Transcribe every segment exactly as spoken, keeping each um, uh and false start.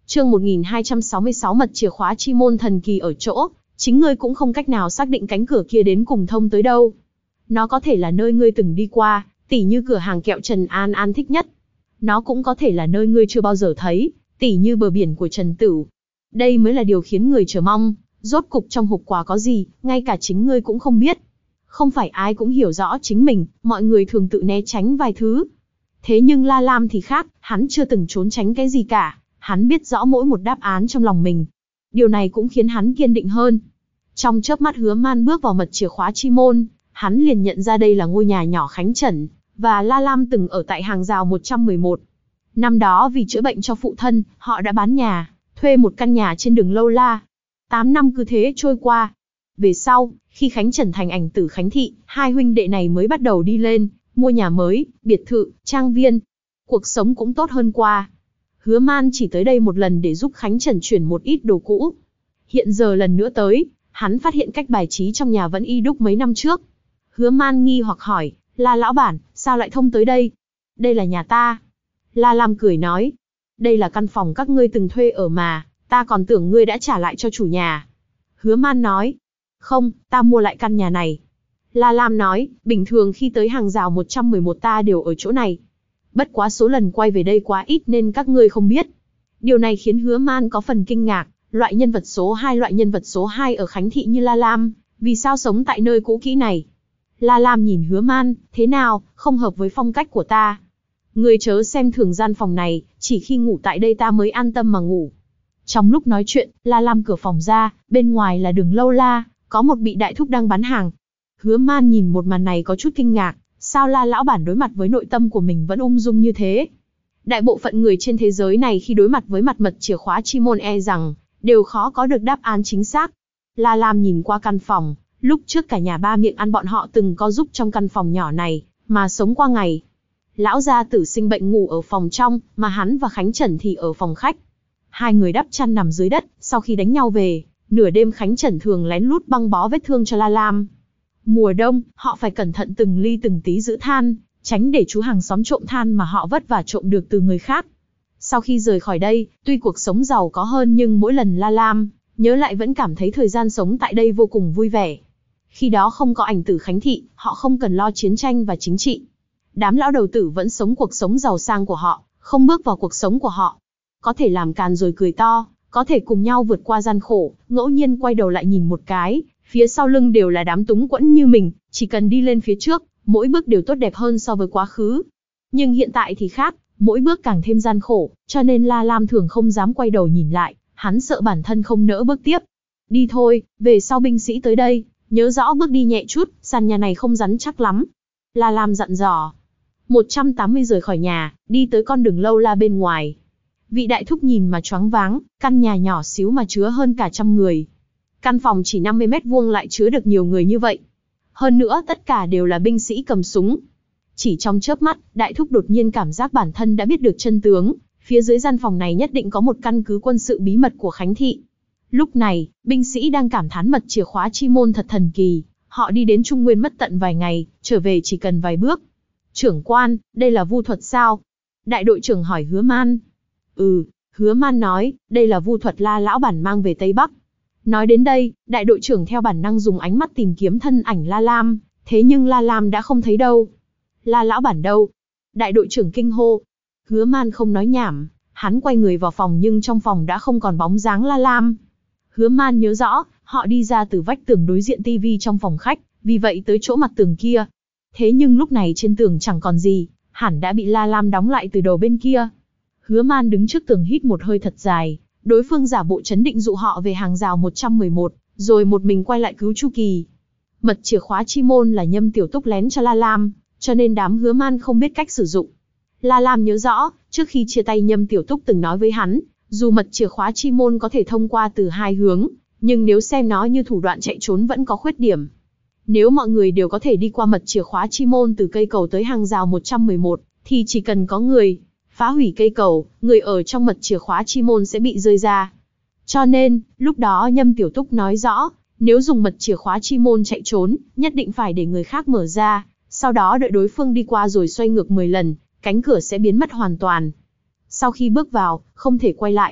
Chương một nghìn hai trăm sáu mươi sáu Mật chìa khóa chi môn thần kỳ ở chỗ, chính ngươi cũng không cách nào xác định cánh cửa kia đến cùng thông tới đâu. Nó có thể là nơi ngươi từng đi qua, tỉ như cửa hàng kẹo Trần An An thích nhất. Nó cũng có thể là nơi ngươi chưa bao giờ thấy, tỉ như bờ biển của Trần Tửu. Đây mới là điều khiến người chờ mong, rốt cục trong hộp quà có gì, ngay cả chính ngươi cũng không biết. Không phải ai cũng hiểu rõ chính mình, mọi người thường tự né tránh vài thứ. Thế nhưng La Lam thì khác, hắn chưa từng trốn tránh cái gì cả, hắn biết rõ mỗi một đáp án trong lòng mình. Điều này cũng khiến hắn kiên định hơn. Trong chớp mắt Hứa Man bước vào mật chìa khóa chi môn, hắn liền nhận ra đây là ngôi nhà nhỏ Khánh Trần, và La Lam từng ở tại hàng rào một trăm mười một. Năm đó vì chữa bệnh cho phụ thân, họ đã bán nhà, thuê một căn nhà trên đường Lâu La. Tám năm cứ thế trôi qua. Về sau, khi Khánh Trần thành ảnh tử Khánh Thị, hai huynh đệ này mới bắt đầu đi lên, mua nhà mới, biệt thự, trang viên. Cuộc sống cũng tốt hơn qua. Hứa Man chỉ tới đây một lần để giúp Khánh Trần chuyển một ít đồ cũ. Hiện giờ lần nữa tới, hắn phát hiện cách bài trí trong nhà vẫn y đúc mấy năm trước. Hứa Man nghi hoặc hỏi, La lão bản, sao lại thông tới đây? Đây là nhà ta. La Lam cười nói, đây là căn phòng các ngươi từng thuê ở mà, ta còn tưởng ngươi đã trả lại cho chủ nhà. Hứa Man nói, không, ta mua lại căn nhà này. La Lam nói, bình thường khi tới hàng rào một trăm mười một ta đều ở chỗ này. Bất quá số lần quay về đây quá ít nên các ngươi không biết. Điều này khiến Hứa Man có phần kinh ngạc, loại nhân vật số hai loại nhân vật số hai ở Khánh Thị như La Lam, vì sao sống tại nơi cũ kỹ này? La Lam nhìn Hứa Man, thế nào, không hợp với phong cách của ta. Ngươi chớ xem thường gian phòng này, chỉ khi ngủ tại đây ta mới an tâm mà ngủ. Trong lúc nói chuyện, La Lam cửa phòng ra, bên ngoài là đường Lâu La, có một vị đại thúc đang bán hàng. Hứa Man nhìn một màn này có chút kinh ngạc, sao La lão bản đối mặt với nội tâm của mình vẫn ung dung như thế? Đại bộ phận người trên thế giới này khi đối mặt với mặt mật chìa khóa chi môn e rằng, đều khó có được đáp án chính xác. La Lam nhìn qua căn phòng, lúc trước cả nhà ba miệng ăn bọn họ từng có giúp trong căn phòng nhỏ này, mà sống qua ngày. Lão gia tử sinh bệnh ngủ ở phòng trong, mà hắn và Khánh Trần thì ở phòng khách. Hai người đắp chăn nằm dưới đất, sau khi đánh nhau về, nửa đêm Khánh Trần thường lén lút băng bó vết thương cho La Lam. Mùa đông, họ phải cẩn thận từng ly từng tí giữ than, tránh để chú hàng xóm trộm than mà họ vất vả trộm được từ người khác. Sau khi rời khỏi đây, tuy cuộc sống giàu có hơn nhưng mỗi lần La Lam nhớ lại vẫn cảm thấy thời gian sống tại đây vô cùng vui vẻ. Khi đó không có ảnh tử Khánh Thị, họ không cần lo chiến tranh và chính trị. Đám lão đầu tử vẫn sống cuộc sống giàu sang của họ, không bước vào cuộc sống của họ. Có thể làm càn rồi cười to, có thể cùng nhau vượt qua gian khổ, ngẫu nhiên quay đầu lại nhìn một cái, phía sau lưng đều là đám túng quẫn như mình, chỉ cần đi lên phía trước, mỗi bước đều tốt đẹp hơn so với quá khứ. Nhưng hiện tại thì khác, mỗi bước càng thêm gian khổ, cho nên La Lam thường không dám quay đầu nhìn lại, hắn sợ bản thân không nỡ bước tiếp. Đi thôi, về sau binh sĩ tới đây, nhớ rõ bước đi nhẹ chút, sàn nhà này không rắn chắc lắm. La Lam dặn dò. một trăm tám mươi rời khỏi nhà, đi tới con đường Lâu La bên ngoài. Vị đại thúc nhìn mà choáng váng, căn nhà nhỏ xíu mà chứa hơn cả trăm người. Căn phòng chỉ năm mươi mét vuông lại chứa được nhiều người như vậy. Hơn nữa tất cả đều là binh sĩ cầm súng. Chỉ trong chớp mắt, đại thúc đột nhiên cảm giác bản thân đã biết được chân tướng, phía dưới gian phòng này nhất định có một căn cứ quân sự bí mật của Khánh Thị. Lúc này, binh sĩ đang cảm thán mật chìa khóa chi môn thật thần kỳ, họ đi đến Trung Nguyên mất tận vài ngày, trở về chỉ cần vài bước. Trưởng quan, đây là vu thuật sao? Đại đội trưởng hỏi Hứa Man. Ừ, Hứa Man nói, đây là vu thuật La lão bản mang về Tây Bắc. Nói đến đây, đại đội trưởng theo bản năng dùng ánh mắt tìm kiếm thân ảnh La Lam, thế nhưng La Lam đã không thấy đâu. La lão bản đâu? Đại đội trưởng kinh hô. Hứa Man không nói nhảm, hắn quay người vào phòng nhưng trong phòng đã không còn bóng dáng La Lam. Hứa Man nhớ rõ, họ đi ra từ vách tường đối diện tivi trong phòng khách, vì vậy tới chỗ mặt tường kia. Thế nhưng lúc này trên tường chẳng còn gì, hẳn đã bị La Lam đóng lại từ đầu bên kia. Hứa Man đứng trước tường hít một hơi thật dài, đối phương giả bộ chấn định dụ họ về hàng rào một trăm mười một, rồi một mình quay lại cứu Chu Kỳ. Mật chìa khóa chi môn là Nhâm Tiểu Túc lén cho La Lam, cho nên đám Hứa Man không biết cách sử dụng. La Lam nhớ rõ, trước khi chia tay Nhâm Tiểu Túc từng nói với hắn, dù mật chìa khóa chi môn có thể thông qua từ hai hướng, nhưng nếu xem nó như thủ đoạn chạy trốn vẫn có khuyết điểm. Nếu mọi người đều có thể đi qua mật chìa khóa chi môn từ cây cầu tới hàng rào một trăm mười một, thì chỉ cần có người phá hủy cây cầu, người ở trong mật chìa khóa chi môn sẽ bị rơi ra. Cho nên, lúc đó Nhâm Tiểu Túc nói rõ, nếu dùng mật chìa khóa chi môn chạy trốn, nhất định phải để người khác mở ra, sau đó đợi đối phương đi qua rồi xoay ngược mười lần, cánh cửa sẽ biến mất hoàn toàn. Sau khi bước vào, không thể quay lại.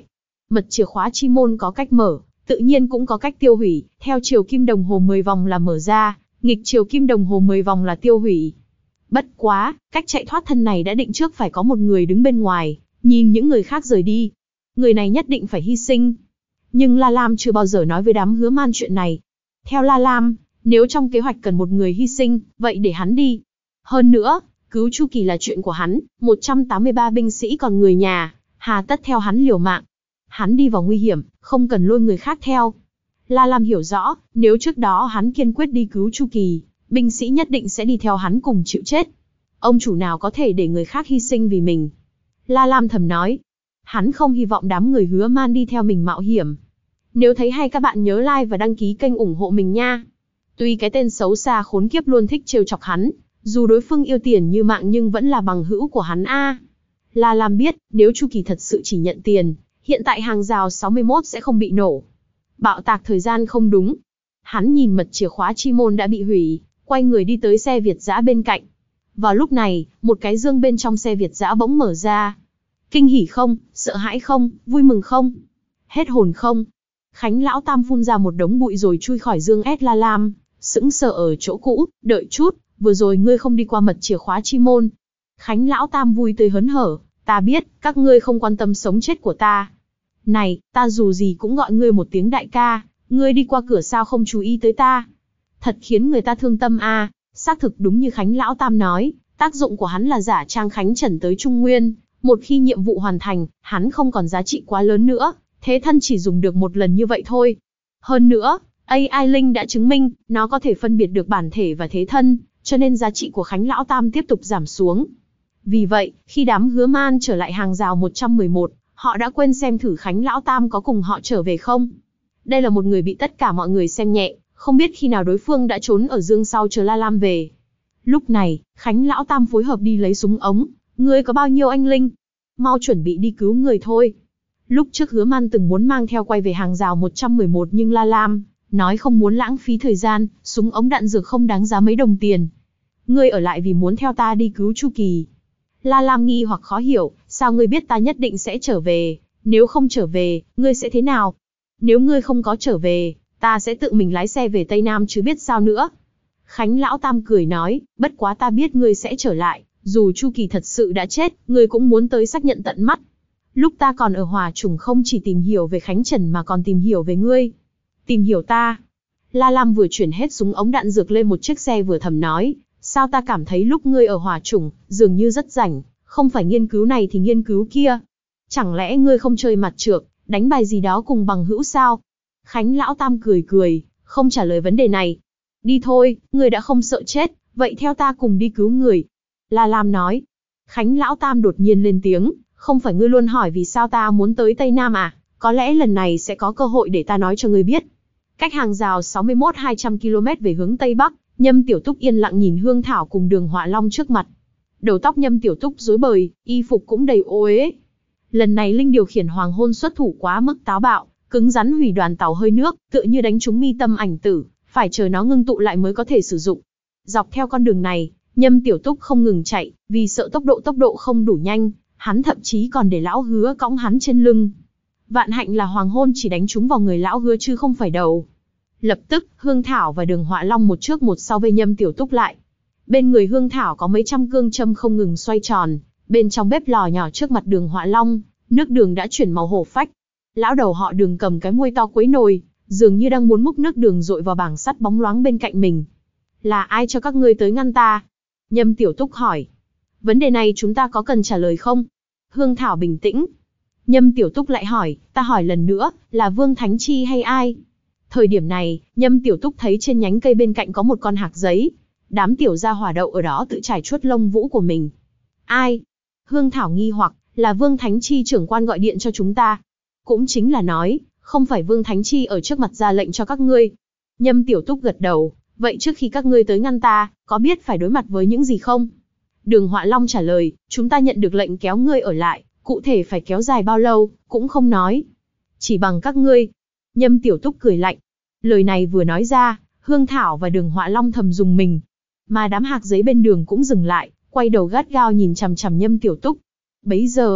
Mật chìa khóa chi môn có cách mở, tự nhiên cũng có cách tiêu hủy, theo chiều kim đồng hồ mười vòng là mở ra, nghịch chiều kim đồng hồ mười vòng là tiêu hủy. Bất quá, cách chạy thoát thân này đã định trước phải có một người đứng bên ngoài, nhìn những người khác rời đi. Người này nhất định phải hy sinh. Nhưng La Lam chưa bao giờ nói với đám Hứa Man chuyện này. Theo La Lam, nếu trong kế hoạch cần một người hy sinh, vậy để hắn đi. Hơn nữa, cứu Chu Kỳ là chuyện của hắn, một trăm tám mươi ba binh sĩ còn người nhà, hà tất theo hắn liều mạng. Hắn đi vào nguy hiểm, không cần lôi người khác theo. La Lam hiểu rõ, nếu trước đó hắn kiên quyết đi cứu Chu Kỳ, binh sĩ nhất định sẽ đi theo hắn cùng chịu chết. Ông chủ nào có thể để người khác hy sinh vì mình? La Lam thầm nói. Hắn không hy vọng đám người Hứa Man đi theo mình mạo hiểm. Nếu thấy hay các bạn nhớ like và đăng ký kênh ủng hộ mình nha. Tuy cái tên xấu xa khốn kiếp luôn thích trêu chọc hắn, dù đối phương yêu tiền như mạng nhưng vẫn là bằng hữu của hắn a. À. La Lam biết, nếu Chu Kỳ thật sự chỉ nhận tiền, hiện tại hàng rào sáu mươi mốt sẽ không bị nổ. Bạo tạc thời gian không đúng. Hắn nhìn mật chìa khóa chi môn đã bị hủy, quay người đi tới xe Việt dã bên cạnh. Vào lúc này, một cái dương bên trong xe Việt dã bỗng mở ra. Kinh hỉ không, sợ hãi không, vui mừng không, hết hồn không? Khánh lão tam phun ra một đống bụi rồi chui khỏi dương ét La Lam, sững sờ ở chỗ cũ, đợi chút, vừa rồi ngươi không đi qua mật chìa khóa chi môn. Khánh lão tam vui tươi hớn hở, ta biết, các ngươi không quan tâm sống chết của ta. Này, ta dù gì cũng gọi ngươi một tiếng đại ca, ngươi đi qua cửa sao không chú ý tới ta? Thật khiến người ta thương tâm a. À. Xác thực đúng như Khánh lão tam nói, tác dụng của hắn là giả trang Khánh Trần tới Trung Nguyên, một khi nhiệm vụ hoàn thành, hắn không còn giá trị quá lớn nữa, thế thân chỉ dùng được một lần như vậy thôi. Hơn nữa, a i Linh đã chứng minh, nó có thể phân biệt được bản thể và thế thân, cho nên giá trị của Khánh lão tam tiếp tục giảm xuống. Vì vậy, khi đám Hứa Man trở lại hàng rào một trăm mười một, họ đã quên xem thử Khánh lão tam có cùng họ trở về không. Đây là một người bị tất cả mọi người xem nhẹ, không biết khi nào đối phương đã trốn ở dương sau chờ La Lam về. Lúc này, Khánh lão tam phối hợp đi lấy súng ống. Ngươi có bao nhiêu anh Linh? Mau chuẩn bị đi cứu người thôi. Lúc trước Hứa Man từng muốn mang theo quay về hàng rào một trăm mười một nhưng La Lam nói không muốn lãng phí thời gian, súng ống đạn dược không đáng giá mấy đồng tiền. Ngươi ở lại vì muốn theo ta đi cứu Chu Kỳ. La Lam nghi hoặc khó hiểu, sao ngươi biết ta nhất định sẽ trở về, nếu không trở về, ngươi sẽ thế nào? Nếu ngươi không có trở về, ta sẽ tự mình lái xe về Tây Nam chứ biết sao nữa. Khánh lão tam cười nói, bất quá ta biết ngươi sẽ trở lại, dù Chu Kỳ thật sự đã chết, ngươi cũng muốn tới xác nhận tận mắt. Lúc ta còn ở Hòa Trùng không chỉ tìm hiểu về Khánh Trần mà còn tìm hiểu về ngươi. Tìm hiểu ta? La Lam vừa chuyển hết súng ống đạn dược lên một chiếc xe vừa thầm nói, sao ta cảm thấy lúc ngươi ở Hòa Trùng, dường như rất rảnh, không phải nghiên cứu này thì nghiên cứu kia. Chẳng lẽ ngươi không chơi mặt trược, đánh bài gì đó cùng bằng hữu sao? Khánh lão tam cười cười, không trả lời vấn đề này. Đi thôi, ngươi đã không sợ chết, vậy theo ta cùng đi cứu người. La Lam nói. Khánh lão tam đột nhiên lên tiếng, không phải ngươi luôn hỏi vì sao ta muốn tới Tây Nam à, có lẽ lần này sẽ có cơ hội để ta nói cho ngươi biết. Cách hàng rào sáu mươi mốt hai trăm ki lô mét về hướng Tây Bắc, Nhâm Tiểu Túc yên lặng nhìn Hương Thảo cùng Đường Họa Long trước mặt. Đầu tóc Nhâm Tiểu Túc rối bời, y phục cũng đầy ô uế. Lần này Linh điều khiển hoàng hôn xuất thủ quá mức táo bạo, cứng rắn hủy đoàn tàu hơi nước, tựa như đánh trúng mi tâm ảnh tử, phải chờ nó ngưng tụ lại mới có thể sử dụng. Dọc theo con đường này, Nhâm Tiểu Túc không ngừng chạy, vì sợ tốc độ tốc độ không đủ nhanh, hắn thậm chí còn để lão Hứa cõng hắn trên lưng. Vạn hạnh là hoàng hôn chỉ đánh trúng vào người lão Hứa chứ không phải đầu. Lập tức, Hương Thảo và Đường Họa Long một trước một sau vây Nhâm Tiểu Túc lại. Bên người Hương Thảo có mấy trăm cương châm không ngừng xoay tròn, bên trong bếp lò nhỏ trước mặt Đường Họa Long, nước đường đã chuyển màu hổ phách. Lão đầu họ Đường cầm cái muôi to quấy nồi, dường như đang muốn múc nước đường dội vào bảng sắt bóng loáng bên cạnh mình. Là ai cho các ngươi tới ngăn ta? Nhâm Tiểu Túc hỏi. Vấn đề này chúng ta có cần trả lời không? Hương Thảo bình tĩnh. Nhâm Tiểu Túc lại hỏi, ta hỏi lần nữa, là Vương Thánh Chi hay ai? Thời điểm này, Nhâm Tiểu Túc thấy trên nhánh cây bên cạnh có một con hạc giấy. Đám tiểu gia hỏa đậu ở đó tự trải chuốt lông vũ của mình. Ai? Hương Thảo nghi hoặc, là Vương Thánh Chi trưởng quan gọi điện cho chúng ta. Cũng chính là nói, không phải Vương Thánh Chi ở trước mặt ra lệnh cho các ngươi. Nhâm Tiểu Túc gật đầu, vậy trước khi các ngươi tới ngăn ta, có biết phải đối mặt với những gì không? Đường Họa Long trả lời, chúng ta nhận được lệnh kéo ngươi ở lại, cụ thể phải kéo dài bao lâu, cũng không nói. Chỉ bằng các ngươi. Nhâm Tiểu Túc cười lạnh. Lời này vừa nói ra, Hương Thảo và Đường Họa Long thầm dùng mình. Mà đám hạc giấy bên đường cũng dừng lại, quay đầu gắt gao nhìn chằm chằm Nhâm Tiểu Túc. Bấy giờ,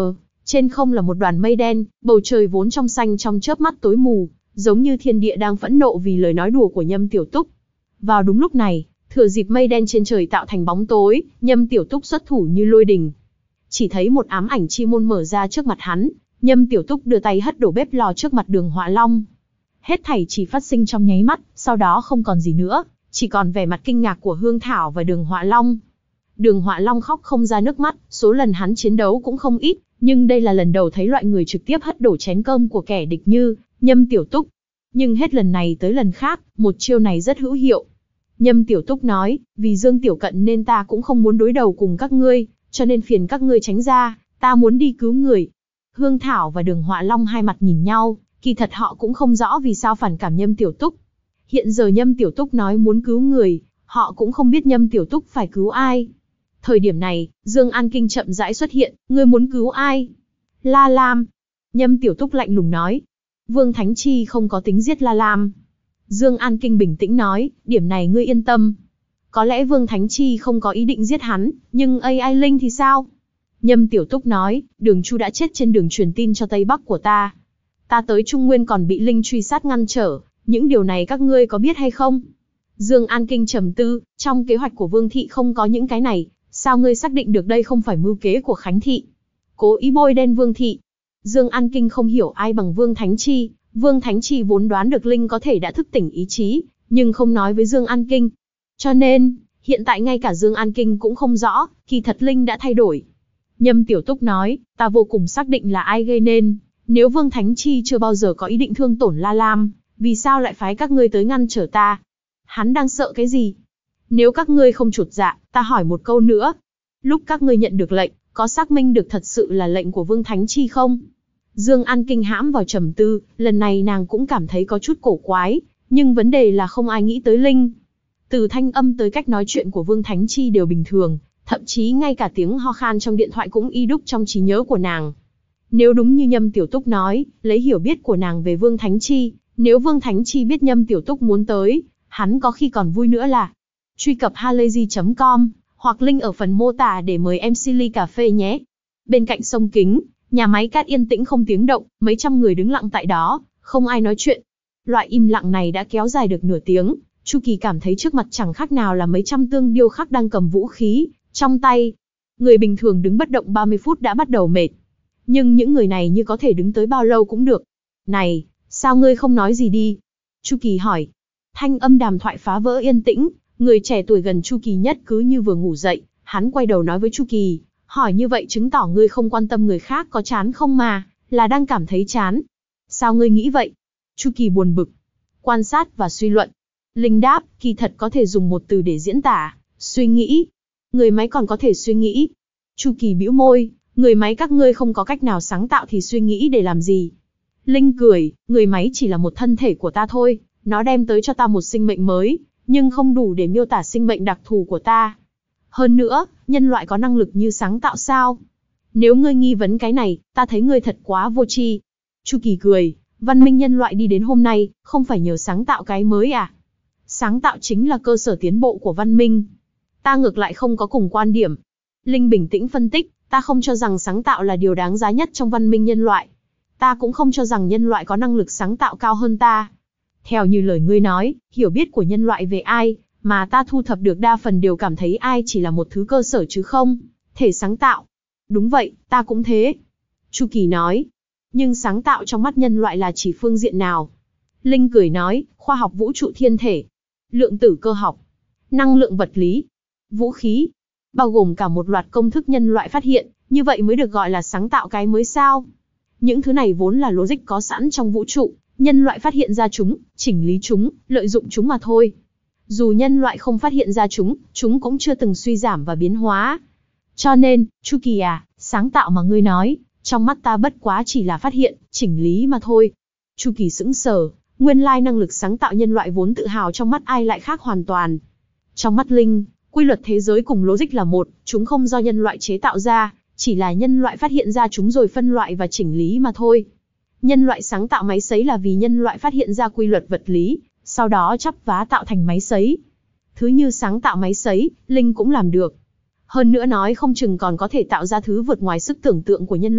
Trên không là một đoàn mây đen, bầu trời vốn trong xanh trong chớp mắt tối mù, giống như thiên địa đang phẫn nộ vì lời nói đùa của Nhâm Tiểu Túc. Vào đúng lúc này, thừa dịp mây đen trên trời tạo thành bóng tối, Nhâm Tiểu Túc xuất thủ như lôi đình. Chỉ thấy một ám ảnh chi môn mở ra trước mặt hắn, Nhâm Tiểu Túc đưa tay hất đổ bếp lò trước mặt Đường Họa Long. Hết thảy chỉ phát sinh trong nháy mắt, sau đó không còn gì nữa, chỉ còn vẻ mặt kinh ngạc của Hương Thảo và Đường Họa Long. Đường Họa Long khóc không ra nước mắt, số lần hắn chiến đấu cũng không ít, nhưng đây là lần đầu thấy loại người trực tiếp hất đổ chén cơm của kẻ địch như Nhâm Tiểu Túc. Nhưng hết lần này tới lần khác, một chiêu này rất hữu hiệu. Nhâm Tiểu Túc nói, vì Dương Tiểu Cận nên ta cũng không muốn đối đầu cùng các ngươi, cho nên phiền các ngươi tránh ra, ta muốn đi cứu người. Hương Thảo và Đường Họa Long hai mặt nhìn nhau, kỳ thật họ cũng không rõ vì sao phản cảm Nhâm Tiểu Túc. Hiện giờ Nhâm Tiểu Túc nói muốn cứu người, họ cũng không biết Nhâm Tiểu Túc phải cứu ai. Thời điểm này, Dương An Kinh chậm rãi xuất hiện, ngươi muốn cứu ai? La Lam. Nhâm Tiểu Túc lạnh lùng nói. Vương Thánh Chi không có tính giết La Lam. Dương An Kinh bình tĩnh nói, điểm này ngươi yên tâm. Có lẽ Vương Thánh Chi không có ý định giết hắn, nhưng a i Linh thì sao? Nhâm Tiểu Túc nói, Đường Chu đã chết trên đường truyền tin cho Tây Bắc của ta. Ta tới Trung Nguyên còn bị Linh truy sát ngăn trở, những điều này các ngươi có biết hay không? Dương An Kinh trầm tư, trong kế hoạch của Vương Thị không có những cái này, sao ngươi xác định được đây không phải mưu kế của Khánh Thị? Cố ý bôi đen Vương Thị. Dương An Kinh không hiểu ai bằng Vương Thánh Chi, Vương Thánh Chi vốn đoán được Linh có thể đã thức tỉnh ý chí, nhưng không nói với Dương An Kinh. Cho nên, hiện tại ngay cả Dương An Kinh cũng không rõ, kỳ thật Linh đã thay đổi. Nhâm Tiểu Túc nói, ta vô cùng xác định là ai gây nên, nếu Vương Thánh Chi chưa bao giờ có ý định thương tổn La Lam, vì sao lại phái các ngươi tới ngăn trở ta? Hắn đang sợ cái gì? Nếu các ngươi không chột dạ, ta hỏi một câu nữa. Lúc các ngươi nhận được lệnh, có xác minh được thật sự là lệnh của Vương Thánh Chi không? Dương An Kinh hãm vào trầm tư, lần này nàng cũng cảm thấy có chút cổ quái, nhưng vấn đề là không ai nghĩ tới Linh. Từ thanh âm tới cách nói chuyện của Vương Thánh Chi đều bình thường, thậm chí ngay cả tiếng ho khan trong điện thoại cũng y đúc trong trí nhớ của nàng. Nếu đúng như Nhâm Tiểu Túc nói, lấy hiểu biết của nàng về Vương Thánh Chi, nếu Vương Thánh Chi biết Nhâm Tiểu Túc muốn tới, hắn có khi còn vui nữa là. Truy cập halayzi chấm com, hoặc link ở phần mô tả để mời em xê ly cà phê nhé. Bên cạnh sông Kính, nhà máy cát yên tĩnh không tiếng động, mấy trăm người đứng lặng tại đó, không ai nói chuyện. Loại im lặng này đã kéo dài được nửa tiếng, Chu Kỳ cảm thấy trước mặt chẳng khác nào là mấy trăm tương điêu khắc đang cầm vũ khí trong tay. Người bình thường đứng bất động ba mươi phút đã bắt đầu mệt. Nhưng những người này như có thể đứng tới bao lâu cũng được. Này, sao ngươi không nói gì đi? Chu Kỳ hỏi. Thanh âm đàm thoại phá vỡ yên tĩnh, người trẻ tuổi gần Chu Kỳ nhất cứ như vừa ngủ dậy, hắn quay đầu nói với Chu Kỳ, hỏi như vậy chứng tỏ ngươi không quan tâm người khác có chán không mà, là đang cảm thấy chán. Sao ngươi nghĩ vậy? Chu Kỳ buồn bực. Quan sát và suy luận. Linh đáp, kỳ thật có thể dùng một từ để diễn tả, suy nghĩ. Người máy còn có thể suy nghĩ. Chu Kỳ bĩu môi, người máy các ngươi không có cách nào sáng tạo thì suy nghĩ để làm gì? Linh cười, người máy chỉ là một thân thể của ta thôi, nó đem tới cho ta một sinh mệnh mới, nhưng không đủ để miêu tả sinh mệnh đặc thù của ta. Hơn nữa, nhân loại có năng lực như sáng tạo sao? Nếu ngươi nghi vấn cái này, ta thấy ngươi thật quá vô tri. Chu Kỳ cười, văn minh nhân loại đi đến hôm nay, không phải nhờ sáng tạo cái mới à? Sáng tạo chính là cơ sở tiến bộ của văn minh. Ta ngược lại không có cùng quan điểm. Linh bình tĩnh phân tích, ta không cho rằng sáng tạo là điều đáng giá nhất trong văn minh nhân loại. Ta cũng không cho rằng nhân loại có năng lực sáng tạo cao hơn ta. Theo như lời ngươi nói, hiểu biết của nhân loại về ai, mà ta thu thập được đa phần đều cảm thấy ai chỉ là một thứ cơ sở chứ không thể sáng tạo. Đúng vậy, ta cũng thế. Chu Kỳ nói. Nhưng sáng tạo trong mắt nhân loại là chỉ phương diện nào? Linh cười nói, khoa học vũ trụ thiên thể, lượng tử cơ học, năng lượng vật lý, vũ khí, bao gồm cả một loạt công thức nhân loại phát hiện, như vậy mới được gọi là sáng tạo cái mới sao? Những thứ này vốn là logic có sẵn trong vũ trụ, nhân loại phát hiện ra chúng, chỉnh lý chúng, lợi dụng chúng mà thôi. Dù nhân loại không phát hiện ra chúng, chúng cũng chưa từng suy giảm và biến hóa. Cho nên, Chu Kỳ à, sáng tạo mà ngươi nói, trong mắt ta bất quá chỉ là phát hiện, chỉnh lý mà thôi. Chu Kỳ sững sờ, nguyên lai năng lực sáng tạo nhân loại vốn tự hào trong mắt ai lại khác hoàn toàn. Trong mắt Linh, quy luật thế giới cùng logic là một, chúng không do nhân loại chế tạo ra, chỉ là nhân loại phát hiện ra chúng rồi phân loại và chỉnh lý mà thôi. Nhân loại sáng tạo máy sấy là vì nhân loại phát hiện ra quy luật vật lý, sau đó chắp vá tạo thành máy sấy. Thứ như sáng tạo máy sấy, Linh cũng làm được. Hơn nữa nói không chừng còn có thể tạo ra thứ vượt ngoài sức tưởng tượng của nhân loại,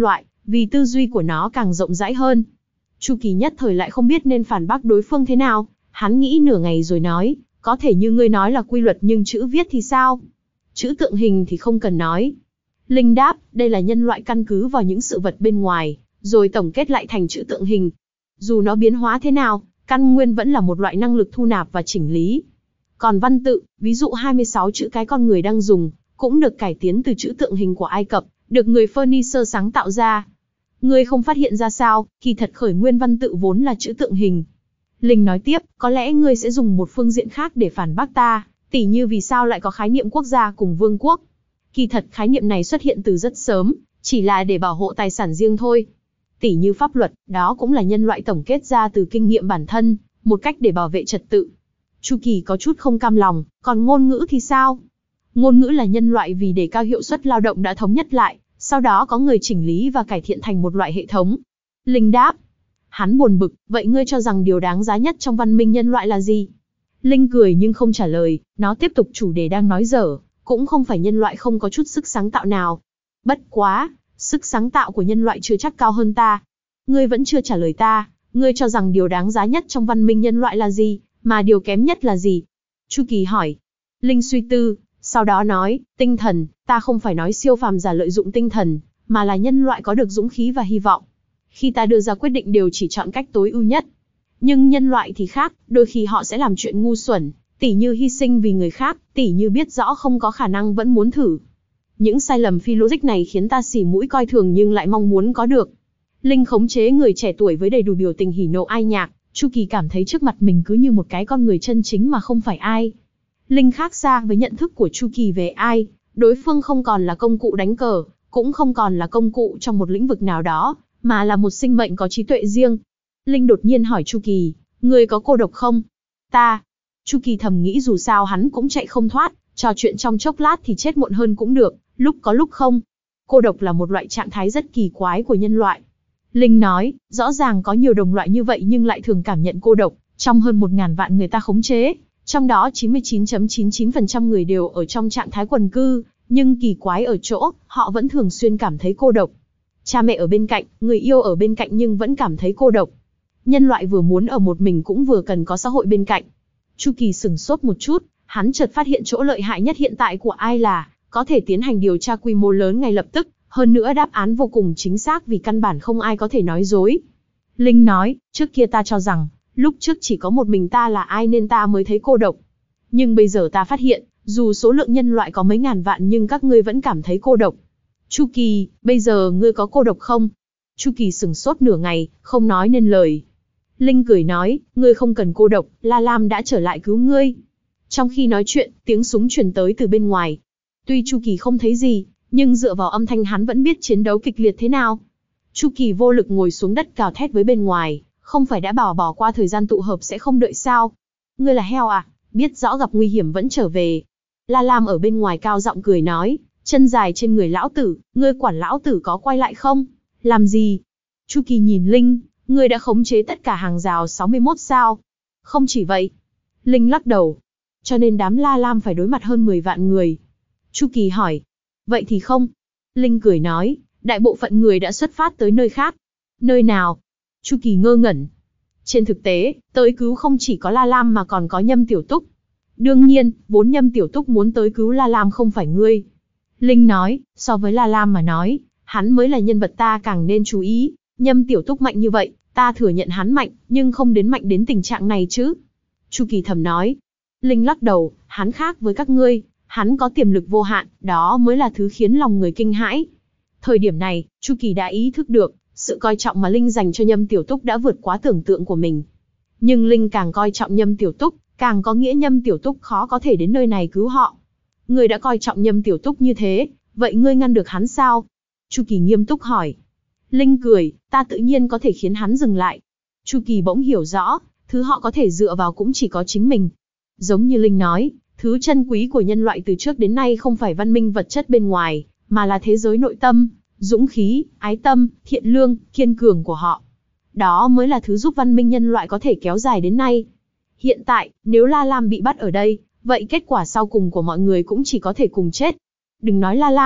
vì tư duy của nó càng rộng rãi hơn. Chu Kỳ nhất thời lại không biết nên phản bác đối phương thế nào, hắn nghĩ nửa ngày rồi nói, có thể như ngươi nói là quy luật nhưng chữ viết thì sao? Chữ tượng hình thì không cần nói. Linh đáp, đây là nhân loại căn cứ vào những sự vật bên ngoài, rồi tổng kết lại thành chữ tượng hình. Dù nó biến hóa thế nào, căn nguyên vẫn là một loại năng lực thu nạp và chỉnh lý. Còn văn tự, ví dụ hai mươi sáu chữ cái con người đang dùng, cũng được cải tiến từ chữ tượng hình của Ai Cập, được người Phoenicia sáng tạo ra. Ngươi không phát hiện ra sao, kỳ thật khởi nguyên văn tự vốn là chữ tượng hình. Linh nói tiếp, có lẽ ngươi sẽ dùng một phương diện khác để phản bác ta, tỉ như vì sao lại có khái niệm quốc gia cùng vương quốc. Kỳ thật khái niệm này xuất hiện từ rất sớm, chỉ là để bảo hộ tài sản riêng thôi. Tỉ như pháp luật, đó cũng là nhân loại tổng kết ra từ kinh nghiệm bản thân, một cách để bảo vệ trật tự. Chu Kỳ có chút không cam lòng, còn ngôn ngữ thì sao? Ngôn ngữ là nhân loại vì đề cao hiệu suất lao động đã thống nhất lại, sau đó có người chỉnh lý và cải thiện thành một loại hệ thống. Linh đáp. Hắn buồn bực, vậy ngươi cho rằng điều đáng giá nhất trong văn minh nhân loại là gì? Linh cười nhưng không trả lời, nó tiếp tục chủ đề đang nói dở, cũng không phải nhân loại không có chút sức sáng tạo nào. Bất quá, sức sáng tạo của nhân loại chưa chắc cao hơn ta. Ngươi vẫn chưa trả lời ta, ngươi cho rằng điều đáng giá nhất trong văn minh nhân loại là gì, mà điều kém nhất là gì? Chu Kỳ hỏi. Linh suy tư, sau đó nói, tinh thần, ta không phải nói siêu phàm giả lợi dụng tinh thần, mà là nhân loại có được dũng khí và hy vọng. Khi ta đưa ra quyết định đều chỉ chọn cách tối ưu nhất. Nhưng nhân loại thì khác, đôi khi họ sẽ làm chuyện ngu xuẩn, tỉ như hy sinh vì người khác, tỉ như biết rõ không có khả năng vẫn muốn thử. Những sai lầm phi logic này khiến ta xỉ mũi coi thường nhưng lại mong muốn có được. Linh khống chế người trẻ tuổi với đầy đủ biểu tình hỉ nộ ai nhạc, Chu Kỳ cảm thấy trước mặt mình cứ như một cái con người chân chính mà không phải ai. Linh khác xa với nhận thức của Chu Kỳ về ai, đối phương không còn là công cụ đánh cờ, cũng không còn là công cụ trong một lĩnh vực nào đó, mà là một sinh mệnh có trí tuệ riêng. Linh đột nhiên hỏi Chu Kỳ, ngươi có cô độc không? Ta. Chu Kỳ thầm nghĩ dù sao hắn cũng chạy không thoát, trò chuyện trong chốc lát thì chết muộn hơn cũng được, lúc có lúc không. Cô độc là một loại trạng thái rất kỳ quái của nhân loại. Linh nói, rõ ràng có nhiều đồng loại như vậy nhưng lại thường cảm nhận cô độc, trong hơn một ngàn vạn người ta khống chế, trong đó chín mươi chín phẩy chín chín phần trăm người đều ở trong trạng thái quần cư, nhưng kỳ quái ở chỗ, họ vẫn thường xuyên cảm thấy cô độc. Cha mẹ ở bên cạnh, người yêu ở bên cạnh nhưng vẫn cảm thấy cô độc. Nhân loại vừa muốn ở một mình cũng vừa cần có xã hội bên cạnh. Chu Kỳ sửng sốt một chút, hắn chợt phát hiện chỗ lợi hại nhất hiện tại của ai là, có thể tiến hành điều tra quy mô lớn ngay lập tức, hơn nữa đáp án vô cùng chính xác vì căn bản không ai có thể nói dối. Linh nói, trước kia ta cho rằng, lúc trước chỉ có một mình ta là ai nên ta mới thấy cô độc. Nhưng bây giờ ta phát hiện, dù số lượng nhân loại có mấy ngàn vạn nhưng các ngươi vẫn cảm thấy cô độc. Chu Kỳ, bây giờ ngươi có cô độc không? Chu Kỳ sửng sốt nửa ngày, không nói nên lời. Linh cười nói, ngươi không cần cô độc, La Lam đã trở lại cứu ngươi. Trong khi nói chuyện, tiếng súng truyền tới từ bên ngoài. Tuy Chu Kỳ không thấy gì, nhưng dựa vào âm thanh hắn vẫn biết chiến đấu kịch liệt thế nào. Chu Kỳ vô lực ngồi xuống đất gào thét với bên ngoài, không phải đã bảo bỏ qua thời gian tụ hợp sẽ không đợi sao? Ngươi là heo à, biết rõ gặp nguy hiểm vẫn trở về. La Lam ở bên ngoài cao giọng cười nói, chân dài trên người lão tử, ngươi quản lão tử có quay lại không? Làm gì? Chu Kỳ nhìn Linh, ngươi đã khống chế tất cả hàng rào sáu mươi mốt sao? Không chỉ vậy. Linh lắc đầu. Cho nên đám La Lam phải đối mặt hơn mười vạn người. Chu Kỳ hỏi. Vậy thì không. Linh cười nói, đại bộ phận người đã xuất phát tới nơi khác. Nơi nào? Chu Kỳ ngơ ngẩn. Trên thực tế, tới cứu không chỉ có La Lam mà còn có Nhâm Tiểu Túc. Đương nhiên, vốn Nhâm Tiểu Túc muốn tới cứu La Lam không phải ngươi. Linh nói, so với La Lam mà nói, hắn mới là nhân vật ta càng nên chú ý. Nhâm Tiểu Túc mạnh như vậy, ta thừa nhận hắn mạnh, nhưng không đến mạnh đến tình trạng này chứ. Chu Kỳ thầm nói. Linh lắc đầu, hắn khác với các ngươi, hắn có tiềm lực vô hạn, đó mới là thứ khiến lòng người kinh hãi. Thời điểm này, Chu Kỳ đã ý thức được, sự coi trọng mà Linh dành cho Nhâm Tiểu Túc đã vượt quá tưởng tượng của mình. Nhưng Linh càng coi trọng Nhâm Tiểu Túc, càng có nghĩa Nhâm Tiểu Túc khó có thể đến nơi này cứu họ. Ngươi đã coi trọng Nhâm Tiểu Túc như thế, vậy ngươi ngăn được hắn sao? Chu Kỳ nghiêm túc hỏi. Linh cười, ta tự nhiên có thể khiến hắn dừng lại. Chu Kỳ bỗng hiểu rõ, thứ họ có thể dựa vào cũng chỉ có chính mình. Giống như Linh nói, thứ chân quý của nhân loại từ trước đến nay không phải văn minh vật chất bên ngoài, mà là thế giới nội tâm, dũng khí, ái tâm, thiện lương, kiên cường của họ. Đó mới là thứ giúp văn minh nhân loại có thể kéo dài đến nay. Hiện tại, nếu La Lam bị bắt ở đây, vậy kết quả sau cùng của mọi người cũng chỉ có thể cùng chết. Đừng nói La Lam,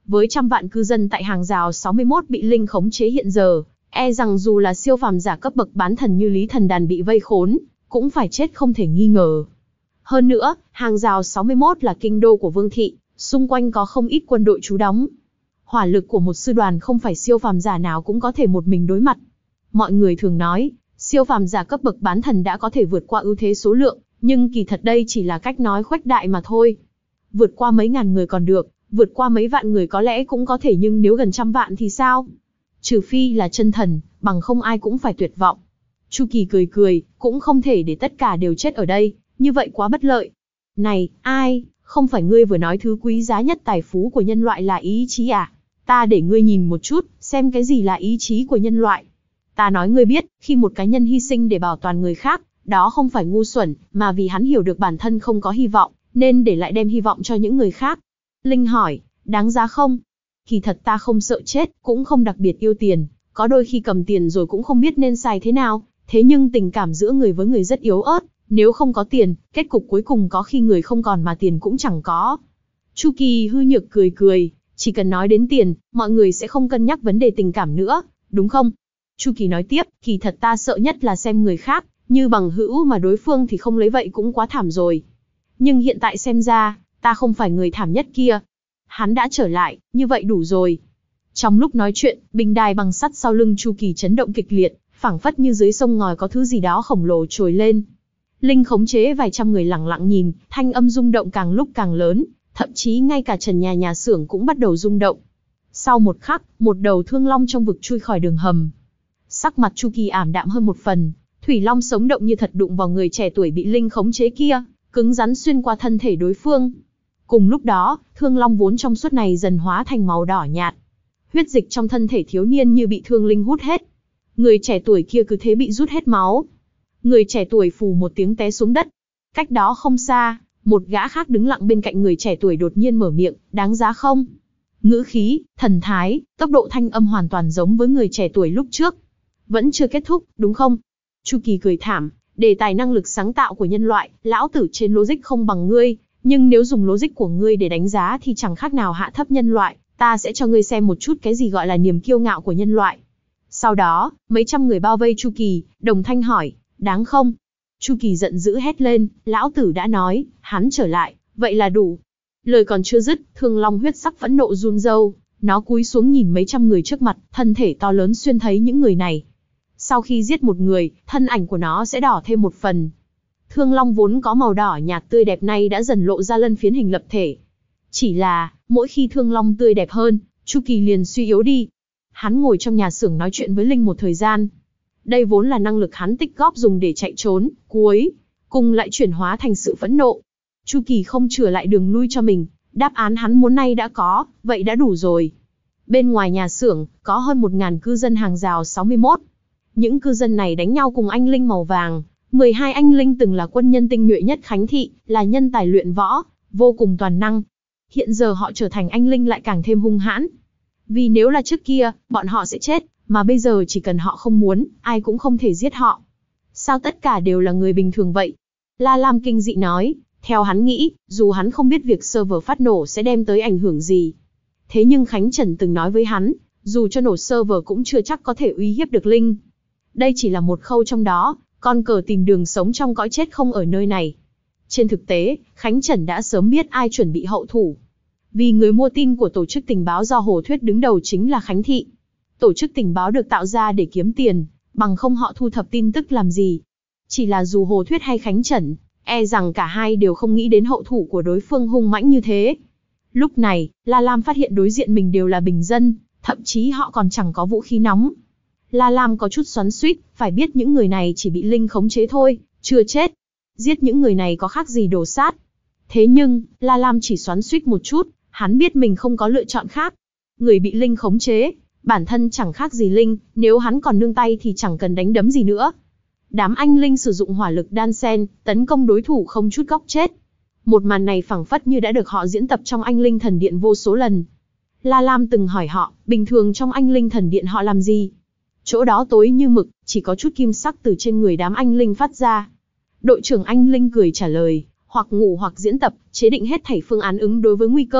Với trăm vạn cư dân tại hàng rào sáu mươi mốt bị linh khống chế hiện giờ, e rằng dù là siêu phàm giả cấp bậc bán thần như Lý Thần Đàn bị vây khốn, cũng phải chết không thể nghi ngờ. Hơn nữa, hàng rào sáu mươi mốt là kinh đô của Vương thị, xung quanh có không ít quân đội trú đóng. Hỏa lực của một sư đoàn không phải siêu phàm giả nào cũng có thể một mình đối mặt. Mọi người thường nói, siêu phàm giả cấp bậc bán thần đã có thể vượt qua ưu thế số lượng, nhưng kỳ thật đây chỉ là cách nói khuếch đại mà thôi. Vượt qua mấy ngàn người còn được, vượt qua mấy vạn người có lẽ cũng có thể, nhưng nếu gần trăm vạn thì sao? Trừ phi là chân thần, bằng không ai cũng phải tuyệt vọng. Chu Kỳ cười cười, cũng không thể để tất cả đều chết ở đây, như vậy quá bất lợi. Này, ai, không phải ngươi vừa nói thứ quý giá nhất tài phú của nhân loại là ý chí à? Ta để ngươi nhìn một chút, xem cái gì là ý chí của nhân loại. Ta nói ngươi biết, khi một cá nhân hy sinh để bảo toàn người khác, đó không phải ngu xuẩn, mà vì hắn hiểu được bản thân không có hy vọng, nên để lại đem hy vọng cho những người khác. Linh hỏi, đáng giá không? Kỳ thật ta không sợ chết, cũng không đặc biệt yêu tiền, có đôi khi cầm tiền rồi cũng không biết nên xài thế nào, thế nhưng tình cảm giữa người với người rất yếu ớt, nếu không có tiền, kết cục cuối cùng có khi người không còn mà tiền cũng chẳng có. Chu Kỳ hư nhược cười cười, chỉ cần nói đến tiền, mọi người sẽ không cân nhắc vấn đề tình cảm nữa, đúng không? Chu Kỳ nói tiếp, kỳ thật ta sợ nhất là xem người khác như bằng hữu mà đối phương thì không lấy vậy cũng quá thảm rồi. Nhưng hiện tại xem ra, ta không phải người thảm nhất kia. Hắn đã trở lại, như vậy đủ rồi. Trong lúc nói chuyện, bình đài bằng sắt sau lưng Chu Kỳ chấn động kịch liệt, phảng phất như dưới sông ngòi có thứ gì đó khổng lồ trồi lên. Linh khống chế vài trăm người lặng lặng nhìn, thanh âm rung động càng lúc càng lớn, thậm chí ngay cả trần nhà nhà xưởng cũng bắt đầu rung động. Sau một khắc, một đầu thương long trong vực chui khỏi đường hầm. Sắc mặt Chu Kỳ ảm đạm hơn một phần, thủy long sống động như thật đụng vào người trẻ tuổi bị linh khống chế kia, cứng rắn xuyên qua thân thể đối phương. Cùng lúc đó, thương long vốn trong suốt này dần hóa thành màu đỏ nhạt. Huyết dịch trong thân thể thiếu niên như bị thương linh hút hết. Người trẻ tuổi kia cứ thế bị rút hết máu. Người trẻ tuổi phù một tiếng té xuống đất. Cách đó không xa, một gã khác đứng lặng bên cạnh người trẻ tuổi đột nhiên mở miệng, đáng giá không? Ngữ khí, thần thái, tốc độ thanh âm hoàn toàn giống với người trẻ tuổi lúc trước. Vẫn chưa kết thúc, đúng không? Chu Kỳ cười thảm, đề tài năng lực sáng tạo của nhân loại, lão tử trên logic không bằng ngươi, nhưng nếu dùng logic của ngươi để đánh giá thì chẳng khác nào hạ thấp nhân loại, ta sẽ cho ngươi xem một chút cái gì gọi là niềm kiêu ngạo của nhân loại. Sau đó, mấy trăm người bao vây Chu Kỳ, đồng thanh hỏi, đáng không? Chu Kỳ giận dữ hét lên, lão tử đã nói, hắn trở lại, vậy là đủ. Lời còn chưa dứt, thương long huyết sắc phẫn nộ run râu, nó cúi xuống nhìn mấy trăm người trước mặt, thân thể to lớn xuyên thấy những người này. Sau khi giết một người, thân ảnh của nó sẽ đỏ thêm một phần. Thương long vốn có màu đỏ nhạt tươi đẹp nay đã dần lộ ra lân phiến hình lập thể. Chỉ là, mỗi khi thương long tươi đẹp hơn, Chu Kỳ liền suy yếu đi. Hắn ngồi trong nhà xưởng nói chuyện với Linh một thời gian. Đây vốn là năng lực hắn tích góp dùng để chạy trốn, cuối cùng lại chuyển hóa thành sự phẫn nộ. Chu Kỳ không chừa lại đường lui cho mình, đáp án hắn muốn nay đã có, vậy đã đủ rồi. Bên ngoài nhà xưởng, có hơn một nghìn cư dân hàng rào sáu mươi mốt. Những cư dân này đánh nhau cùng anh linh màu vàng. mười hai anh linh từng là quân nhân tinh nhuệ nhất Khánh Thị, là nhân tài luyện võ, vô cùng toàn năng. Hiện giờ họ trở thành anh linh lại càng thêm hung hãn. Vì nếu là trước kia, bọn họ sẽ chết, mà bây giờ chỉ cần họ không muốn, ai cũng không thể giết họ. Sao tất cả đều là người bình thường vậy? La Lam kinh dị nói, theo hắn nghĩ, dù hắn không biết việc server phát nổ sẽ đem tới ảnh hưởng gì. Thế nhưng Khánh Trần từng nói với hắn, dù cho nổ server cũng chưa chắc có thể uy hiếp được Linh. Đây chỉ là một khâu trong đó, con cờ tìm đường sống trong cõi chết không ở nơi này. Trên thực tế, Khánh Trần đã sớm biết ai chuẩn bị hậu thủ. Vì người mua tin của tổ chức tình báo do Hồ Thuyết đứng đầu chính là Khánh Thị. Tổ chức tình báo được tạo ra để kiếm tiền, bằng không họ thu thập tin tức làm gì. Chỉ là dù Hồ Thuyết hay Khánh Trần, e rằng cả hai đều không nghĩ đến hậu thủ của đối phương hung mãnh như thế. Lúc này, La Lam phát hiện đối diện mình đều là bình dân, thậm chí họ còn chẳng có vũ khí nóng. La Lam có chút xoắn xuýt, phải biết những người này chỉ bị Linh khống chế thôi, chưa chết. Giết những người này có khác gì đồ sát. Thế nhưng, La Lam chỉ xoắn xuýt một chút, hắn biết mình không có lựa chọn khác. Người bị Linh khống chế, bản thân chẳng khác gì Linh, nếu hắn còn nương tay thì chẳng cần đánh đấm gì nữa. Đám anh Linh sử dụng hỏa lực đan sen, tấn công đối thủ không chút góc chết. Một màn này phảng phất như đã được họ diễn tập trong Anh Linh Thần Điện vô số lần. La Lam từng hỏi họ, bình thường trong Anh Linh Thần Điện họ làm gì? Chỗ đó tối như mực, chỉ có chút kim sắc từ trên người đám anh Linh phát ra. Đội trưởng anh Linh cười trả lời, hoặc ngủ hoặc diễn tập, chế định hết thảy phương án ứng đối với nguy cơ,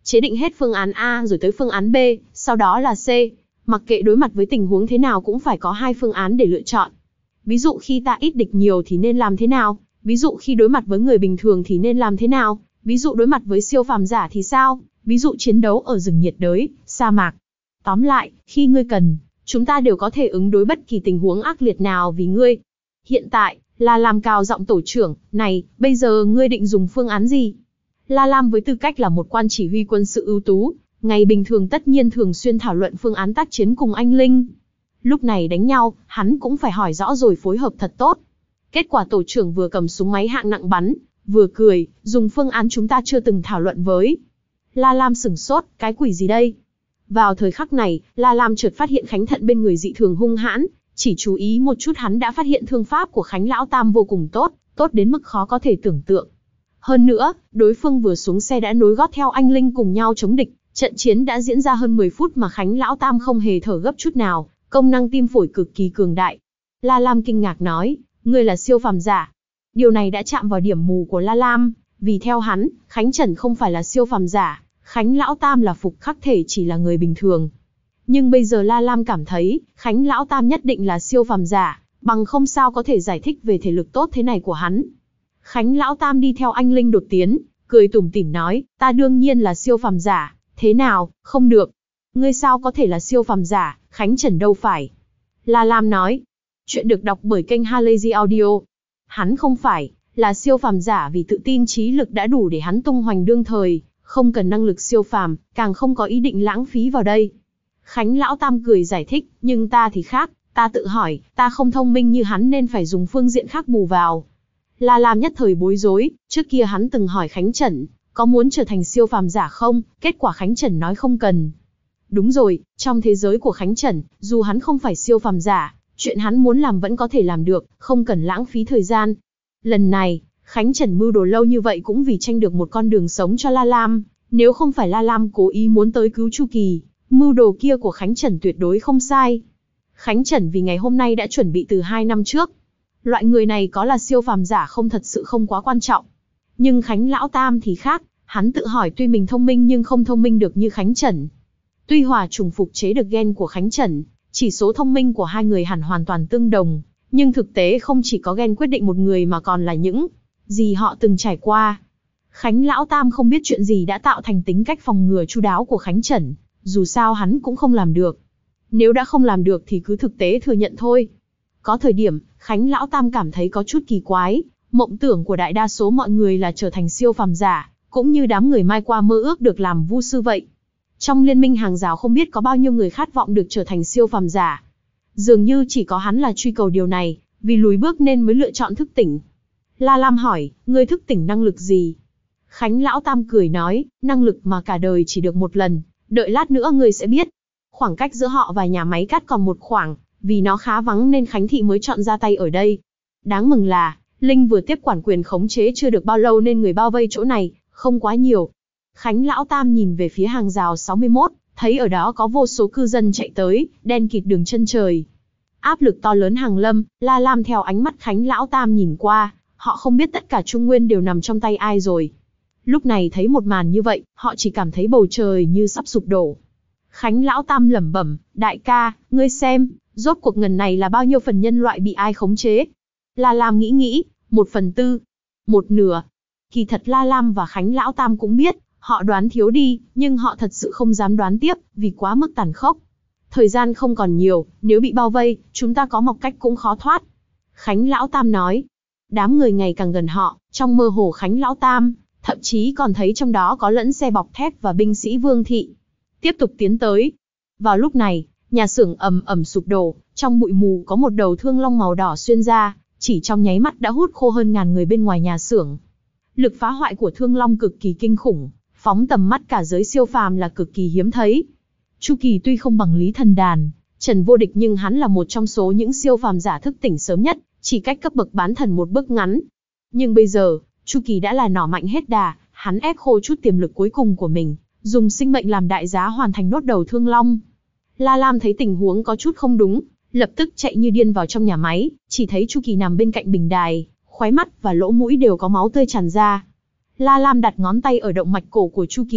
chế định hết phương án A rồi tới phương án B, sau đó là C. Mặc kệ đối mặt với tình huống thế nào cũng phải có hai phương án để lựa chọn. Ví dụ khi ta ít địch nhiều thì nên làm thế nào? Ví dụ khi đối mặt với người bình thường thì nên làm thế nào? Ví dụ đối mặt với siêu phàm giả thì sao? Ví dụ chiến đấu ở rừng nhiệt đới, sa mạc. Tóm lại, khi ngươi cần, chúng ta đều có thể ứng đối bất kỳ tình huống ác liệt nào vì ngươi. Hiện tại, La Lam cao giọng tổ trưởng, này, bây giờ ngươi định dùng phương án gì? La Lam với tư cách là một quan chỉ huy quân sự ưu tú, ngày bình thường tất nhiên thường xuyên thảo luận phương án tác chiến cùng anh Linh. Lúc này đánh nhau, hắn cũng phải hỏi rõ rồi phối hợp thật tốt. Kết quả tổ trưởng vừa cầm súng máy hạng nặng bắn, vừa cười, dùng phương án chúng ta chưa từng thảo luận với. La Lam sửng sốt, cái quỷ gì đây? Vào thời khắc này, La Lam chợt phát hiện Khánh Thận bên người dị thường hung hãn, chỉ chú ý một chút hắn đã phát hiện thương pháp của Khánh Lão Tam vô cùng tốt, tốt đến mức khó có thể tưởng tượng. Hơn nữa, đối phương vừa xuống xe đã nối gót theo anh Linh cùng nhau chống địch, trận chiến đã diễn ra hơn mười phút mà Khánh Lão Tam không hề thở gấp chút nào, công năng tim phổi cực kỳ cường đại. La Lam kinh ngạc nói, ngươi là siêu phàm giả. Điều này đã chạm vào điểm mù của La Lam, vì theo hắn, Khánh Trần không phải là siêu phàm giả, Khánh Lão Tam là phục khắc thể chỉ là người bình thường. Nhưng bây giờ La Lam cảm thấy, Khánh Lão Tam nhất định là siêu phàm giả, bằng không sao có thể giải thích về thể lực tốt thế này của hắn. Khánh Lão Tam đi theo anh Linh đột tiến, cười tủm tỉm nói, ta đương nhiên là siêu phàm giả, thế nào, không được. Ngươi sao có thể là siêu phàm giả, Khánh Trần đâu phải. La Lam nói, chuyện được đọc bởi kênh Halazy Audio. Hắn không phải, là siêu phàm giả vì tự tin trí lực đã đủ để hắn tung hoành đương thời, không cần năng lực siêu phàm, càng không có ý định lãng phí vào đây. Khánh Lão Tam cười giải thích, nhưng ta thì khác, ta tự hỏi, ta không thông minh như hắn nên phải dùng phương diện khác bù vào. La Lam nhất thời bối rối, trước kia hắn từng hỏi Khánh Trần, có muốn trở thành siêu phàm giả không, kết quả Khánh Trần nói không cần. Đúng rồi, trong thế giới của Khánh Trần, dù hắn không phải siêu phàm giả, chuyện hắn muốn làm vẫn có thể làm được, không cần lãng phí thời gian. Lần này, Khánh Trần mưu đồ lâu như vậy cũng vì tranh được một con đường sống cho La Lam, nếu không phải La Lam cố ý muốn tới cứu Chu Kỳ, mưu đồ kia của Khánh Trần tuyệt đối không sai. Khánh Trần vì ngày hôm nay đã chuẩn bị từ hai năm trước. Loại người này có là siêu phàm giả không thật sự không quá quan trọng. Nhưng Khánh Lão Tam thì khác, hắn tự hỏi tuy mình thông minh nhưng không thông minh được như Khánh Trần. Tuy hòa trùng phục chế được gen của Khánh Trần, chỉ số thông minh của hai người hẳn hoàn toàn tương đồng, nhưng thực tế không chỉ có gen quyết định một người mà còn là những gì họ từng trải qua. Khánh Lão Tam không biết chuyện gì đã tạo thành tính cách phòng ngừa chu đáo của Khánh Trần, dù sao hắn cũng không làm được. Nếu đã không làm được thì cứ thực tế thừa nhận thôi. Có thời điểm, Khánh Lão Tam cảm thấy có chút kỳ quái, mộng tưởng của đại đa số mọi người là trở thành siêu phàm giả, cũng như đám người mai qua mơ ước được làm vu sư vậy. Trong liên minh hàng rào không biết có bao nhiêu người khát vọng được trở thành siêu phàm giả. Dường như chỉ có hắn là truy cầu điều này, vì lùi bước nên mới lựa chọn thức tỉnh. La Lam hỏi, ngươi thức tỉnh năng lực gì? Khánh Lão Tam cười nói, năng lực mà cả đời chỉ được một lần, đợi lát nữa ngươi sẽ biết. Khoảng cách giữa họ và nhà máy cát còn một khoảng, vì nó khá vắng nên Khánh Thị mới chọn ra tay ở đây. Đáng mừng là, Linh vừa tiếp quản quyền khống chế chưa được bao lâu nên người bao vây chỗ này, không quá nhiều. Khánh Lão Tam nhìn về phía hàng rào sáu mươi mốt, thấy ở đó có vô số cư dân chạy tới, đen kịt đường chân trời. Áp lực to lớn hàng lâm, La Lam theo ánh mắt Khánh Lão Tam nhìn qua, họ không biết tất cả Trung Nguyên đều nằm trong tay ai rồi. Lúc này thấy một màn như vậy, họ chỉ cảm thấy bầu trời như sắp sụp đổ. Khánh Lão Tam lẩm bẩm, đại ca, ngươi xem, rốt cuộc ngần này là bao nhiêu phần nhân loại bị ai khống chế? La Lam nghĩ nghĩ, một phần tư, một nửa. Kỳ thật La Lam và Khánh Lão Tam cũng biết, họ đoán thiếu đi, nhưng họ thật sự không dám đoán tiếp, vì quá mức tàn khốc. Thời gian không còn nhiều, nếu bị bao vây, chúng ta có một cách cũng khó thoát. Khánh Lão Tam nói. Đám người ngày càng gần họ, trong mơ hồ Khánh Lão Tam, thậm chí còn thấy trong đó có lẫn xe bọc thép và binh sĩ Vương Thị. Tiếp tục tiến tới. Vào lúc này, nhà xưởng ầm ầm sụp đổ, trong bụi mù có một đầu thương long màu đỏ xuyên ra, chỉ trong nháy mắt đã hút khô hơn ngàn người bên ngoài nhà xưởng. Lực phá hoại của thương long cực kỳ kinh khủng, phóng tầm mắt cả giới siêu phàm là cực kỳ hiếm thấy. Chu Kỳ tuy không bằng Lý Thần Đàn, Trần Vô Địch nhưng hắn là một trong số những siêu phàm giả thức tỉnh sớm nhất, chỉ cách cấp bậc bán thần một bước ngắn. Nhưng bây giờ, Chu Kỳ đã là nỏ mạnh hết đà, hắn ép khô chút tiềm lực cuối cùng của mình, dùng sinh mệnh làm đại giá hoàn thành nốt đầu thương long. La Lam thấy tình huống có chút không đúng, lập tức chạy như điên vào trong nhà máy, chỉ thấy Chu Kỳ nằm bên cạnh bình đài, khóe mắt và lỗ mũi đều có máu tươi tràn ra. La Lam đặt ngón tay ở động mạch cổ của Chu Kỳ,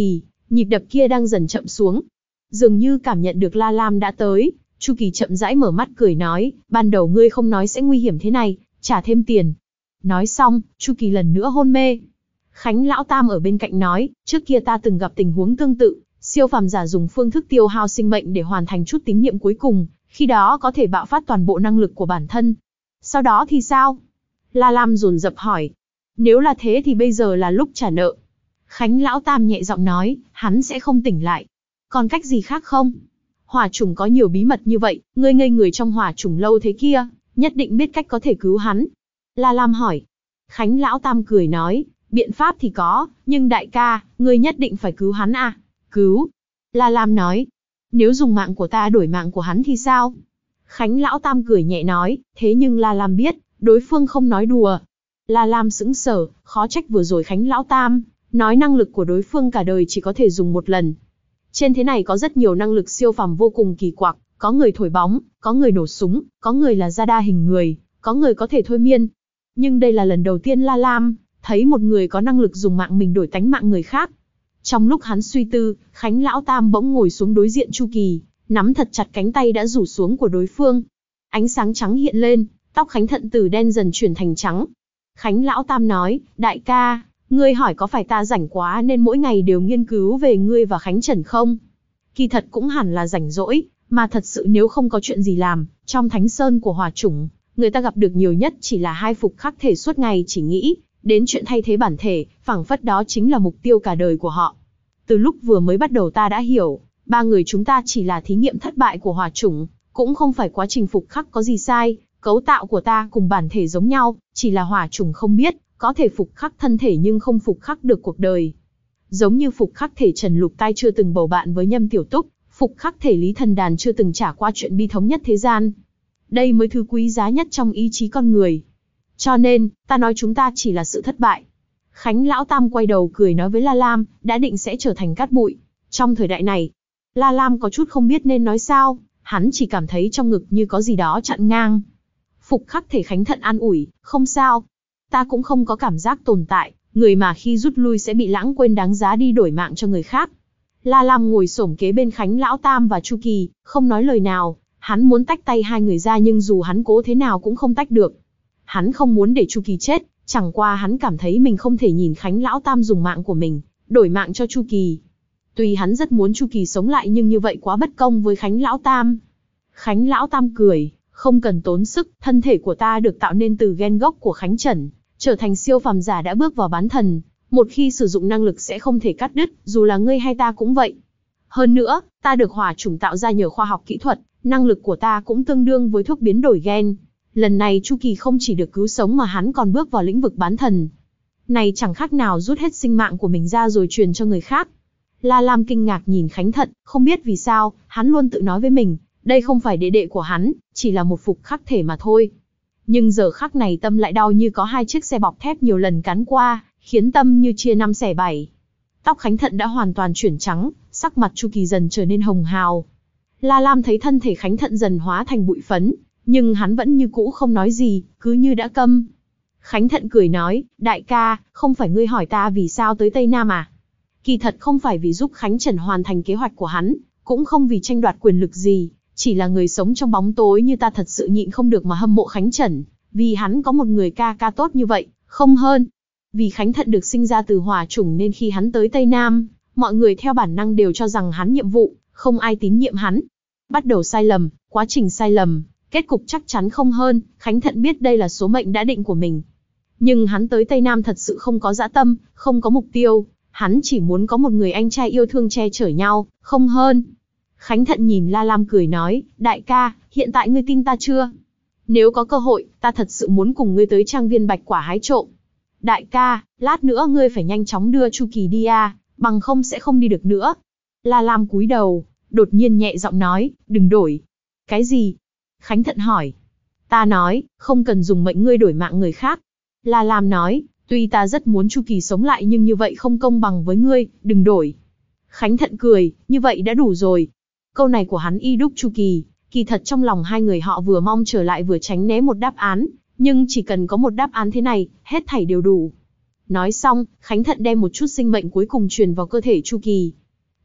Nhịp đập kia đang dần chậm xuống. Dường như cảm nhận được La Lam đã tới, Chu Kỳ chậm rãi mở mắt cười nói, ban đầu ngươi không nói sẽ nguy hiểm thế này, trả thêm tiền. Nói xong, Chu Kỳ lần nữa hôn mê. Khánh Lão Tam ở bên cạnh nói, trước kia ta từng gặp tình huống tương tự, siêu phàm giả dùng phương thức tiêu hao sinh mệnh để hoàn thành chút tín niệm cuối cùng, khi đó có thể bạo phát toàn bộ năng lực của bản thân. Sau đó thì sao? La Lam dồn dập hỏi. Nếu là thế thì bây giờ là lúc trả nợ. Khánh Lão Tam nhẹ giọng nói, hắn sẽ không tỉnh lại. Còn cách gì khác không? Hỏa trùng có nhiều bí mật như vậy, ngươi ngây người trong hỏa trùng lâu thế kia, nhất định biết cách có thể cứu hắn. La Lam hỏi. Khánh Lão Tam cười nói, biện pháp thì có, nhưng đại ca, ngươi nhất định phải cứu hắn à? Cứu. La Lam nói. Nếu dùng mạng của ta đổi mạng của hắn thì sao? Khánh Lão Tam cười nhẹ nói, thế nhưng La Lam biết, đối phương không nói đùa. La Lam sững sờ, khó trách vừa rồi Khánh Lão Tam nói năng lực của đối phương cả đời chỉ có thể dùng một lần. Trên thế này có rất nhiều năng lực siêu phàm vô cùng kỳ quặc, có người thổi bóng, có người nổ súng, có người là gia đa hình người, có người có thể thôi miên. Nhưng đây là lần đầu tiên La Lam thấy một người có năng lực dùng mạng mình đổi tánh mạng người khác. Trong lúc hắn suy tư, Khánh Lão Tam bỗng ngồi xuống đối diện Chu Kỳ, nắm thật chặt cánh tay đã rủ xuống của đối phương. Ánh sáng trắng hiện lên, tóc Khánh Thận từ đen dần chuyển thành trắng. Khánh Lão Tam nói, đại ca, ngươi hỏi có phải ta rảnh quá nên mỗi ngày đều nghiên cứu về ngươi và Khánh Trần không? Kỳ thật cũng hẳn là rảnh rỗi, mà thật sự nếu không có chuyện gì làm, trong Thánh Sơn của Hỏa Chủng, người ta gặp được nhiều nhất chỉ là hai phục khắc thể suốt ngày chỉ nghĩ đến chuyện thay thế bản thể, phảng phất đó chính là mục tiêu cả đời của họ. Từ lúc vừa mới bắt đầu ta đã hiểu, ba người chúng ta chỉ là thí nghiệm thất bại của Hỏa Chủng, cũng không phải quá trình phục khắc có gì sai, cấu tạo của ta cùng bản thể giống nhau, chỉ là Hỏa Chủng không biết, có thể phục khắc thân thể nhưng không phục khắc được cuộc đời. Giống như phục khắc thể Trần Lục Tai chưa từng bầu bạn với Nhâm Tiểu Túc, phục khắc thể Lý Thần Đàn chưa từng trải qua chuyện bi thống nhất thế gian. Đây mới thứ quý giá nhất trong ý chí con người. Cho nên, ta nói chúng ta chỉ là sự thất bại. Khánh Lão Tam quay đầu cười nói với La Lam, đã định sẽ trở thành cát bụi. Trong thời đại này, La Lam có chút không biết nên nói sao, hắn chỉ cảm thấy trong ngực như có gì đó chặn ngang. Phục khắc thể Khánh Thận an ủi, không sao. Ta cũng không có cảm giác tồn tại, người mà khi rút lui sẽ bị lãng quên đáng giá đi đổi mạng cho người khác. La Lam ngồi xổm kế bên Khánh Lão Tam và Chu Kỳ, không nói lời nào. Hắn muốn tách tay hai người ra nhưng dù hắn cố thế nào cũng không tách được. Hắn không muốn để Chu Kỳ chết, chẳng qua hắn cảm thấy mình không thể nhìn Khánh Lão Tam dùng mạng của mình, đổi mạng cho Chu Kỳ. Tuy hắn rất muốn Chu Kỳ sống lại nhưng như vậy quá bất công với Khánh Lão Tam. Khánh Lão Tam cười, không cần tốn sức, thân thể của ta được tạo nên từ gen gốc của Khánh Trần, trở thành siêu phàm giả đã bước vào bán thần. Một khi sử dụng năng lực sẽ không thể cắt đứt, dù là ngươi hay ta cũng vậy. Hơn nữa, ta được Hỏa Chủng tạo ra nhờ khoa học kỹ thuật, năng lực của ta cũng tương đương với thuốc biến đổi gen. Lần này Chu Kỳ không chỉ được cứu sống mà hắn còn bước vào lĩnh vực bán thần. Này chẳng khác nào rút hết sinh mạng của mình ra rồi truyền cho người khác. La Lam kinh ngạc nhìn Khánh Thận, không biết vì sao, hắn luôn tự nói với mình, đây không phải đệ đệ của hắn, chỉ là một phục khắc thể mà thôi. Nhưng giờ khắc này tâm lại đau như có hai chiếc xe bọc thép nhiều lần cán qua, khiến tâm như chia năm xẻ bảy. Tóc Khánh Thận đã hoàn toàn chuyển trắng, sắc mặt Chu Kỳ dần trở nên hồng hào. La Lam thấy thân thể Khánh Thận dần hóa thành bụi phấn, nhưng hắn vẫn như cũ không nói gì, cứ như đã câm. Khánh Thận cười nói, đại ca, không phải ngươi hỏi ta vì sao tới Tây Nam à? Kỳ thật không phải vì giúp Khánh Trần hoàn thành kế hoạch của hắn, cũng không vì tranh đoạt quyền lực gì, chỉ là người sống trong bóng tối như ta thật sự nhịn không được mà hâm mộ Khánh Trần, vì hắn có một người ca ca tốt như vậy, không hơn. Vì Khánh Thận được sinh ra từ Hỏa Chủng nên khi hắn tới Tây Nam, mọi người theo bản năng đều cho rằng hắn nhiệm vụ, không ai tín nhiệm hắn. Bắt đầu sai lầm, quá trình sai lầm, kết cục chắc chắn không hơn, Khánh Thận biết đây là số mệnh đã định của mình. Nhưng hắn tới Tây Nam thật sự không có dã tâm, không có mục tiêu, hắn chỉ muốn có một người anh trai yêu thương che chở nhau, không hơn. Khánh Thận nhìn La Lam cười nói, đại ca, hiện tại ngươi tin ta chưa? Nếu có cơ hội, ta thật sự muốn cùng ngươi tới trang viên Bạch Quả hái trộm. Đại ca, lát nữa ngươi phải nhanh chóng đưa Chu Kỳ đi à, bằng không sẽ không đi được nữa. La Lam cúi đầu, đột nhiên nhẹ giọng nói, đừng đổi. Cái gì? Khánh Thận hỏi. Ta nói, không cần dùng mệnh ngươi đổi mạng người khác. La Lam nói, tuy ta rất muốn Chu Kỳ sống lại nhưng như vậy không công bằng với ngươi, đừng đổi. Khánh Thận cười, như vậy đã đủ rồi. Câu này của hắn y đúc Chu Kỳ, kỳ thật trong lòng hai người họ vừa mong trở lại vừa tránh né một đáp án, nhưng chỉ cần có một đáp án thế này, hết thảy đều đủ. Nói xong, Khánh Thận đem một chút sinh mệnh cuối cùng truyền vào cơ thể Chu Kỳ.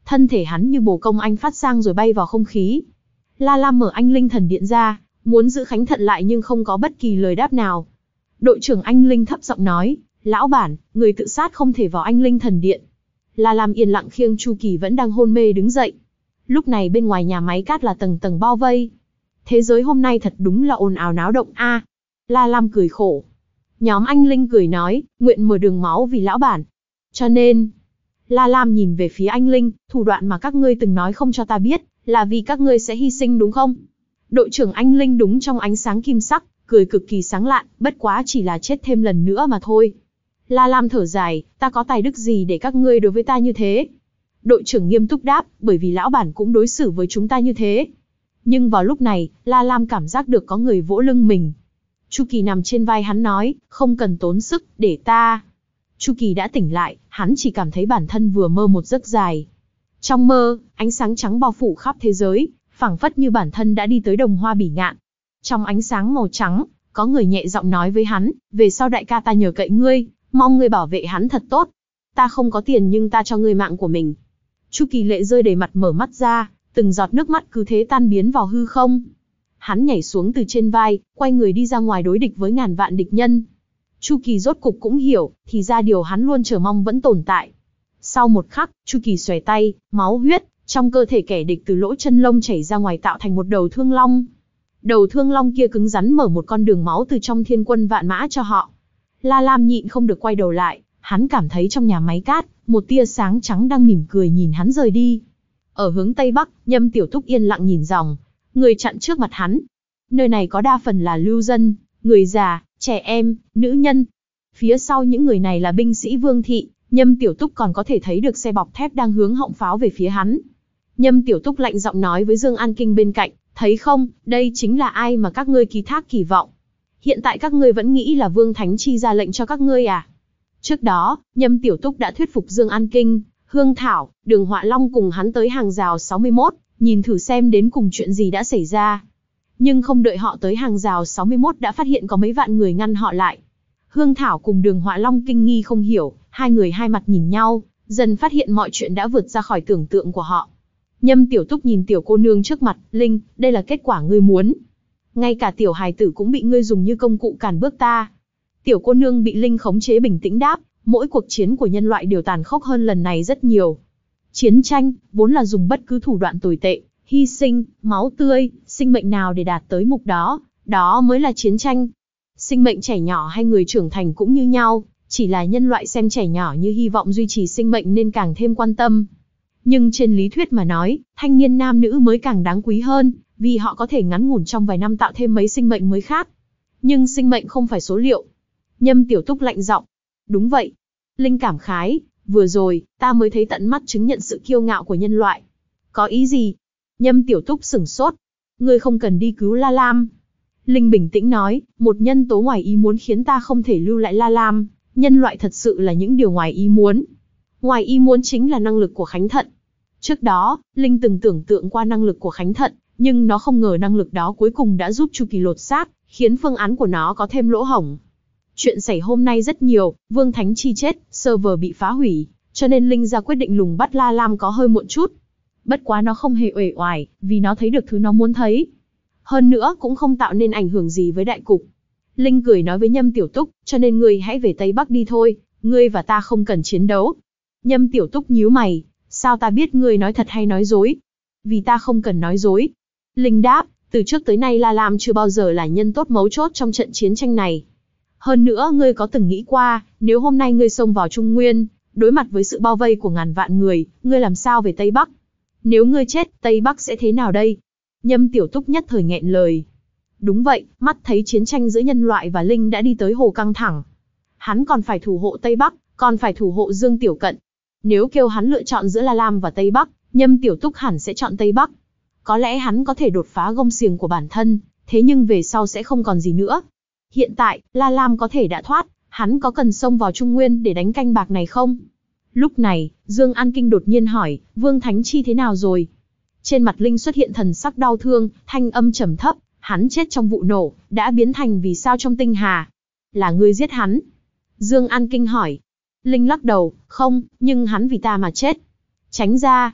thân thể hắn như bồ công anh phát sang rồi bay vào không khí. La Lam mở anh linh thần điện ra, muốn giữ Khánh Thận lại nhưng không có bất kỳ lời đáp nào. Đội trưởng anh linh thấp giọng nói, lão bản, người tự sát không thể vào anh linh thần điện. La Lam yên lặng khiêng Chu Kỳ vẫn đang hôn mê đứng dậy. Lúc này bên ngoài nhà máy cát là tầng tầng bao vây. Thế giới hôm nay thật đúng là ồn ào náo động a. À, La Lam cười khổ. Nhóm anh linh cười nói, nguyện mở đường máu vì lão bản. Cho nên, La Lam nhìn về phía anh linh, thủ đoạn mà các ngươi từng nói không cho ta biết, là vì các ngươi sẽ hy sinh đúng không? Đội trưởng anh linh đúng trong ánh sáng kim sắc, cười cực kỳ sáng lạn, bất quá chỉ là chết thêm lần nữa mà thôi. La Lam thở dài, ta có tài đức gì để các ngươi đối với ta như thế? Đội trưởng nghiêm túc đáp, bởi vì lão bản cũng đối xử với chúng ta như thế. Nhưng vào lúc này, La Lam cảm giác được có người vỗ lưng mình. Chu Kỳ nằm trên vai hắn nói, không cần tốn sức, để ta. Chu Kỳ đã tỉnh lại, hắn chỉ cảm thấy bản thân vừa mơ một giấc dài. Trong mơ, ánh sáng trắng bao phủ khắp thế giới, phảng phất như bản thân đã đi tới đồng hoa bỉ ngạn. Trong ánh sáng màu trắng, có người nhẹ giọng nói với hắn, về sau đại ca ta nhờ cậy ngươi, mong ngươi bảo vệ hắn thật tốt. Ta không có tiền nhưng ta cho ngươi mạng của mình. Chu Kỳ lệ rơi đầy mặt mở mắt ra, từng giọt nước mắt cứ thế tan biến vào hư không. Hắn nhảy xuống từ trên vai, quay người đi ra ngoài đối địch với ngàn vạn địch nhân. Chu Kỳ rốt cục cũng hiểu, thì ra điều hắn luôn chờ mong vẫn tồn tại. Sau một khắc, Chu Kỳ xòe tay, máu huyết, trong cơ thể kẻ địch từ lỗ chân lông chảy ra ngoài tạo thành một đầu thương long. Đầu thương long kia cứng rắn mở một con đường máu từ trong thiên quân vạn mã cho họ. La Lam nhịn không được quay đầu lại, hắn cảm thấy trong nhà máy cát, một tia sáng trắng đang mỉm cười nhìn hắn rời đi. Ở hướng Tây Bắc, Nhâm Tiểu Túc yên lặng nhìn dòng, người chặn trước mặt hắn. Nơi này có đa phần là lưu dân, người già, trẻ em, nữ nhân. Phía sau những người này là binh sĩ Vương Thị, Nhâm Tiểu Túc còn có thể thấy được xe bọc thép đang hướng họng pháo về phía hắn. Nhâm Tiểu Túc lạnh giọng nói với Dương An Kinh bên cạnh, thấy không, đây chính là ai mà các ngươi ký thác kỳ vọng. Hiện tại các ngươi vẫn nghĩ là Vương Thánh Chi ra lệnh cho các ngươi à? Trước đó, Nhâm Tiểu Túc đã thuyết phục Dương An Kinh, Hương Thảo, Đường Họa Long cùng hắn tới hàng rào sáu mươi mốt, nhìn thử xem đến cùng chuyện gì đã xảy ra. Nhưng không đợi họ tới hàng rào sáu mươi mốt đã phát hiện có mấy vạn người ngăn họ lại. Hương Thảo cùng Đường Họa Long kinh nghi không hiểu, hai người hai mặt nhìn nhau, dần phát hiện mọi chuyện đã vượt ra khỏi tưởng tượng của họ. Nhâm Tiểu Túc nhìn tiểu cô nương trước mặt, Linh, đây là kết quả ngươi muốn. Ngay cả tiểu hài tử cũng bị ngươi dùng như công cụ cản bước ta. Tiểu cô nương bị Linh khống chế bình tĩnh đáp, mỗi cuộc chiến của nhân loại đều tàn khốc hơn lần này rất nhiều. Chiến tranh, vốn là dùng bất cứ thủ đoạn tồi tệ, hy sinh, máu tươi, sinh mệnh nào để đạt tới mục đó, đó mới là chiến tranh. Sinh mệnh trẻ nhỏ hay người trưởng thành cũng như nhau, chỉ là nhân loại xem trẻ nhỏ như hy vọng duy trì sinh mệnh nên càng thêm quan tâm. Nhưng trên lý thuyết mà nói, thanh niên nam nữ mới càng đáng quý hơn, vì họ có thể ngắn ngủn trong vài năm tạo thêm mấy sinh mệnh mới khác. Nhưng sinh mệnh không phải số liệu. Nhâm Tiểu Túc lạnh giọng. Đúng vậy. Linh cảm khái, vừa rồi, ta mới thấy tận mắt chứng nhận sự kiêu ngạo của nhân loại. Có ý gì? Nhâm Tiểu Túc sửng sốt. Ngươi không cần đi cứu La Lam. Linh bình tĩnh nói, một nhân tố ngoài ý muốn khiến ta không thể lưu lại La Lam. Nhân loại thật sự là những điều ngoài ý muốn. Ngoài ý muốn chính là năng lực của Khánh Thận. Trước đó, Linh từng tưởng tượng qua năng lực của Khánh Thận, nhưng nó không ngờ năng lực đó cuối cùng đã giúp Chu Kỳ lột xác, khiến phương án của nó có thêm lỗ hổng. Chuyện xảy hôm nay rất nhiều, Vương Thánh Chi chết, server bị phá hủy, cho nên Linh ra quyết định lùng bắt La Lam có hơi muộn chút. Bất quá nó không hề uể oải, vì nó thấy được thứ nó muốn thấy. Hơn nữa cũng không tạo nên ảnh hưởng gì với đại cục. Linh cười nói với Nhâm Tiểu Túc, cho nên ngươi hãy về Tây Bắc đi thôi, ngươi và ta không cần chiến đấu. Nhâm Tiểu Túc nhíu mày, sao ta biết ngươi nói thật hay nói dối? Vì ta không cần nói dối. Linh đáp, từ trước tới nay La Lam chưa bao giờ là nhân tốt mấu chốt trong trận chiến tranh này. Hơn nữa ngươi có từng nghĩ qua, nếu hôm nay ngươi xông vào Trung Nguyên, đối mặt với sự bao vây của ngàn vạn người, ngươi làm sao về Tây Bắc? Nếu ngươi chết, Tây Bắc sẽ thế nào đây? Nhâm Tiểu Túc nhất thời nghẹn lời. Đúng vậy, mắt thấy chiến tranh giữa nhân loại và Linh đã đi tới hồ căng thẳng. Hắn còn phải thủ hộ Tây Bắc, còn phải thủ hộ Dương Tiểu Cận. Nếu kêu hắn lựa chọn giữa La Lam và Tây Bắc, Nhâm Tiểu Túc hẳn sẽ chọn Tây Bắc. Có lẽ hắn có thể đột phá gông xiềng của bản thân, thế nhưng về sau sẽ không còn gì nữa. Hiện tại, La Lam có thể đã thoát, hắn có cần xông vào Trung Nguyên để đánh canh bạc này không? Lúc này, Dương An Kinh đột nhiên hỏi, Vương Thánh Chi thế nào rồi? Trên mặt Linh xuất hiện thần sắc đau thương, thanh âm trầm thấp, hắn chết trong vụ nổ, đã biến thành vì sao trong tinh hà. Là ngươi giết hắn? Dương An Kinh hỏi. Linh lắc đầu, không, nhưng hắn vì ta mà chết. Tránh ra.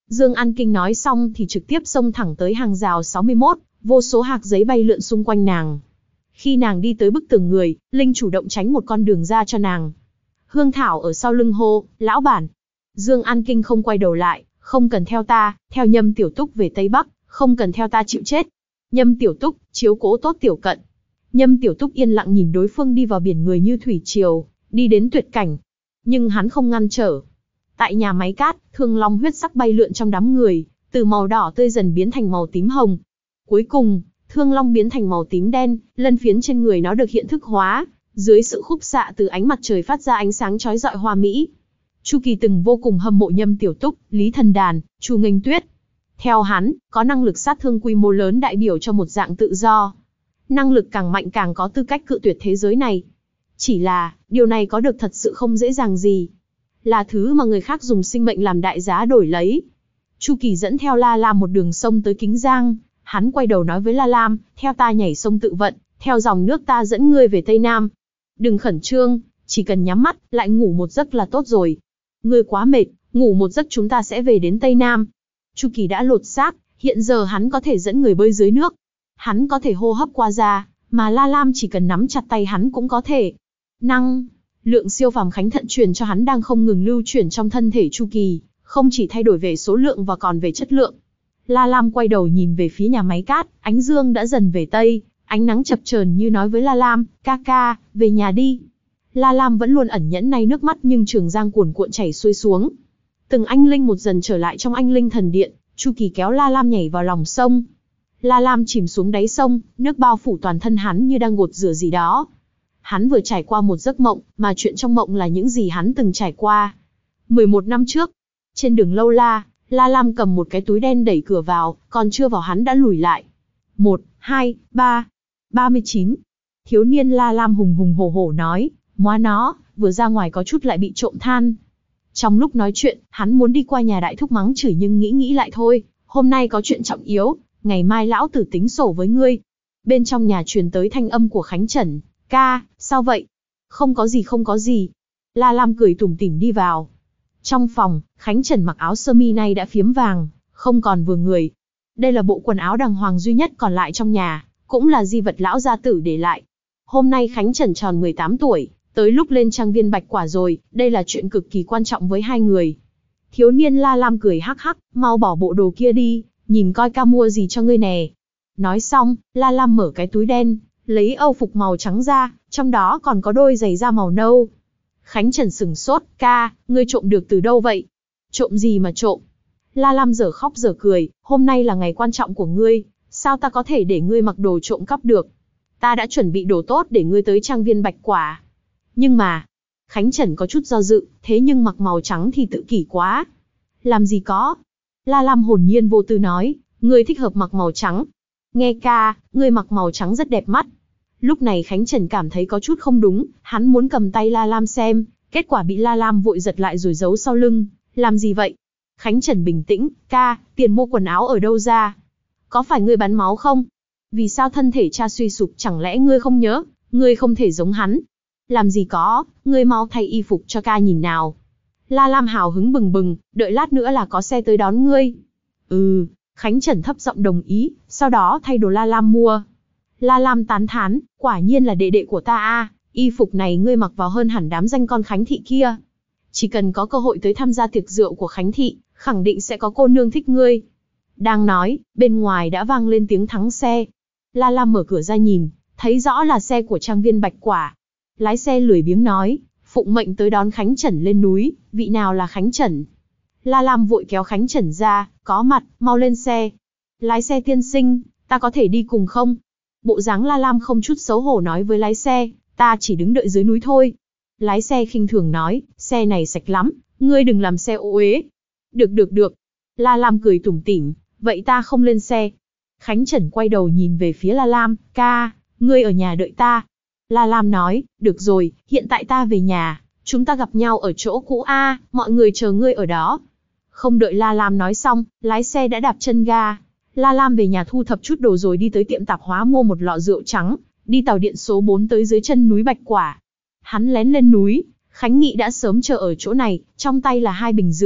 Dương An Kinh nói xong thì trực tiếp xông thẳng tới hàng rào sáu mươi mốt, vô số hạc giấy bay lượn xung quanh nàng. Khi nàng đi tới bức tường người, Linh chủ động tránh một con đường ra cho nàng. Hương Thảo ở sau lưng hô, lão bản. Dương An Kinh không quay đầu lại, không cần theo ta, theo Nhâm Tiểu Túc về Tây Bắc, không cần theo ta chịu chết. Nhâm Tiểu Túc, chiếu cố tốt Tiểu Cận. Nhâm Tiểu Túc yên lặng nhìn đối phương đi vào biển người như thủy triều, đi đến tuyệt cảnh. Nhưng hắn không ngăn trở. Tại nhà máy cát, thương long huyết sắc bay lượn trong đám người, từ màu đỏ tươi dần biến thành màu tím hồng. Cuối cùng, thương long biến thành màu tím đen, lân phiến trên người nó được hiện thức hóa, dưới sự khúc xạ từ ánh mặt trời phát ra ánh sáng chói rọi hoa mỹ. Chu Kỳ từng vô cùng hâm mộ Nhâm Tiểu Túc, Lý Thần Đàn, Chu Nghênh Tuyết. Theo hắn, có năng lực sát thương quy mô lớn đại biểu cho một dạng tự do. Năng lực càng mạnh càng có tư cách cự tuyệt thế giới này. Chỉ là, điều này có được thật sự không dễ dàng gì. Là thứ mà người khác dùng sinh mệnh làm đại giá đổi lấy. Chu Kỳ dẫn theo La Lam một đường sông tới Kính Giang, hắn quay đầu nói với La Lam, theo ta nhảy sông tự vận, theo dòng nước ta dẫn ngươi về Tây Nam. Đừng khẩn trương, chỉ cần nhắm mắt, lại ngủ một giấc là tốt rồi. Ngươi quá mệt, ngủ một giấc chúng ta sẽ về đến Tây Nam. Chu Kỳ đã lột xác, hiện giờ hắn có thể dẫn người bơi dưới nước. Hắn có thể hô hấp qua da, mà La Lam chỉ cần nắm chặt tay hắn cũng có thể. Năng lượng siêu phàm khánh thận truyền cho hắn đang không ngừng lưu chuyển trong thân thể Chu Kỳ, không chỉ thay đổi về số lượng và còn về chất lượng. La Lam quay đầu nhìn về phía nhà máy cát, ánh dương đã dần về tây, ánh nắng chập chờn như nói với La Lam, ca ca, về nhà đi. La Lam vẫn luôn ẩn nhẫn nay nước mắt nhưng Trường Giang cuồn cuộn chảy xuôi xuống. Từng anh linh một dần trở lại trong anh linh thần điện, Chu Kỳ kéo La Lam nhảy vào lòng sông. La Lam chìm xuống đáy sông, nước bao phủ toàn thân hắn như đang gột rửa gì đó. Hắn vừa trải qua một giấc mộng, mà chuyện trong mộng là những gì hắn từng trải qua. mười một năm trước, trên đường Lâu La, La Lam cầm một cái túi đen đẩy cửa vào, còn chưa vào hắn đã lùi lại. Một, hai, ba, ba mươi chín. Thiếu niên La Lam hùng hùng hổ hổ nói, móa nó, vừa ra ngoài có chút lại bị trộm than. Trong lúc nói chuyện, hắn muốn đi qua nhà đại thúc mắng chửi nhưng nghĩ nghĩ lại thôi, hôm nay có chuyện trọng yếu, ngày mai lão tử tính sổ với ngươi. Bên trong nhà truyền tới thanh âm của Khánh Trần, ca, sao vậy? Không có gì không có gì. La Lam cười tủm tỉm đi vào. Trong phòng, Khánh Trần mặc áo sơ mi nay đã phiếm vàng, không còn vừa người. Đây là bộ quần áo đàng hoàng duy nhất còn lại trong nhà, cũng là di vật lão gia tử để lại. Hôm nay Khánh Trần tròn mười tám tuổi, tới lúc lên trang viên Bạch Quả rồi, đây là chuyện cực kỳ quan trọng với hai người. Thiếu niên La Lam cười hắc hắc, mau bỏ bộ đồ kia đi, nhìn coi ca mua gì cho ngươi nè. Nói xong, La Lam mở cái túi đen, lấy âu phục màu trắng ra, trong đó còn có đôi giày da màu nâu. Khánh Trần sửng sốt, ca, ngươi trộm được từ đâu vậy? Trộm gì mà trộm? La Lam dở khóc dở cười, hôm nay là ngày quan trọng của ngươi, sao ta có thể để ngươi mặc đồ trộm cắp được? Ta đã chuẩn bị đồ tốt để ngươi tới trang viên Bạch Quả. Nhưng mà, Khánh Trần có chút do dự, thế nhưng mặc màu trắng thì tự kỷ quá. Làm gì có? La Lam hồn nhiên vô tư nói, ngươi thích hợp mặc màu trắng. Nghe ca, ngươi mặc màu trắng rất đẹp mắt. Lúc này Khánh Trần cảm thấy có chút không đúng, hắn muốn cầm tay La Lam xem, kết quả bị La Lam vội giật lại rồi giấu sau lưng. Làm gì vậy? Khánh Trần bình tĩnh, ca, tiền mua quần áo ở đâu ra? Có phải ngươi bắn máu không? Vì sao thân thể cha suy sụp, chẳng lẽ ngươi không nhớ, ngươi không thể giống hắn? Làm gì có, ngươi mau thay y phục cho ca nhìn nào. La Lam hào hứng bừng bừng, đợi lát nữa là có xe tới đón ngươi. Ừ, Khánh Trần thấp giọng đồng ý, sau đó thay đồ La Lam mua. La Lam tán thán, quả nhiên là đệ đệ của ta a, y phục này ngươi mặc vào hơn hẳn đám danh con Khánh thị kia. Chỉ cần có cơ hội tới tham gia tiệc rượu của Khánh thị, khẳng định sẽ có cô nương thích ngươi. Đang nói, bên ngoài đã vang lên tiếng thắng xe. La Lam mở cửa ra nhìn, thấy rõ là xe của trang viên Bạch Quả. Lái xe lười biếng nói, phụng mệnh tới đón Khánh Trần lên núi, vị nào là Khánh Trần? La Lam vội kéo Khánh Trần ra, có mặt, mau lên xe. Lái xe tiên sinh, ta có thể đi cùng không? Bộ dáng La Lam không chút xấu hổ nói với lái xe, ta chỉ đứng đợi dưới núi thôi. Lái xe khinh thường nói, xe này sạch lắm, ngươi đừng làm xe ô uế. Được được được. La Lam cười tủm tỉm, vậy ta không lên xe. Khánh Trần quay đầu nhìn về phía La Lam, ca, ngươi ở nhà đợi ta. La Lam nói, được rồi, hiện tại ta về nhà, chúng ta gặp nhau ở chỗ cũ a, mọi người chờ ngươi ở đó. Không đợi La Lam nói xong, lái xe đã đạp chân ga. La Lam về nhà thu thập chút đồ rồi đi tới tiệm tạp hóa mua một lọ rượu trắng, đi tàu điện số bốn tới dưới chân núi Bạch Quả. Hắn lén lên núi, Khánh Nghị đã sớm chờ ở chỗ này, trong tay là hai bình rượu,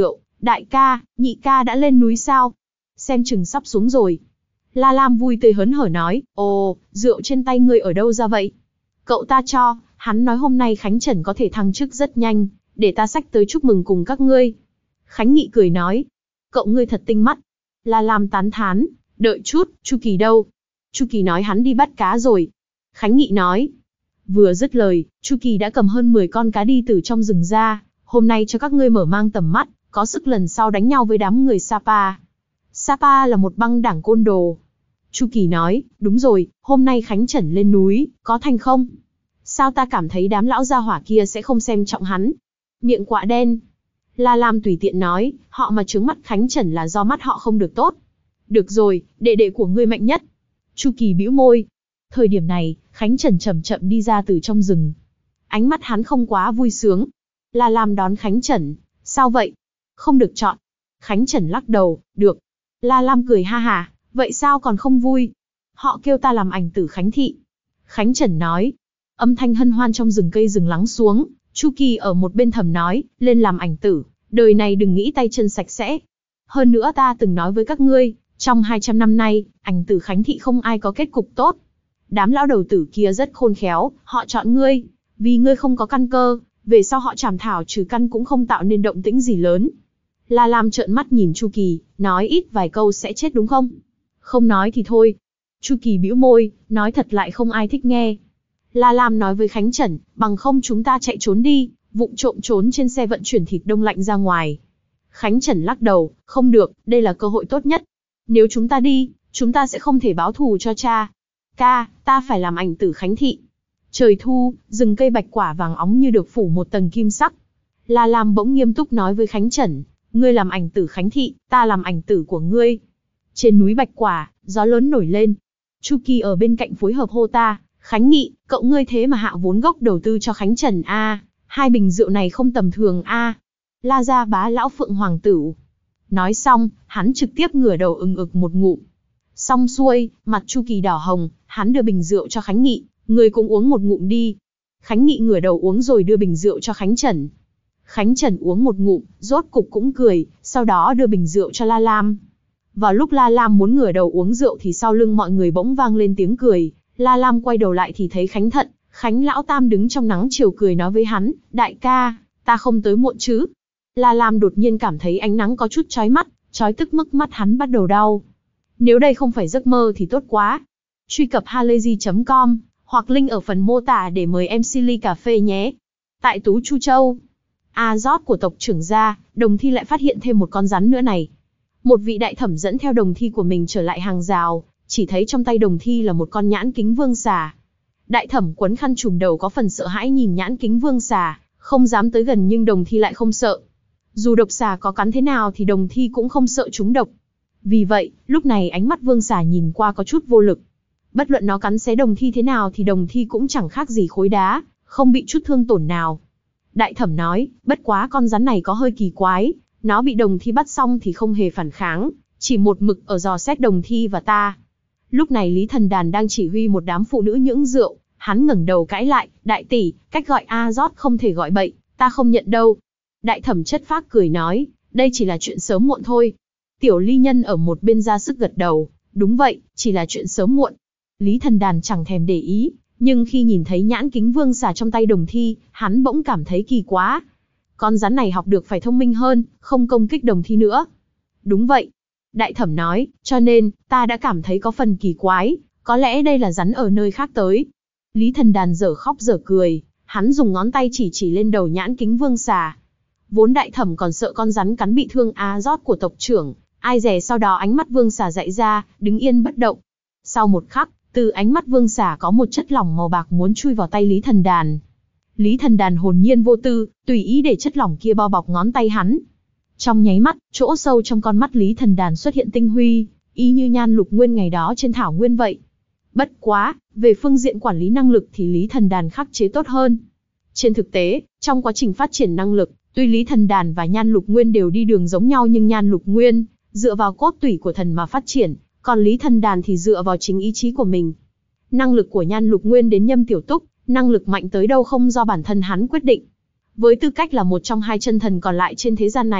Đại ca, nhị ca đã lên núi sao? Xem chừng sắp xuống rồi. La Lam vui tươi hớn hở nói, ồ, rượu trên tay ngươi ở đâu ra vậy? Cậu ta cho, hắn nói hôm nay Khánh Trần có thể thăng chức rất nhanh, để ta xách tới chúc mừng cùng các ngươi. Khánh Nghị cười nói, cậu ngươi thật tinh mắt. La Lam tán thán, đợi chút, Chu Kỳ đâu? Chu Kỳ nói hắn đi bắt cá rồi. Khánh Nghị nói. Vừa dứt lời, Chu Kỳ đã cầm hơn mười con cá đi từ trong rừng ra, hôm nay cho các ngươi mở mang tầm mắt, có sức lần sau đánh nhau với đám người Sapa. Sapa là một băng đảng côn đồ. Chu Kỳ nói, đúng rồi, hôm nay Khánh Trần lên núi, có thành không? Sao ta cảm thấy đám lão gia hỏa kia sẽ không xem trọng hắn? Miệng quạ đen. La Lam tùy tiện nói, họ mà trướng mắt Khánh Trần là do mắt họ không được tốt. Được rồi, đệ đệ của ngươi mạnh nhất. Chu Kỳ bĩu môi. Thời điểm này, Khánh Trần chậm chậm đi ra từ trong rừng. Ánh mắt hắn không quá vui sướng. La Lam đón Khánh Trần, sao vậy? Không được chọn. Khánh Trần lắc đầu, được. La Lam cười ha hà, vậy sao còn không vui? Họ kêu ta làm ảnh tử Khánh Thị. Khánh Trần nói. Âm thanh hân hoan trong rừng cây rừng lắng xuống, Chu Kỳ ở một bên thầm nói, lên làm ảnh tử, đời này đừng nghĩ tay chân sạch sẽ. Hơn nữa ta từng nói với các ngươi, trong hai trăm năm nay, ảnh tử Khánh Thị không ai có kết cục tốt. Đám lão đầu tử kia rất khôn khéo, họ chọn ngươi, vì ngươi không có căn cơ, về sau họ chảm thảo trừ căn cũng không tạo nên động tĩnh gì lớn. La Lam trợn mắt nhìn Chu Kỳ, nói ít vài câu sẽ chết đúng không? Không nói thì thôi. Chu Kỳ bĩu môi, nói thật lại không ai thích nghe. La Lam nói với Khánh Trần, bằng không chúng ta chạy trốn đi, vụng trộm trốn trên xe vận chuyển thịt đông lạnh ra ngoài. Khánh Trần lắc đầu, không được, đây là cơ hội tốt nhất. Nếu chúng ta đi, chúng ta sẽ không thể báo thù cho cha. Ca, ta phải làm ảnh tử Khánh Thị. Trời thu, rừng cây bạch quả vàng óng như được phủ một tầng kim sắc. La Lam bỗng nghiêm túc nói với Khánh Trần, ngươi làm ảnh tử Khánh Thị, ta làm ảnh tử của ngươi. Trên núi bạch quả, gió lớn nổi lên. Chu Kỳ ở bên cạnh phối hợp hô ta, Khánh Nghị, cậu ngươi thế mà hạ vốn gốc đầu tư cho Khánh Trần a, à, hai bình rượu này không tầm thường a. À. La gia bá lão Phượng Hoàng Tửu. Nói xong, hắn trực tiếp ngửa đầu ừng ực một ngụm. Xong xuôi, mặt Chu Kỳ đỏ hồng, hắn đưa bình rượu cho Khánh Nghị, ngươi cũng uống một ngụm đi. Khánh Nghị ngửa đầu uống rồi đưa bình rượu cho Khánh Trần. Khánh Trần uống một ngụm, rốt cục cũng cười, sau đó đưa bình rượu cho La Lam. Vào lúc La Lam muốn ngửa đầu uống rượu thì sau lưng mọi người bỗng vang lên tiếng cười. La Lam quay đầu lại thì thấy Khánh Thận, Khánh Lão Tam đứng trong nắng chiều cười nói với hắn, đại ca, ta không tới muộn chứ. La Lam đột nhiên cảm thấy ánh nắng có chút chói mắt, chói tức mức mắt hắn bắt đầu đau. Nếu đây không phải giấc mơ thì tốt quá. Truy cập halayzi chấm com, hoặc link ở phần mô tả để mời em xê ly cà phê nhé. Tại Tú Chu Châu, A-rót của tộc trưởng gia, Đồng Thi lại phát hiện thêm một con rắn nữa này. Một vị đại thẩm dẫn theo Đồng Thi của mình trở lại hàng rào, chỉ thấy trong tay Đồng Thi là một con nhãn kính vương xà. Đại thẩm quấn khăn trùm đầu có phần sợ hãi nhìn nhãn kính vương xà, không dám tới gần nhưng Đồng Thi lại không sợ. Dù độc xà có cắn thế nào thì Đồng Thi cũng không sợ chúng độc. Vì vậy, lúc này ánh mắt vương xà nhìn qua có chút vô lực. Bất luận nó cắn xé Đồng Thi thế nào thì Đồng Thi cũng chẳng khác gì khối đá, không bị chút thương tổn nào. Đại thẩm nói, bất quá con rắn này có hơi kỳ quái, nó bị Đồng Thi bắt xong thì không hề phản kháng, chỉ một mực ở dò xét Đồng Thi và ta. Lúc này Lý Thần Đàn đang chỉ huy một đám phụ nữ nhưỡng rượu, hắn ngẩng đầu cãi lại, đại tỷ, cách gọi A-rót không thể gọi bậy, ta không nhận đâu. Đại thẩm chất phác cười nói, đây chỉ là chuyện sớm muộn thôi. Tiểu Ly Nhân ở một bên ra sức gật đầu, đúng vậy, chỉ là chuyện sớm muộn. Lý Thần Đàn chẳng thèm để ý, nhưng khi nhìn thấy nhãn kính vương xà trong tay Đồng Thi, hắn bỗng cảm thấy kỳ quá. Con rắn này học được phải thông minh hơn, không công kích Đồng Thi nữa. Đúng vậy. Đại thẩm nói, cho nên, ta đã cảm thấy có phần kỳ quái, có lẽ đây là rắn ở nơi khác tới. Lý Thần Đàn dở khóc dở cười, hắn dùng ngón tay chỉ chỉ lên đầu nhãn kính vương xà. Vốn đại thẩm còn sợ con rắn cắn bị thương A-rót của tộc trưởng, ai dè sau đó ánh mắt vương xà dại ra, đứng yên bất động. Sau một khắc, từ ánh mắt vương xà có một chất lỏng màu bạc muốn chui vào tay Lý Thần Đàn. Lý Thần Đàn hồn nhiên vô tư, tùy ý để chất lỏng kia bao bọc ngón tay hắn. Trong nháy mắt, chỗ sâu trong con mắt Lý Thần Đàn xuất hiện tinh huy, y như Nhan Lục Nguyên ngày đó trên thảo nguyên vậy. Bất quá, về phương diện quản lý năng lực thì Lý Thần Đàn khắc chế tốt hơn. Trên thực tế, trong quá trình phát triển năng lực, tuy Lý Thần Đàn và Nhan Lục Nguyên đều đi đường giống nhau nhưng Nhan Lục Nguyên dựa vào cốt tủy của thần mà phát triển, còn Lý Thần Đàn thì dựa vào chính ý chí của mình. Năng lực của Nhan Lục Nguyên đến Nhâm Tiểu Túc, năng lực mạnh tới đâu không do bản thân hắn quyết định. Với tư cách là một trong hai chân thần còn lại trên thế gian này,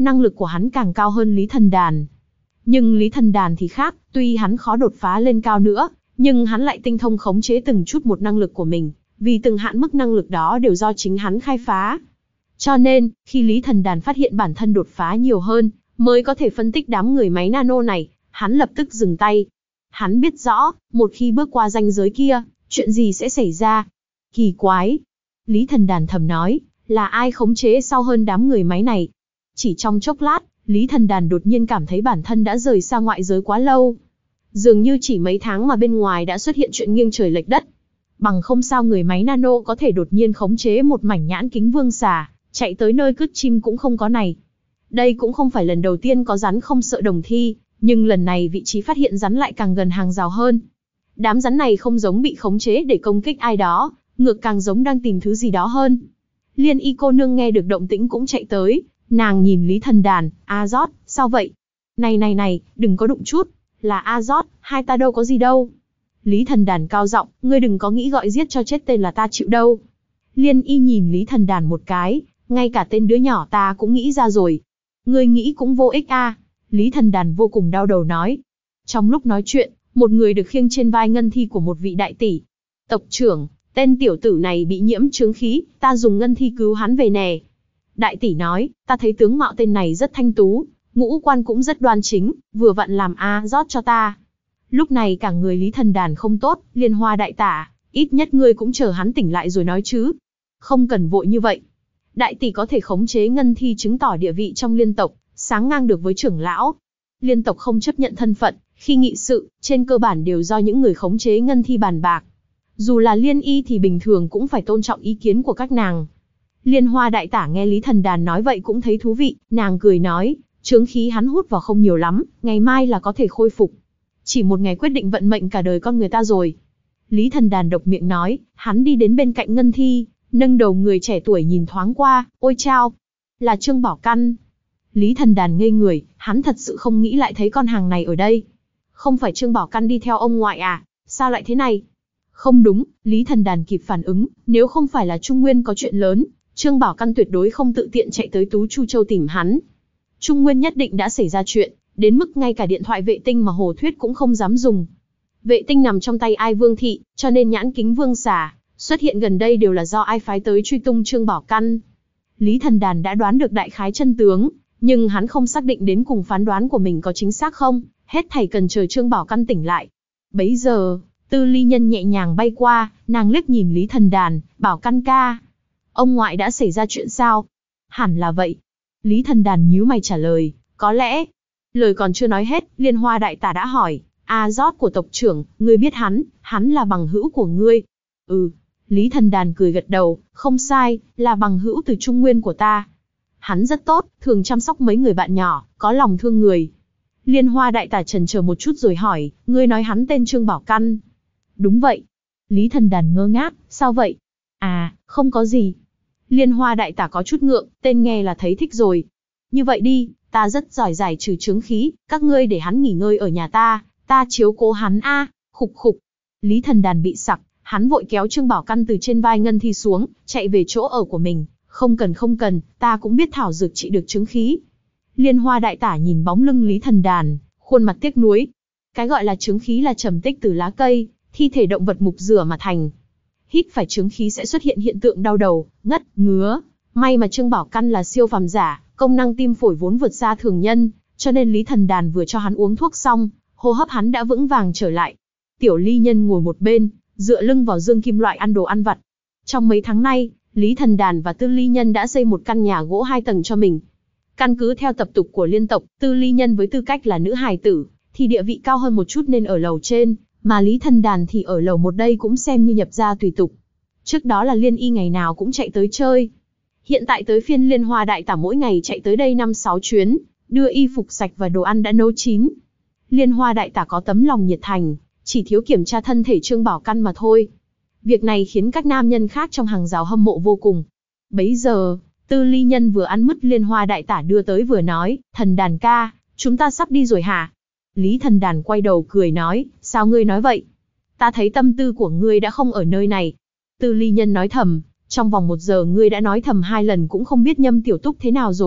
năng lực của hắn càng cao hơn Lý Thần Đàn. Nhưng Lý Thần Đàn thì khác, tuy hắn khó đột phá lên cao nữa, nhưng hắn lại tinh thông khống chế từng chút một năng lực của mình, vì từng hạn mức năng lực đó đều do chính hắn khai phá. Cho nên, khi Lý Thần Đàn phát hiện bản thân đột phá nhiều hơn, mới có thể phân tích đám người máy nano này, hắn lập tức dừng tay. Hắn biết rõ, một khi bước qua ranh giới kia, chuyện gì sẽ xảy ra. Kỳ quái. Lý Thần Đàn thầm nói, là ai khống chế sau hơn đám người máy này? Chỉ trong chốc lát, Lý Thần Đàn đột nhiên cảm thấy bản thân đã rời xa ngoại giới quá lâu. Dường như chỉ mấy tháng mà bên ngoài đã xuất hiện chuyện nghiêng trời lệch đất. Bằng không sao người máy nano có thể đột nhiên khống chế một mảnh nhãn kính vương xà, chạy tới nơi cứt chim cũng không có này. Đây cũng không phải lần đầu tiên có rắn không sợ đồng thi, nhưng lần này vị trí phát hiện rắn lại càng gần hàng rào hơn. Đám rắn này không giống bị khống chế để công kích ai đó, ngược càng giống đang tìm thứ gì đó hơn. Liên Y cô nương nghe được động tĩnh cũng chạy tới, nàng nhìn Lý Thần Đàn, Azot, sao vậy? Này này này, đừng có đụng chút, là Azot, hai ta đâu có gì đâu. Lý Thần Đàn cao giọng, ngươi đừng có nghĩ gọi giết cho chết tên là ta chịu đâu. Liên Y nhìn Lý Thần Đàn một cái, ngay cả tên đứa nhỏ ta cũng nghĩ ra rồi. Ngươi nghĩ cũng vô ích a. À. Lý Thần Đàn vô cùng đau đầu nói. Trong lúc nói chuyện, một người được khiêng trên vai ngân thi của một vị đại tỷ. Tộc trưởng, tên tiểu tử này bị nhiễm chướng khí, ta dùng ngân thi cứu hắn về nè. Đại tỷ nói, ta thấy tướng mạo tên này rất thanh tú, ngũ quan cũng rất đoan chính, vừa vặn làm Azot cho ta. Lúc này cả người Lý Thần Đàn không tốt, Liên Hoa đại tả, ít nhất ngươi cũng chờ hắn tỉnh lại rồi nói chứ. Không cần vội như vậy. Đại tỷ có thể khống chế ngân thi chứng tỏ địa vị trong liên tộc, sáng ngang được với trưởng lão. Liên tộc không chấp nhận thân phận, khi nghị sự, trên cơ bản đều do những người khống chế ngân thi bàn bạc. Dù là Liên Y thì bình thường cũng phải tôn trọng ý kiến của các nàng. Liên Hoa đại tả nghe Lý Thần Đàn nói vậy cũng thấy thú vị, nàng cười nói, chướng khí hắn hút vào không nhiều lắm, ngày mai là có thể khôi phục. Chỉ một ngày quyết định vận mệnh cả đời con người ta rồi. Lý Thần Đàn độc miệng nói, hắn đi đến bên cạnh ngân thi, nâng đầu người trẻ tuổi nhìn thoáng qua, ôi chao, là Trương Bảo Căn. Lý Thần Đàn ngây người, hắn thật sự không nghĩ lại thấy con hàng này ở đây. Không phải Trương Bảo Căn đi theo ông ngoại à, sao lại thế này? Không đúng, Lý Thần Đàn kịp phản ứng, nếu không phải là Trung Nguyên có chuyện lớn, Trương Bảo Căn tuyệt đối không tự tiện chạy tới Tú Chu Châu tìm hắn. Trung Nguyên nhất định đã xảy ra chuyện, đến mức ngay cả điện thoại vệ tinh mà Hồ Thuyết cũng không dám dùng. Vệ tinh nằm trong tay Ai Vương Thị, cho nên nhãn kính vương xà xuất hiện gần đây đều là do ai phái tới truy tung Trương Bảo Căn. Lý Thần Đàn đã đoán được đại khái chân tướng, nhưng hắn không xác định đến cùng phán đoán của mình có chính xác không, hết thảy cần chờ Trương Bảo Căn tỉnh lại. Bấy giờ, Tư Ly Nhân nhẹ nhàng bay qua, nàng liếc nhìn Lý Thần Đàn, Bảo Căn ca. Ông ngoại đã xảy ra chuyện sao? Hẳn là vậy. Lý Thần Đàn nhíu mày trả lời, có lẽ. Lời còn chưa nói hết, Liên Hoa đại tả đã hỏi, Azot của tộc trưởng, ngươi biết hắn, hắn là bằng hữu của ngươi. Ừ. Lý Thần Đàn cười gật đầu, không sai, là bằng hữu từ Trung Nguyên của ta. Hắn rất tốt, thường chăm sóc mấy người bạn nhỏ, có lòng thương người. Liên Hoa đại tả chần chờ một chút rồi hỏi, ngươi nói hắn tên Trương Bảo Căn. Đúng vậy. Lý Thần Đàn ngơ ngác, sao vậy? À, không có gì. Liên Hoa đại tả có chút ngượng, tên nghe là thấy thích rồi. Như vậy đi, ta rất giỏi giải trừ chướng khí, các ngươi để hắn nghỉ ngơi ở nhà ta, ta chiếu cố hắn a. À, khục khục. Lý Thần Đàn bị sặc, hắn vội kéo Trương Bảo Căn từ trên vai ngân thi xuống, chạy về chỗ ở của mình. Không cần không cần, ta cũng biết thảo dược trị được chướng khí. Liên Hoa đại tả nhìn bóng lưng Lý Thần Đàn, khuôn mặt tiếc nuối. Cái gọi là chướng khí là trầm tích từ lá cây, thi thể động vật mục rửa mà thành. Hít phải chướng khí sẽ xuất hiện hiện tượng đau đầu, ngất, ngứa. May mà Trương Bảo Căn là siêu phàm giả, công năng tim phổi vốn vượt xa thường nhân, cho nên Lý Thần Đàn vừa cho hắn uống thuốc xong, hô hấp hắn đã vững vàng trở lại. Tiểu Ly Nhân ngồi một bên, dựa lưng vào dương kim loại ăn đồ ăn vặt. Trong mấy tháng nay, Lý Thần Đàn và Tư Ly Nhân đã xây một căn nhà gỗ hai tầng cho mình. Căn cứ theo tập tục của liên tộc, Tư Ly Nhân với tư cách là nữ hài tử, thì địa vị cao hơn một chút nên ở lầu trên, mà Lý Thần Đàn thì ở lầu một đây cũng xem như nhập gia tùy tục. Trước đó là Liên Y ngày nào cũng chạy tới chơi. Hiện tại tới phiên Liên Hoa đại tả mỗi ngày chạy tới đây năm sáu chuyến, đưa y phục sạch và đồ ăn đã nấu chín. Liên Hoa đại tả có tấm lòng nhiệt thành, chỉ thiếu kiểm tra thân thể Trương Bảo Căn mà thôi. Việc này khiến các nam nhân khác trong hàng rào hâm mộ vô cùng. Bấy giờ, Tư Ly Nhân vừa ăn mứt Liên Hoa đại tả đưa tới vừa nói, Thần Đàn ca, chúng ta sắp đi rồi hả? Lý Thần Đàn quay đầu cười nói, sao ngươi nói vậy? Ta thấy tâm tư của ngươi đã không ở nơi này. Tư Ly Nhân nói thầm, trong vòng một giờ ngươi đã nói thầm hai lần cũng không biết Nhâm Tiểu Túc thế nào rồi,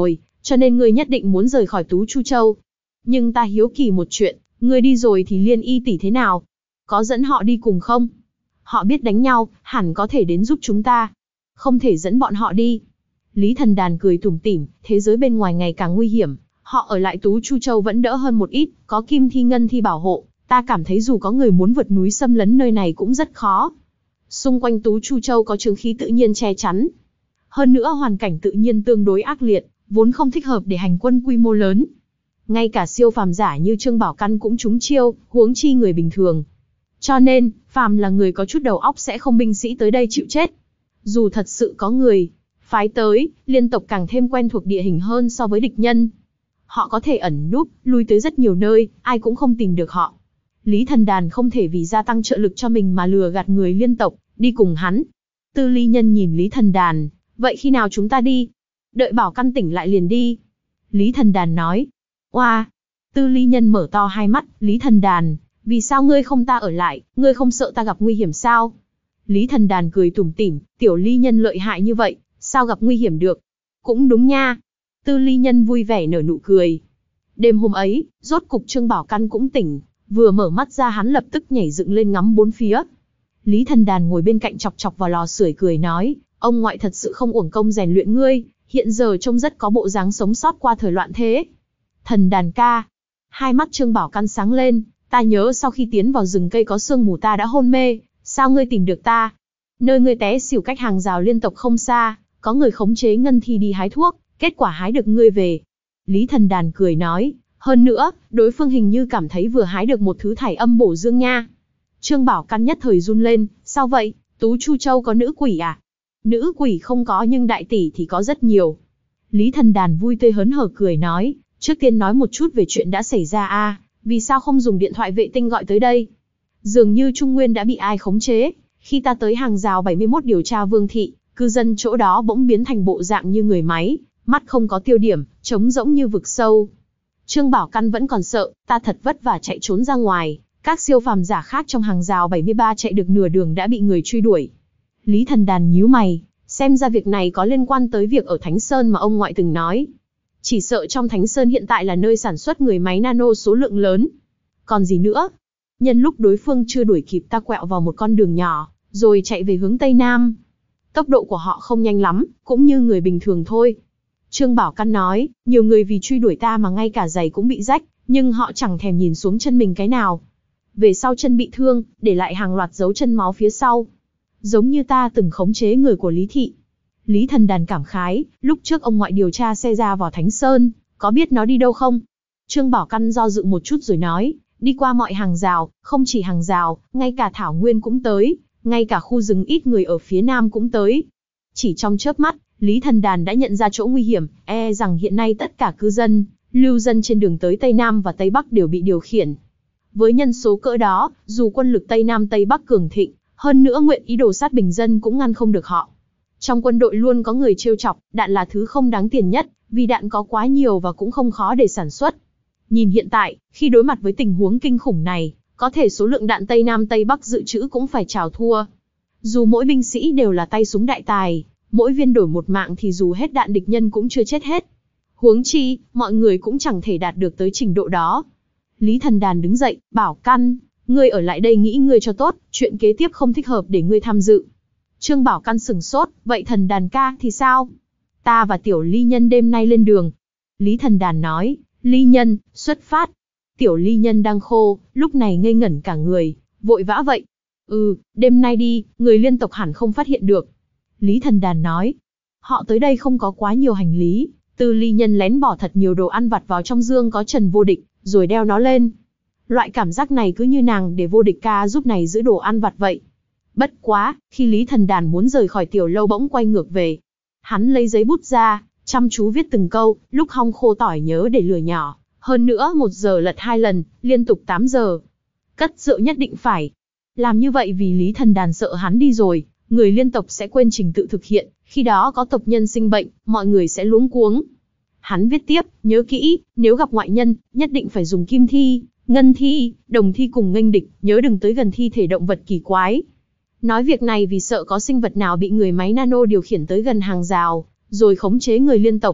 cho nên ngươi nhất định muốn rời khỏi Tú Chu Châu. Nhưng ta hiếu kỳ một chuyện, ngươi đi rồi thì Liên Y tỷ thế nào? Có dẫn họ đi cùng không? Họ biết đánh nhau, hẳn có thể đến giúp chúng ta. Không thể dẫn bọn họ đi. Lý Thần Đàn cười tủm tỉm, thế giới bên ngoài ngày càng nguy hiểm, họ ở lại Tú Chu Châu vẫn đỡ hơn một ít, có Kim Thi Ngân Thi bảo hộ, ta cảm thấy dù có người muốn vượt núi xâm lấn nơi này cũng rất khó. Xung quanh Tú Chu Châu có trường khí tự nhiên che chắn. Hơn nữa hoàn cảnh tự nhiên tương đối ác liệt, vốn không thích hợp để hành quân quy mô lớn. Ngay cả siêu phàm giả như Trương Bảo Căn cũng trúng chiêu, huống chi người bình thường. Cho nên, phàm là người có chút đầu óc sẽ không binh sĩ tới đây chịu chết. Dù thật sự có người phái tới, liên tộc càng thêm quen thuộc địa hình hơn so với địch nhân. Họ có thể ẩn núp, lui tới rất nhiều nơi, ai cũng không tìm được họ. Lý Thần Đàn không thể vì gia tăng trợ lực cho mình mà lừa gạt người liên tộc, đi cùng hắn. Tư Ly Nhân nhìn Lý Thần Đàn, vậy khi nào chúng ta đi? Đợi Bảo Căn tỉnh lại liền đi. Lý Thần Đàn nói. Oa! Tư Ly Nhân mở to hai mắt, Lý Thần Đàn, vì sao ngươi không ta ở lại, ngươi không sợ ta gặp nguy hiểm sao? Lý Thần Đàn cười tủm tỉm, tiểu Ly Nhân lợi hại như vậy, sao gặp nguy hiểm được? Cũng đúng nha. Tư Ly Nhân vui vẻ nở nụ cười. Đêm hôm ấy, rốt cục Trương Bảo Căn cũng tỉnh, vừa mở mắt ra hắn lập tức nhảy dựng lên ngắm bốn phía. Lý Thần Đàn ngồi bên cạnh chọc chọc vào lò sưởi cười nói, ông ngoại thật sự không uổng công rèn luyện ngươi, hiện giờ trông rất có bộ dáng sống sót qua thời loạn thế. Thần Đàn ca. Hai mắt Trương Bảo Căn sáng lên, ta nhớ sau khi tiến vào rừng cây có sương mù ta đã hôn mê, sao ngươi tìm được ta? Nơi ngươi té xỉu cách hàng rào liên tộc không xa, có người khống chế Ngân Thi đi hái thuốc, kết quả hái được ngươi về. Lý Thần Đàn cười nói, hơn nữa, đối phương hình như cảm thấy vừa hái được một thứ thải âm bổ dương nha. Trương Bảo Căn nhất thời run lên, sao vậy, Tú Chu Châu có nữ quỷ à? Nữ quỷ không có nhưng đại tỷ thì có rất nhiều. Lý Thần Đàn vui tươi hớn hở cười nói, trước tiên nói một chút về chuyện đã xảy ra a, vì sao không dùng điện thoại vệ tinh gọi tới đây? Dường như Trung Nguyên đã bị ai khống chế, khi ta tới hàng rào bảy mươi mốt điều tra Vương thị, cư dân chỗ đó bỗng biến thành bộ dạng như người máy, mắt không có tiêu điểm, trống rỗng như vực sâu. Trương Bảo Căn vẫn còn sợ, ta thật vất vả chạy trốn ra ngoài, các siêu phàm giả khác trong hàng rào bảy mươi ba chạy được nửa đường đã bị người truy đuổi. Lý Thần Đàn nhíu mày, xem ra việc này có liên quan tới việc ở Thánh Sơn mà ông ngoại từng nói. Chỉ sợ trong Thánh Sơn hiện tại là nơi sản xuất người máy nano số lượng lớn. Còn gì nữa? Nhân lúc đối phương chưa đuổi kịp ta quẹo vào một con đường nhỏ, rồi chạy về hướng Tây Nam. Tốc độ của họ không nhanh lắm, cũng như người bình thường thôi. Trương Bảo Căn nói, nhiều người vì truy đuổi ta mà ngay cả giày cũng bị rách, nhưng họ chẳng thèm nhìn xuống chân mình cái nào. Về sau chân bị thương, để lại hàng loạt dấu chân máu phía sau. Giống như ta từng khống chế người của Lý Thị. Lý Thần Đàn cảm khái, lúc trước ông ngoại điều tra xe ra vào Thánh Sơn, có biết nó đi đâu không? Trương Bảo Căn do dự một chút rồi nói, đi qua mọi hàng rào, không chỉ hàng rào, ngay cả thảo nguyên cũng tới, ngay cả khu rừng ít người ở phía nam cũng tới. Chỉ trong chớp mắt, Lý Thần Đàn đã nhận ra chỗ nguy hiểm, e rằng hiện nay tất cả cư dân, lưu dân trên đường tới Tây Nam và Tây Bắc đều bị điều khiển. Với nhân số cỡ đó, dù quân lực Tây Nam Tây Bắc cường thịnh, hơn nữa nguyện ý đồ sát bình dân cũng ngăn không được họ. Trong quân đội luôn có người trêu chọc, đạn là thứ không đáng tiền nhất, vì đạn có quá nhiều và cũng không khó để sản xuất. Nhìn hiện tại, khi đối mặt với tình huống kinh khủng này, có thể số lượng đạn Tây Nam Tây Bắc dự trữ cũng phải chào thua. Dù mỗi binh sĩ đều là tay súng đại tài, mỗi viên đổi một mạng thì dù hết đạn địch nhân cũng chưa chết hết. Huống chi, mọi người cũng chẳng thể đạt được tới trình độ đó. Lý Thần Đàn đứng dậy, Bảo Căn, ngươi ở lại đây nghĩ ngươi cho tốt, chuyện kế tiếp không thích hợp để ngươi tham dự. Trương Bảo Căn sừng sốt, vậy Thần Đàn ca thì sao? Ta và Tiểu Ly Nhân đêm nay lên đường. Lý Thần Đàn nói, Ly Nhân, xuất phát. Tiểu Ly Nhân đang khô, lúc này ngây ngẩn cả người, vội vã vậy. Ừ, đêm nay đi, người liên tộc hẳn không phát hiện được. Lý Thần Đàn nói, họ tới đây không có quá nhiều hành lý. Tư Ly Nhân lén bỏ thật nhiều đồ ăn vặt vào trong dương có Trần Vô Địch, rồi đeo nó lên. Loại cảm giác này cứ như nàng để Vô Địch ca giúp này giữ đồ ăn vặt vậy. Bất quá, khi Lý Thần Đàn muốn rời khỏi tiểu lâu bỗng quay ngược về. Hắn lấy giấy bút ra, chăm chú viết từng câu, lúc hong khô tỏi nhớ để lửa nhỏ. Hơn nữa một giờ lật hai lần, liên tục tám giờ. Cất rượu nhất định phải. Làm như vậy vì Lý Thần Đàn sợ hắn đi rồi, người liên tộc sẽ quên trình tự thực hiện, khi đó có tộc nhân sinh bệnh, mọi người sẽ luống cuống. Hắn viết tiếp, nhớ kỹ, nếu gặp ngoại nhân, nhất định phải dùng kim thi, ngân thi, đồng thi cùng nghênh địch, nhớ đừng tới gần thi thể động vật kỳ quái. Nói việc này vì sợ có sinh vật nào bị người máy nano điều khiển tới gần hàng rào, rồi khống chế người liên tộc.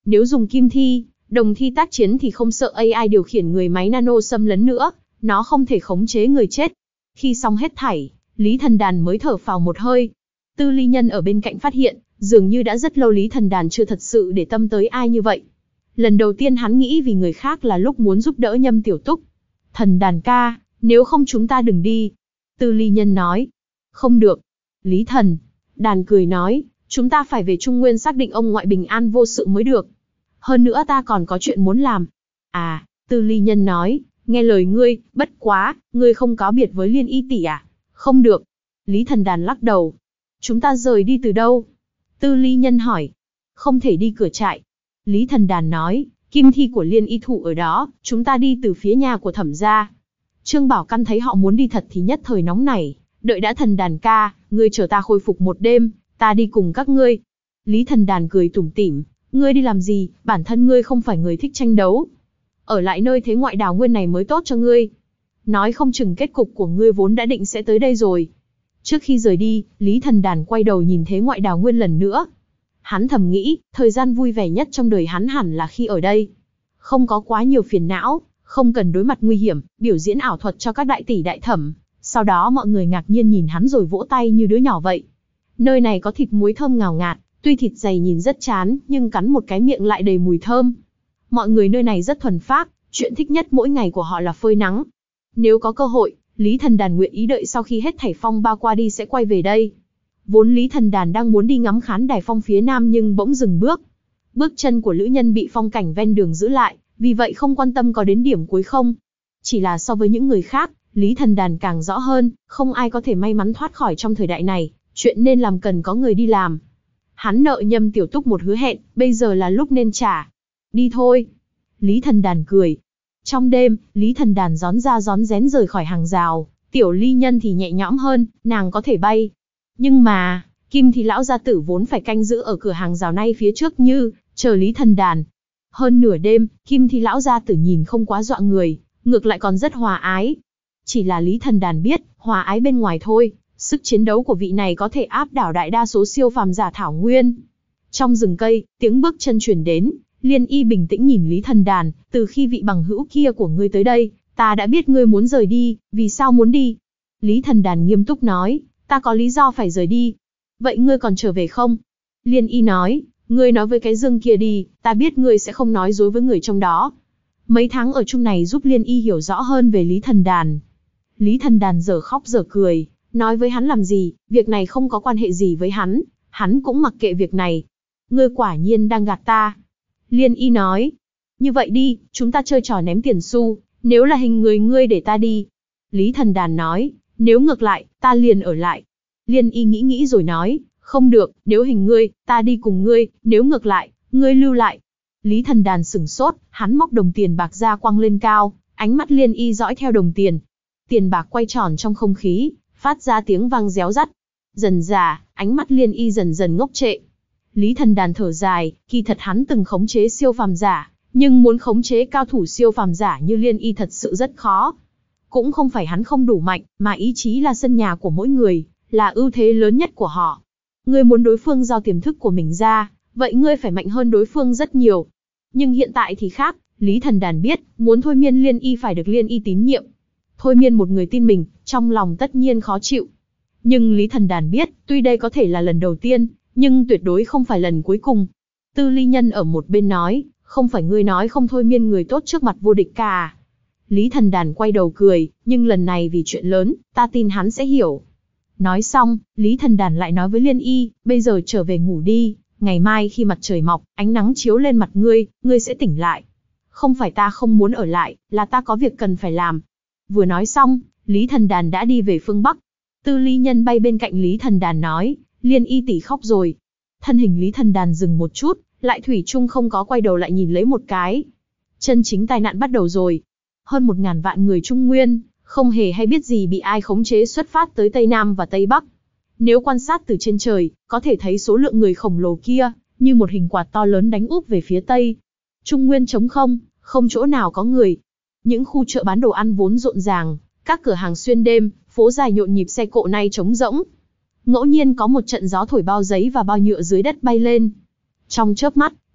Nếu dùng kim thi, đồng thi tác chiến thì không sợ a i điều khiển người máy nano xâm lấn nữa, nó không thể khống chế người chết. Khi xong hết thảy, Lý Thần Đàn mới thở phào một hơi. Tư Ly Nhân ở bên cạnh phát hiện, dường như đã rất lâu Lý Thần Đàn chưa thật sự để tâm tới ai như vậy. Lần đầu tiên hắn nghĩ vì người khác là lúc muốn giúp đỡ Nhâm Tiểu Túc. Thần Đàn ca, nếu không chúng ta đừng đi. Tư Ly Nhân nói. Không được. Lý Thần Đàn cười nói, chúng ta phải về Trung Nguyên xác định ông ngoại bình an vô sự mới được. Hơn nữa ta còn có chuyện muốn làm. À, Tư Ly Nhân nói, nghe lời ngươi, bất quá, ngươi không cáo biệt với Liên Y tỷ à? Không được. Lý Thần Đàn lắc đầu. Chúng ta rời đi từ đâu? Tư Ly Nhân hỏi. Không thể đi cửa trại. Lý Thần Đàn nói, kim thi của Liên Y thủ ở đó, chúng ta đi từ phía nhà của Thẩm gia. Trương Bảo Căn thấy họ muốn đi thật thì nhất thời nóng nảy, đợi đã. Thần Đàn ca, ngươi chờ ta khôi phục một đêm, ta đi cùng các ngươi. Lý Thần Đàn cười tủm tỉm, ngươi đi làm gì, bản thân ngươi không phải người thích tranh đấu. Ở lại nơi thế ngoại đào nguyên này mới tốt cho ngươi. Nói không chừng kết cục của ngươi vốn đã định sẽ tới đây rồi. Trước khi rời đi, Lý Thần Đàn quay đầu nhìn thế ngoại đào nguyên lần nữa. Hắn thầm nghĩ, thời gian vui vẻ nhất trong đời hắn hẳn là khi ở đây. Không có quá nhiều phiền não, không cần đối mặt nguy hiểm, biểu diễn ảo thuật cho các đại tỷ đại thẩm. Sau đó mọi người ngạc nhiên nhìn hắn rồi vỗ tay như đứa nhỏ vậy. Nơi này có thịt muối thơm ngào ngạt, tuy thịt dày nhìn rất chán, nhưng cắn một cái miệng lại đầy mùi thơm. Mọi người nơi này rất thuần phác, chuyện thích nhất mỗi ngày của họ là phơi nắng. Nếu có cơ hội, Lý Thần Đàn nguyện ý đợi sau khi hết thảy phong ba qua đi sẽ quay về đây. Vốn Lý Thần Đàn đang muốn đi ngắm khán đài phong phía nam nhưng bỗng dừng bước. Bước chân của Lữ Nhân bị phong cảnh ven đường giữ lại, vì vậy không quan tâm có đến điểm cuối không. Chỉ là so với những người khác, Lý Thần Đàn càng rõ hơn, không ai có thể may mắn thoát khỏi trong thời đại này, chuyện nên làm cần có người đi làm. Hắn nợ Nhâm Tiểu Túc một hứa hẹn, bây giờ là lúc nên trả. Đi thôi. Lý Thần Đàn cười. Trong đêm, Lý Thần Đàn rón ra rón rén rời khỏi hàng rào, Tiểu Ly Nhân thì nhẹ nhõm hơn, nàng có thể bay. Nhưng mà, Kim thì lão gia tử vốn phải canh giữ ở cửa hàng rào nay phía trước như, chờ Lý Thần Đàn. Hơn nửa đêm, Kim thì lão gia tử nhìn không quá dọa người, ngược lại còn rất hòa ái. Chỉ là Lý Thần Đàn biết, hòa ái bên ngoài thôi, sức chiến đấu của vị này có thể áp đảo đại đa số siêu phàm giả thảo nguyên. Trong rừng cây, tiếng bước chân truyền đến, Liên Y bình tĩnh nhìn Lý Thần Đàn, từ khi vị bằng hữu kia của ngươi tới đây, ta đã biết ngươi muốn rời đi, vì sao muốn đi? Lý Thần Đàn nghiêm túc nói, ta có lý do phải rời đi. Vậy ngươi còn trở về không? Liên Y nói, ngươi nói với cái dương kia đi, ta biết ngươi sẽ không nói dối với người trong đó. Mấy tháng ở chung này giúp Liên Y hiểu rõ hơn về Lý Thần Đàn. Lý Thần Đàn giờ khóc giờ cười, nói với hắn làm gì, việc này không có quan hệ gì với hắn, hắn cũng mặc kệ việc này. Ngươi quả nhiên đang gạt ta. Liên Y nói, như vậy đi, chúng ta chơi trò ném tiền xu, nếu là hình người ngươi để ta đi. Lý Thần Đàn nói, nếu ngược lại, ta liền ở lại. Liên Y nghĩ nghĩ rồi nói, không được, nếu hình ngươi, ta đi cùng ngươi, nếu ngược lại, ngươi lưu lại. Lý Thần Đàn sửng sốt, hắn móc đồng tiền bạc ra quăng lên cao, ánh mắt Liên Y dõi theo đồng tiền. Tiền bạc quay tròn trong không khí, phát ra tiếng vang réo rắt. Dần dà, ánh mắt Liên Y dần dần ngốc trệ. Lý Thần Đàn thở dài, kỳ thật hắn từng khống chế siêu phàm giả, nhưng muốn khống chế cao thủ siêu phàm giả như Liên Y thật sự rất khó. Cũng không phải hắn không đủ mạnh, mà ý chí là sân nhà của mỗi người, là ưu thế lớn nhất của họ. Ngươi muốn đối phương giao tiềm thức của mình ra, vậy ngươi phải mạnh hơn đối phương rất nhiều. Nhưng hiện tại thì khác, Lý Thần Đàn biết, muốn thôi miên Liên Y phải được Liên Y tín nhiệm. Thôi miên một người tin mình, trong lòng tất nhiên khó chịu. Nhưng Lý Thần Đàn biết, tuy đây có thể là lần đầu tiên, nhưng tuyệt đối không phải lần cuối cùng. Tư Ly Nhân ở một bên nói, không phải ngươi nói không thôi miên người tốt trước mặt vô địch cả à? Lý Thần Đàn quay đầu cười, nhưng lần này vì chuyện lớn, ta tin hắn sẽ hiểu. Nói xong, Lý Thần Đàn lại nói với Liên Y, bây giờ trở về ngủ đi, ngày mai khi mặt trời mọc, ánh nắng chiếu lên mặt ngươi, ngươi sẽ tỉnh lại. Không phải ta không muốn ở lại, là ta có việc cần phải làm. Vừa nói xong, Lý Thần Đàn đã đi về phương Bắc. Tư Ly Nhân bay bên cạnh Lý Thần Đàn nói, Liên Y tỷ khóc rồi. Thân hình Lý Thần Đàn dừng một chút, lại thủy chung không có quay đầu lại nhìn lấy một cái. Chân chính tai nạn bắt đầu rồi. Hơn một ngàn vạn người Trung Nguyên, không hề hay biết gì bị ai khống chế xuất phát tới Tây Nam và Tây Bắc. Nếu quan sát từ trên trời, có thể thấy số lượng người khổng lồ kia, như một hình quạt to lớn đánh úp về phía Tây. Trung Nguyên trống không, không chỗ nào có người. Những khu chợ bán đồ ăn vốn rộn ràng, các cửa hàng xuyên đêm, phố dài nhộn nhịp xe cộ nay trống rỗng. Ngẫu nhiên có một trận gió thổi bao giấy và bao nhựa dưới đất bay lên. Trong chớp mắt,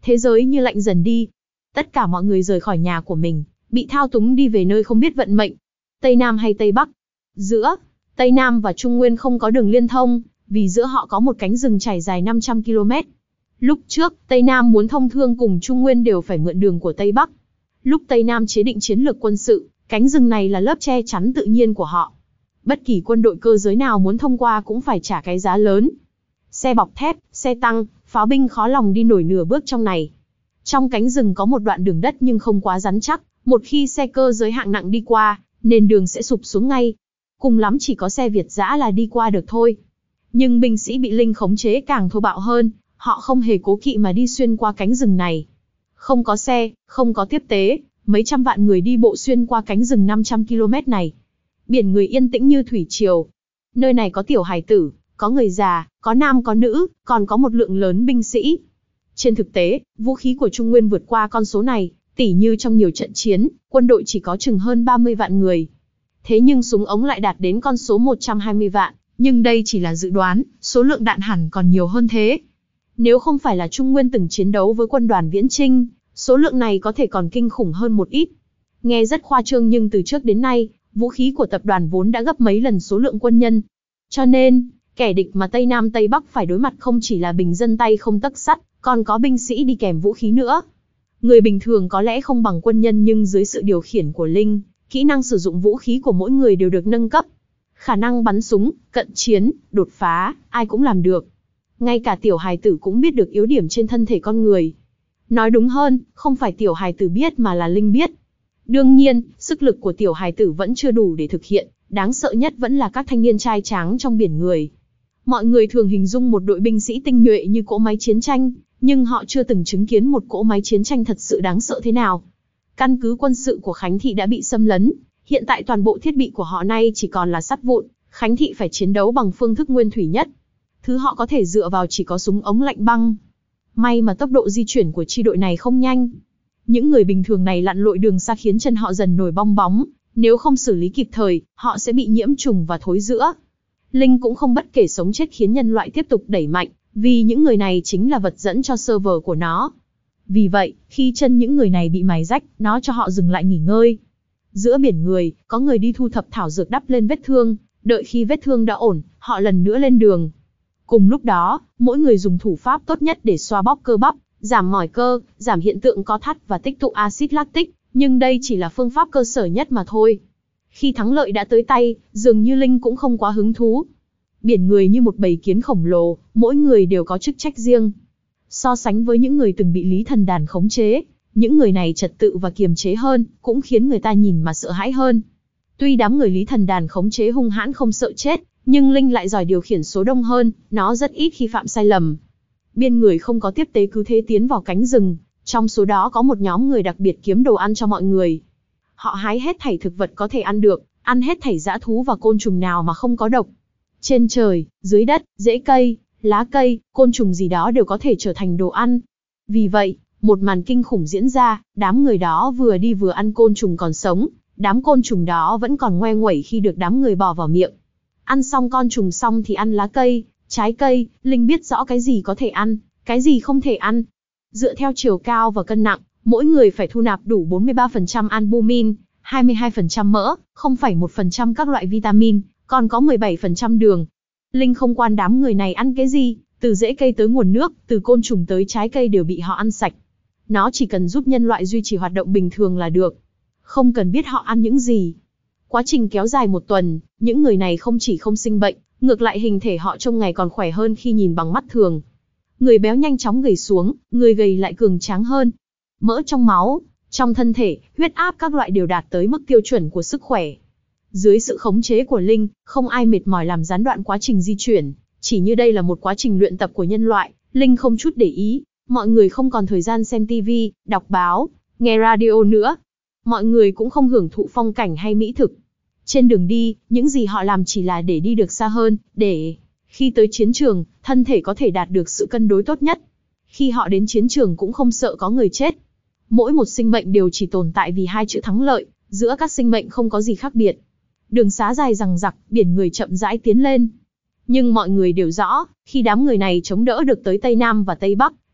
Thế giới như lạnh dần đi. Tất cả mọi người rời khỏi nhà của mình, bị thao túng đi về nơi không biết vận mệnh. Tây Nam hay Tây Bắc? Giữa Tây Nam và Trung Nguyên không có đường liên thông, vì giữa họ có một cánh rừng trải dài năm trăm ki lô mét. Lúc trước, Tây Nam muốn thông thương cùng Trung Nguyên đều phải mượn đường của Tây Bắc. Lúc Tây Nam chế định chiến lược quân sự, cánh rừng này là lớp che chắn tự nhiên của họ. Bất kỳ quân đội cơ giới nào muốn thông qua cũng phải trả cái giá lớn. Xe bọc thép, xe tăng, pháo binh khó lòng đi nổi nửa bước trong này. Trong cánh rừng có một đoạn đường đất nhưng không quá rắn chắc, một khi xe cơ giới hạng nặng đi qua, nền đường sẽ sụp xuống ngay. Cùng lắm chỉ có xe Việt dã là đi qua được thôi. Nhưng binh sĩ bị Linh khống chế càng thô bạo hơn, họ không hề cố kỵ mà đi xuyên qua cánh rừng này. Không có xe, không có tiếp tế, mấy trăm vạn người đi bộ xuyên qua cánh rừng năm trăm ki lô mét này. Biển người yên tĩnh như thủy triều. Nơi này có tiểu hài tử, có người già, có nam có nữ, còn có một lượng lớn binh sĩ. Trên thực tế, vũ khí của Trung Nguyên vượt qua con số này, tỉ như trong nhiều trận chiến, quân đội chỉ có chừng hơn ba mươi vạn người. Thế nhưng súng ống lại đạt đến con số một trăm hai mươi vạn, nhưng đây chỉ là dự đoán, số lượng đạn hẳn còn nhiều hơn thế. Nếu không phải là Trung Nguyên từng chiến đấu với quân đoàn Viễn Chinh, số lượng này có thể còn kinh khủng hơn một ít. Nghe rất khoa trương nhưng từ trước đến nay, vũ khí của tập đoàn vốn đã gấp mấy lần số lượng quân nhân. Cho nên, kẻ địch mà Tây Nam Tây Bắc phải đối mặt không chỉ là bình dân tay không tấc sắt, còn có binh sĩ đi kèm vũ khí nữa. Người bình thường có lẽ không bằng quân nhân nhưng dưới sự điều khiển của Linh, kỹ năng sử dụng vũ khí của mỗi người đều được nâng cấp. Khả năng bắn súng, cận chiến, đột phá, ai cũng làm được. Ngay cả tiểu hài tử cũng biết được yếu điểm trên thân thể con người. Nói đúng hơn, không phải tiểu hài tử biết mà là Linh biết. Đương nhiên, sức lực của tiểu hài tử vẫn chưa đủ để thực hiện, đáng sợ nhất vẫn là các thanh niên trai tráng trong biển người. Mọi người thường hình dung một đội binh sĩ tinh nhuệ như cỗ máy chiến tranh, nhưng họ chưa từng chứng kiến một cỗ máy chiến tranh thật sự đáng sợ thế nào. Căn cứ quân sự của Khánh Thị đã bị xâm lấn, hiện tại toàn bộ thiết bị của họ nay chỉ còn là sắt vụn, Khánh Thị phải chiến đấu bằng phương thức nguyên thủy nhất. Thứ họ có thể dựa vào chỉ có súng ống lạnh băng. May mà tốc độ di chuyển của chi đội này không nhanh. Những người bình thường này lặn lội đường xa khiến chân họ dần nổi bong bóng, nếu không xử lý kịp thời, họ sẽ bị nhiễm trùng và thối rữa. Linh cũng không bất kể sống chết khiến nhân loại tiếp tục đẩy mạnh, vì những người này chính là vật dẫn cho server của nó. Vì vậy, khi chân những người này bị mài rách, nó cho họ dừng lại nghỉ ngơi. Giữa biển người, có người đi thu thập thảo dược đắp lên vết thương, đợi khi vết thương đã ổn, họ lần nữa lên đường. Cùng lúc đó, mỗi người dùng thủ pháp tốt nhất để xoa bóp cơ bắp, giảm mỏi cơ, giảm hiện tượng co thắt và tích tụ axit lactic, nhưng đây chỉ là phương pháp cơ sở nhất mà thôi. Khi thắng lợi đã tới tay, dường như Linh cũng không quá hứng thú. Biển người như một bầy kiến khổng lồ, mỗi người đều có chức trách riêng. So sánh với những người từng bị Lý Thần Đàn khống chế, những người này trật tự và kiềm chế hơn, cũng khiến người ta nhìn mà sợ hãi hơn. Tuy đám người Lý Thần Đàn khống chế hung hãn không sợ chết, nhưng Linh lại giỏi điều khiển số đông hơn, nó rất ít khi phạm sai lầm. Biên người không có tiếp tế cứ thế tiến vào cánh rừng, trong số đó có một nhóm người đặc biệt kiếm đồ ăn cho mọi người. Họ hái hết thảy thực vật có thể ăn được, ăn hết thảy dã thú và côn trùng nào mà không có độc. Trên trời, dưới đất, rễ cây, lá cây, côn trùng gì đó đều có thể trở thành đồ ăn. Vì vậy, một màn kinh khủng diễn ra, đám người đó vừa đi vừa ăn côn trùng còn sống, đám côn trùng đó vẫn còn ngoe nguẩy khi được đám người bỏ vào miệng. Ăn xong con trùng xong thì ăn lá cây, trái cây, Linh biết rõ cái gì có thể ăn, cái gì không thể ăn. Dựa theo chiều cao và cân nặng, mỗi người phải thu nạp đủ bốn mươi ba phần trăm albumin, hai mươi hai phần trăm mỡ, không phẩy một phần trăm các loại vitamin, còn có mười bảy phần trăm đường. Linh không quan đám người này ăn cái gì, từ rễ cây tới nguồn nước, từ côn trùng tới trái cây đều bị họ ăn sạch. Nó chỉ cần giúp nhân loại duy trì hoạt động bình thường là được. Không cần biết họ ăn những gì. Quá trình kéo dài một tuần, những người này không chỉ không sinh bệnh, ngược lại hình thể họ trông ngày còn khỏe hơn khi nhìn bằng mắt thường. Người béo nhanh chóng gầy xuống, người gầy lại cường tráng hơn. Mỡ trong máu, trong thân thể, huyết áp các loại đều đạt tới mức tiêu chuẩn của sức khỏe. Dưới sự khống chế của Linh, không ai mệt mỏi làm gián đoạn quá trình di chuyển, chỉ như đây là một quá trình luyện tập của nhân loại, Linh không chút để ý. Mọi người không còn thời gian xem tivi, đọc báo, nghe radio nữa. Mọi người cũng không hưởng thụ phong cảnh hay mỹ thực. Trên đường đi, những gì họ làm chỉ là để đi được xa hơn, để khi tới chiến trường, thân thể có thể đạt được sự cân đối tốt nhất. Khi họ đến chiến trường cũng không sợ có người chết. Mỗi một sinh mệnh đều chỉ tồn tại vì hai chữ thắng lợi, giữa các sinh mệnh không có gì khác biệt. Đường xá dài dằng dặc, biển người chậm rãi tiến lên. Nhưng mọi người đều rõ, khi đám người này chống đỡ được tới Tây Nam và Tây Bắc,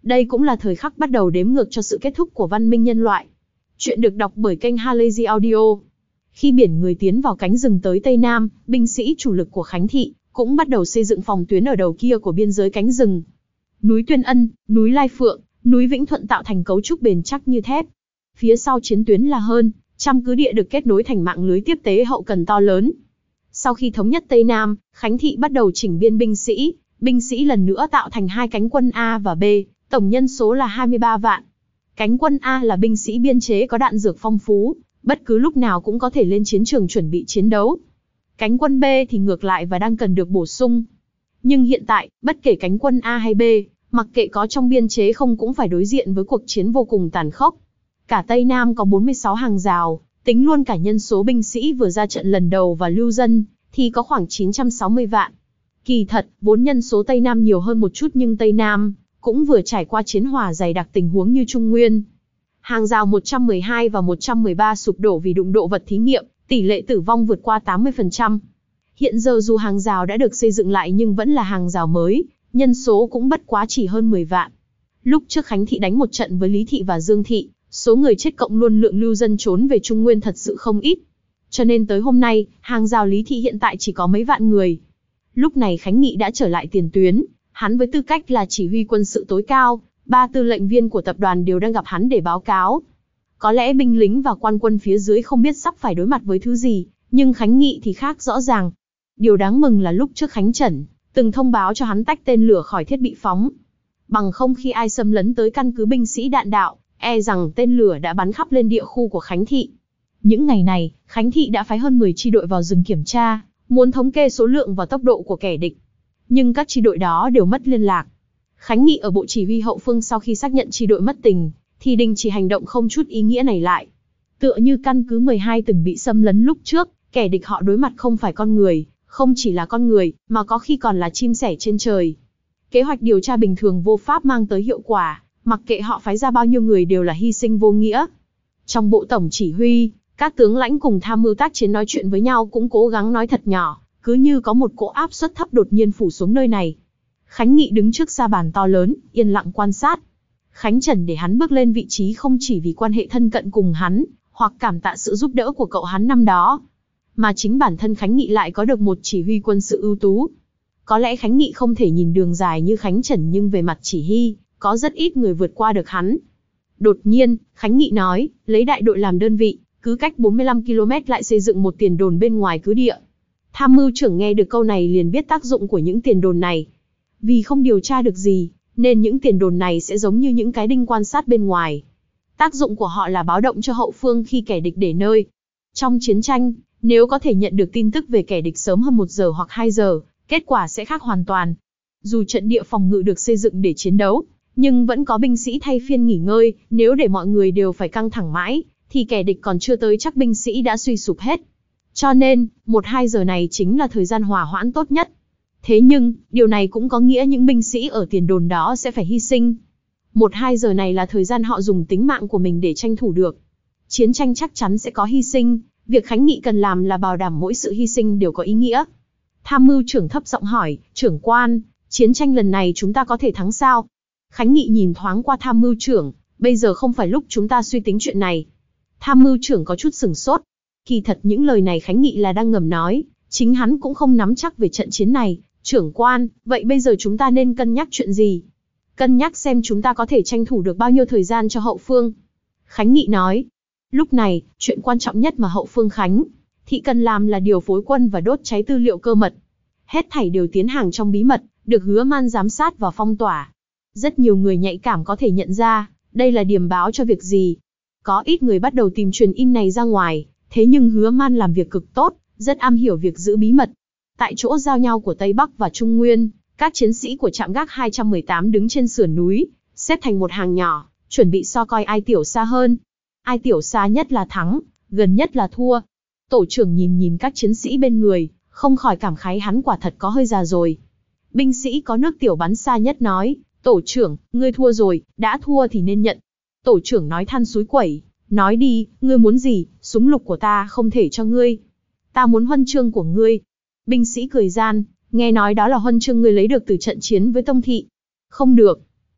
Đây cũng là thời khắc bắt đầu đếm ngược cho sự kết thúc của văn minh nhân loại. Chuyện được đọc bởi kênh Halazy Audio. Khi biển người tiến vào cánh rừng tới Tây Nam, binh sĩ chủ lực của Khánh Thị cũng bắt đầu xây dựng phòng tuyến ở đầu kia của biên giới cánh rừng. Núi Tuyên Ân, núi Lai Phượng, núi Vĩnh Thuận tạo thành cấu trúc bền chắc như thép. Phía sau chiến tuyến là hơn trăm cứ địa được kết nối thành mạng lưới tiếp tế hậu cần to lớn. Sau khi thống nhất Tây Nam, Khánh Thị bắt đầu chỉnh biên binh sĩ, binh sĩ lần nữa tạo thành hai cánh quân A và B, tổng nhân số là hai mươi ba vạn. Cánh quân A là binh sĩ biên chế có đạn dược phong phú, bất cứ lúc nào cũng có thể lên chiến trường chuẩn bị chiến đấu. Cánh quân B thì ngược lại và đang cần được bổ sung. Nhưng hiện tại, bất kể cánh quân A hay B, mặc kệ có trong biên chế không cũng phải đối diện với cuộc chiến vô cùng tàn khốc. Cả Tây Nam có bốn mươi sáu hàng rào, tính luôn cả nhân số binh sĩ vừa ra trận lần đầu và lưu dân, thì có khoảng chín trăm sáu mươi vạn. Kỳ thật, vốn nhân số Tây Nam nhiều hơn một chút nhưng Tây Nam cũng vừa trải qua chiến hỏa dày đặc tình huống như Trung Nguyên. Hàng rào một trăm mười hai và một trăm mười ba sụp đổ vì đụng độ vật thí nghiệm, tỷ lệ tử vong vượt qua tám mươi phần trăm. Hiện giờ dù hàng rào đã được xây dựng lại nhưng vẫn là hàng rào mới, nhân số cũng bất quá chỉ hơn mười vạn. Lúc trước Khánh Thị đánh một trận với Lý Thị và Dương Thị, số người chết cộng luôn lượng lưu dân trốn về Trung Nguyên thật sự không ít. Cho nên tới hôm nay, hàng rào Lý Thị hiện tại chỉ có mấy vạn người. Lúc này Khánh Nghị đã trở lại tiền tuyến, hắn với tư cách là chỉ huy quân sự tối cao, ba tư lệnh viên của tập đoàn đều đang gặp hắn để báo cáo. Có lẽ binh lính và quan quân phía dưới không biết sắp phải đối mặt với thứ gì, nhưng Khánh Nghị thì khác rõ ràng. Điều đáng mừng là lúc trước Khánh Trần từng thông báo cho hắn tách tên lửa khỏi thiết bị phóng. Bằng không khi ai xâm lấn tới căn cứ binh sĩ đạn đạo, e rằng tên lửa đã bắn khắp lên địa khu của Khánh Thị. Những ngày này, Khánh Thị đã phái hơn mười chi đội vào rừng kiểm tra, muốn thống kê số lượng và tốc độ của kẻ địch. Nhưng các chi đội đó đều mất liên lạc. Khánh Nghị ở bộ chỉ huy hậu phương sau khi xác nhận chi đội mất tình, thì đình chỉ hành động không chút ý nghĩa này lại. Tựa như căn cứ mười hai từng bị xâm lấn lúc trước, kẻ địch họ đối mặt không phải con người, không chỉ là con người, mà có khi còn là chim sẻ trên trời. Kế hoạch điều tra bình thường vô pháp mang tới hiệu quả, mặc kệ họ phái ra bao nhiêu người đều là hy sinh vô nghĩa. Trong bộ tổng chỉ huy, các tướng lãnh cùng tham mưu tác chiến nói chuyện với nhau cũng cố gắng nói thật nhỏ, cứ như có một cỗ áp suất thấp đột nhiên phủ xuống nơi này. Khánh Nghị đứng trước sa bàn to lớn, yên lặng quan sát. Khánh Trần để hắn bước lên vị trí không chỉ vì quan hệ thân cận cùng hắn, hoặc cảm tạ sự giúp đỡ của cậu hắn năm đó, mà chính bản thân Khánh Nghị lại có được một chỉ huy quân sự ưu tú. Có lẽ Khánh Nghị không thể nhìn đường dài như Khánh Trần nhưng về mặt chỉ huy, có rất ít người vượt qua được hắn. Đột nhiên, Khánh Nghị nói, lấy đại đội làm đơn vị, cứ cách bốn mươi lăm ki lô mét lại xây dựng một tiền đồn bên ngoài cứ địa. Tham mưu trưởng nghe được câu này liền biết tác dụng của những tiền đồn này. Vì không điều tra được gì, nên những tiền đồn này sẽ giống như những cái đinh quan sát bên ngoài. Tác dụng của họ là báo động cho hậu phương khi kẻ địch để nơi. Trong chiến tranh, nếu có thể nhận được tin tức về kẻ địch sớm hơn một giờ hoặc hai giờ, kết quả sẽ khác hoàn toàn. Dù trận địa phòng ngự được xây dựng để chiến đấu, nhưng vẫn có binh sĩ thay phiên nghỉ ngơi, nếu để mọi người đều phải căng thẳng mãi, thì kẻ địch còn chưa tới chắc binh sĩ đã suy sụp hết. Cho nên, một hai giờ này chính là thời gian hòa hoãn tốt nhất. Thế nhưng, điều này cũng có nghĩa những binh sĩ ở tiền đồn đó sẽ phải hy sinh. Một hai giờ này là thời gian họ dùng tính mạng của mình để tranh thủ được. Chiến tranh chắc chắn sẽ có hy sinh, việc Khánh Nghị cần làm là bảo đảm mỗi sự hy sinh đều có ý nghĩa. Tham mưu trưởng thấp giọng hỏi, trưởng quan, chiến tranh lần này chúng ta có thể thắng sao? Khánh Nghị nhìn thoáng qua tham mưu trưởng, bây giờ không phải lúc chúng ta suy tính chuyện này. Tham mưu trưởng có chút sửng sốt. Kỳ thật những lời này Khánh Nghị là đang ngầm nói, chính hắn cũng không nắm chắc về trận chiến này. Trưởng quan, vậy bây giờ chúng ta nên cân nhắc chuyện gì? Cân nhắc xem chúng ta có thể tranh thủ được bao nhiêu thời gian cho hậu phương. Khánh Nghị nói, lúc này, chuyện quan trọng nhất mà hậu phương Khánh Thị cần làm là điều phối quân và đốt cháy tư liệu cơ mật. Hết thảy đều tiến hành trong bí mật, được Hứa Man giám sát và phong tỏa. Rất nhiều người nhạy cảm có thể nhận ra, đây là điềm báo cho việc gì. Có ít người bắt đầu tìm truyền in này ra ngoài, thế nhưng Hứa Man làm việc cực tốt, rất am hiểu việc giữ bí mật. Tại chỗ giao nhau của Tây Bắc và Trung Nguyên, các chiến sĩ của trạm gác hai trăm mười tám đứng trên sườn núi, xếp thành một hàng nhỏ, chuẩn bị so coi ai tiểu xa hơn. Ai tiểu xa nhất là thắng, gần nhất là thua. Tổ trưởng nhìn nhìn các chiến sĩ bên người, không khỏi cảm khái hắn quả thật có hơi già rồi. Binh sĩ có nước tiểu bắn xa nhất nói, tổ trưởng, ngươi thua rồi, đã thua thì nên nhận. Tổ trưởng nói than súi quẩy, nói đi, ngươi muốn gì, súng lục của ta không thể cho ngươi. Ta muốn huân chương của ngươi. Binh sĩ cười gian, nghe nói đó là huân chương ngươi lấy được từ trận chiến với Tông Thị. Không được.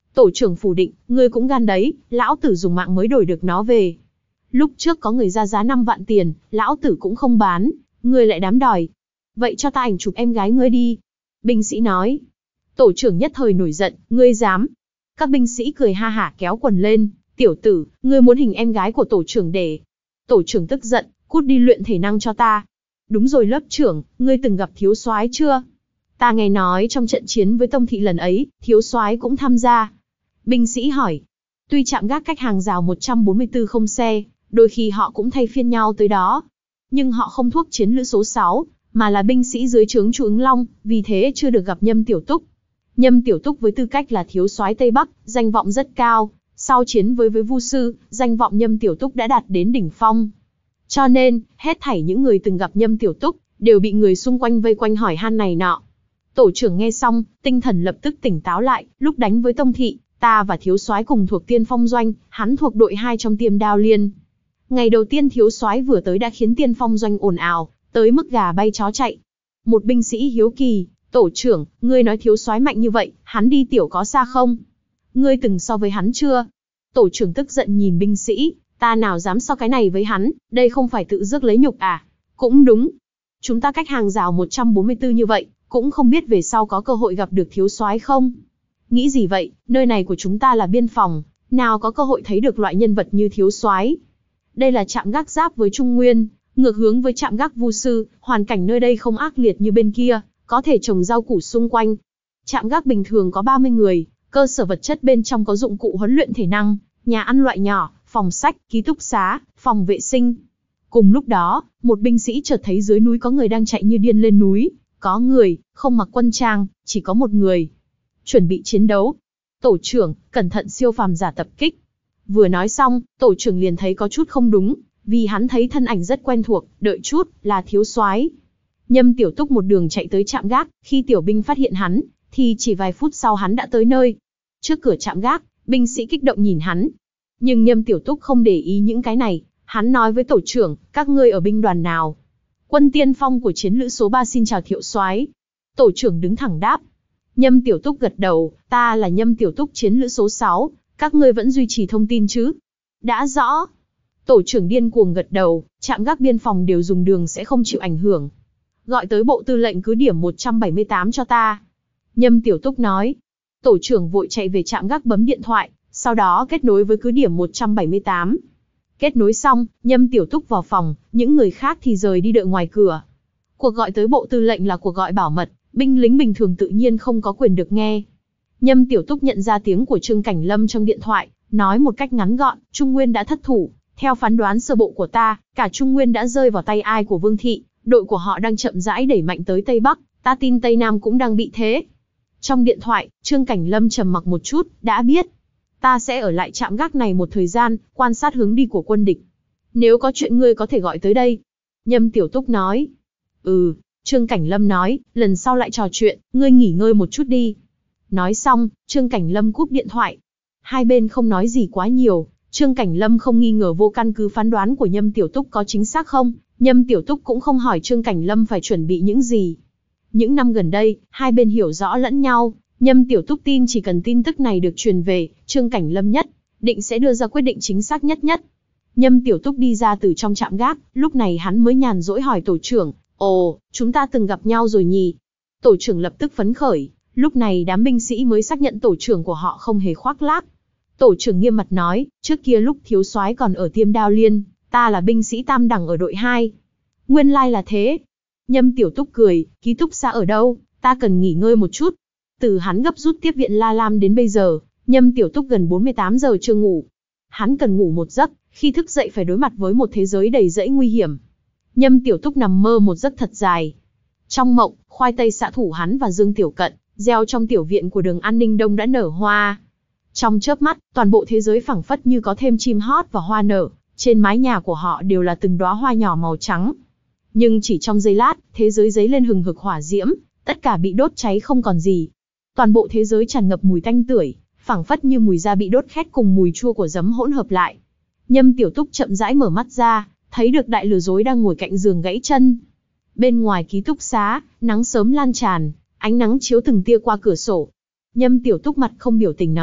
Tổ trưởng phủ định, ngươi cũng gan đấy, lão tử dùng mạng mới đổi được nó về. Lúc trước có người ra giá năm vạn tiền, lão tử cũng không bán, ngươi lại dám đòi. Vậy cho ta ảnh chụp em gái ngươi đi. Binh sĩ nói. Tổ trưởng nhất thời nổi giận, ngươi dám. Các binh sĩ cười ha hả kéo quần lên, tiểu tử, ngươi muốn hình em gái của tổ trưởng để. Tổ trưởng tức giận, cút đi luyện thể năng cho ta. Đúng rồi lớp trưởng, ngươi từng gặp thiếu soái chưa? Ta nghe nói trong trận chiến với Tông Thị lần ấy, thiếu soái cũng tham gia. Binh sĩ hỏi. Tuy trạm gác cách hàng rào một trăm bốn mươi tư không xe, đôi khi họ cũng thay phiên nhau tới đó. Nhưng họ không thuộc chiến lữ số sáu, mà là binh sĩ dưới trướng Chu Ứng Long, vì thế chưa được gặp Nhâm Tiểu Túc. Nhâm Tiểu Túc với tư cách là thiếu soái Tây Bắc, danh vọng rất cao. Sau chiến với với Vu Sư, danh vọng Nhâm Tiểu Túc đã đạt đến đỉnh phong. Cho nên, hết thảy những người từng gặp Nhâm Tiểu Túc, đều bị người xung quanh vây quanh hỏi han này nọ. Tổ trưởng nghe xong, tinh thần lập tức tỉnh táo lại, lúc đánh với Tông Thị, ta và thiếu soái cùng thuộc Tiên Phong Doanh, hắn thuộc đội hai trong Tiêm Đao Liên. Ngày đầu tiên thiếu soái vừa tới đã khiến Tiên Phong Doanh ồn ào, tới mức gà bay chó chạy. Một binh sĩ hiếu kỳ, tổ trưởng, ngươi nói thiếu soái mạnh như vậy, hắn đi tiểu có xa không? Ngươi từng so với hắn chưa? Tổ trưởng tức giận nhìn binh sĩ, ta nào dám so cái này với hắn, đây không phải tự rước lấy nhục à? Cũng đúng. Chúng ta cách hàng rào một trăm bốn mươi tư như vậy, cũng không biết về sau có cơ hội gặp được thiếu soái không? Nghĩ gì vậy, nơi này của chúng ta là biên phòng, nào có cơ hội thấy được loại nhân vật như thiếu soái. Đây là trạm gác giáp với Trung Nguyên, ngược hướng với trạm gác Vu Sư, hoàn cảnh nơi đây không ác liệt như bên kia, có thể trồng rau củ xung quanh. Trạm gác bình thường có ba mươi người, cơ sở vật chất bên trong có dụng cụ huấn luyện thể năng, nhà ăn loại nhỏ, phòng sách, ký túc xá, phòng vệ sinh. Cùng lúc đó, một binh sĩ chợt thấy dưới núi có người đang chạy như điên lên núi, có người, không mặc quân trang, chỉ có một người. Chuẩn bị chiến đấu. Tổ trưởng, cẩn thận siêu phàm giả tập kích. Vừa nói xong, tổ trưởng liền thấy có chút không đúng, vì hắn thấy thân ảnh rất quen thuộc, đợi chút, là thiếu soái. Nhâm Tiểu Túc một đường chạy tới trạm gác, khi tiểu binh phát hiện hắn, thì chỉ vài phút sau hắn đã tới nơi. Trước cửa trạm gác, binh sĩ kích động nhìn hắn. Nhưng Nhâm Tiểu Túc không để ý những cái này, hắn nói với tổ trưởng, các ngươi ở binh đoàn nào? Quân tiên phong của chiến lữ số ba xin chào Thiệu soái. Tổ trưởng đứng thẳng đáp. Nhâm Tiểu Túc gật đầu, ta là Nhâm Tiểu Túc chiến lữ số sáu, các ngươi vẫn duy trì thông tin chứ? Đã rõ. Tổ trưởng điên cuồng gật đầu, trạm gác biên phòng đều dùng đường sẽ không chịu ảnh hưởng. Gọi tới bộ tư lệnh cứ điểm một trăm bảy mươi tám cho ta. Nhâm Tiểu Túc nói. Tổ trưởng vội chạy về trạm gác bấm điện thoại, sau đó kết nối với cứ điểm một trăm bảy mươi tám. Kết nối xong, Nhâm Tiểu Túc vào phòng, những người khác thì rời đi đợi ngoài cửa. Cuộc gọi tới bộ tư lệnh là cuộc gọi bảo mật, binh lính bình thường tự nhiên không có quyền được nghe. Nhâm Tiểu Túc nhận ra tiếng của Trương Cảnh Lâm trong điện thoại, nói một cách ngắn gọn, Trung Nguyên đã thất thủ. Theo phán đoán sơ bộ của ta, cả Trung Nguyên đã rơi vào tay ai của Vương Thị, đội của họ đang chậm rãi đẩy mạnh tới Tây Bắc, ta tin Tây Nam cũng đang bị thế. Trong điện thoại, Trương Cảnh Lâm trầm mặc một chút, đã biết. Ta sẽ ở lại trạm gác này một thời gian, quan sát hướng đi của quân địch. Nếu có chuyện ngươi có thể gọi tới đây. Nhâm Tiểu Túc nói. Ừ, Trương Cảnh Lâm nói, lần sau lại trò chuyện, ngươi nghỉ ngơi một chút đi. Nói xong, Trương Cảnh Lâm cúp điện thoại. Hai bên không nói gì quá nhiều, Trương Cảnh Lâm không nghi ngờ vô căn cứ phán đoán của Nhâm Tiểu Túc có chính xác không, Nhâm Tiểu Túc cũng không hỏi Trương Cảnh Lâm phải chuẩn bị những gì. Những năm gần đây, hai bên hiểu rõ lẫn nhau, Nhâm Tiểu Túc tin chỉ cần tin tức này được truyền về, Trương Cảnh Lâm nhất định sẽ đưa ra quyết định chính xác nhất nhất. Nhâm Tiểu Túc đi ra từ trong trạm gác, lúc này hắn mới nhàn rỗi hỏi tổ trưởng, ồ, chúng ta từng gặp nhau rồi nhỉ? Tổ trưởng lập tức phấn khởi, lúc này đám binh sĩ mới xác nhận tổ trưởng của họ không hề khoác lác. Tổ trưởng nghiêm mặt nói, trước kia lúc thiếu soái còn ở Tiêm Đao Liên, ta là binh sĩ tam đẳng ở đội hai. Nguyên lai là thế. Nhâm Tiểu Túc cười, ký túc xá ở đâu, ta cần nghỉ ngơi một chút. Từ hắn gấp rút tiếp viện La Lam đến bây giờ, Nhâm Tiểu Túc gần bốn mươi tám giờ chưa ngủ. Hắn cần ngủ một giấc, khi thức dậy phải đối mặt với một thế giới đầy rẫy nguy hiểm. Nhâm Tiểu Túc nằm mơ một giấc thật dài. Trong mộng, khoai tây xạ thủ hắn và Dương Tiểu Cận, gieo trong tiểu viện của Đường An Ninh Đông đã nở hoa. Trong chớp mắt, toàn bộ thế giới phảng phất như có thêm chim hót và hoa nở, trên mái nhà của họ đều là từng đóa hoa nhỏ màu trắng. Nhưng chỉ trong giây lát, thế giới giấy lên hừng hực hỏa diễm, tất cả bị đốt cháy không còn gì. Toàn bộ thế giới tràn ngập mùi tanh tưởi, phảng phất như mùi da bị đốt khét cùng mùi chua của giấm hỗn hợp lại. Nhâm Tiểu Túc chậm rãi mở mắt ra, thấy được đại lừa dối đang ngồi cạnh giường gãy chân. Bên ngoài ký túc xá, nắng sớm lan tràn, ánh nắng chiếu từng tia qua cửa sổ. Nhâm Tiểu Túc mặt không biểu tình nói,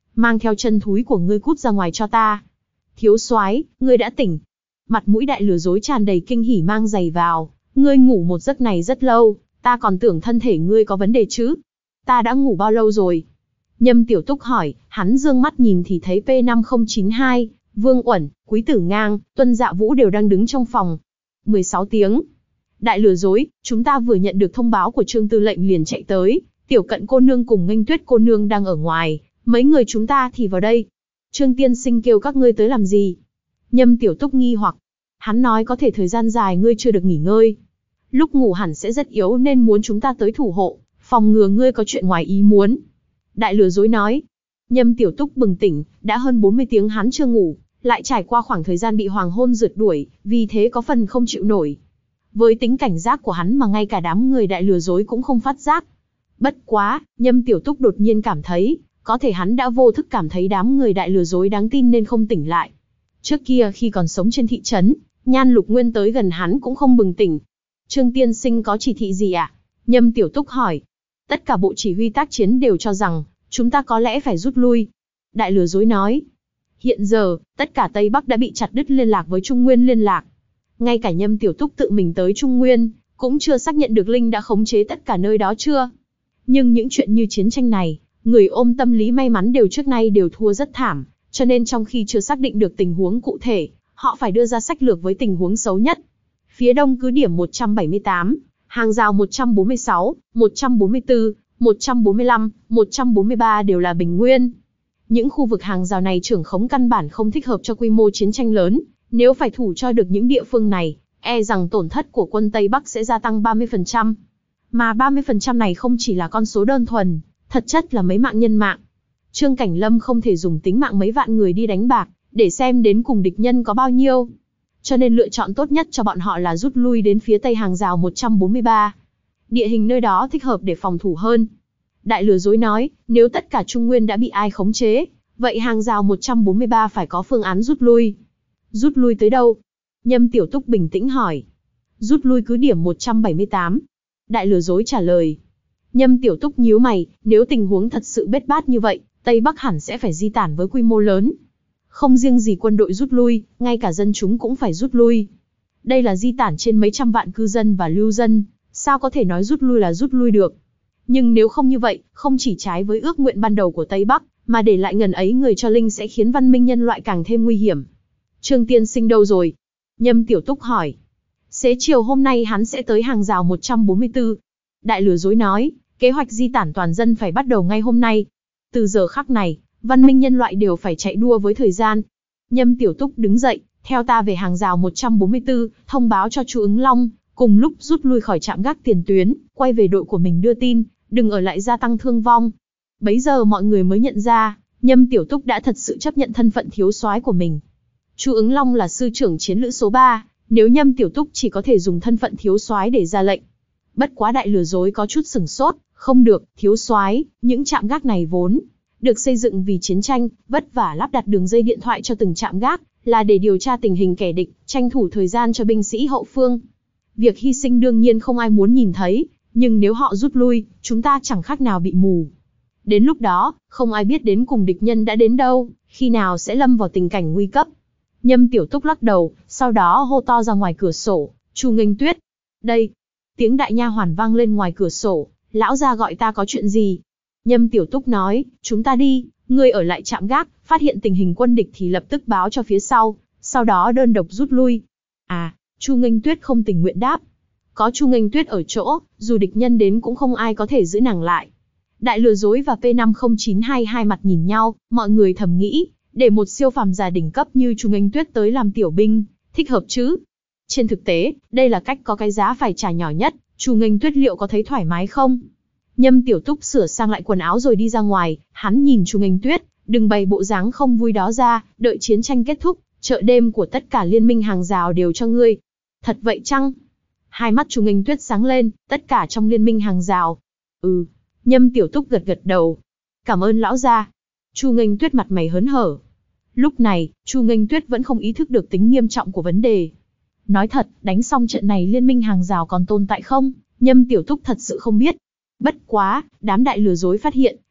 mang theo chân thúi của ngươi cút ra ngoài cho ta. Thiếu soái, ngươi đã tỉnh. Mặt mũi đại lừa dối tràn đầy kinh hỉ mang giày vào, ngươi ngủ một giấc này rất lâu, ta còn tưởng thân thể ngươi có vấn đề chứ. Ta đã ngủ bao lâu rồi? Nhâm Tiểu Túc hỏi, hắn dương mắt nhìn thì thấy P năm không chín hai, Vương Uẩn, Quý Tử Ngang, Tuân Dạ Vũ đều đang đứng trong phòng. mười sáu tiếng. Đại lừa dối, chúng ta vừa nhận được thông báo của Trương Tư lệnh liền chạy tới, Tiểu Cận cô nương cùng Nghênh Tuyết cô nương đang ở ngoài, mấy người chúng ta thì vào đây. Trương tiên sinh kêu các ngươi tới làm gì? Nhâm Tiểu Túc nghi hoặc. Hắn nói có thể thời gian dài ngươi chưa được nghỉ ngơi. Lúc ngủ hẳn sẽ rất yếu nên muốn chúng ta tới thủ hộ, phòng ngừa ngươi có chuyện ngoài ý muốn. Đại lừa dối nói. Nhâm Tiểu Túc bừng tỉnh, đã hơn bốn mươi tiếng hắn chưa ngủ, lại trải qua khoảng thời gian bị hoàng hôn rượt đuổi, vì thế có phần không chịu nổi. Với tính cảnh giác của hắn mà ngay cả đám người đại lừa dối cũng không phát giác. Bất quá, Nhâm Tiểu Túc đột nhiên cảm thấy, có thể hắn đã vô thức cảm thấy đám người đại lừa dối đáng tin nên không tỉnh lại. Trước kia khi còn sống trên thị trấn, Nhan Lục Nguyên tới gần hắn cũng không bừng tỉnh. Trương tiên sinh có chỉ thị gì ạ? À? Nhâm Tiểu Túc hỏi. Tất cả bộ chỉ huy tác chiến đều cho rằng, chúng ta có lẽ phải rút lui. Đại lừa dối nói. Hiện giờ, tất cả Tây Bắc đã bị chặt đứt liên lạc với Trung Nguyên liên lạc. Ngay cả Nhâm Tiểu Túc tự mình tới Trung Nguyên, cũng chưa xác nhận được Linh đã khống chế tất cả nơi đó chưa. Nhưng những chuyện như chiến tranh này, người ôm tâm lý may mắn đều trước nay đều thua rất thảm, cho nên trong khi chưa xác định được tình huống cụ thể, họ phải đưa ra sách lược với tình huống xấu nhất. Phía đông cứ điểm một trăm bảy mươi tám, hàng rào một trăm bốn mươi sáu, một trăm bốn mươi tư, một trăm bốn mươi lăm, một trăm bốn mươi ba đều là bình nguyên. Những khu vực hàng rào này trưởng khống căn bản không thích hợp cho quy mô chiến tranh lớn, nếu phải thủ cho được những địa phương này, e rằng tổn thất của quân Tây Bắc sẽ gia tăng ba mươi phần trăm. Mà ba mươi phần trăm này không chỉ là con số đơn thuần, thật chất là mấy mạng nhân mạng. Trương Cảnh Lâm không thể dùng tính mạng mấy vạn người đi đánh bạc, để xem đến cùng địch nhân có bao nhiêu. Cho nên lựa chọn tốt nhất cho bọn họ là rút lui đến phía tây hàng rào một trăm bốn mươi ba. Địa hình nơi đó thích hợp để phòng thủ hơn. Đại lừa dối nói, nếu tất cả Trung Nguyên đã bị ai khống chế, vậy hàng rào một trăm bốn mươi ba phải có phương án rút lui. Rút lui tới đâu? Nhâm Tiểu Túc bình tĩnh hỏi. Rút lui cứ điểm một trăm bảy mươi tám. Đại lừa dối trả lời. Nhâm Tiểu Túc nhíu mày, nếu tình huống thật sự bết bát như vậy, Tây Bắc hẳn sẽ phải di tản với quy mô lớn. Không riêng gì quân đội rút lui, ngay cả dân chúng cũng phải rút lui. Đây là di tản trên mấy trăm vạn cư dân và lưu dân, sao có thể nói rút lui là rút lui được. Nhưng nếu không như vậy, không chỉ trái với ước nguyện ban đầu của Tây Bắc, mà để lại ngần ấy người cho Linh sẽ khiến văn minh nhân loại càng thêm nguy hiểm. Trương tiên sinh đâu rồi? Nhâm Tiểu Túc hỏi. Xế chiều hôm nay hắn sẽ tới hàng rào một trăm bốn mươi tư. Đại lừa dối nói, kế hoạch di tản toàn dân phải bắt đầu ngay hôm nay. Từ giờ khắc này, văn minh nhân loại đều phải chạy đua với thời gian. Nhâm Tiểu Túc đứng dậy, theo ta về hàng rào một trăm bốn mươi tư, thông báo cho Chu Ứng Long, cùng lúc rút lui khỏi trạm gác tiền tuyến, quay về đội của mình đưa tin, đừng ở lại gia tăng thương vong. Bấy giờ mọi người mới nhận ra, Nhâm Tiểu Túc đã thật sự chấp nhận thân phận thiếu soái của mình. Chu Ứng Long là sư trưởng chiến lữ số ba, nếu Nhâm Tiểu Túc chỉ có thể dùng thân phận thiếu soái để ra lệnh. Bất quá đại lừa dối có chút sửng sốt, không được, thiếu soái, những trạm gác này vốn được xây dựng vì chiến tranh, vất vả lắp đặt đường dây điện thoại cho từng trạm gác, là để điều tra tình hình kẻ địch, tranh thủ thời gian cho binh sĩ hậu phương. Việc hy sinh đương nhiên không ai muốn nhìn thấy, nhưng nếu họ rút lui, chúng ta chẳng khác nào bị mù. Đến lúc đó, không ai biết đến cùng địch nhân đã đến đâu, khi nào sẽ lâm vào tình cảnh nguy cấp. Nhâm Tiểu Túc lắc đầu, sau đó hô to ra ngoài cửa sổ, Chu Nghênh Tuyết. Đây. Tiếng đại nha hoàn vang lên ngoài cửa sổ, lão gia gọi ta có chuyện gì? Nhâm Tiểu Túc nói, chúng ta đi, ngươi ở lại trạm gác, phát hiện tình hình quân địch thì lập tức báo cho phía sau, sau đó đơn độc rút lui. À, Chu Nghênh Tuyết không tình nguyện đáp. Có Chu Nghênh Tuyết ở chỗ, dù địch nhân đến cũng không ai có thể giữ nàng lại. Đại lừa dối và P năm không chín hai hai mặt nhìn nhau, mọi người thầm nghĩ, để một siêu phàm giả đỉnh cấp như Chu Nghênh Tuyết tới làm tiểu binh, thích hợp chứ? Trên thực tế, đây là cách có cái giá phải trả nhỏ nhất, Chu Nghênh Tuyết liệu có thấy thoải mái không? Nhâm Tiểu Túc sửa sang lại quần áo rồi đi ra ngoài, hắn nhìn Chu Nghênh Tuyết, đừng bày bộ dáng không vui đó ra, đợi chiến tranh kết thúc, chợ đêm của tất cả liên minh hàng rào đều cho ngươi. Thật vậy chăng? Hai mắt Chu Nghênh Tuyết sáng lên, tất cả trong liên minh hàng rào. Ừ, Nhâm Tiểu Túc gật gật đầu. Cảm ơn lão gia. Chu Nghênh Tuyết mặt mày hớn hở. Lúc này, Chu Nghênh Tuyết vẫn không ý thức được tính nghiêm trọng của vấn đề. Nói thật, đánh xong trận này liên minh hàng rào còn tồn tại không? Nhâm Tiểu Túc thật sự không biết. Bất quá, đám đại lừa dối phát hiện,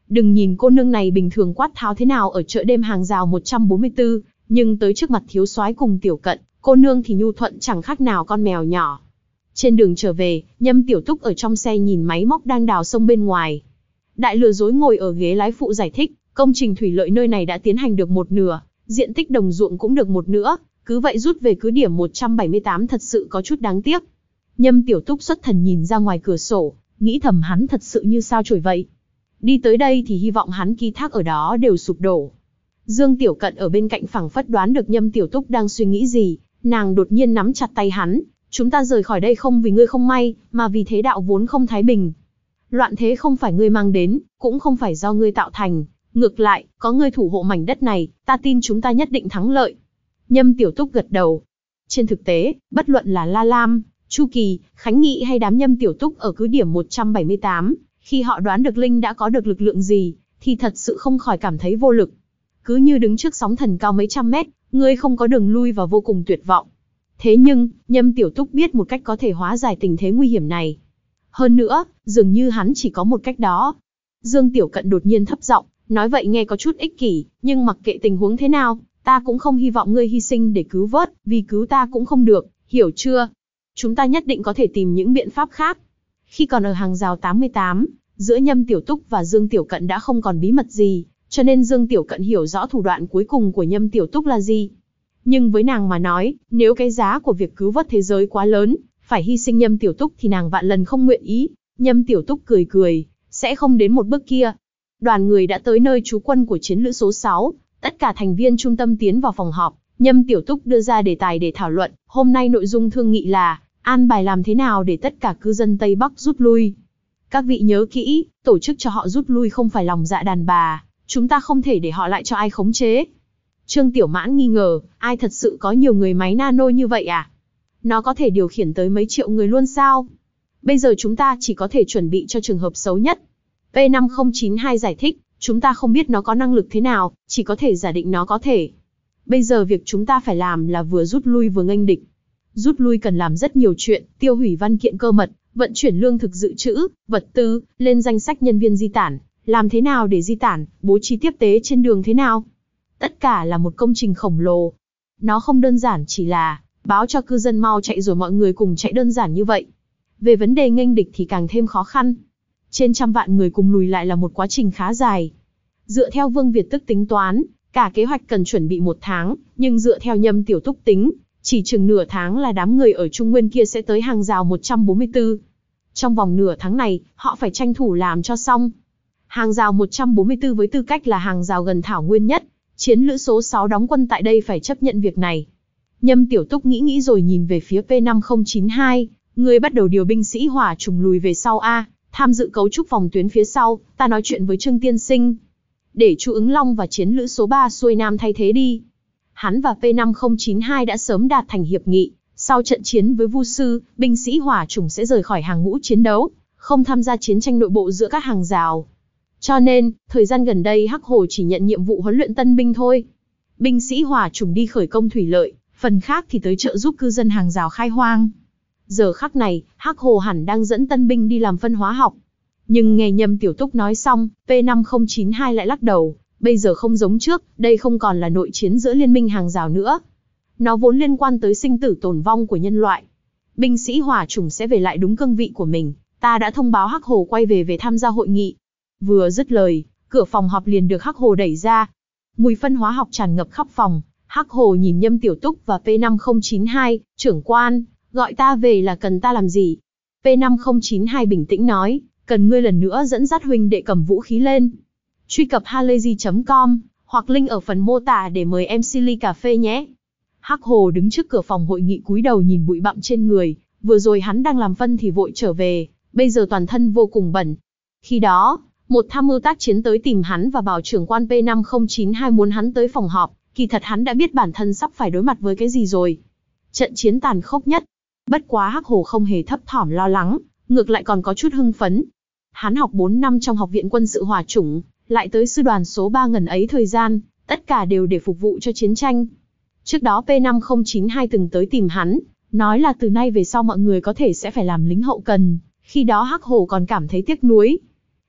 Đừng nhìn cô nương này bình thường quát tháo thế nào ở chợ đêm hàng rào một trăm bốn mươi tư, nhưng tới trước mặt thiếu soái cùng Tiểu Cận, cô nương thì nhu thuận chẳng khác nào con mèo nhỏ. Trên đường trở về, Nhâm Tiểu Túc ở trong xe nhìn máy móc đang đào sông bên ngoài. Đại lừa dối ngồi ở ghế lái phụ giải thích, công trình thủy lợi nơi này đã tiến hành được một nửa, diện tích đồng ruộng cũng được một nửa, cứ vậy rút về cứ điểm một trăm bảy mươi tám thật sự có chút đáng tiếc. Nhâm Tiểu Túc xuất thần nhìn ra ngoài cửa sổ, nghĩ thầm hắn thật sự như sao chổi vậy. Đi tới đây thì hy vọng hắn ký thác ở đó đều sụp đổ. Dương Tiểu Cận ở bên cạnh phảng phất đoán được Nhâm Tiểu Túc đang suy nghĩ gì, nàng đột nhiên nắm chặt tay hắn, chúng ta rời khỏi đây không vì ngươi không may, mà vì thế đạo vốn không thái bình. Loạn thế không phải ngươi mang đến, cũng không phải do ngươi tạo thành, ngược lại, có ngươi thủ hộ mảnh đất này, ta tin chúng ta nhất định thắng lợi. Nhâm Tiểu Túc gật đầu. Trên thực tế, bất luận là La Lam, Chu Kỳ, Khánh Nghị hay đám Nhâm Tiểu Túc ở cứ điểm một trăm bảy mươi tám, khi họ đoán được Linh đã có được lực lượng gì, thì thật sự không khỏi cảm thấy vô lực. Cứ như đứng trước sóng thần cao mấy trăm mét, ngươi không có đường lui và vô cùng tuyệt vọng. Thế nhưng, Nhâm Tiểu Túc biết một cách có thể hóa giải tình thế nguy hiểm này. Hơn nữa, dường như hắn chỉ có một cách đó. Dương Tiểu Cận đột nhiên thấp giọng, nói vậy nghe có chút ích kỷ, nhưng mặc kệ tình huống thế nào, ta cũng không hy vọng ngươi hy sinh để cứu vớt, vì cứu ta cũng không được, hiểu chưa? Chúng ta nhất định có thể tìm những biện pháp khác. Khi còn ở hàng rào tám mươi tám, giữa Nhâm Tiểu Túc và Dương Tiểu Cận đã không còn bí mật gì, cho nên Dương Tiểu Cận hiểu rõ thủ đoạn cuối cùng của Nhâm Tiểu Túc là gì. Nhưng với nàng mà nói, nếu cái giá của việc cứu vớt thế giới quá lớn, phải hy sinh Nhâm Tiểu Túc thì nàng vạn lần không nguyện ý. Nhâm Tiểu Túc cười cười, sẽ không đến một bước kia. Đoàn người đã tới nơi trú quân của chiến lữ số sáu, tất cả thành viên trung tâm tiến vào phòng họp. Nhâm Tiểu Túc đưa ra đề tài để thảo luận, hôm nay nội dung thương nghị là an bài làm thế nào để tất cả cư dân Tây Bắc rút lui. Các vị nhớ kỹ, tổ chức cho họ rút lui không phải lòng dạ đàn bà, chúng ta không thể để họ lại cho ai khống chế. Trương Tiểu Mãn nghi ngờ, ai thật sự có nhiều người máy nano như vậy à? Nó có thể điều khiển tới mấy triệu người luôn sao? Bây giờ chúng ta chỉ có thể chuẩn bị cho trường hợp xấu nhất. P năm không chín hai giải thích, chúng ta không biết nó có năng lực thế nào, chỉ có thể giả định nó có thể. Bây giờ việc chúng ta phải làm là vừa rút lui vừa nghênh địch. Rút lui cần làm rất nhiều chuyện, tiêu hủy văn kiện cơ mật, vận chuyển lương thực dự trữ, vật tư, lên danh sách nhân viên di tản, làm thế nào để di tản, bố trí tiếp tế trên đường thế nào. Tất cả là một công trình khổng lồ. Nó không đơn giản chỉ là báo cho cư dân mau chạy rồi mọi người cùng chạy đơn giản như vậy. Về vấn đề nghênh địch thì càng thêm khó khăn. Trên trăm vạn người cùng lùi lại là một quá trình khá dài. Dựa theo Vương Việt Tức tính toán, cả kế hoạch cần chuẩn bị một tháng, nhưng dựa theo Nhâm Tiểu Túc tính, chỉ chừng nửa tháng là đám người ở Trung Nguyên kia sẽ tới hàng rào một trăm bốn mươi tư. Trong vòng nửa tháng này, họ phải tranh thủ làm cho xong. Hàng rào một trăm bốn mươi tư với tư cách là hàng rào gần thảo nguyên nhất, chiến lữ số sáu đóng quân tại đây phải chấp nhận việc này. Nhâm Tiểu Túc nghĩ nghĩ rồi nhìn về phía P năm không chín hai, người bắt đầu điều binh sĩ hỏa trùng lùi về sau A, tham dự cấu trúc phòng tuyến phía sau, ta nói chuyện với Trương Tiên Sinh. Để Chu Ứng Long và chiến lữ số ba xuôi nam thay thế đi. Hắn và P năm không chín hai đã sớm đạt thành hiệp nghị, sau trận chiến với Vu Sư, binh sĩ hỏa chủng sẽ rời khỏi hàng ngũ chiến đấu, không tham gia chiến tranh nội bộ giữa các hàng rào. Cho nên, thời gian gần đây Hắc Hồ chỉ nhận nhiệm vụ huấn luyện tân binh thôi. Binh sĩ hỏa chủng đi khởi công thủy lợi, phần khác thì tới trợ giúp cư dân hàng rào khai hoang. Giờ khắc này, Hắc Hồ hẳn đang dẫn tân binh đi làm phân hóa học. Nhưng nghe Nhâm Tiểu Túc nói xong, P năm không chín hai lại lắc đầu. Bây giờ không giống trước, đây không còn là nội chiến giữa liên minh hàng rào nữa. Nó vốn liên quan tới sinh tử tồn vong của nhân loại. Binh sĩ hỏa chủng sẽ về lại đúng cương vị của mình. Ta đã thông báo Hắc Hồ quay về về tham gia hội nghị. Vừa dứt lời, cửa phòng họp liền được Hắc Hồ đẩy ra. Mùi phân hóa học tràn ngập khắp phòng. Hắc Hồ nhìn Nhâm Tiểu Túc và P năm không chín hai, trưởng quan, gọi ta về là cần ta làm gì? P năm không chín hai bình tĩnh nói, cần ngươi lần nữa dẫn dắt huynh đệ cầm vũ khí lên. Truy cập halayzi chấm com, hoặc link ở phần mô tả để mời em xê ly cà phê nhé. Hắc Hồ đứng trước cửa phòng hội nghị cúi đầu nhìn bụi bặm trên người, vừa rồi hắn đang làm phân thì vội trở về, bây giờ toàn thân vô cùng bẩn. Khi đó, một tham mưu tác chiến tới tìm hắn và bảo trưởng quan P năm không chín hai muốn hắn tới phòng họp, kỳ thật hắn đã biết bản thân sắp phải đối mặt với cái gì rồi. Trận chiến tàn khốc nhất. Bất quá Hắc Hồ không hề thấp thỏm lo lắng, ngược lại còn có chút hưng phấn. Hắn học bốn năm trong học viện quân sự hỏa chủng, lại tới sư đoàn số ba ngần ấy thời gian, tất cả đều để phục vụ cho chiến tranh. Trước đó P năm không chín hai từng tới tìm hắn, nói là từ nay về sau mọi người có thể sẽ phải làm lính hậu cần, khi đó Hắc Hồ còn cảm thấy tiếc nuối.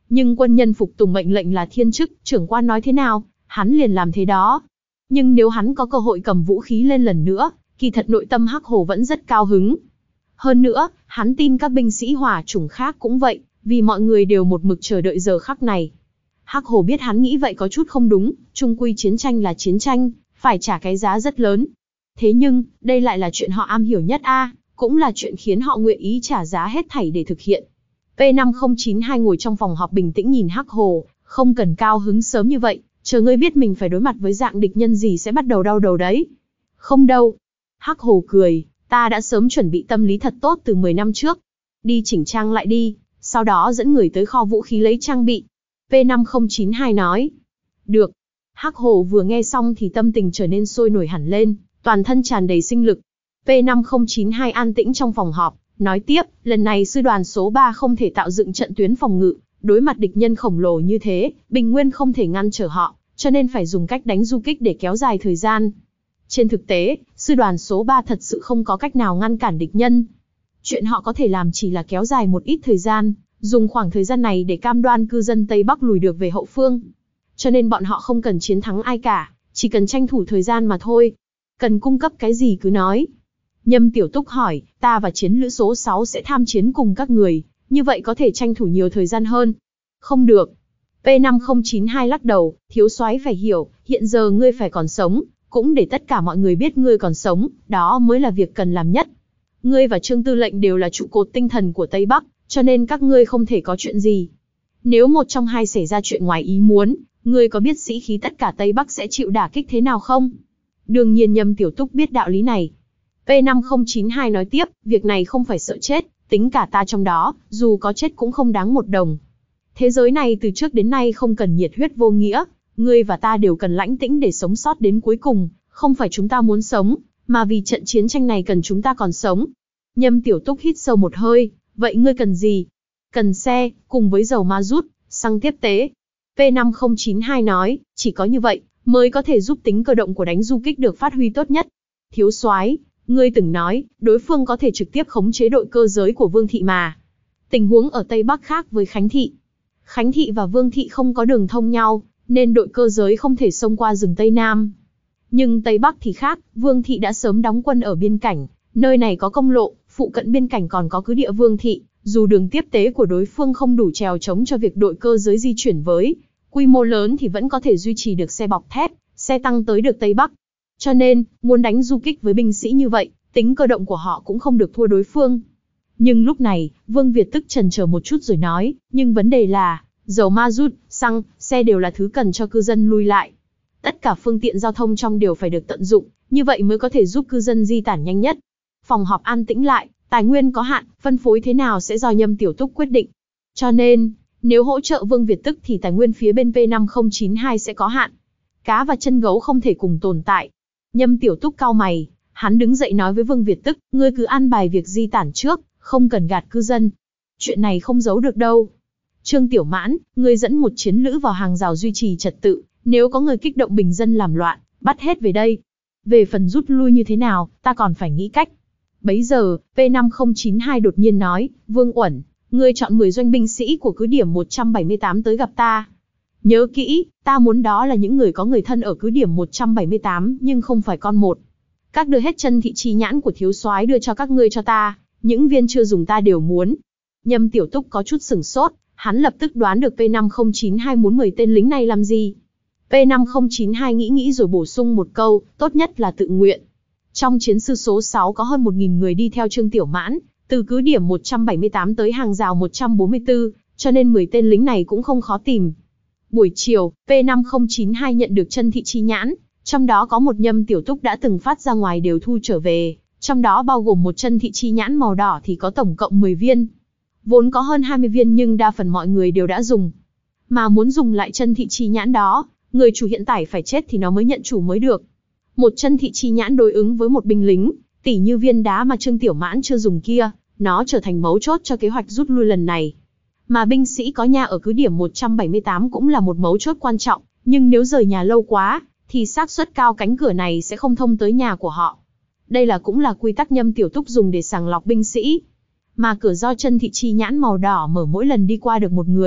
Nhưng quân nhân phục tùng mệnh lệnh là thiên chức, trưởng quan nói thế nào, hắn liền làm thế đó. Nhưng nếu hắn có cơ hội cầm vũ khí lên lần nữa, kỳ thật nội tâm Hắc Hổ vẫn rất cao hứng. Hơn nữa, hắn tin các binh sĩ hỏa chủng khác cũng vậy, vì mọi người đều một mực chờ đợi giờ khắc này. Hắc Hổ biết hắn nghĩ vậy có chút không đúng, chung quy chiến tranh là chiến tranh, phải trả cái giá rất lớn. Thế nhưng, đây lại là chuyện họ am hiểu nhất a, cũng là chuyện khiến họ nguyện ý trả giá hết thảy để thực hiện. P năm không chín hai ngồi trong phòng họp bình tĩnh nhìn Hắc Hổ, không cần cao hứng sớm như vậy, chờ ngươi biết mình phải đối mặt với dạng địch nhân gì sẽ bắt đầu đau đầu đấy. Không đâu. Hắc Hổ cười, ta đã sớm chuẩn bị tâm lý thật tốt từ mười năm trước. Đi chỉnh trang lại đi, sau đó dẫn người tới kho vũ khí lấy trang bị. P năm không chín hai nói. Được. Hắc Hổ vừa nghe xong thì tâm tình trở nên sôi nổi hẳn lên, toàn thân tràn đầy sinh lực. P năm không chín hai an tĩnh trong phòng họp, nói tiếp, lần này sư đoàn số ba không thể tạo dựng trận tuyến phòng ngự, đối mặt địch nhân khổng lồ như thế, bình nguyên không thể ngăn trở họ, cho nên phải dùng cách đánh du kích để kéo dài thời gian. Trên thực tế, sư đoàn số ba thật sự không có cách nào ngăn cản địch nhân. Chuyện họ có thể làm chỉ là kéo dài một ít thời gian, dùng khoảng thời gian này để cam đoan cư dân Tây Bắc lùi được về hậu phương. Cho nên bọn họ không cần chiến thắng ai cả, chỉ cần tranh thủ thời gian mà thôi. Cần cung cấp cái gì cứ nói. Nhâm Tiểu Túc hỏi, ta và chiến lữ số sáu sẽ tham chiến cùng các người, như vậy có thể tranh thủ nhiều thời gian hơn. Không được. P năm không chín hai lắc đầu, thiếu soái phải hiểu, hiện giờ ngươi phải còn sống, cũng để tất cả mọi người biết ngươi còn sống, đó mới là việc cần làm nhất. Ngươi và Trương Tư lệnh đều là trụ cột tinh thần của Tây Bắc, cho nên các ngươi không thể có chuyện gì. Nếu một trong hai xảy ra chuyện ngoài ý muốn, ngươi có biết sĩ khí tất cả Tây Bắc sẽ chịu đả kích thế nào không? Đương nhiên Nhâm Tiểu Túc biết đạo lý này. P năm không chín hai nói tiếp, việc này không phải sợ chết, tính cả ta trong đó, dù có chết cũng không đáng một đồng. Thế giới này từ trước đến nay không cần nhiệt huyết vô nghĩa, ngươi và ta đều cần lãnh tĩnh để sống sót đến cuối cùng, không phải chúng ta muốn sống, mà vì trận chiến tranh này cần chúng ta còn sống. Nhâm Tiểu Túc hít sâu một hơi, vậy ngươi cần gì? Cần xe, cùng với dầu ma rút, xăng tiếp tế. P năm không chín hai nói, chỉ có như vậy, mới có thể giúp tính cơ động của đánh du kích được phát huy tốt nhất. Thiếu soái, ngươi từng nói, đối phương có thể trực tiếp khống chế đội cơ giới của Vương Thị mà. Tình huống ở Tây Bắc khác với Khánh Thị. Khánh Thị và Vương Thị không có đường thông nhau, nên đội cơ giới không thể xông qua rừng Tây Nam. Nhưng Tây Bắc thì khác, Vương Thị đã sớm đóng quân ở biên cảnh, nơi này có công lộ, phụ cận biên cảnh còn có cứ địa Vương Thị, dù đường tiếp tế của đối phương không đủ trèo chống cho việc đội cơ giới di chuyển với quy mô lớn thì vẫn có thể duy trì được xe bọc thép, xe tăng tới được Tây Bắc. Cho nên, muốn đánh du kích với binh sĩ như vậy, tính cơ động của họ cũng không được thua đối phương. Nhưng lúc này, Vương Việt tức chần chờ một chút rồi nói, nhưng vấn đề là, dầu ma rút, xăng, xe đều là thứ cần cho cư dân lui lại. Tất cả phương tiện giao thông trong đều phải được tận dụng, như vậy mới có thể giúp cư dân di tản nhanh nhất. Phòng họp an tĩnh lại, tài nguyên có hạn, phân phối thế nào sẽ do Nhâm Tiểu Túc quyết định. Cho nên, nếu hỗ trợ Vương Việt tức thì tài nguyên phía bên P năm không chín hai sẽ có hạn. Cá và chân gấu không thể cùng tồn tại. Nhâm Tiểu Túc cau mày, hắn đứng dậy nói với Vương Việt tức, ngươi cứ an bài việc di tản trước, không cần gạt cư dân. Chuyện này không giấu được đâu. Trương Tiểu Mãn, ngươi dẫn một chiến lữ vào hàng rào duy trì trật tự, nếu có người kích động bình dân làm loạn, bắt hết về đây. Về phần rút lui như thế nào, ta còn phải nghĩ cách. Bấy giờ, P năm không chín hai đột nhiên nói, Vương Uẩn, ngươi chọn mười doanh binh sĩ của cứ điểm một trăm bảy mươi tám tới gặp ta. Nhớ kỹ, ta muốn đó là những người có người thân ở cứ điểm một trăm bảy mươi tám nhưng không phải con một. Các đưa hết chân thị chi nhãn của thiếu soái đưa cho các ngươi cho ta, những viên chưa dùng ta đều muốn. Nhâm Tiểu Túc có chút sửng sốt, hắn lập tức đoán được P năm không chín hai muốn mười tên lính này làm gì. P năm không chín hai nghĩ nghĩ rồi bổ sung một câu, tốt nhất là tự nguyện. Trong chiến sư số sáu có hơn một nghìn người đi theo Trương Tiểu Mãn, từ cứ điểm một trăm bảy mươi tám tới hàng rào một trăm bốn mươi tư, cho nên mười tên lính này cũng không khó tìm. Buổi chiều, P năm không chín hai nhận được chân thị chi nhãn, trong đó có một Nhâm Tiểu Túc đã từng phát ra ngoài đều thu trở về, trong đó bao gồm một chân thị chi nhãn màu đỏ thì có tổng cộng mười viên. Vốn có hơn hai mươi viên nhưng đa phần mọi người đều đã dùng. Mà muốn dùng lại chân thị chi nhãn đó, người chủ hiện tại phải chết thì nó mới nhận chủ mới được. Một chân thị chi nhãn đối ứng với một binh lính, tỉ như viên đá mà Trương Tiểu Mãn chưa dùng kia, nó trở thành mấu chốt cho kế hoạch rút lui lần này. Mà binh sĩ có nhà ở cứ điểm một trăm bảy mươi tám cũng là một mấu chốt quan trọng, nhưng nếu rời nhà lâu quá, thì xác suất cao cánh cửa này sẽ không thông tới nhà của họ. Đây là cũng là quy tắc Nhâm Tiểu Túc dùng để sàng lọc binh sĩ. Mà cửa do chân thị chi nhãn màu đỏ mở mỗi lần đi qua được một người,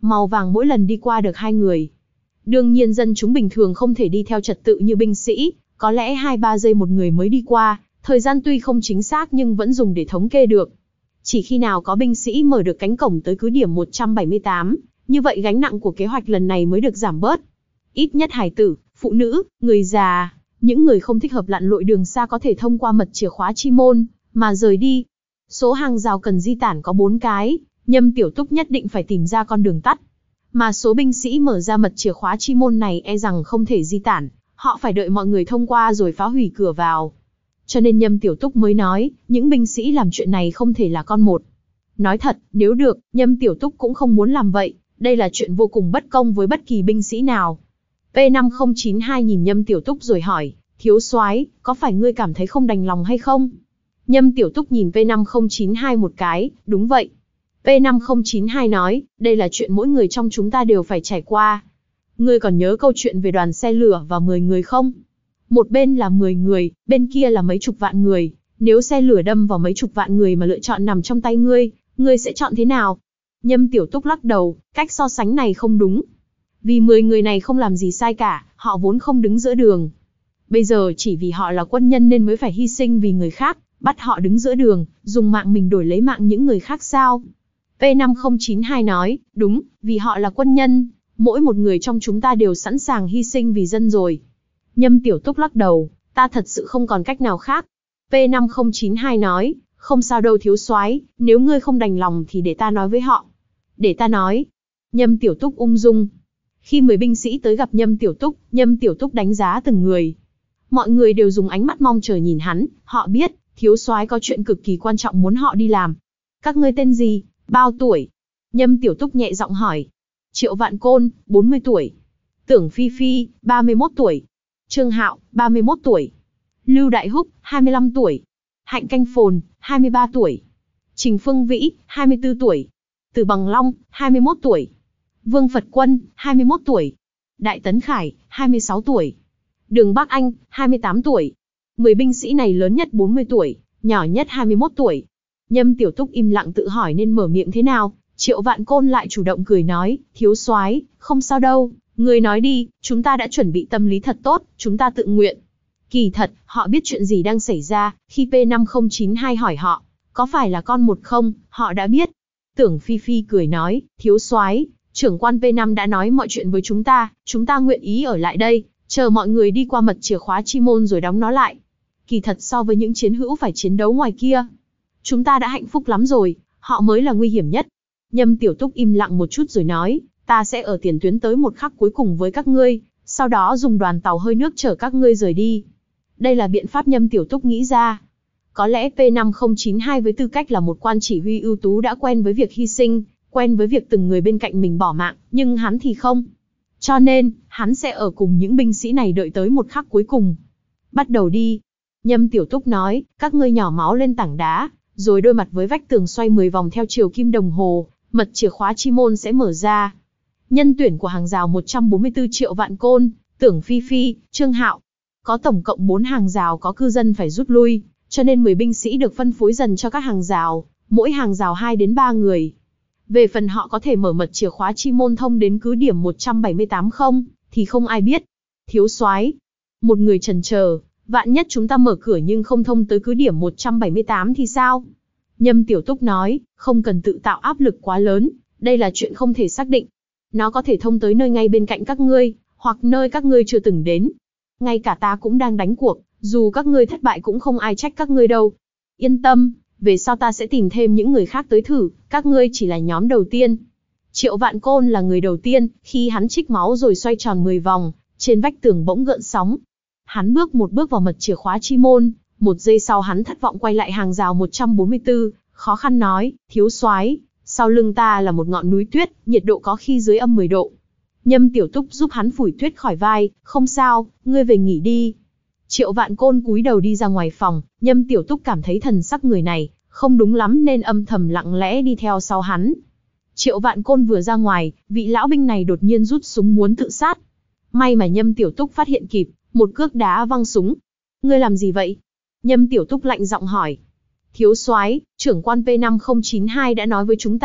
màu vàng mỗi lần đi qua được hai người. Đương nhiên dân chúng bình thường không thể đi theo trật tự như binh sĩ, có lẽ hai ba giây một người mới đi qua, thời gian tuy không chính xác nhưng vẫn dùng để thống kê được. Chỉ khi nào có binh sĩ mở được cánh cổng tới cứ điểm một trăm bảy mươi tám, như vậy gánh nặng của kế hoạch lần này mới được giảm bớt. Ít nhất hài tử, phụ nữ, người già, những người không thích hợp lặn lội đường xa có thể thông qua mật chìa khóa chi môn, mà rời đi. Số hàng rào cần di tản có bốn cái, Nhâm Tiểu Túc nhất định phải tìm ra con đường tắt. Mà số binh sĩ mở ra mật chìa khóa chi môn này e rằng không thể di tản, họ phải đợi mọi người thông qua rồi phá hủy cửa vào. Cho nên Nhâm Tiểu Túc mới nói, những binh sĩ làm chuyện này không thể là con một. Nói thật, nếu được, Nhâm Tiểu Túc cũng không muốn làm vậy, đây là chuyện vô cùng bất công với bất kỳ binh sĩ nào. P năm không chín hai nhìn Nhâm Tiểu Túc rồi hỏi, thiếu soái, có phải ngươi cảm thấy không đành lòng hay không? Nhâm Tiểu Túc nhìn P năm không chín hai một cái, đúng vậy. P năm không chín hai nói, đây là chuyện mỗi người trong chúng ta đều phải trải qua. Ngươi còn nhớ câu chuyện về đoàn xe lửa và mười người không? Một bên là mười người, bên kia là mấy chục vạn người. Nếu xe lửa đâm vào mấy chục vạn người mà lựa chọn nằm trong tay ngươi, ngươi sẽ chọn thế nào? Nhâm Tiểu Túc lắc đầu, cách so sánh này không đúng. Vì mười người này không làm gì sai cả, họ vốn không đứng giữa đường. Bây giờ chỉ vì họ là quân nhân nên mới phải hy sinh vì người khác, bắt họ đứng giữa đường, dùng mạng mình đổi lấy mạng những người khác sao? P năm không chín hai nói, đúng, vì họ là quân nhân, mỗi một người trong chúng ta đều sẵn sàng hy sinh vì dân rồi. Nhâm Tiểu Túc lắc đầu, ta thật sự không còn cách nào khác. P năm không chín hai nói, không sao đâu thiếu soái, nếu ngươi không đành lòng thì để ta nói với họ. Để ta nói. Nhâm Tiểu Túc ung dung. Khi mười binh sĩ tới gặp Nhâm Tiểu Túc, Nhâm Tiểu Túc đánh giá từng người. Mọi người đều dùng ánh mắt mong chờ nhìn hắn, họ biết, thiếu soái có chuyện cực kỳ quan trọng muốn họ đi làm. Các ngươi tên gì, bao tuổi? Nhâm Tiểu Túc nhẹ giọng hỏi. Triệu Vạn Côn, bốn mươi tuổi. Tưởng Phi Phi, ba mươi mốt tuổi. Trương Hạo, ba mươi mốt tuổi. Lưu Đại Húc, hai mươi lăm tuổi. Hạnh Canh Phồn, hai mươi ba tuổi. Trình Phương Vĩ, hai mươi tư tuổi. Từ Bằng Long, hai mươi mốt tuổi. Vương Phật Quân, hai mươi mốt tuổi. Đại Tấn Khải, hai mươi sáu tuổi. Đường Bắc Anh, hai mươi tám tuổi. Mười binh sĩ này lớn nhất bốn mươi tuổi, nhỏ nhất hai mươi mốt tuổi. Nhâm Tiểu Túc im lặng tự hỏi nên mở miệng thế nào, Triệu Vạn Côn lại chủ động cười nói, thiếu soái, không sao đâu, người nói đi, chúng ta đã chuẩn bị tâm lý thật tốt, chúng ta tự nguyện. Kỳ thật, họ biết chuyện gì đang xảy ra, khi P năm không chín hai hỏi họ, có phải là con một không, họ đã biết. Tưởng Phi Phi cười nói, thiếu soái, trưởng quan P năm đã nói mọi chuyện với chúng ta, chúng ta nguyện ý ở lại đây, chờ mọi người đi qua mật chìa khóa chi môn rồi đóng nó lại. Kỳ thật so với những chiến hữu phải chiến đấu ngoài kia, chúng ta đã hạnh phúc lắm rồi, họ mới là nguy hiểm nhất. Nhâm Tiểu Túc im lặng một chút rồi nói, ta sẽ ở tiền tuyến tới một khắc cuối cùng với các ngươi, sau đó dùng đoàn tàu hơi nước chở các ngươi rời đi. Đây là biện pháp Nhâm Tiểu Túc nghĩ ra. Có lẽ P năm không chín hai với tư cách là một quan chỉ huy ưu tú đã quen với việc hy sinh, quen với việc từng người bên cạnh mình bỏ mạng, nhưng hắn thì không. Cho nên, hắn sẽ ở cùng những binh sĩ này đợi tới một khắc cuối cùng. Bắt đầu đi. Nhâm Tiểu Túc nói, các ngươi nhỏ máu lên tảng đá, rồi đôi mặt với vách tường xoay mười vòng theo chiều kim đồng hồ, mật chìa khóa chi môn sẽ mở ra. Nhân tuyển của hàng rào một trăm bốn mươi tư Triệu Vạn Côn, Tưởng Phi Phi, Trương Hạo. Có tổng cộng bốn hàng rào có cư dân phải rút lui, cho nên mười binh sĩ được phân phối dần cho các hàng rào, mỗi hàng rào hai đến ba người. Về phần họ có thể mở mật chìa khóa chi môn thông đến cứ điểm một trăm bảy mươi tám không, thì không ai biết. Thiếu soái, một người chần chờ, vạn nhất chúng ta mở cửa nhưng không thông tới cứ điểm một trăm bảy mươi tám thì sao? Nhâm Tiểu Túc nói, không cần tự tạo áp lực quá lớn, đây là chuyện không thể xác định. Nó có thể thông tới nơi ngay bên cạnh các ngươi, hoặc nơi các ngươi chưa từng đến. Ngay cả ta cũng đang đánh cuộc, dù các ngươi thất bại cũng không ai trách các ngươi đâu. Yên tâm, về sau ta sẽ tìm thêm những người khác tới thử, các ngươi chỉ là nhóm đầu tiên. Triệu Vạn Côn là người đầu tiên, khi hắn trích máu rồi xoay tròn mười vòng, trên vách tường bỗng gợn sóng. Hắn bước một bước vào mật chìa khóa chi môn, một giây sau hắn thất vọng quay lại hàng rào một trăm bốn mươi tư, khó khăn nói, thiếu soái, sau lưng ta là một ngọn núi tuyết, nhiệt độ có khi dưới âm mười độ. Nhâm Tiểu Túc giúp hắn phủi tuyết khỏi vai, không sao, ngươi về nghỉ đi. Triệu Vạn Côn cúi đầu đi ra ngoài phòng, Nhâm Tiểu Túc cảm thấy thần sắc người này không đúng lắm nên âm thầm lặng lẽ đi theo sau hắn. Triệu Vạn Côn vừa ra ngoài, vị lão binh này đột nhiên rút súng muốn tự sát. May mà Nhâm Tiểu Túc phát hiện kịp, một cước đá văng súng. Ngươi làm gì vậy? Nhâm Tiểu Túc lạnh giọng hỏi. Thiếu soái, trưởng quan P năm không chín hai đã nói với chúng ta,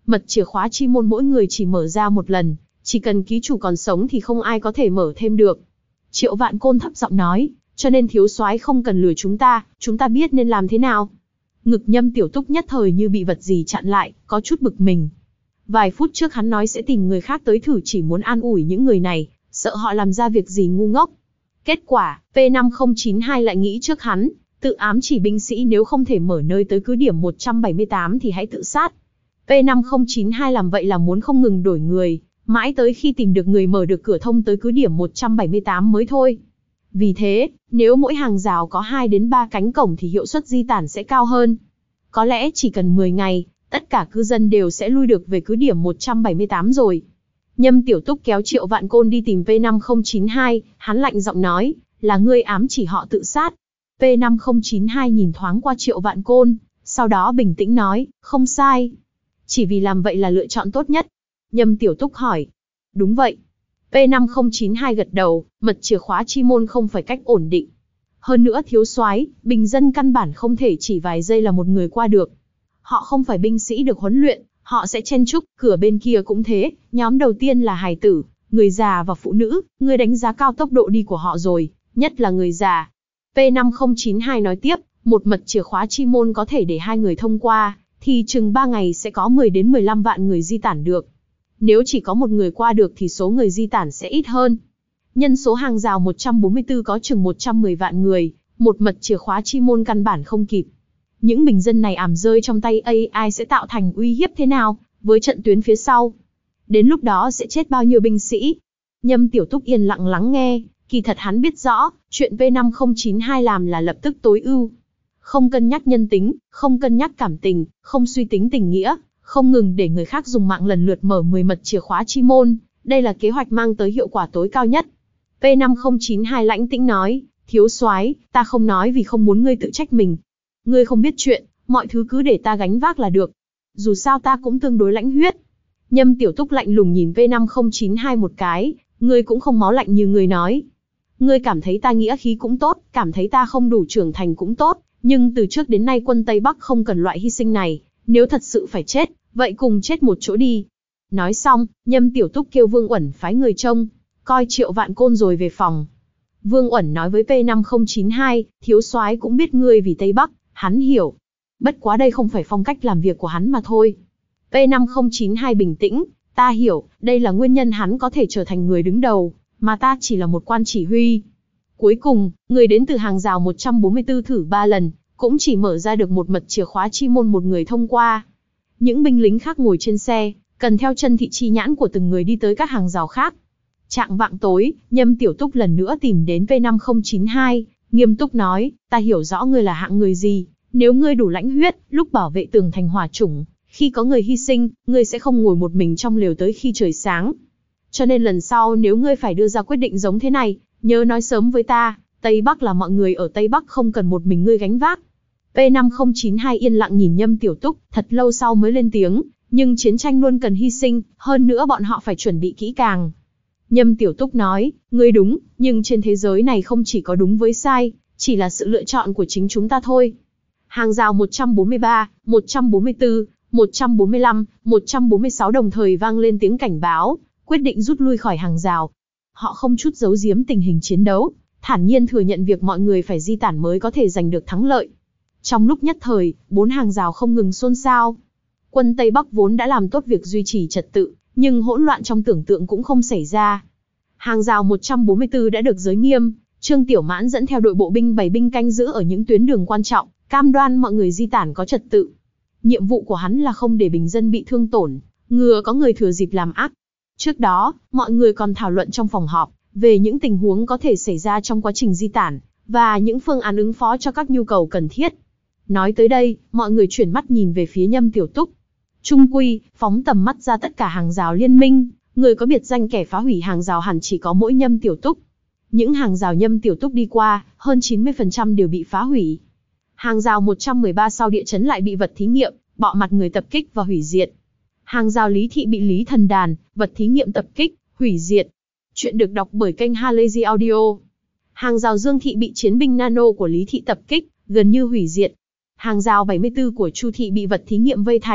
Mật chìa khóa chi môn mỗi người chỉ mở ra một lần, chỉ cần ký chủ còn sống thì không ai có thể mở thêm được. Triệu Vạn Côn thấp giọng nói, cho nên thiếu soái không cần lừa chúng ta, chúng ta biết nên làm thế nào. Ngực Nhâm Tiểu Túc nhất thời như bị vật gì chặn lại, có chút bực mình. Vài phút trước hắn nói sẽ tìm người khác tới thử chỉ muốn an ủi những người này, sợ họ làm ra việc gì ngu ngốc. Kết quả, P năm không chín hai lại nghĩ trước hắn, tự ám chỉ binh sĩ nếu không thể mở nơi tới cứ điểm một trăm bảy mươi tám thì hãy tự sát. P năm không chín hai làm vậy là muốn không ngừng đổi người, mãi tới khi tìm được người mở được cửa thông tới cứ điểm một trăm bảy mươi tám mới thôi. Vì thế, nếu mỗi hàng rào có hai đến ba cánh cổng thì hiệu suất di tản sẽ cao hơn. Có lẽ chỉ cần mười ngày, tất cả cư dân đều sẽ lui được về cứ điểm một trăm bảy mươi tám rồi. Nhâm Tiểu Túc kéo Triệu Vạn Côn đi tìm P năm không chín hai, hắn lạnh giọng nói, là ngươi ám chỉ họ tự sát. P năm không chín hai nhìn thoáng qua Triệu Vạn Côn, sau đó bình tĩnh nói, không sai. Chỉ vì làm vậy là lựa chọn tốt nhất. Nhâm Tiểu Túc hỏi, đúng vậy. P năm không chín hai gật đầu, mật chìa khóa chi môn không phải cách ổn định. Hơn nữa thiếu soái, bình dân căn bản không thể chỉ vài giây là một người qua được. Họ không phải binh sĩ được huấn luyện, họ sẽ chen chúc, cửa bên kia cũng thế, nhóm đầu tiên là hài tử, người già và phụ nữ, người đánh giá cao tốc độ đi của họ rồi, nhất là người già. P năm không chín hai nói tiếp, một mật chìa khóa chi môn có thể để hai người thông qua, thì chừng ba ngày sẽ có mười đến mười lăm vạn người di tản được. Nếu chỉ có một người qua được thì số người di tản sẽ ít hơn. Nhân số hàng rào một trăm bốn mươi tư có chừng một trăm mười vạn người, một mật chìa khóa chi môn căn bản không kịp. Những bình dân này ảm rơi trong tay a i sẽ tạo thành uy hiếp thế nào với trận tuyến phía sau? Đến lúc đó sẽ chết bao nhiêu binh sĩ? Nhâm Tiểu Túc yên lặng lắng nghe, kỳ thật hắn biết rõ, chuyện P năm không chín hai làm là lập tức tối ưu. Không cân nhắc nhân tính, không cân nhắc cảm tình, không suy tính tình nghĩa, không ngừng để người khác dùng mạng lần lượt mở mười mật chìa khóa chi môn, đây là kế hoạch mang tới hiệu quả tối cao nhất. P năm không chín hai lãnh tĩnh nói, thiếu soái, ta không nói vì không muốn ngươi tự trách mình. Ngươi không biết chuyện, mọi thứ cứ để ta gánh vác là được. Dù sao ta cũng tương đối lãnh huyết. Nhâm Tiểu Túc lạnh lùng nhìn P năm không chín hai một cái, ngươi cũng không máu lạnh như ngươi nói. Ngươi cảm thấy ta nghĩa khí cũng tốt, cảm thấy ta không đủ trưởng thành cũng tốt, nhưng từ trước đến nay quân Tây Bắc không cần loại hy sinh này, nếu thật sự phải chết, vậy cùng chết một chỗ đi. Nói xong, Nhâm Tiểu Túc kêu Vương Uẩn phái người trông, coi Triệu Vạn Côn rồi về phòng. Vương Uẩn nói với P năm không chín hai, thiếu soái cũng biết ngươi vì Tây Bắc, hắn hiểu. Bất quá đây không phải phong cách làm việc của hắn mà thôi. P năm không chín hai bình tĩnh, ta hiểu, đây là nguyên nhân hắn có thể trở thành người đứng đầu, mà ta chỉ là một quan chỉ huy. Cuối cùng, người đến từ hàng rào một trăm bốn mươi tư thử ba lần, cũng chỉ mở ra được một mật chìa khóa chi môn một người thông qua. Những binh lính khác ngồi trên xe, cần theo chân thị chi nhãn của từng người đi tới các hàng rào khác. Chạng vạng tối, Nhâm Tiểu Túc lần nữa tìm đến P năm không chín hai, nghiêm túc nói, ta hiểu rõ ngươi là hạng người gì, nếu ngươi đủ lãnh huyết, lúc bảo vệ tường thành hỏa chủng, khi có người hy sinh, ngươi sẽ không ngồi một mình trong lều tới khi trời sáng. Cho nên lần sau nếu ngươi phải đưa ra quyết định giống thế này, nhớ nói sớm với ta, Tây Bắc là mọi người ở Tây Bắc không cần một mình ngươi gánh vác. P năm không chín hai yên lặng nhìn Nhâm Tiểu Túc, thật lâu sau mới lên tiếng, nhưng chiến tranh luôn cần hy sinh, hơn nữa bọn họ phải chuẩn bị kỹ càng. Nhâm Tiểu Túc nói, ngươi đúng, nhưng trên thế giới này không chỉ có đúng với sai, chỉ là sự lựa chọn của chính chúng ta thôi. Hàng rào một trăm bốn mươi ba, một trăm bốn mươi tư, một trăm bốn mươi lăm, một trăm bốn mươi sáu đồng thời vang lên tiếng cảnh báo, quyết định rút lui khỏi hàng rào. Họ không chút giấu giếm tình hình chiến đấu, thản nhiên thừa nhận việc mọi người phải di tản mới có thể giành được thắng lợi. Trong lúc nhất thời, bốn hàng rào không ngừng xôn xao. Quân Tây Bắc vốn đã làm tốt việc duy trì trật tự, nhưng hỗn loạn trong tưởng tượng cũng không xảy ra. Hàng rào một trăm bốn mươi tư đã được giới nghiêm, Trương Tiểu Mãn dẫn theo đội bộ binh bày binh canh giữ ở những tuyến đường quan trọng, cam đoan mọi người di tản có trật tự. Nhiệm vụ của hắn là không để bình dân bị thương tổn, ngừa có người thừa dịp làm ác. Trước đó, mọi người còn thảo luận trong phòng họp về những tình huống có thể xảy ra trong quá trình di tản, và những phương án ứng phó cho các nhu cầu cần thiết. Nói tới đây, mọi người chuyển mắt nhìn về phía Nhâm Tiểu Túc. Trung quy, phóng tầm mắt ra tất cả hàng rào liên minh, người có biệt danh kẻ phá hủy hàng rào hẳn chỉ có mỗi Nhâm Tiểu Túc. Những hàng rào Nhâm Tiểu Túc đi qua, hơn chín mươi phần trăm đều bị phá hủy. Hàng rào một trăm mười ba sau địa chấn lại bị vật thí nghiệm, bọ mặt người tập kích và hủy diệt. Hàng rào Lý Thị bị Lý Thần Đàn, vật thí nghiệm tập kích, hủy diệt. Chuyện được đọc bởi kênh Halazy Audio. Hàng rào Dương Thị bị chiến binh nano của Lý Thị tập kích, gần như hủy diệt. Hàng rào bảy mươi tư của Chu Thị bị vật thí nghiệm vây thành,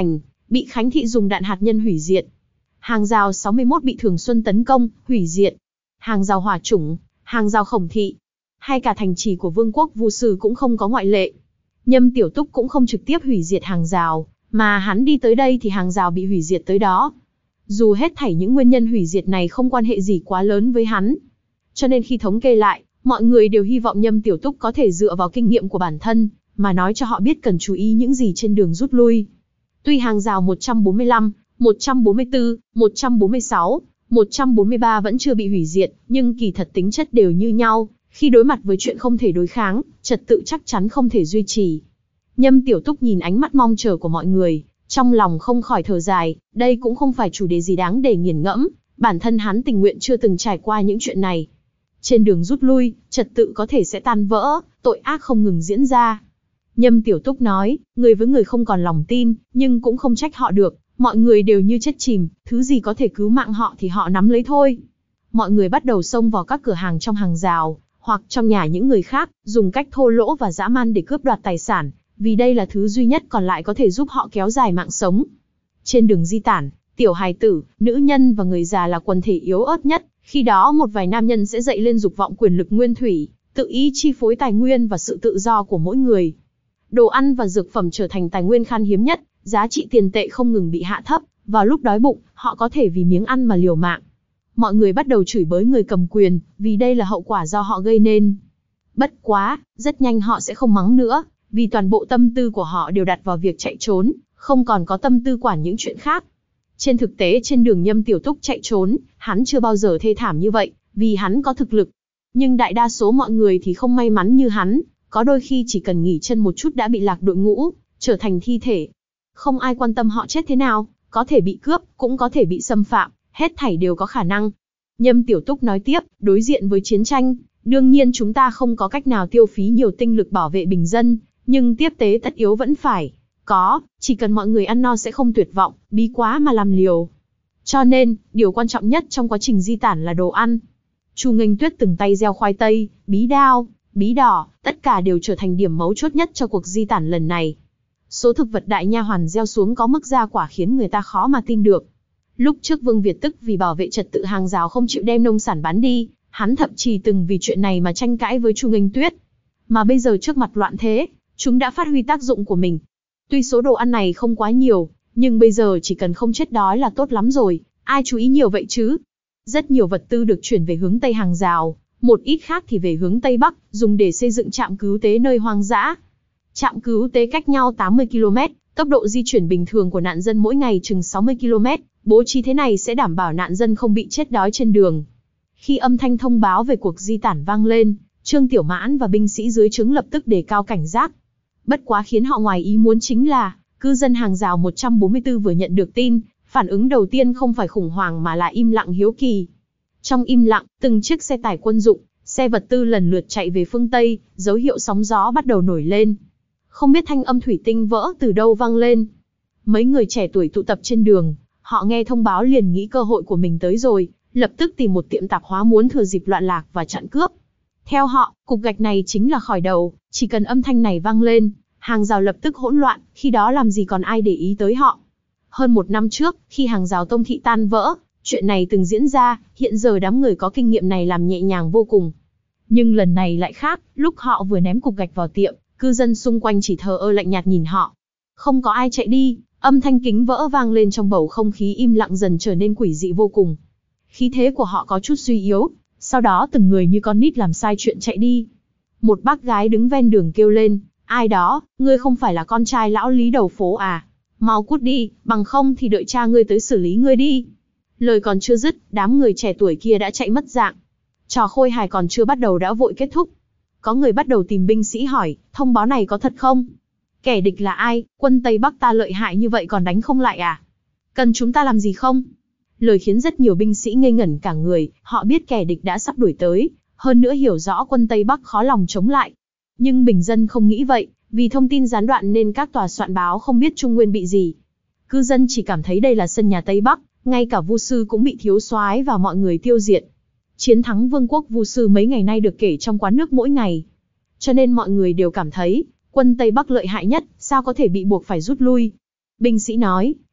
bị Khánh Thị dùng đạn hạt nhân hủy diệt. Hàng rào sáu mươi mốt bị Thường Xuân tấn công, hủy diệt. Hàng rào Hỏa Chủng, hàng rào Khổng Thị, hay cả thành trì của Vương quốc Vu Sư cũng không có ngoại lệ. Nhâm Tiểu Túc cũng không trực tiếp hủy diệt hàng rào, mà hắn đi tới đây thì hàng rào bị hủy diệt tới đó. Dù hết thảy những nguyên nhân hủy diệt này không quan hệ gì quá lớn với hắn. Cho nên khi thống kê lại, mọi người đều hy vọng Nhâm Tiểu Túc có thể dựa vào kinh nghiệm của bản thân, mà nói cho họ biết cần chú ý những gì trên đường rút lui. Tuy hàng rào một trăm bốn mươi lăm, một trăm bốn mươi tư, một trăm bốn mươi sáu, một trăm bốn mươi ba vẫn chưa bị hủy diệt, nhưng kỳ thật tính chất đều như nhau. Khi đối mặt với chuyện không thể đối kháng, trật tự chắc chắn không thể duy trì. Nhâm Tiểu Túc nhìn ánh mắt mong chờ của mọi người, trong lòng không khỏi thở dài, đây cũng không phải chủ đề gì đáng để nghiền ngẫm, bản thân hắn tình nguyện chưa từng trải qua những chuyện này. Trên đường rút lui, trật tự có thể sẽ tan vỡ, tội ác không ngừng diễn ra. Nhâm Tiểu Túc nói, người với người không còn lòng tin, nhưng cũng không trách họ được, mọi người đều như chết chìm, thứ gì có thể cứu mạng họ thì họ nắm lấy thôi. Mọi người bắt đầu xông vào các cửa hàng trong hàng rào, hoặc trong nhà những người khác, dùng cách thô lỗ và dã man để cướp đoạt tài sản, vì đây là thứ duy nhất còn lại có thể giúp họ kéo dài mạng sống. Trên đường di tản, tiểu hài tử, nữ nhân và người già là quần thể yếu ớt nhất, khi đó một vài nam nhân sẽ dậy lên dục vọng quyền lực nguyên thủy, tự ý chi phối tài nguyên và sự tự do của mỗi người. Đồ ăn và dược phẩm trở thành tài nguyên khan hiếm nhất, giá trị tiền tệ không ngừng bị hạ thấp, vào lúc đói bụng, họ có thể vì miếng ăn mà liều mạng. Mọi người bắt đầu chửi bới người cầm quyền, vì đây là hậu quả do họ gây nên. Bất quá, rất nhanh họ sẽ không mắng nữa, vì toàn bộ tâm tư của họ đều đặt vào việc chạy trốn, không còn có tâm tư quản những chuyện khác. Trên thực tế trên đường Nhâm Tiểu Túc chạy trốn, hắn chưa bao giờ thê thảm như vậy, vì hắn có thực lực. Nhưng đại đa số mọi người thì không may mắn như hắn, có đôi khi chỉ cần nghỉ chân một chút đã bị lạc đội ngũ, trở thành thi thể. Không ai quan tâm họ chết thế nào, có thể bị cướp, cũng có thể bị xâm phạm, hết thảy đều có khả năng. Nhâm Tiểu Túc nói tiếp, đối diện với chiến tranh, đương nhiên chúng ta không có cách nào tiêu phí nhiều tinh lực bảo vệ bình dân, nhưng tiếp tế tất yếu vẫn phải có, chỉ cần mọi người ăn no sẽ không tuyệt vọng, bí quá mà làm liều. Cho nên, điều quan trọng nhất trong quá trình di tản là đồ ăn. Chu Nghênh Tuyết từng tay gieo khoai tây, bí đao, bí đỏ, tất cả đều trở thành điểm mấu chốt nhất cho cuộc di tản lần này. Số thực vật đại nha hoàn gieo xuống có mức giá quả khiến người ta khó mà tin được. Lúc trước Vương Việt Tức vì bảo vệ trật tự hàng rào không chịu đem nông sản bán đi, hắn thậm chí từng vì chuyện này mà tranh cãi với Chu Nghênh Tuyết. Mà bây giờ trước mặt loạn thế, chúng đã phát huy tác dụng của mình. Tuy số đồ ăn này không quá nhiều, nhưng bây giờ chỉ cần không chết đói là tốt lắm rồi, ai chú ý nhiều vậy chứ. Rất nhiều vật tư được chuyển về hướng Tây hàng rào, một ít khác thì về hướng Tây Bắc, dùng để xây dựng trạm cứu tế nơi hoang dã. Trạm cứu tế cách nhau tám mươi ki lô mét, tốc độ di chuyển bình thường của nạn dân mỗi ngày chừng sáu mươi ki lô mét, bố trí thế này sẽ đảm bảo nạn dân không bị chết đói trên đường. Khi âm thanh thông báo về cuộc di tản vang lên, Trương Tiểu Mãn và binh sĩ dưới trướng lập tức đề cao cảnh giác. Bất quá khiến họ ngoài ý muốn chính là, cư dân hàng rào một trăm bốn mươi tư vừa nhận được tin, phản ứng đầu tiên không phải khủng hoảng mà là im lặng hiếu kỳ. Trong im lặng, từng chiếc xe tải quân dụng, xe vật tư lần lượt chạy về phương Tây, dấu hiệu sóng gió bắt đầu nổi lên. Không biết thanh âm thủy tinh vỡ từ đâu vang lên. Mấy người trẻ tuổi tụ tập trên đường, họ nghe thông báo liền nghĩ cơ hội của mình tới rồi, lập tức tìm một tiệm tạp hóa muốn thừa dịp loạn lạc và chặn cướp. Theo họ, cục gạch này chính là khởi đầu, chỉ cần âm thanh này vang lên, hàng rào lập tức hỗn loạn, khi đó làm gì còn ai để ý tới họ. Hơn một năm trước, khi hàng rào Tông Thị tan vỡ, chuyện này từng diễn ra, hiện giờ đám người có kinh nghiệm này làm nhẹ nhàng vô cùng. Nhưng lần này lại khác, lúc họ vừa ném cục gạch vào tiệm, cư dân xung quanh chỉ thờ ơ lạnh nhạt nhìn họ. Không có ai chạy đi, âm thanh kính vỡ vang lên trong bầu không khí im lặng dần trở nên quỷ dị vô cùng. Khí thế của họ có chút suy yếu, sau đó từng người như con nít làm sai chuyện chạy đi. Một bác gái đứng ven đường kêu lên, ai đó, ngươi không phải là con trai lão Lý đầu phố à? Mau cút đi, bằng không thì đợi cha ngươi tới xử lý ngươi đi. Lời còn chưa dứt, đám người trẻ tuổi kia đã chạy mất dạng. Trò khôi hài còn chưa bắt đầu đã vội kết thúc. Có người bắt đầu tìm binh sĩ hỏi, thông báo này có thật không? Kẻ địch là ai? Quân Tây Bắc ta lợi hại như vậy còn đánh không lại à? Cần chúng ta làm gì không? Lời khiến rất nhiều binh sĩ ngây ngẩn cả người, họ biết kẻ địch đã sắp đuổi tới, hơn nữa hiểu rõ quân Tây Bắc khó lòng chống lại. Nhưng bình dân không nghĩ vậy, vì thông tin gián đoạn nên các tòa soạn báo không biết Trung Nguyên bị gì. Cư dân chỉ cảm thấy đây là sân nhà Tây Bắc, ngay cả Vu Sư cũng bị thiếu soái và mọi người tiêu diệt. Chiến thắng Vương quốc Vu Sư mấy ngày nay được kể trong quán nước mỗi ngày. Cho nên mọi người đều cảm thấy, quân Tây Bắc lợi hại nhất, sao có thể bị buộc phải rút lui. Binh sĩ nói,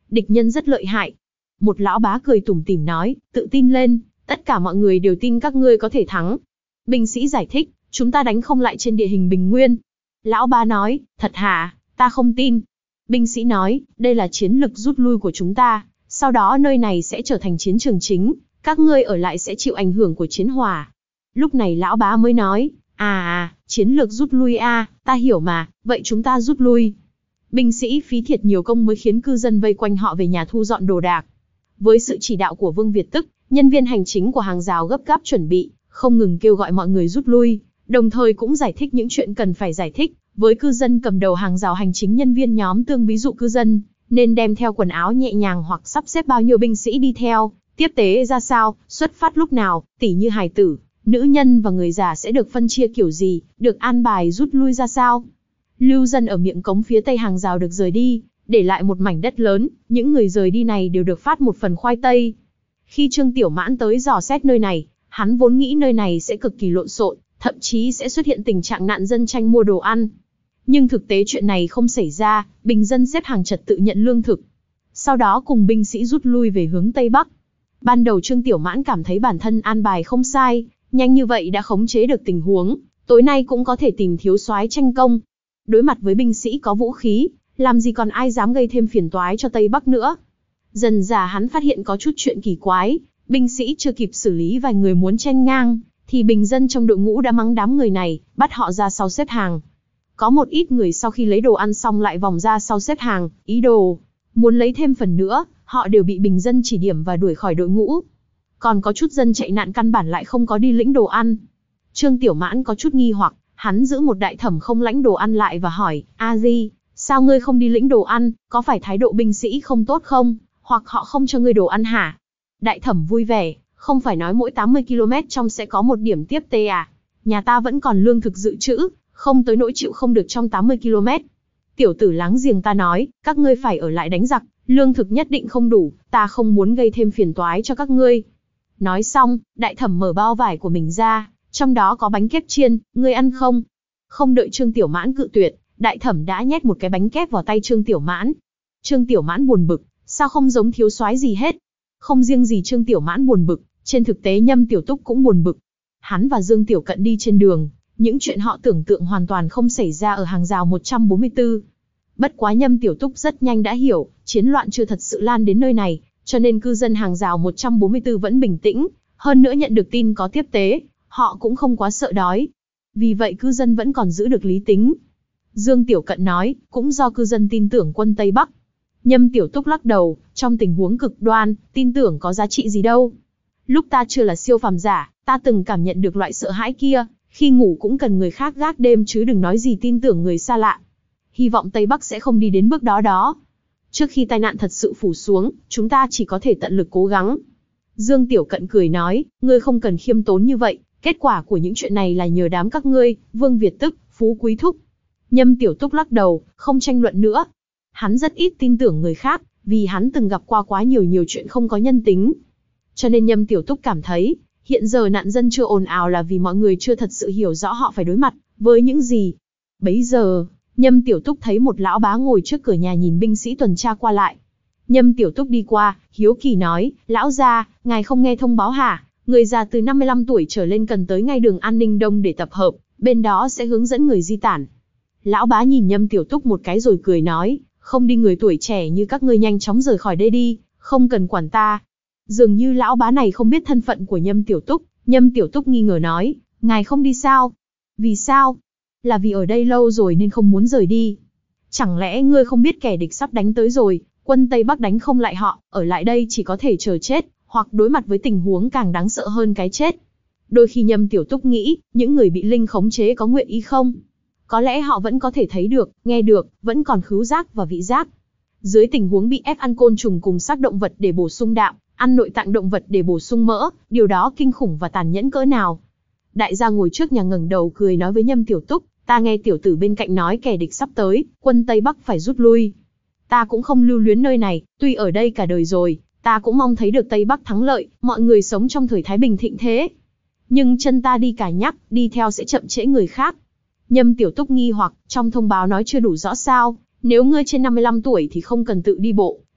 địch nhân rất lợi hại. Một lão bá cười tủm tỉm nói, tự tin lên, tất cả mọi người đều tin các ngươi có thể thắng. Binh sĩ giải thích, chúng ta đánh không lại trên địa hình bình nguyên. Lão bá nói, thật hả, ta không tin. Binh sĩ nói, đây là chiến lực rút lui của chúng ta, sau đó nơi này sẽ trở thành chiến trường chính, các ngươi ở lại sẽ chịu ảnh hưởng của chiến hỏa. Lúc này lão bá mới nói, à à, chiến lược rút lui a, à, ta hiểu mà, vậy chúng ta rút lui. Binh sĩ phí thiệt nhiều công mới khiến cư dân vây quanh họ về nhà thu dọn đồ đạc. Với sự chỉ đạo của Vương Việt Tức, nhân viên hành chính của hàng rào gấp gáp chuẩn bị, không ngừng kêu gọi mọi người rút lui, đồng thời cũng giải thích những chuyện cần phải giải thích. Với cư dân cầm đầu hàng rào hành chính, nhân viên nhóm tương ví dụ cư dân nên đem theo quần áo nhẹ nhàng hoặc sắp xếp bao nhiêu binh sĩ đi theo, tiếp tế ra sao, xuất phát lúc nào, tỉ như hài tử, nữ nhân và người già sẽ được phân chia kiểu gì, được an bài rút lui ra sao. Lưu dân ở miệng cống phía tây hàng rào được rời đi, để lại một mảnh đất lớn, những người rời đi này đều được phát một phần khoai tây. Khi Trương Tiểu Mãn tới dò xét nơi này, hắn vốn nghĩ nơi này sẽ cực kỳ lộn xộn, thậm chí sẽ xuất hiện tình trạng nạn dân tranh mua đồ ăn. Nhưng thực tế chuyện này không xảy ra, bình dân xếp hàng trật tự nhận lương thực. Sau đó cùng binh sĩ rút lui về hướng Tây Bắc. Ban đầu Trương Tiểu Mãn cảm thấy bản thân an bài không sai, nhanh như vậy đã khống chế được tình huống, tối nay cũng có thể tìm thiếu soái tranh công. Đối mặt với binh sĩ có vũ khí, làm gì còn ai dám gây thêm phiền toái cho Tây Bắc nữa. Dần dà hắn phát hiện có chút chuyện kỳ quái, binh sĩ chưa kịp xử lý vài người muốn chen ngang, thì bình dân trong đội ngũ đã mắng đám người này, bắt họ ra sau xếp hàng. Có một ít người sau khi lấy đồ ăn xong lại vòng ra sau xếp hàng, ý đồ muốn lấy thêm phần nữa, họ đều bị bình dân chỉ điểm và đuổi khỏi đội ngũ. Còn có chút dân chạy nạn căn bản lại không có đi lĩnh đồ ăn. Trương Tiểu Mãn có chút nghi hoặc, hắn giữ một đại thẩm không lãnh đồ ăn lại và hỏi, A Di, sao ngươi không đi lĩnh đồ ăn, có phải thái độ binh sĩ không tốt không, hoặc họ không cho ngươi đồ ăn hả? Đại thẩm vui vẻ, không phải nói mỗi tám mươi ki lô mét trong sẽ có một điểm tiếp tế à? Nhà ta vẫn còn lương thực dự trữ, không tới nỗi chịu không được trong tám mươi ki lô mét. Tiểu tử láng giềng ta nói, các ngươi phải ở lại đánh giặc, lương thực nhất định không đủ, ta không muốn gây thêm phiền toái cho các ngươi. Nói xong, đại thẩm mở bao vải của mình ra, trong đó có bánh kép chiên, ngươi ăn không? Không đợi Trương Tiểu Mãn cự tuyệt, đại thẩm đã nhét một cái bánh kép vào tay Trương Tiểu Mãn. Trương Tiểu Mãn buồn bực, sao không giống thiếu soái gì hết? Không riêng gì Trương Tiểu Mãn buồn bực, trên thực tế Nhâm Tiểu Túc cũng buồn bực. Hắn và Dương Tiểu Cận đi trên đường, những chuyện họ tưởng tượng hoàn toàn không xảy ra ở hàng rào một trăm bốn mươi tư. Bất quá Nhâm Tiểu Túc rất nhanh đã hiểu, chiến loạn chưa thật sự lan đến nơi này, cho nên cư dân hàng rào một trăm bốn mươi tư vẫn bình tĩnh, hơn nữa nhận được tin có tiếp tế, họ cũng không quá sợ đói. Vì vậy cư dân vẫn còn giữ được lý tính. Dương Tiểu Cận nói, cũng do cư dân tin tưởng quân Tây Bắc. Nhâm Tiểu Túc lắc đầu, trong tình huống cực đoan, tin tưởng có giá trị gì đâu. Lúc ta chưa là siêu phàm giả, ta từng cảm nhận được loại sợ hãi kia, khi ngủ cũng cần người khác gác đêm chứ đừng nói gì tin tưởng người xa lạ. Hy vọng Tây Bắc sẽ không đi đến bước đó đó. Trước khi tai nạn thật sự phủ xuống, chúng ta chỉ có thể tận lực cố gắng. Dương Tiểu Cận cười nói, ngươi không cần khiêm tốn như vậy, kết quả của những chuyện này là nhờ đám các ngươi, Vương Việt Tức, Phú Quý Thúc. Nhâm Tiểu Túc lắc đầu, không tranh luận nữa. Hắn rất ít tin tưởng người khác, vì hắn từng gặp qua quá nhiều nhiều chuyện không có nhân tính. Cho nên Nhâm Tiểu Túc cảm thấy, hiện giờ nạn dân chưa ồn ào là vì mọi người chưa thật sự hiểu rõ họ phải đối mặt với những gì. Bấy giờ, Nhâm Tiểu Túc thấy một lão bá ngồi trước cửa nhà nhìn binh sĩ tuần tra qua lại. Nhâm Tiểu Túc đi qua, hiếu kỳ nói, lão gia, ngài không nghe thông báo hả? Người già từ năm mươi lăm tuổi trở lên cần tới ngay đường An Ninh Đông để tập hợp, bên đó sẽ hướng dẫn người di tản. Lão bá nhìn Nhâm Tiểu Túc một cái rồi cười nói, không đi người tuổi trẻ như các ngươi nhanh chóng rời khỏi đây đi, không cần quản ta. Dường như lão bá này không biết thân phận của Nhâm Tiểu Túc, Nhâm Tiểu Túc nghi ngờ nói, ngài không đi sao? Vì sao? Là vì ở đây lâu rồi nên không muốn rời đi. Chẳng lẽ ngươi không biết kẻ địch sắp đánh tới rồi, quân Tây Bắc đánh không lại họ, ở lại đây chỉ có thể chờ chết, hoặc đối mặt với tình huống càng đáng sợ hơn cái chết. Đôi khi Nhâm Tiểu Túc nghĩ, những người bị linh khống chế có nguyện ý không? Có lẽ họ vẫn có thể thấy được, nghe được, vẫn còn khứu giác và vị giác. Dưới tình huống bị ép ăn côn trùng cùng xác động vật để bổ sung đạm, ăn nội tạng động vật để bổ sung mỡ, điều đó kinh khủng và tàn nhẫn cỡ nào. Đại gia ngồi trước nhà ngẩng đầu cười nói với Nhâm Tiểu Túc, ta nghe tiểu tử bên cạnh nói kẻ địch sắp tới, quân Tây Bắc phải rút lui. Ta cũng không lưu luyến nơi này, tuy ở đây cả đời rồi, ta cũng mong thấy được Tây Bắc thắng lợi, mọi người sống trong thời Thái Bình thịnh thế. Nhưng chân ta đi cả nhắc, đi theo sẽ chậm trễ người khác. Nhâm Tiểu Túc nghi hoặc, trong thông báo nói chưa đủ rõ sao, nếu ngươi trên năm mươi lăm tuổi thì không cần tự đi bộ,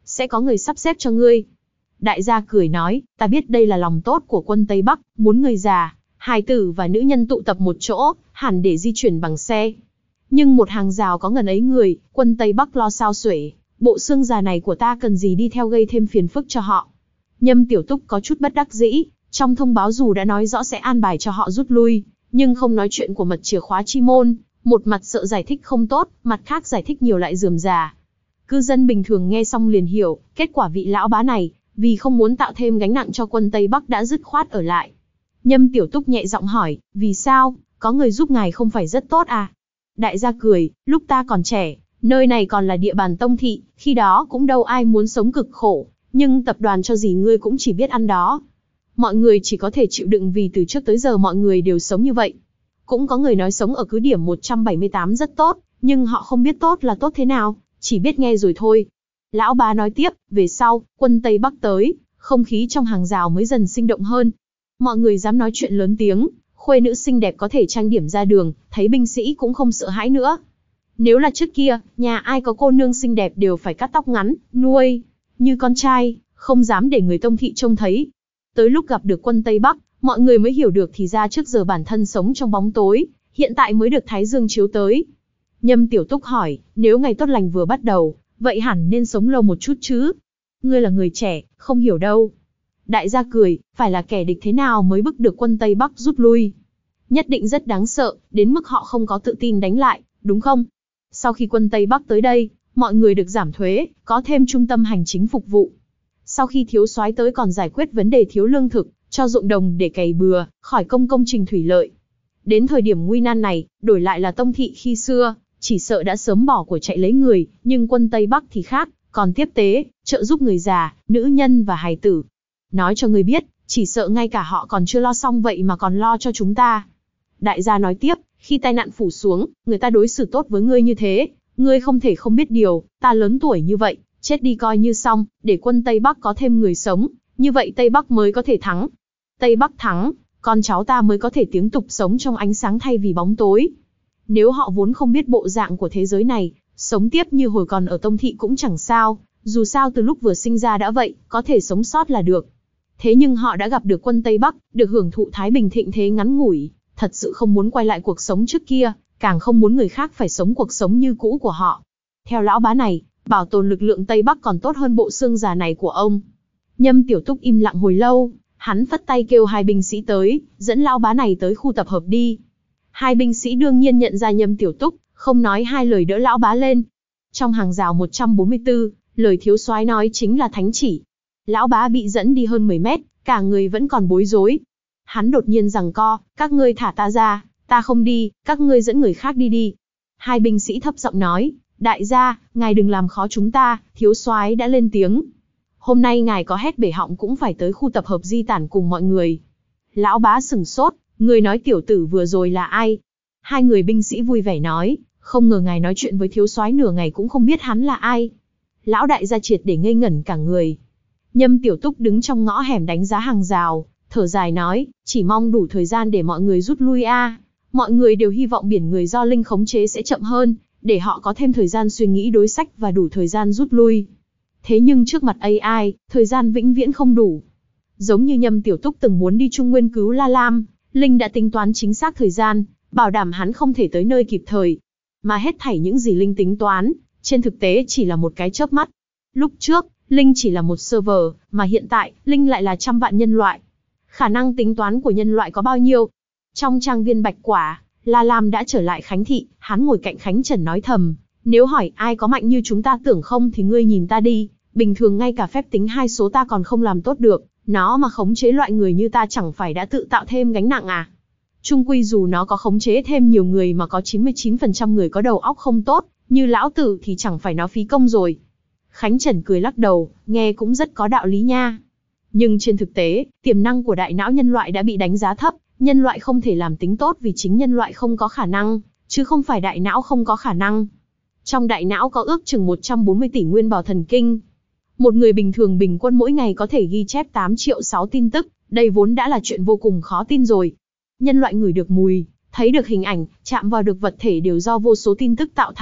sẽ có người sắp xếp cho ngươi. Đại gia cười nói, ta biết đây là lòng tốt của quân Tây Bắc, muốn người già, hài tử và nữ nhân tụ tập một chỗ, hẳn để di chuyển bằng xe. Nhưng một hàng rào có ngần ấy người, quân Tây Bắc lo sao xuể, bộ xương già này của ta cần gì đi theo gây thêm phiền phức cho họ. Nhâm Tiểu Túc có chút bất đắc dĩ, trong thông báo dù đã nói rõ sẽ an bài cho họ rút lui, nhưng không nói chuyện của mật chìa khóa chi môn, một mặt sợ giải thích không tốt, mặt khác giải thích nhiều lại rườm rà. Cư dân bình thường nghe xong liền hiểu, kết quả vị lão bá này, vì không muốn tạo thêm gánh nặng cho quân Tây Bắc đã dứt khoát ở lại. Nhâm Tiểu Túc nhẹ giọng hỏi, vì sao, có người giúp ngài không phải rất tốt à? Đại gia cười, lúc ta còn trẻ, nơi này còn là địa bàn tông thị, khi đó cũng đâu ai muốn sống cực khổ, nhưng tập đoàn cho gì ngươi cũng chỉ biết ăn đó. Mọi người chỉ có thể chịu đựng vì từ trước tới giờ mọi người đều sống như vậy. Cũng có người nói sống ở cứ điểm một trăm bảy mươi tám rất tốt, nhưng họ không biết tốt là tốt thế nào, chỉ biết nghe rồi thôi. Lão bá nói tiếp, về sau, quân Tây Bắc tới, không khí trong hàng rào mới dần sinh động hơn. Mọi người dám nói chuyện lớn tiếng, khuê nữ xinh đẹp có thể trang điểm ra đường, thấy binh sĩ cũng không sợ hãi nữa. Nếu là trước kia, nhà ai có cô nương xinh đẹp đều phải cắt tóc ngắn, nuôi như con trai, không dám để người tông thị trông thấy. Tới lúc gặp được quân Tây Bắc, mọi người mới hiểu được thì ra trước giờ bản thân sống trong bóng tối, hiện tại mới được Thái Dương chiếu tới. Nhâm Tiểu Túc hỏi, nếu ngày tốt lành vừa bắt đầu, vậy hẳn nên sống lâu một chút chứ? Ngươi là người trẻ, không hiểu đâu. Đại gia cười, phải là kẻ địch thế nào mới bức được quân Tây Bắc rút lui? Nhất định rất đáng sợ, đến mức họ không có tự tin đánh lại, đúng không? Sau khi quân Tây Bắc tới đây, mọi người được giảm thuế, có thêm trung tâm hành chính phục vụ. Sau khi thiếu soái tới còn giải quyết vấn đề thiếu lương thực, cho ruộng đồng để cày bừa, khỏi công công trình thủy lợi. Đến thời điểm nguy nan này, đổi lại là tông thị khi xưa, chỉ sợ đã sớm bỏ của chạy lấy người, nhưng quân Tây Bắc thì khác, còn tiếp tế, trợ giúp người già, nữ nhân và hài tử. Nói cho ngươi biết, chỉ sợ ngay cả họ còn chưa lo xong vậy mà còn lo cho chúng ta. Đại gia nói tiếp, khi tai nạn phủ xuống, người ta đối xử tốt với ngươi như thế, ngươi không thể không biết điều, ta lớn tuổi như vậy, chết đi coi như xong, để quân Tây Bắc có thêm người sống, như vậy Tây Bắc mới có thể thắng. Tây Bắc thắng, con cháu ta mới có thể tiếp tục sống trong ánh sáng thay vì bóng tối. Nếu họ vốn không biết bộ dạng của thế giới này, sống tiếp như hồi còn ở tông thị cũng chẳng sao, dù sao từ lúc vừa sinh ra đã vậy, có thể sống sót là được. Thế nhưng họ đã gặp được quân Tây Bắc, được hưởng thụ thái bình thịnh thế ngắn ngủi, thật sự không muốn quay lại cuộc sống trước kia, càng không muốn người khác phải sống cuộc sống như cũ của họ. Theo lão bá này, bảo tồn lực lượng Tây Bắc còn tốt hơn bộ xương già này của ông. Nhâm Tiểu Túc im lặng hồi lâu, hắn phất tay kêu hai binh sĩ tới, dẫn lão bá này tới khu tập hợp đi. Hai binh sĩ đương nhiên nhận ra Nhâm Tiểu Túc, không nói hai lời đỡ lão bá lên. Trong hàng rào một trăm bốn mươi tư, lời thiếu soái nói chính là thánh chỉ. Lão bá bị dẫn đi hơn mười mét, cả người vẫn còn bối rối. Hắn đột nhiên giằng co, các ngươi thả ta ra, ta không đi, các ngươi dẫn người khác đi đi. Hai binh sĩ thấp giọng nói, đại gia, ngài đừng làm khó chúng ta, thiếu soái đã lên tiếng. Hôm nay ngài có hét bể họng cũng phải tới khu tập hợp di tản cùng mọi người. Lão bá sừng sốt, người nói tiểu tử vừa rồi là ai? Hai người binh sĩ vui vẻ nói, không ngờ ngài nói chuyện với thiếu soái nửa ngày cũng không biết hắn là ai. Lão đại gia triệt để ngây ngẩn cả người. Nhâm Tiểu Túc đứng trong ngõ hẻm đánh giá hàng rào, thở dài nói, chỉ mong đủ thời gian để mọi người rút lui a. Mọi người đều hy vọng biển người do Linh khống chế sẽ chậm hơn, để họ có thêm thời gian suy nghĩ đối sách và đủ thời gian rút lui. Thế nhưng trước mặt a i, thời gian vĩnh viễn không đủ. Giống như Nhâm Tiểu Túc từng muốn đi Trung Nguyên cứu La Lam, Linh đã tính toán chính xác thời gian, bảo đảm hắn không thể tới nơi kịp thời. Mà hết thảy những gì Linh tính toán, trên thực tế chỉ là một cái chớp mắt. Lúc trước, Linh chỉ là một server, mà hiện tại, Linh lại là trăm vạn nhân loại. Khả năng tính toán của nhân loại có bao nhiêu? Trong trang viên Bạch Quả, La Lam đã trở lại Khánh Thị, hắn ngồi cạnh Khánh Trần nói thầm, nếu hỏi ai có mạnh như chúng ta tưởng không thì ngươi nhìn ta đi, bình thường ngay cả phép tính hai số ta còn không làm tốt được, nó mà khống chế loại người như ta chẳng phải đã tự tạo thêm gánh nặng à? Chung quy dù nó có khống chế thêm nhiều người mà có chín mươi chín phần trăm người có đầu óc không tốt, như lão tử thì chẳng phải nó phí công rồi. Khánh Trần cười lắc đầu, nghe cũng rất có đạo lý nha. Nhưng trên thực tế, tiềm năng của đại não nhân loại đã bị đánh giá thấp, nhân loại không thể làm tính tốt vì chính nhân loại không có khả năng, chứ không phải đại não không có khả năng. Trong đại não có ước chừng một trăm bốn mươi tỷ nguyên bào thần kinh. Một người bình thường bình quân mỗi ngày có thể ghi chép tám triệu sáu tin tức, đây vốn đã là chuyện vô cùng khó tin rồi. Nhân loại ngửi được mùi, thấy được hình ảnh, chạm vào được vật thể đều do vô số tin tức tạo thành,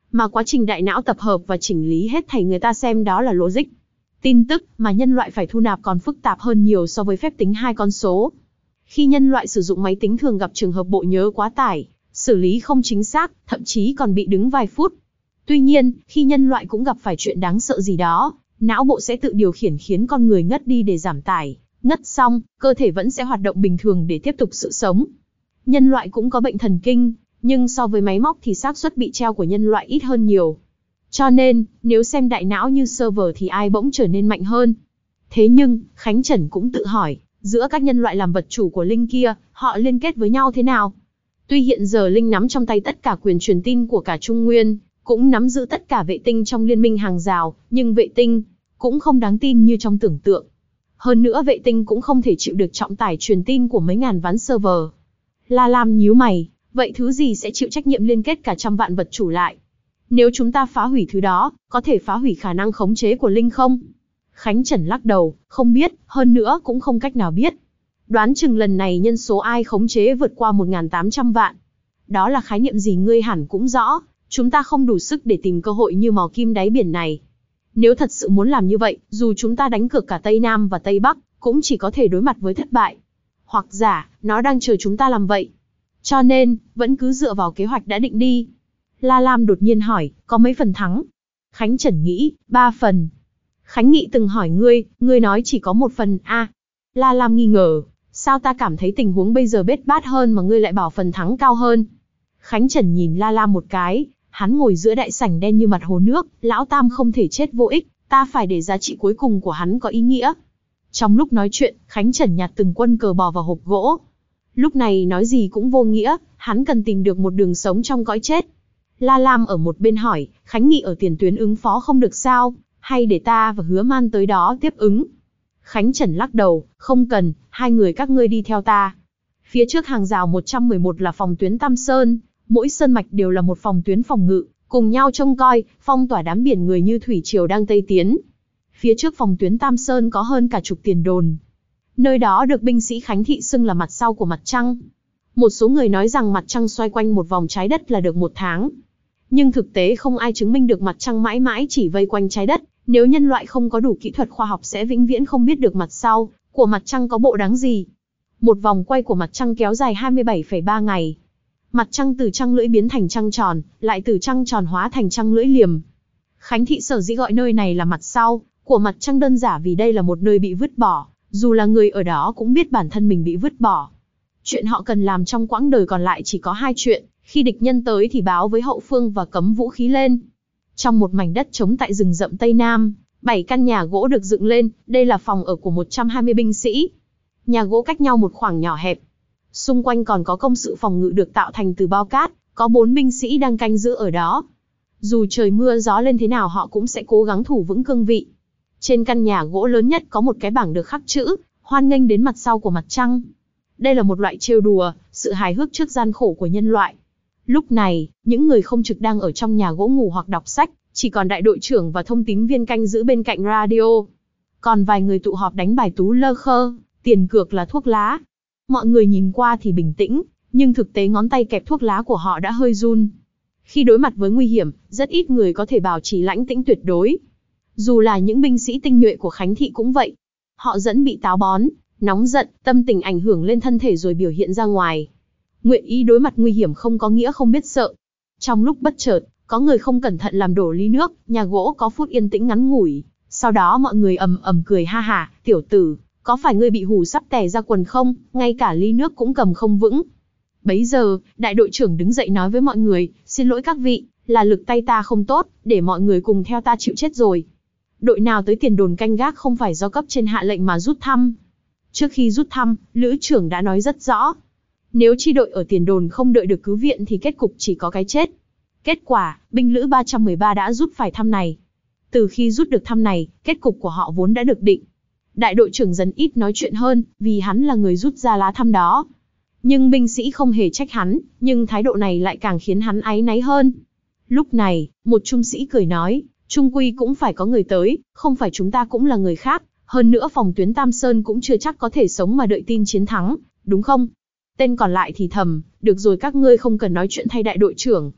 Mà quá trình đại não tập hợp và chỉnh lý hết thảy người ta xem đó là logic. Tin tức mà nhân loại phải thu nạp còn phức tạp hơn nhiều so với phép tính hai con số. Khi nhân loại sử dụng máy tính thường gặp trường hợp bộ nhớ quá tải, xử lý không chính xác, thậm chí còn bị đứng vài phút. Tuy nhiên, khi nhân loại cũng gặp phải chuyện đáng sợ gì đó, não bộ sẽ tự điều khiển khiến con người ngất đi để giảm tải. Ngất xong, cơ thể vẫn sẽ hoạt động bình thường để tiếp tục sự sống. Nhân loại cũng có bệnh thần kinh, nhưng so với máy móc thì xác suất bị treo của nhân loại ít hơn nhiều. Cho nên, nếu xem đại não như server thì ai bỗng trở nên mạnh hơn. Thế nhưng, Khánh Trần cũng tự hỏi, giữa các nhân loại làm vật chủ của Linh kia, họ liên kết với nhau thế nào? Tuy hiện giờ Linh nắm trong tay tất cả quyền truyền tin của cả Trung Nguyên, cũng nắm giữ tất cả vệ tinh trong liên minh hàng rào, nhưng vệ tinh cũng không đáng tin như trong tưởng tượng. Hơn nữa vệ tinh cũng không thể chịu được trọng tải truyền tin của mấy ngàn ván server. La Lam nhíu mày, vậy thứ gì sẽ chịu trách nhiệm liên kết cả trăm vạn vật chủ lại? Nếu chúng ta phá hủy thứ đó, có thể phá hủy khả năng khống chế của Linh không? Khánh Trần lắc đầu, không biết, hơn nữa cũng không cách nào biết. Đoán chừng lần này nhân số ai khống chế vượt qua một nghìn tám trăm vạn. Đó là khái niệm gì ngươi hẳn cũng rõ, chúng ta không đủ sức để tìm cơ hội như mò kim đáy biển này. Nếu thật sự muốn làm như vậy, dù chúng ta đánh cược cả Tây Nam và Tây Bắc, cũng chỉ có thể đối mặt với thất bại. Hoặc giả, nó đang chờ chúng ta làm vậy. Cho nên, vẫn cứ dựa vào kế hoạch đã định đi. La Lam đột nhiên hỏi, có mấy phần thắng? Khánh Trần nghĩ, ba phần. Khánh Nghị từng hỏi ngươi, ngươi nói chỉ có một phần, a à. La Lam nghi ngờ, sao ta cảm thấy tình huống bây giờ bết bát hơn mà ngươi lại bảo phần thắng cao hơn? Khánh Trần nhìn La Lam một cái, hắn ngồi giữa đại sảnh đen như mặt hồ nước, lão tam không thể chết vô ích, ta phải để giá trị cuối cùng của hắn có ý nghĩa. Trong lúc nói chuyện, Khánh Trần nhặt từng quân cờ bò vào hộp gỗ. Lúc này nói gì cũng vô nghĩa, hắn cần tìm được một đường sống trong cõi chết. La Lam ở một bên hỏi, Khánh Nghị ở tiền tuyến ứng phó không được sao, hay để ta và Hứa Man tới đó tiếp ứng? Khánh Trần lắc đầu, không cần, hai người các ngươi đi theo ta. Phía trước hàng rào một trăm mười một là phòng tuyến Tam Sơn, mỗi sơn mạch đều là một phòng tuyến phòng ngự, cùng nhau trông coi, phong tỏa đám biển người như thủy triều đang tây tiến. Phía trước phòng tuyến Tam Sơn có hơn cả chục tiền đồn. Nơi đó được binh sĩ Khánh Thị xưng là mặt sau của mặt trăng. Một số người nói rằng mặt trăng xoay quanh một vòng trái đất là được một tháng. Nhưng thực tế không ai chứng minh được mặt trăng mãi mãi chỉ vây quanh trái đất. Nếu nhân loại không có đủ kỹ thuật khoa học sẽ vĩnh viễn không biết được mặt sau của mặt trăng có bộ dáng gì. Một vòng quay của mặt trăng kéo dài hai mươi bảy phẩy ba ngày. Mặt trăng từ trăng lưỡi biến thành trăng tròn, lại từ trăng tròn hóa thành trăng lưỡi liềm. Khánh Thị sở dĩ gọi nơi này là mặt sau của mặt trăng đơn giản vì đây là một nơi bị vứt bỏ, dù là người ở đó cũng biết bản thân mình bị vứt bỏ. Chuyện họ cần làm trong quãng đời còn lại chỉ có hai chuyện, khi địch nhân tới thì báo với hậu phương và cấm vũ khí lên. Trong một mảnh đất trống tại rừng rậm Tây Nam, bảy căn nhà gỗ được dựng lên, đây là phòng ở của một trăm hai mươi binh sĩ. Nhà gỗ cách nhau một khoảng nhỏ hẹp. Xung quanh còn có công sự phòng ngự được tạo thành từ bao cát, có bốn binh sĩ đang canh giữ ở đó. Dù trời mưa gió lên thế nào họ cũng sẽ cố gắng thủ vững cương vị. Trên căn nhà gỗ lớn nhất có một cái bảng được khắc chữ, hoan nghênh đến mặt sau của mặt trăng. Đây là một loại trêu đùa, sự hài hước trước gian khổ của nhân loại. Lúc này, những người không trực đang ở trong nhà gỗ ngủ hoặc đọc sách, chỉ còn đại đội trưởng và thông tín viên canh giữ bên cạnh radio. Còn vài người tụ họp đánh bài tú lơ khơ, tiền cược là thuốc lá. Mọi người nhìn qua thì bình tĩnh, nhưng thực tế ngón tay kẹp thuốc lá của họ đã hơi run. Khi đối mặt với nguy hiểm, rất ít người có thể bảo trì lãnh tĩnh tuyệt đối. Dù là những binh sĩ tinh nhuệ của Khánh Thị cũng vậy. Họ dẫn bị táo bón, nóng giận, tâm tình ảnh hưởng lên thân thể rồi biểu hiện ra ngoài. Nguyện ý đối mặt nguy hiểm không có nghĩa không biết sợ. Trong lúc bất chợt, có người không cẩn thận làm đổ ly nước, nhà gỗ có phút yên tĩnh ngắn ngủi. Sau đó mọi người ầm ầm cười ha hả, tiểu tử, có phải ngươi bị hù sắp tè ra quần không, ngay cả ly nước cũng cầm không vững. Bấy giờ, đại đội trưởng đứng dậy nói với mọi người, xin lỗi các vị, là lực tay ta không tốt, để mọi người cùng theo ta chịu chết rồi. Đội nào tới tiền đồn canh gác không phải do cấp trên hạ lệnh mà rút thăm. Trước khi rút thăm, lữ trưởng đã nói rất rõ. Nếu chi đội ở tiền đồn không đợi được cứu viện thì kết cục chỉ có cái chết. Kết quả, binh lữ ba trăm mười ba đã rút phải thăm này. Từ khi rút được thăm này, kết cục của họ vốn đã được định. Đại đội trưởng dần ít nói chuyện hơn, vì hắn là người rút ra lá thăm đó. Nhưng binh sĩ không hề trách hắn, nhưng thái độ này lại càng khiến hắn áy náy hơn. Lúc này, một trung sĩ cười nói, trung quy cũng phải có người tới, không phải chúng ta cũng là người khác, hơn nữa phòng tuyến Tam Sơn cũng chưa chắc có thể sống mà đợi tin chiến thắng, đúng không? Tên còn lại thì thầm, được rồi các ngươi không cần nói chuyện thay đại đội trưởng.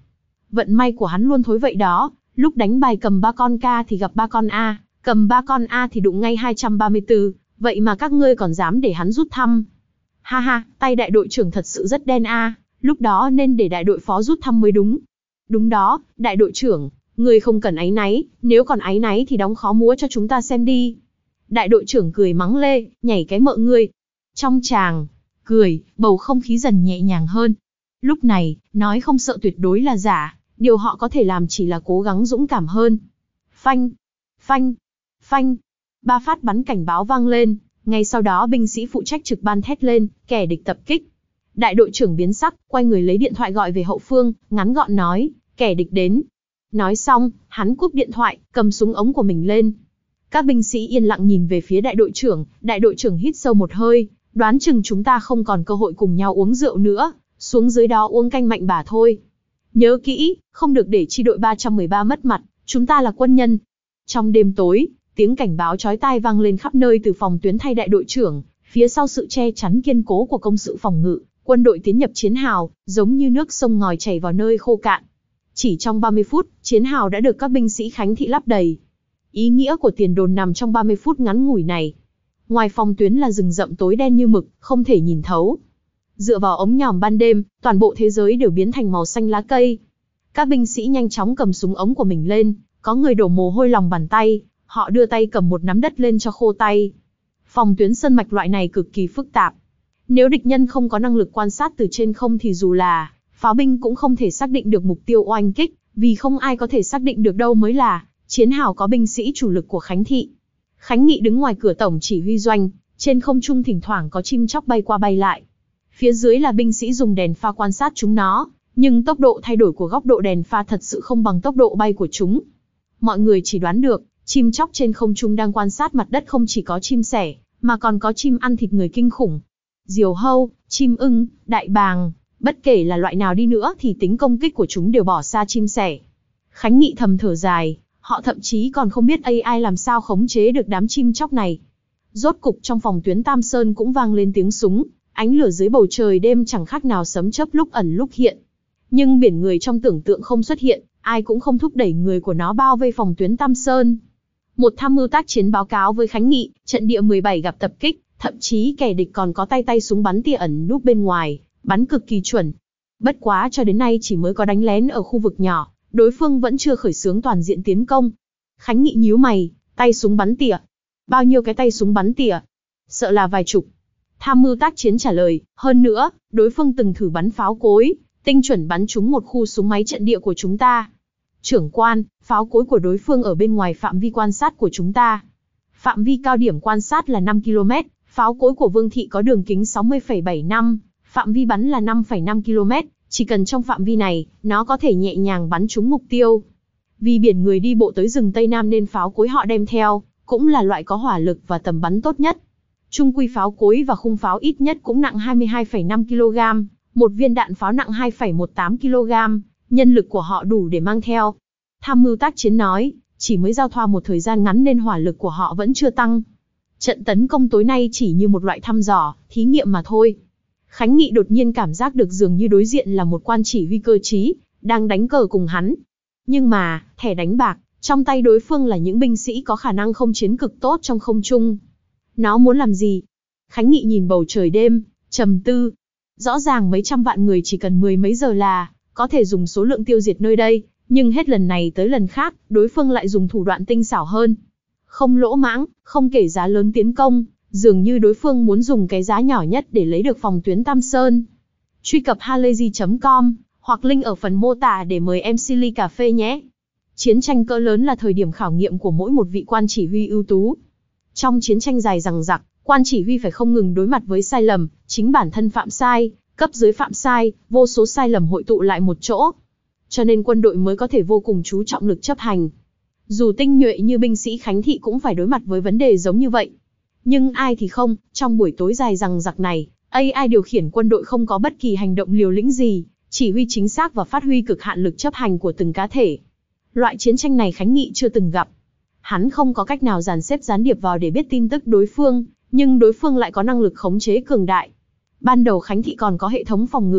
Vận may của hắn luôn thối vậy đó, lúc đánh bài cầm ba con ca thì gặp ba con A, cầm ba con A thì đụng ngay hai trăm ba mươi tư, vậy mà các ngươi còn dám để hắn rút thăm. Ha ha, tay đại đội trưởng thật sự rất đen a, lúc đó nên để đại đội phó rút thăm mới đúng. Đúng đó, đại đội trưởng, ngươi không cần áy náy, nếu còn áy náy thì đóng khó múa cho chúng ta xem đi. Đại đội trưởng cười mắng lê, nhảy cái mợ ngươi. Trong tràng, cười, bầu không khí dần nhẹ nhàng hơn. Lúc này, nói không sợ tuyệt đối là giả, điều họ có thể làm chỉ là cố gắng dũng cảm hơn. Phanh, phanh, phanh. Ba phát bắn cảnh báo vang lên, ngay sau đó binh sĩ phụ trách trực ban thét lên, kẻ địch tập kích. Đại đội trưởng biến sắc, quay người lấy điện thoại gọi về hậu phương, ngắn gọn nói, kẻ địch đến. Nói xong, hắn cúp điện thoại, cầm súng ống của mình lên. Các binh sĩ yên lặng nhìn về phía đại đội trưởng, đại đội trưởng hít sâu một hơi, đoán chừng chúng ta không còn cơ hội cùng nhau uống rượu nữa, xuống dưới đó uống canh mạnh bà thôi. Nhớ kỹ, không được để chi đội ba trăm mười ba mất mặt, chúng ta là quân nhân. Trong đêm tối, tiếng cảnh báo chói tai vang lên khắp nơi từ phòng tuyến thay đại đội trưởng, phía sau sự che chắn kiên cố của công sự phòng ngự, quân đội tiến nhập chiến hào, giống như nước sông ngòi chảy vào nơi khô cạn. Chỉ trong ba mươi phút, chiến hào đã được các binh sĩ Khánh Thị lấp đầy. Ý nghĩa của tiền đồn nằm trong ba mươi phút ngắn ngủi này. Ngoài phòng tuyến là rừng rậm tối đen như mực, không thể nhìn thấu. Dựa vào ống nhòm ban đêm, toàn bộ thế giới đều biến thành màu xanh lá cây. Các binh sĩ nhanh chóng cầm súng ống của mình lên, có người đổ mồ hôi lòng bàn tay, họ đưa tay cầm một nắm đất lên cho khô tay. Phòng tuyến sơn mạch loại này cực kỳ phức tạp. Nếu địch nhân không có năng lực quan sát từ trên không thì dù là pháo binh cũng không thể xác định được mục tiêu oanh kích, vì không ai có thể xác định được đâu mới là chiến hào có binh sĩ chủ lực của Khánh Thị. Khánh Nghị đứng ngoài cửa tổng chỉ huy doanh, trên không trung thỉnh thoảng có chim chóc bay qua bay lại. Phía dưới là binh sĩ dùng đèn pha quan sát chúng nó, nhưng tốc độ thay đổi của góc độ đèn pha thật sự không bằng tốc độ bay của chúng. Mọi người chỉ đoán được, chim chóc trên không trung đang quan sát mặt đất không chỉ có chim sẻ, mà còn có chim ăn thịt người kinh khủng. Diều hâu, chim ưng, đại bàng, bất kể là loại nào đi nữa thì tính công kích của chúng đều bỏ xa chim sẻ. Khánh Nghị thầm thở dài, họ thậm chí còn không biết a i làm sao khống chế được đám chim chóc này. Rốt cục trong phòng tuyến Tam Sơn cũng vang lên tiếng súng, ánh lửa dưới bầu trời đêm chẳng khác nào sấm chớp lúc ẩn lúc hiện. Nhưng biển người trong tưởng tượng không xuất hiện, ai cũng không thúc đẩy người của nó bao vây phòng tuyến Tam Sơn. Một tham mưu tác chiến báo cáo với Khánh Nghị, trận địa mười bảy gặp tập kích, thậm chí kẻ địch còn có tay tay súng bắn tỉa ẩn núp bên ngoài, bắn cực kỳ chuẩn. Bất quá cho đến nay chỉ mới có đánh lén ở khu vực nhỏ, đối phương vẫn chưa khởi xướng toàn diện tiến công. Khánh Nghị nhíu mày, tay súng bắn tỉa. Bao nhiêu cái tay súng bắn tỉa? Sợ là vài chục. Tham mưu tác chiến trả lời, hơn nữa, đối phương từng thử bắn pháo cối, tinh chuẩn bắn trúng một khu súng máy trận địa của chúng ta. Trưởng quan, pháo cối của đối phương ở bên ngoài phạm vi quan sát của chúng ta. Phạm vi cao điểm quan sát là năm ki lô mét, pháo cối của Vương Thị có đường kính sáu mươi phẩy bảy năm, phạm vi bắn là năm phẩy năm ki lô mét, chỉ cần trong phạm vi này, nó có thể nhẹ nhàng bắn trúng mục tiêu. Vì biển người đi bộ tới rừng Tây Nam nên pháo cối họ đem theo, cũng là loại có hỏa lực và tầm bắn tốt nhất. Trung quy pháo cối và khung pháo ít nhất cũng nặng hai mươi hai phẩy năm ki lô gam, một viên đạn pháo nặng hai phẩy mười tám ki lô gam, nhân lực của họ đủ để mang theo. Tham mưu tác chiến nói, chỉ mới giao thoa một thời gian ngắn nên hỏa lực của họ vẫn chưa tăng. Trận tấn công tối nay chỉ như một loại thăm dò, thí nghiệm mà thôi. Khánh Nghị đột nhiên cảm giác được dường như đối diện là một quan chỉ huy cơ trí, đang đánh cờ cùng hắn. Nhưng mà, thẻ đánh bạc, trong tay đối phương là những binh sĩ có khả năng không chiến cực tốt trong không trung. Nó muốn làm gì? Khánh Nghị nhìn bầu trời đêm, trầm tư. Rõ ràng mấy trăm vạn người chỉ cần mười mấy giờ là có thể dùng số lượng tiêu diệt nơi đây, nhưng hết lần này tới lần khác, đối phương lại dùng thủ đoạn tinh xảo hơn. Không lỗ mãng, không kể giá lớn tiến công, dường như đối phương muốn dùng cái giá nhỏ nhất để lấy được phòng tuyến Tam Sơn. Truy cập halayzi chấm com hoặc link ở phần mô tả để mời em xê ly cà phê nhé. Chiến tranh cỡ lớn là thời điểm khảo nghiệm của mỗi một vị quan chỉ huy ưu tú. Trong chiến tranh dài dằng dặc, quan chỉ huy phải không ngừng đối mặt với sai lầm, chính bản thân phạm sai, cấp dưới phạm sai, vô số sai lầm hội tụ lại một chỗ. Cho nên quân đội mới có thể vô cùng chú trọng lực chấp hành. Dù tinh nhuệ như binh sĩ Khánh Thị cũng phải đối mặt với vấn đề giống như vậy. Nhưng ai thì không, trong buổi tối dài dằng dặc này, a i điều khiển quân đội không có bất kỳ hành động liều lĩnh gì, chỉ huy chính xác và phát huy cực hạn lực chấp hành của từng cá thể. Loại chiến tranh này Khánh Nghị chưa từng gặp. Hắn không có cách nào dàn xếp gián điệp vào để biết tin tức đối phương, nhưng đối phương lại có năng lực khống chế cường đại. Ban đầu Khánh Thị còn có hệ thống phòng ngự,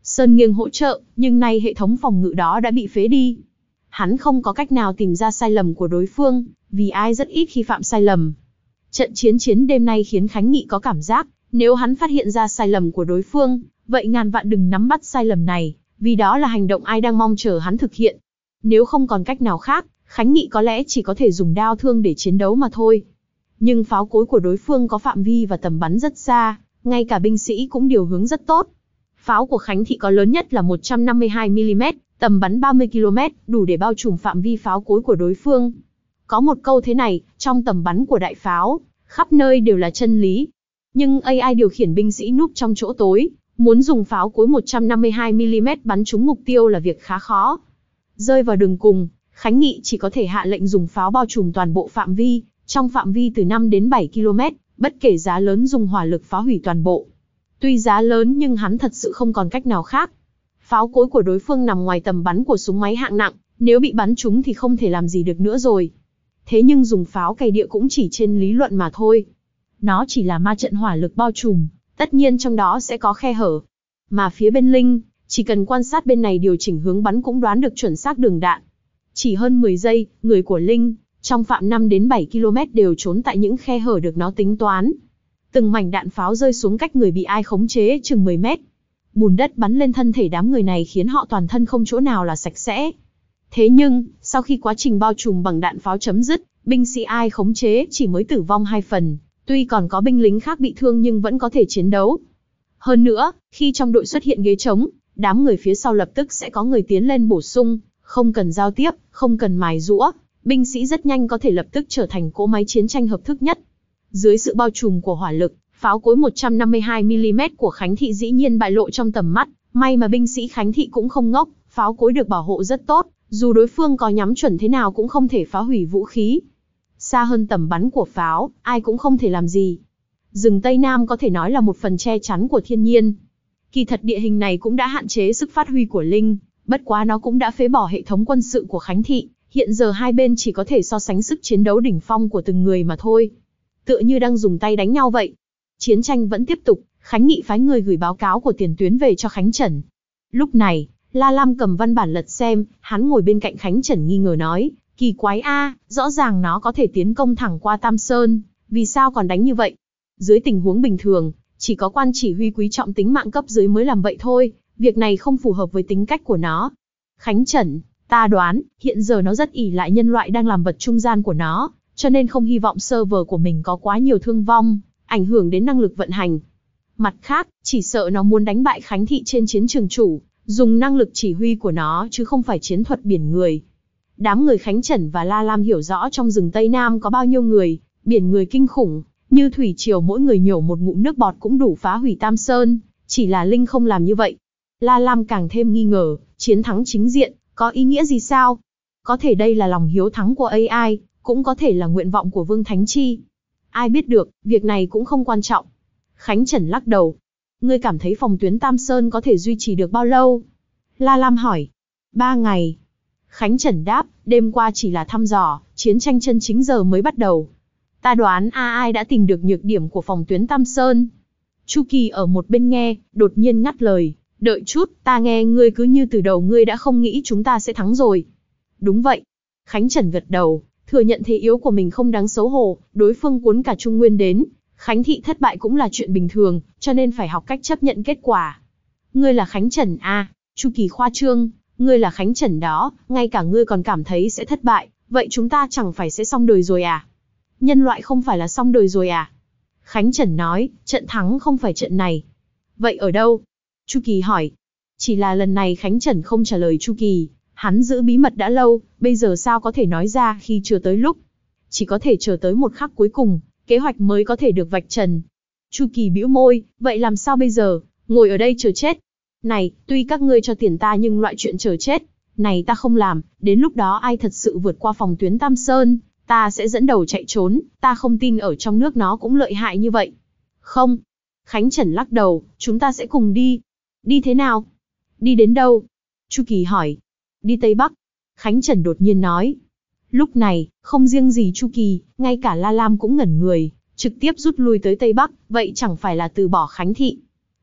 Sơn nghiêng hỗ trợ, nhưng nay hệ thống phòng ngự đó đã bị phế đi. Hắn không có cách nào tìm ra sai lầm của đối phương, vì ai rất ít khi phạm sai lầm. Trận chiến chiến đêm nay khiến Khánh Nghị có cảm giác, nếu hắn phát hiện ra sai lầm của đối phương, vậy ngàn vạn đừng nắm bắt sai lầm này, vì đó là hành động ai đang mong chờ hắn thực hiện. Nếu không còn cách nào khác, Khánh Nghị có lẽ chỉ có thể dùng đao thương để chiến đấu mà thôi. Nhưng pháo cối của đối phương có phạm vi và tầm bắn rất xa, ngay cả binh sĩ cũng điều hướng rất tốt. Pháo của Khánh Thị có lớn nhất là một trăm năm mươi hai mi li mét, tầm bắn ba mươi ki lô mét, đủ để bao trùm phạm vi pháo cối của đối phương. Có một câu thế này, trong tầm bắn của đại pháo, khắp nơi đều là chân lý. Nhưng a i điều khiển binh sĩ núp trong chỗ tối, muốn dùng pháo cối một trăm năm mươi hai mi li mét bắn trúng mục tiêu là việc khá khó. Rơi vào đường cùng, Khánh Nghị chỉ có thể hạ lệnh dùng pháo bao trùm toàn bộ phạm vi, trong phạm vi từ năm đến bảy ki lô mét, bất kể giá lớn dùng hỏa lực phá hủy toàn bộ. Tuy giá lớn nhưng hắn thật sự không còn cách nào khác. Pháo cối của đối phương nằm ngoài tầm bắn của súng máy hạng nặng, nếu bị bắn trúng thì không thể làm gì được nữa rồi. Thế nhưng dùng pháo cày địa cũng chỉ trên lý luận mà thôi. Nó chỉ là ma trận hỏa lực bao trùm, tất nhiên trong đó sẽ có khe hở. Mà phía bên Linh, chỉ cần quan sát bên này điều chỉnh hướng bắn cũng đoán được chuẩn xác đường đạn. Chỉ hơn mười giây, người của Linh, trong phạm năm đến bảy ki lô mét đều trốn tại những khe hở được nó tính toán. Từng mảnh đạn pháo rơi xuống cách người bị ai khống chế chừng mười mét. Bùn đất bắn lên thân thể đám người này khiến họ toàn thân không chỗ nào là sạch sẽ. Thế nhưng, sau khi quá trình bao trùm bằng đạn pháo chấm dứt, binh sĩ ai khống chế chỉ mới tử vong hai phần. Tuy còn có binh lính khác bị thương nhưng vẫn có thể chiến đấu. Hơn nữa, khi trong đội xuất hiện ghế trống, đám người phía sau lập tức sẽ có người tiến lên bổ sung, không cần giao tiếp, không cần mài giũa, binh sĩ rất nhanh có thể lập tức trở thành cỗ máy chiến tranh hợp thức nhất. Dưới sự bao trùm của hỏa lực, pháo cối một trăm năm mươi hai mi li mét của Khánh Thị dĩ nhiên bại lộ trong tầm mắt, may mà binh sĩ Khánh Thị cũng không ngốc, pháo cối được bảo hộ rất tốt, dù đối phương có nhắm chuẩn thế nào cũng không thể phá hủy vũ khí. Xa hơn tầm bắn của pháo, ai cũng không thể làm gì. Rừng Tây Nam có thể nói là một phần che chắn của thiên nhiên. Kỳ thật địa hình này cũng đã hạn chế sức phát huy của Linh, bất quá nó cũng đã phế bỏ hệ thống quân sự của Khánh Thị, hiện giờ hai bên chỉ có thể so sánh sức chiến đấu đỉnh phong của từng người mà thôi. Tựa như đang dùng tay đánh nhau vậy. Chiến tranh vẫn tiếp tục, Khánh Nghị phái người gửi báo cáo của tiền tuyến về cho Khánh Trần. Lúc này, La Lam cầm văn bản lật xem, hắn ngồi bên cạnh Khánh Trần nghi ngờ nói, kỳ quái a, rõ ràng nó có thể tiến công thẳng qua Tam Sơn, vì sao còn đánh như vậy? Dưới tình huống bình thường, chỉ có quan chỉ huy quý trọng tính mạng cấp dưới mới làm vậy thôi, việc này không phù hợp với tính cách của nó. Khánh Trần, ta đoán, hiện giờ nó rất ỷ lại nhân loại đang làm vật trung gian của nó, cho nên không hy vọng server của mình có quá nhiều thương vong, ảnh hưởng đến năng lực vận hành. Mặt khác, chỉ sợ nó muốn đánh bại Khánh Thị trên chiến trường chủ, dùng năng lực chỉ huy của nó chứ không phải chiến thuật biển người. Đám người Khánh Trần và La Lam hiểu rõ trong rừng Tây Nam có bao nhiêu người, biển người kinh khủng, như thủy triều mỗi người nhổ một ngụm nước bọt cũng đủ phá hủy Tam Sơn, chỉ là Linh không làm như vậy. La Lam càng thêm nghi ngờ, chiến thắng chính diện, có ý nghĩa gì sao? Có thể đây là lòng hiếu thắng của a i, cũng có thể là nguyện vọng của Vương Thánh Chi. Ai biết được, việc này cũng không quan trọng. Khánh Trần lắc đầu. Ngươi cảm thấy phòng tuyến Tam Sơn có thể duy trì được bao lâu? La Lam hỏi. Ba ngày. Khánh Trần đáp, đêm qua chỉ là thăm dò, chiến tranh chân chính giờ mới bắt đầu. Ta đoán a i đã tìm được nhược điểm của phòng tuyến Tam Sơn. Chu Kỳ ở một bên nghe, đột nhiên ngắt lời. Đợi chút, ta nghe ngươi cứ như từ đầu ngươi đã không nghĩ chúng ta sẽ thắng rồi. Đúng vậy. Khánh Trần gật đầu, thừa nhận thế yếu của mình không đáng xấu hổ, đối phương cuốn cả Trung Nguyên đến. Khánh Thị thất bại cũng là chuyện bình thường, cho nên phải học cách chấp nhận kết quả. Ngươi là Khánh Trần à, Chu Kỳ khoa trương, ngươi là Khánh Trần đó, ngay cả ngươi còn cảm thấy sẽ thất bại, vậy chúng ta chẳng phải sẽ xong đời rồi à? Nhân loại không phải là xong đời rồi à? Khánh Trần nói, trận thắng không phải trận này. Vậy ở đâu? Chu Kỳ hỏi. Chỉ là lần này Khánh Trần không trả lời Chu Kỳ, hắn giữ bí mật đã lâu, bây giờ sao có thể nói ra khi chưa tới lúc. Chỉ có thể chờ tới một khắc cuối cùng, kế hoạch mới có thể được vạch trần. Chu Kỳ bĩu môi, vậy làm sao bây giờ, ngồi ở đây chờ chết? Này, tuy các ngươi cho tiền ta nhưng loại chuyện chờ chết này ta không làm, đến lúc đó ai thật sự vượt qua phòng tuyến Tam Sơn, ta sẽ dẫn đầu chạy trốn, ta không tin ở trong nước nó cũng lợi hại như vậy. Không. Khánh Trần lắc đầu, chúng ta sẽ cùng đi. Đi thế nào? Đi đến đâu? Chu Kỳ hỏi. Đi Tây Bắc. Khánh Trần đột nhiên nói. Lúc này, không riêng gì Chu Kỳ, ngay cả La Lam cũng ngẩn người, trực tiếp rút lui tới Tây Bắc, vậy chẳng phải là từ bỏ Khánh Thị.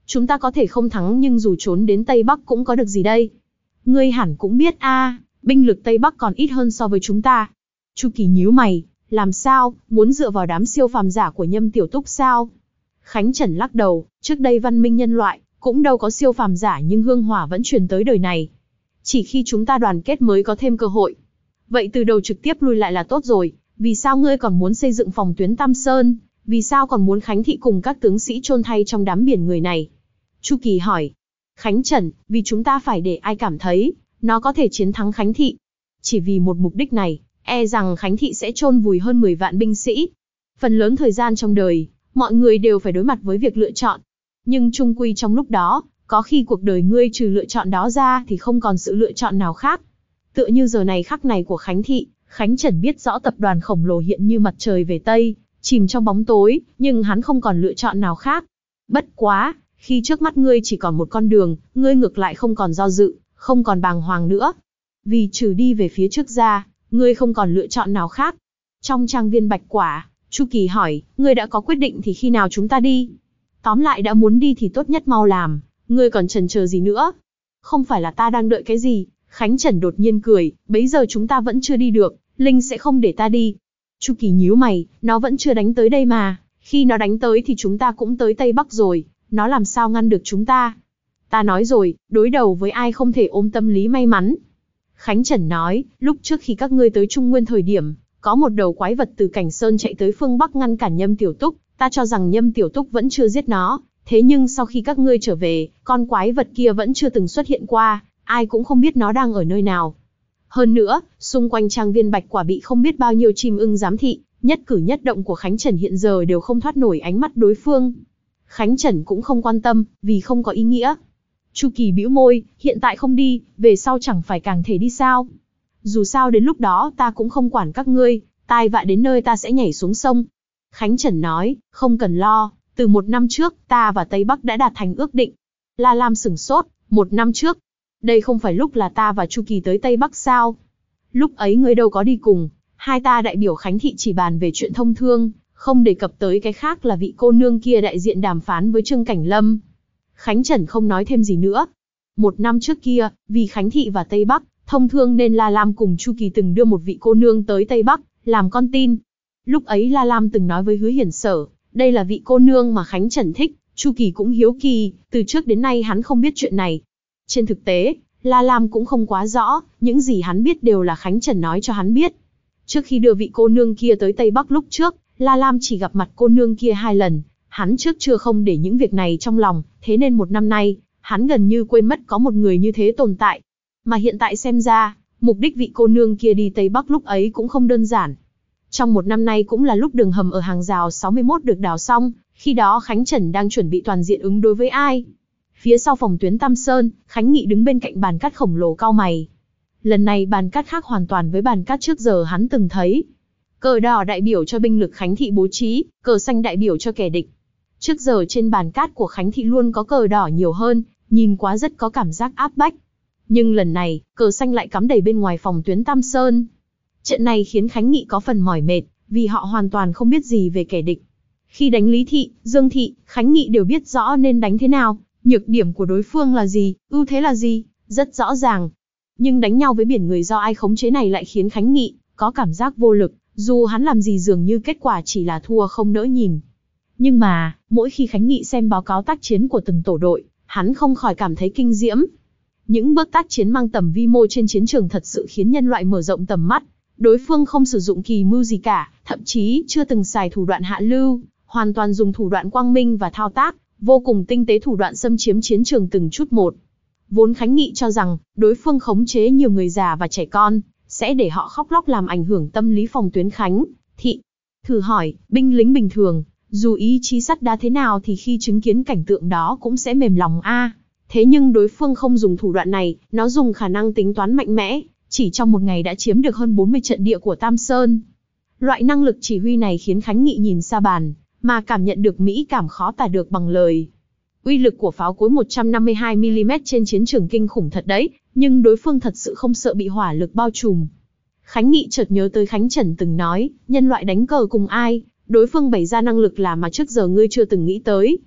Chúng ta có thể không thắng nhưng dù trốn đến Tây Bắc cũng có được gì đây? Ngươi hẳn cũng biết a, binh lực Tây Bắc còn ít hơn so với chúng ta. Chu Kỳ nhíu mày, làm sao, muốn dựa vào đám siêu phàm giả của Nhâm Tiểu Túc sao? Khánh Trần lắc đầu, trước đây văn minh nhân loại, cũng đâu có siêu phàm giả nhưng hương hỏa vẫn truyền tới đời này. Chỉ khi chúng ta đoàn kết mới có thêm cơ hội. Vậy từ đầu trực tiếp lui lại là tốt rồi, vì sao ngươi còn muốn xây dựng phòng tuyến Tam Sơn? Vì sao còn muốn Khánh Thị cùng các tướng sĩ chôn thay trong đám biển người này? Chu Kỳ hỏi. Khánh Trần, vì chúng ta phải để ai cảm thấy, nó có thể chiến thắng Khánh Thị. Chỉ vì một mục đích này, e rằng Khánh Thị sẽ chôn vùi hơn mười vạn binh sĩ. Phần lớn thời gian trong đời, mọi người đều phải đối mặt với việc lựa chọn. Nhưng chung quy trong lúc đó, có khi cuộc đời ngươi trừ lựa chọn đó ra thì không còn sự lựa chọn nào khác. Tựa như giờ này khắc này của Khánh Thị, Khánh Trần biết rõ tập đoàn khổng lồ hiện như mặt trời về Tây, chìm trong bóng tối, nhưng hắn không còn lựa chọn nào khác. Bất quá, khi trước mắt ngươi chỉ còn một con đường, ngươi ngược lại không còn do dự, không còn bàng hoàng nữa. Vì trừ đi về phía trước ra, ngươi không còn lựa chọn nào khác. Trong trang viên Bạch Quả, Chu Kỳ hỏi, ngươi đã có quyết định thì khi nào chúng ta đi? Tóm lại đã muốn đi thì tốt nhất mau làm, ngươi còn chần chờ gì nữa? Không phải là ta đang đợi cái gì? Khánh Trần đột nhiên cười, bấy giờ chúng ta vẫn chưa đi được, Linh sẽ không để ta đi. Chu Kỳ nhíu mày, nó vẫn chưa đánh tới đây mà, khi nó đánh tới thì chúng ta cũng tới Tây Bắc rồi, nó làm sao ngăn được chúng ta? Ta nói rồi, đối đầu với ai không thể ôm tâm lý may mắn. Khánh Trần nói, lúc trước khi các ngươi tới Trung Nguyên thời điểm, có một đầu quái vật từ Cảnh Sơn chạy tới phương Bắc ngăn cản Nhâm Tiểu Túc, ta cho rằng Nhâm Tiểu Túc vẫn chưa giết nó, thế nhưng sau khi các ngươi trở về, con quái vật kia vẫn chưa từng xuất hiện qua, ai cũng không biết nó đang ở nơi nào. Hơn nữa, xung quanh trang viên Bạch Quả bị không biết bao nhiêu chim ưng giám thị, nhất cử nhất động của Khánh Trần hiện giờ đều không thoát nổi ánh mắt đối phương. Khánh Trần cũng không quan tâm, vì không có ý nghĩa. Chu Kỳ bĩu môi, hiện tại không đi, về sau chẳng phải càng thể đi sao? Dù sao đến lúc đó ta cũng không quản các ngươi, tai vạ đến nơi ta sẽ nhảy xuống sông. Khánh Trần nói, không cần lo, từ một năm trước, ta và Tây Bắc đã đạt thành ước định. La Lam sửng sốt, một năm trước. Đây không phải lúc là ta và Chu Kỳ tới Tây Bắc sao? Lúc ấy ngươi đâu có đi cùng, hai ta đại biểu Khánh Thị chỉ bàn về chuyện thông thương, không đề cập tới cái khác là vị cô nương kia đại diện đàm phán với Trương Cảnh Lâm. Khánh Trần không nói thêm gì nữa. Một năm trước kia, vì Khánh Thị và Tây Bắc, thông thương nên La Lam cùng Chu Kỳ từng đưa một vị cô nương tới Tây Bắc, làm con tin. Lúc ấy La Lam từng nói với Hứa Hiển Sở, đây là vị cô nương mà Khánh Trần thích, Chu Kỳ cũng hiếu kỳ, từ trước đến nay hắn không biết chuyện này. Trên thực tế, La Lam cũng không quá rõ, những gì hắn biết đều là Khánh Trần nói cho hắn biết. Trước khi đưa vị cô nương kia tới Tây Bắc lúc trước, La Lam chỉ gặp mặt cô nương kia hai lần, hắn trước chưa không để những việc này trong lòng, thế nên một năm nay, hắn gần như quên mất có một người như thế tồn tại. Mà hiện tại xem ra, mục đích vị cô nương kia đi Tây Bắc lúc ấy cũng không đơn giản. Trong một năm nay cũng là lúc đường hầm ở hàng rào sáu mươi mốt được đào xong, khi đó Khánh Trần đang chuẩn bị toàn diện ứng đối với ai. Phía sau phòng tuyến Tam Sơn, Khánh Nghị đứng bên cạnh bàn cát khổng lồ cau mày. Lần này bàn cát khác hoàn toàn với bàn cát trước giờ hắn từng thấy. Cờ đỏ đại biểu cho binh lực Khánh Thị bố trí, cờ xanh đại biểu cho kẻ địch. Trước giờ trên bàn cát của Khánh Thị luôn có cờ đỏ nhiều hơn, nhìn quá rất có cảm giác áp bách. Nhưng lần này, cờ xanh lại cắm đầy bên ngoài phòng tuyến Tam Sơn. Trận này khiến Khánh Nghị có phần mỏi mệt, vì họ hoàn toàn không biết gì về kẻ địch. Khi đánh Lý Thị, Dương Thị, Khánh Nghị đều biết rõ nên đánh thế nào, nhược điểm của đối phương là gì, ưu thế là gì, rất rõ ràng. Nhưng đánh nhau với biển người do ai khống chế này lại khiến Khánh Nghị có cảm giác vô lực, dù hắn làm gì dường như kết quả chỉ là thua không nỡ nhìn. Nhưng mà, mỗi khi Khánh Nghị xem báo cáo tác chiến của từng tổ đội, hắn không khỏi cảm thấy kinh diễm. Những bước tác chiến mang tầm vi mô trên chiến trường thật sự khiến nhân loại mở rộng tầm mắt. Đối phương không sử dụng kỳ mưu gì cả, thậm chí chưa từng xài thủ đoạn hạ lưu, hoàn toàn dùng thủ đoạn quang minh và thao tác, vô cùng tinh tế thủ đoạn xâm chiếm chiến trường từng chút một. Vốn Khánh Nghị cho rằng, đối phương khống chế nhiều người già và trẻ con, sẽ để họ khóc lóc làm ảnh hưởng tâm lý phòng tuyến Khánh Thị. Thử hỏi, binh lính bình thường, dù ý chí sắt đá thế nào thì khi chứng kiến cảnh tượng đó cũng sẽ mềm lòng a. Thế nhưng đối phương không dùng thủ đoạn này, nó dùng khả năng tính toán mạnh mẽ, chỉ trong một ngày đã chiếm được hơn bốn mươi trận địa của Tam Sơn. Loại năng lực chỉ huy này khiến Khánh Nghị nhìn xa bàn, mà cảm nhận được mỹ cảm khó tả được bằng lời. Uy lực của pháo cối một trăm năm mươi hai mi li mét trên chiến trường kinh khủng thật đấy, nhưng đối phương thật sự không sợ bị hỏa lực bao trùm. Khánh Nghị chợt nhớ tới Khánh Trần từng nói, nhân loại đánh cờ cùng ai, đối phương bày ra năng lực là mà trước giờ ngươi chưa từng nghĩ tới.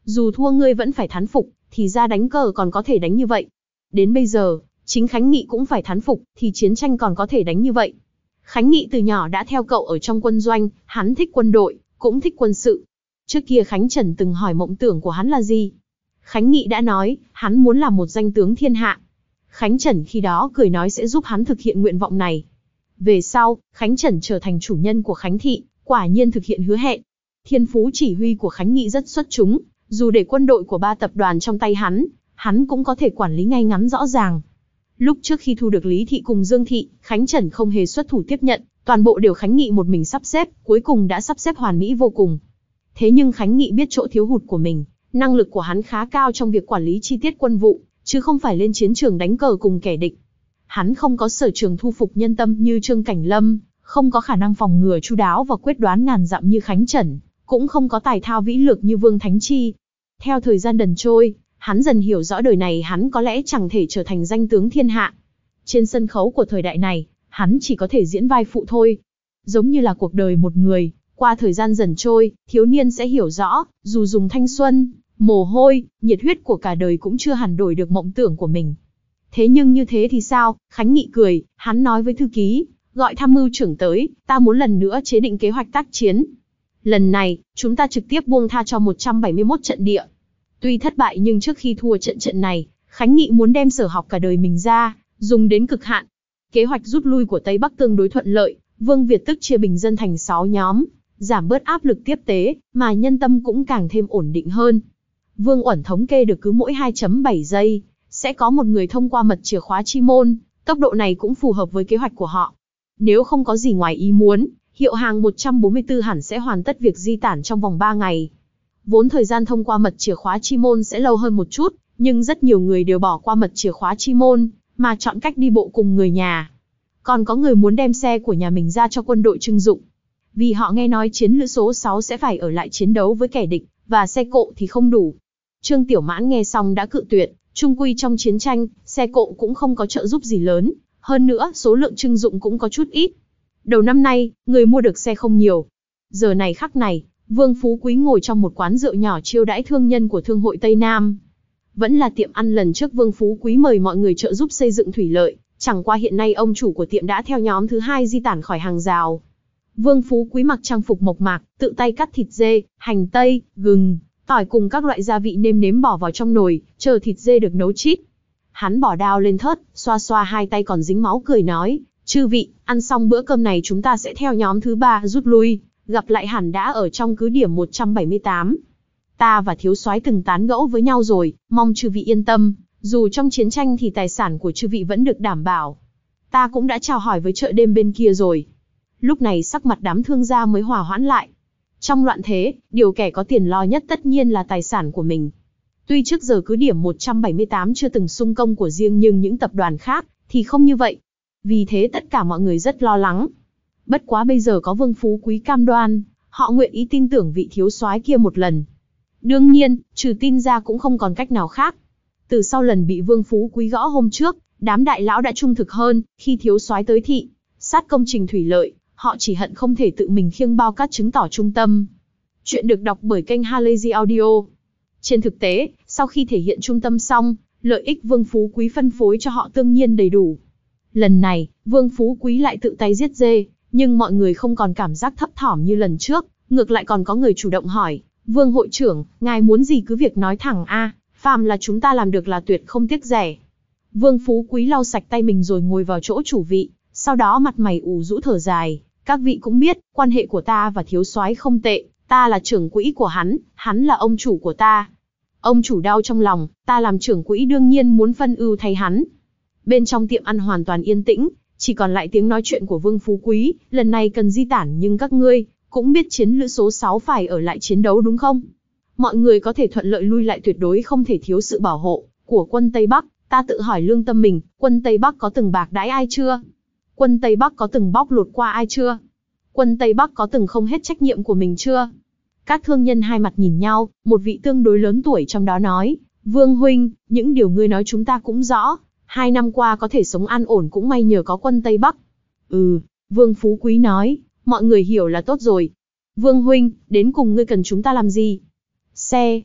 dù thua ngươi vẫn phải thán phục, thì ra đánh cờ còn có thể đánh như vậy. Đến bây giờ, chính Khánh Nghị cũng phải thán phục, thì chiến tranh còn có thể đánh như vậy. Khánh Nghị từ nhỏ đã theo cậu ở trong quân doanh, hắn thích quân đội, cũng thích quân sự. Trước kia Khánh Trần từng hỏi mộng tưởng của hắn là gì. Khánh Nghị đã nói, hắn muốn làm một danh tướng thiên hạ. Khánh Trần khi đó cười nói sẽ giúp hắn thực hiện nguyện vọng này. Về sau, Khánh Trần trở thành chủ nhân của Khánh Thị, quả nhiên thực hiện hứa hẹn. Thiên phú chỉ huy của Khánh Nghị rất xuất chúng, dù để quân đội của ba tập đoàn trong tay hắn, hắn cũng có thể quản lý ngay ngắn rõ ràng. Lúc trước khi thu được Lý Thị cùng Dương Thị, Khánh Trần không hề xuất thủ tiếp nhận, toàn bộ đều Khánh Nghị một mình sắp xếp, cuối cùng đã sắp xếp hoàn mỹ vô cùng. Thế nhưng Khánh Nghị biết chỗ thiếu hụt của mình, năng lực của hắn khá cao trong việc quản lý chi tiết quân vụ, chứ không phải lên chiến trường đánh cờ cùng kẻ địch. Hắn không có sở trường thu phục nhân tâm như Trương Cảnh Lâm, không có khả năng phòng ngừa chu đáo và quyết đoán ngàn dặm như Khánh Trần, cũng không có tài thao vĩ lược như Vương Thánh Chi. Theo thời gian dần trôi, hắn dần hiểu rõ đời này hắn có lẽ chẳng thể trở thành danh tướng thiên hạ. Trên sân khấu của thời đại này, hắn chỉ có thể diễn vai phụ thôi. Giống như là cuộc đời một người, qua thời gian dần trôi, thiếu niên sẽ hiểu rõ, dù dùng thanh xuân, mồ hôi, nhiệt huyết của cả đời cũng chưa hẳn đổi được mộng tưởng của mình. Thế nhưng như thế thì sao? Khánh Nghị cười, hắn nói với thư ký, gọi tham mưu trưởng tới, ta muốn lần nữa chế định kế hoạch tác chiến. Lần này, chúng ta trực tiếp buông tha cho một trăm bảy mươi mốt trận địa. Tuy thất bại nhưng trước khi thua trận trận này, Khánh Nghị muốn đem sở học cả đời mình ra, dùng đến cực hạn. Kế hoạch rút lui của Tây Bắc tương đối thuận lợi, Vương Việt tức chia bình dân thành sáu nhóm, giảm bớt áp lực tiếp tế, mà nhân tâm cũng càng thêm ổn định hơn. Vương Uẩn thống kê được cứ mỗi hai phẩy bảy giây, sẽ có một người thông qua mật chìa khóa chi môn, tốc độ này cũng phù hợp với kế hoạch của họ. Nếu không có gì ngoài ý muốn, hiệu hàng một trăm bốn mươi tư hẳn sẽ hoàn tất việc di tản trong vòng ba ngày. Vốn thời gian thông qua mật chìa khóa chi môn sẽ lâu hơn một chút, nhưng rất nhiều người đều bỏ qua mật chìa khóa chi môn, mà chọn cách đi bộ cùng người nhà. Còn có người muốn đem xe của nhà mình ra cho quân đội trưng dụng. Vì họ nghe nói chiến lữ số sáu sẽ phải ở lại chiến đấu với kẻ địch, và xe cộ thì không đủ. Trương Tiểu Mãn nghe xong đã cự tuyệt, chung quy trong chiến tranh, xe cộ cũng không có trợ giúp gì lớn, hơn nữa số lượng trưng dụng cũng có chút ít. Đầu năm nay, người mua được xe không nhiều. Giờ này khắc này, Vương Phú Quý ngồi trong một quán rượu nhỏ chiêu đãi thương nhân của Thương hội Tây Nam. Vẫn là tiệm ăn lần trước Vương Phú Quý mời mọi người trợ giúp xây dựng thủy lợi, chẳng qua hiện nay ông chủ của tiệm đã theo nhóm thứ hai di tản khỏi hàng rào. Vương Phú Quý mặc trang phục mộc mạc, tự tay cắt thịt dê, hành tây, gừng, tỏi cùng các loại gia vị nêm nếm bỏ vào trong nồi, chờ thịt dê được nấu chít. Hắn bỏ đao lên thớt, xoa xoa hai tay còn dính máu cười nói, chư vị, ăn xong bữa cơm này chúng ta sẽ theo nhóm thứ ba rút lui, gặp lại hẳn đã ở trong cứ điểm một trăm bảy mươi tám. Ta và thiếu soái từng tán gẫu với nhau rồi, mong chư vị yên tâm, dù trong chiến tranh thì tài sản của chư vị vẫn được đảm bảo. Ta cũng đã chào hỏi với chợ đêm bên kia rồi. Lúc này sắc mặt đám thương gia mới hòa hoãn lại. Trong loạn thế, điều kẻ có tiền lo nhất tất nhiên là tài sản của mình. Tuy trước giờ cứ điểm một trăm bảy mươi tám chưa từng xung công của riêng nhưng những tập đoàn khác thì không như vậy. Vì thế tất cả mọi người rất lo lắng. Bất quá bây giờ có Vương Phú Quý cam đoan, họ nguyện ý tin tưởng vị thiếu soái kia một lần. Đương nhiên, trừ tin ra cũng không còn cách nào khác. Từ sau lần bị Vương Phú Quý gõ hôm trước, đám đại lão đã trung thực hơn, khi thiếu soái tới thị, sát công trình thủy lợi, họ chỉ hận không thể tự mình khiêng bao cát chứng tỏ trung tâm. Chuyện được đọc bởi kênh Halazy Audio. Trên thực tế, sau khi thể hiện trung tâm xong, lợi ích Vương Phú Quý phân phối cho họ tương nhiên đầy đủ. Lần này, Vương Phú Quý lại tự tay giết dê, nhưng mọi người không còn cảm giác thấp thỏm như lần trước, ngược lại còn có người chủ động hỏi, Vương hội trưởng, ngài muốn gì cứ việc nói thẳng a, phàm là chúng ta làm được là tuyệt không tiếc rẻ. Vương Phú Quý lau sạch tay mình rồi ngồi vào chỗ chủ vị, sau đó mặt mày ủ rũ thở dài, các vị cũng biết, quan hệ của ta và thiếu soái không tệ, ta là trưởng quỹ của hắn, hắn là ông chủ của ta. Ông chủ đau trong lòng, ta làm trưởng quỹ đương nhiên muốn phân ưu thay hắn. Bên trong tiệm ăn hoàn toàn yên tĩnh, chỉ còn lại tiếng nói chuyện của Vương Phú Quý, lần này cần di tản nhưng các ngươi cũng biết chiến lữ số sáu phải ở lại chiến đấu đúng không? Mọi người có thể thuận lợi lui lại tuyệt đối không thể thiếu sự bảo hộ của quân Tây Bắc, ta tự hỏi lương tâm mình, quân Tây Bắc có từng bạc đãi ai chưa? Quân Tây Bắc có từng bóc lột qua ai chưa? Quân Tây Bắc có từng không hết trách nhiệm của mình chưa? Các thương nhân hai mặt nhìn nhau, một vị tương đối lớn tuổi trong đó nói, Vương huynh, những điều ngươi nói chúng ta cũng rõ, hai năm qua có thể sống an ổn cũng may nhờ có quân Tây Bắc. Ừ, Vương Phú Quý nói, mọi người hiểu là tốt rồi. Vương huynh, đến cùng ngươi cần chúng ta làm gì? Xe.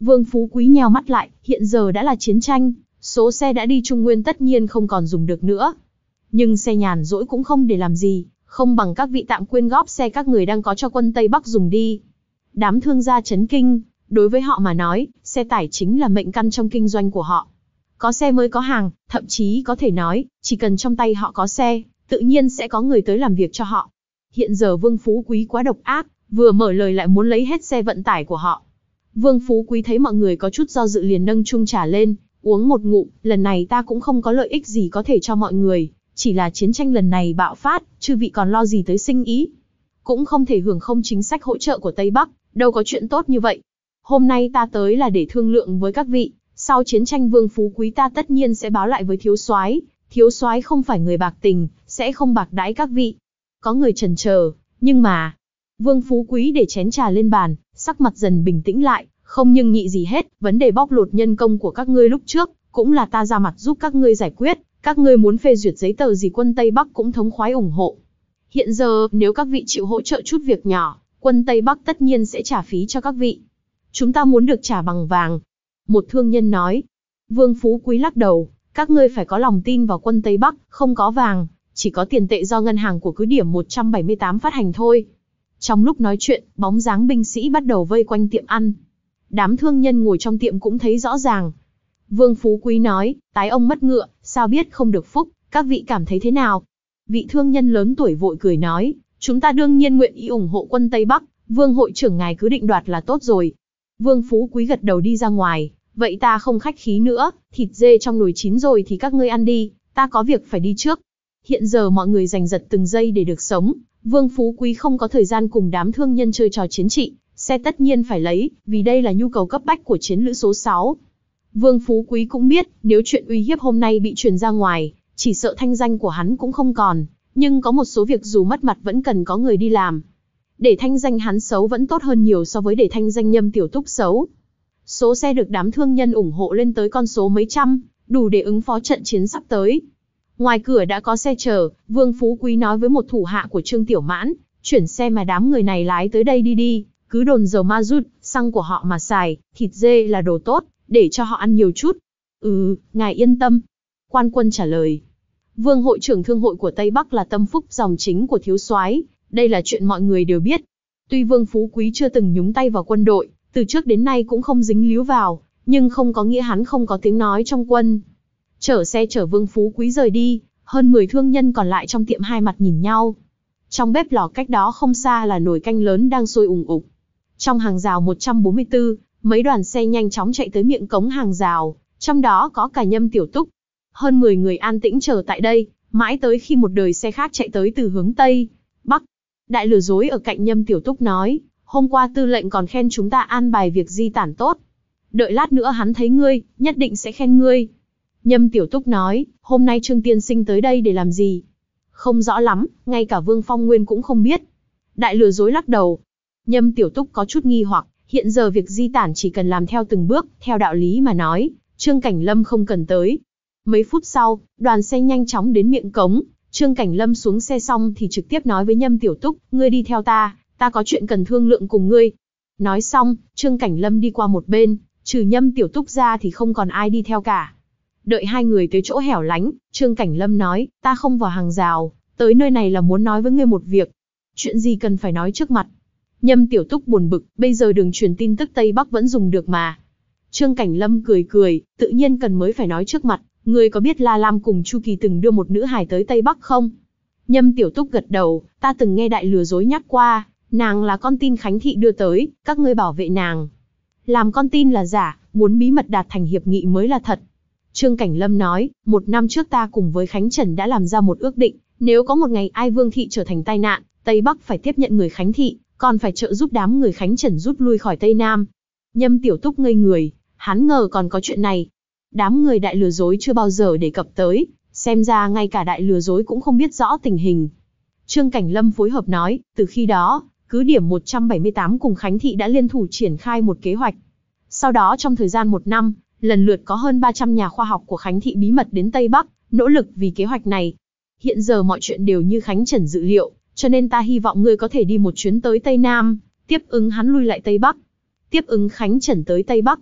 Vương Phú Quý nheo mắt lại, hiện giờ đã là chiến tranh, số xe đã đi Trung Nguyên tất nhiên không còn dùng được nữa. Nhưng xe nhàn rỗi cũng không để làm gì, không bằng các vị tạm quyên góp xe các người đang có cho quân Tây Bắc dùng đi. Đám thương gia chấn kinh, đối với họ mà nói, xe tải chính là mệnh căn trong kinh doanh của họ. Có xe mới có hàng, thậm chí có thể nói, chỉ cần trong tay họ có xe, tự nhiên sẽ có người tới làm việc cho họ. Hiện giờ Vương Phú Quý quá độc ác, vừa mở lời lại muốn lấy hết xe vận tải của họ. Vương Phú Quý thấy mọi người có chút do dự liền nâng chung trà lên, uống một ngụm, lần này ta cũng không có lợi ích gì có thể cho mọi người, chỉ là chiến tranh lần này bạo phát, chư vị còn lo gì tới sinh ý. Cũng không thể hưởng không chính sách hỗ trợ của Tây Bắc, đâu có chuyện tốt như vậy. Hôm nay ta tới là để thương lượng với các vị, sau chiến tranh Vương Phú Quý ta tất nhiên sẽ báo lại với thiếu soái, thiếu soái không phải người bạc tình, sẽ không bạc đãi các vị. Có người chần chờ, nhưng mà... Vương Phú Quý để chén trà lên bàn, sắc mặt dần bình tĩnh lại, không nhưng nhị gì hết, vấn đề bóc lột nhân công của các ngươi lúc trước, cũng là ta ra mặt giúp các ngươi giải quyết, các ngươi muốn phê duyệt giấy tờ gì quân Tây Bắc cũng thống khoái ủng hộ. Hiện giờ, nếu các vị chịu hỗ trợ chút việc nhỏ, quân Tây Bắc tất nhiên sẽ trả phí cho các vị. Chúng ta muốn được trả bằng vàng. Một thương nhân nói. Vương Phú Quý lắc đầu, các ngươi phải có lòng tin vào quân Tây Bắc, không có vàng, chỉ có tiền tệ do ngân hàng của cứ điểm một trăm bảy mươi tám phát hành thôi. Trong lúc nói chuyện, bóng dáng binh sĩ bắt đầu vây quanh tiệm ăn. Đám thương nhân ngồi trong tiệm cũng thấy rõ ràng. Vương Phú Quý nói, tái ông mất ngựa, sao biết không được phúc, các vị cảm thấy thế nào? Vị thương nhân lớn tuổi vội cười nói, chúng ta đương nhiên nguyện ý ủng hộ quân Tây Bắc, Vương hội trưởng ngài cứ định đoạt là tốt rồi. Vương Phú Quý gật đầu đi ra ngoài, vậy ta không khách khí nữa, thịt dê trong nồi chín rồi thì các ngươi ăn đi, ta có việc phải đi trước. Hiện giờ mọi người giành giật từng giây để được sống, Vương Phú Quý không có thời gian cùng đám thương nhân chơi trò chiến trị, xe tất nhiên phải lấy, vì đây là nhu cầu cấp bách của chiến lữ số sáu. Vương Phú Quý cũng biết, nếu chuyện uy hiếp hôm nay bị truyền ra ngoài, chỉ sợ thanh danh của hắn cũng không còn, nhưng có một số việc dù mất mặt vẫn cần có người đi làm. Để thanh danh hắn xấu vẫn tốt hơn nhiều so với để thanh danh Nhâm Tiểu Túc xấu. Số xe được đám thương nhân ủng hộ lên tới con số mấy trăm, đủ để ứng phó trận chiến sắp tới. Ngoài cửa đã có xe chờ, Vương Phú Quý nói với một thủ hạ của Trương Tiểu Mãn, chuyển xe mà đám người này lái tới đây đi đi, cứ đồn dầu ma rút, xăng của họ mà xài, thịt dê là đồ tốt, để cho họ ăn nhiều chút. Ừ, ngài yên tâm. Quan Quân trả lời. Vương hội trưởng thương hội của Tây Bắc là tâm phúc dòng chính của thiếu soái, đây là chuyện mọi người đều biết. Tuy Vương Phú Quý chưa từng nhúng tay vào quân đội, từ trước đến nay cũng không dính líu vào, nhưng không có nghĩa hắn không có tiếng nói trong quân. Chở xe chở Vương Phú Quý rời đi, hơn mười thương nhân còn lại trong tiệm hai mặt nhìn nhau. Trong bếp lò cách đó không xa là nồi canh lớn đang sôi ùng ục. Trong hàng rào một trăm bốn mươi tư, mấy đoàn xe nhanh chóng chạy tới miệng cống hàng rào, trong đó có cả Nhâm Tiểu Túc. Hơn mười người an tĩnh chờ tại đây, mãi tới khi một đời xe khác chạy tới từ hướng Tây, Bắc. Đại lừa dối ở cạnh Nhâm Tiểu Túc nói, hôm qua tư lệnh còn khen chúng ta an bài việc di tản tốt. Đợi lát nữa hắn thấy ngươi, nhất định sẽ khen ngươi. Nhâm Tiểu Túc nói, hôm nay Trương tiên sinh tới đây để làm gì? Không rõ lắm, ngay cả Vương Phong Nguyên cũng không biết. Đại lừa dối lắc đầu. Nhâm Tiểu Túc có chút nghi hoặc, hiện giờ việc di tản chỉ cần làm theo từng bước, theo đạo lý mà nói, Trương Cảnh Lâm không cần tới. Mấy phút sau, đoàn xe nhanh chóng đến miệng cống, Trương Cảnh Lâm xuống xe xong thì trực tiếp nói với Nhâm Tiểu Túc, ngươi đi theo ta, ta có chuyện cần thương lượng cùng ngươi. Nói xong, Trương Cảnh Lâm đi qua một bên, trừ Nhâm Tiểu Túc ra thì không còn ai đi theo cả. Đợi hai người tới chỗ hẻo lánh, Trương Cảnh Lâm nói, ta không vào hàng rào, tới nơi này là muốn nói với ngươi một việc. Chuyện gì cần phải nói trước mặt? Nhâm Tiểu Túc buồn bực, bây giờ đường truyền tin tức Tây Bắc vẫn dùng được mà. Trương Cảnh Lâm cười cười, tự nhiên cần mới phải nói trước mặt, ngươi có biết La Lam cùng Chu Kỳ từng đưa một nữ hài tới Tây Bắc không? Nhâm Tiểu Túc gật đầu, ta từng nghe đại lừa dối nhắc qua, nàng là con tin Khánh Thị đưa tới, các ngươi bảo vệ nàng. Làm con tin là giả, muốn bí mật đạt thành hiệp nghị mới là thật. Trương Cảnh Lâm nói, một năm trước ta cùng với Khánh Trần đã làm ra một ước định, nếu có một ngày Ai Vương Thị trở thành tai nạn, Tây Bắc phải tiếp nhận người Khánh Thị, còn phải trợ giúp đám người Khánh Trần rút lui khỏi Tây Nam. Nhâm Tiểu Túc ngây người, hắn ngờ còn có chuyện này. Đám người đại lừa dối chưa bao giờ đề cập tới, xem ra ngay cả đại lừa dối cũng không biết rõ tình hình. Trương Cảnh Lâm phối hợp nói, từ khi đó, cứ điểm một trăm bảy mươi tám cùng Khánh Thị đã liên thủ triển khai một kế hoạch. Sau đó trong thời gian một năm, lần lượt có hơn ba trăm nhà khoa học của Khánh Thị bí mật đến Tây Bắc, nỗ lực vì kế hoạch này. Hiện giờ mọi chuyện đều như Khánh Trần dự liệu, cho nên ta hy vọng ngươi có thể đi một chuyến tới Tây Nam, tiếp ứng hắn lui lại Tây Bắc. Tiếp ứng Khánh Trần tới Tây Bắc.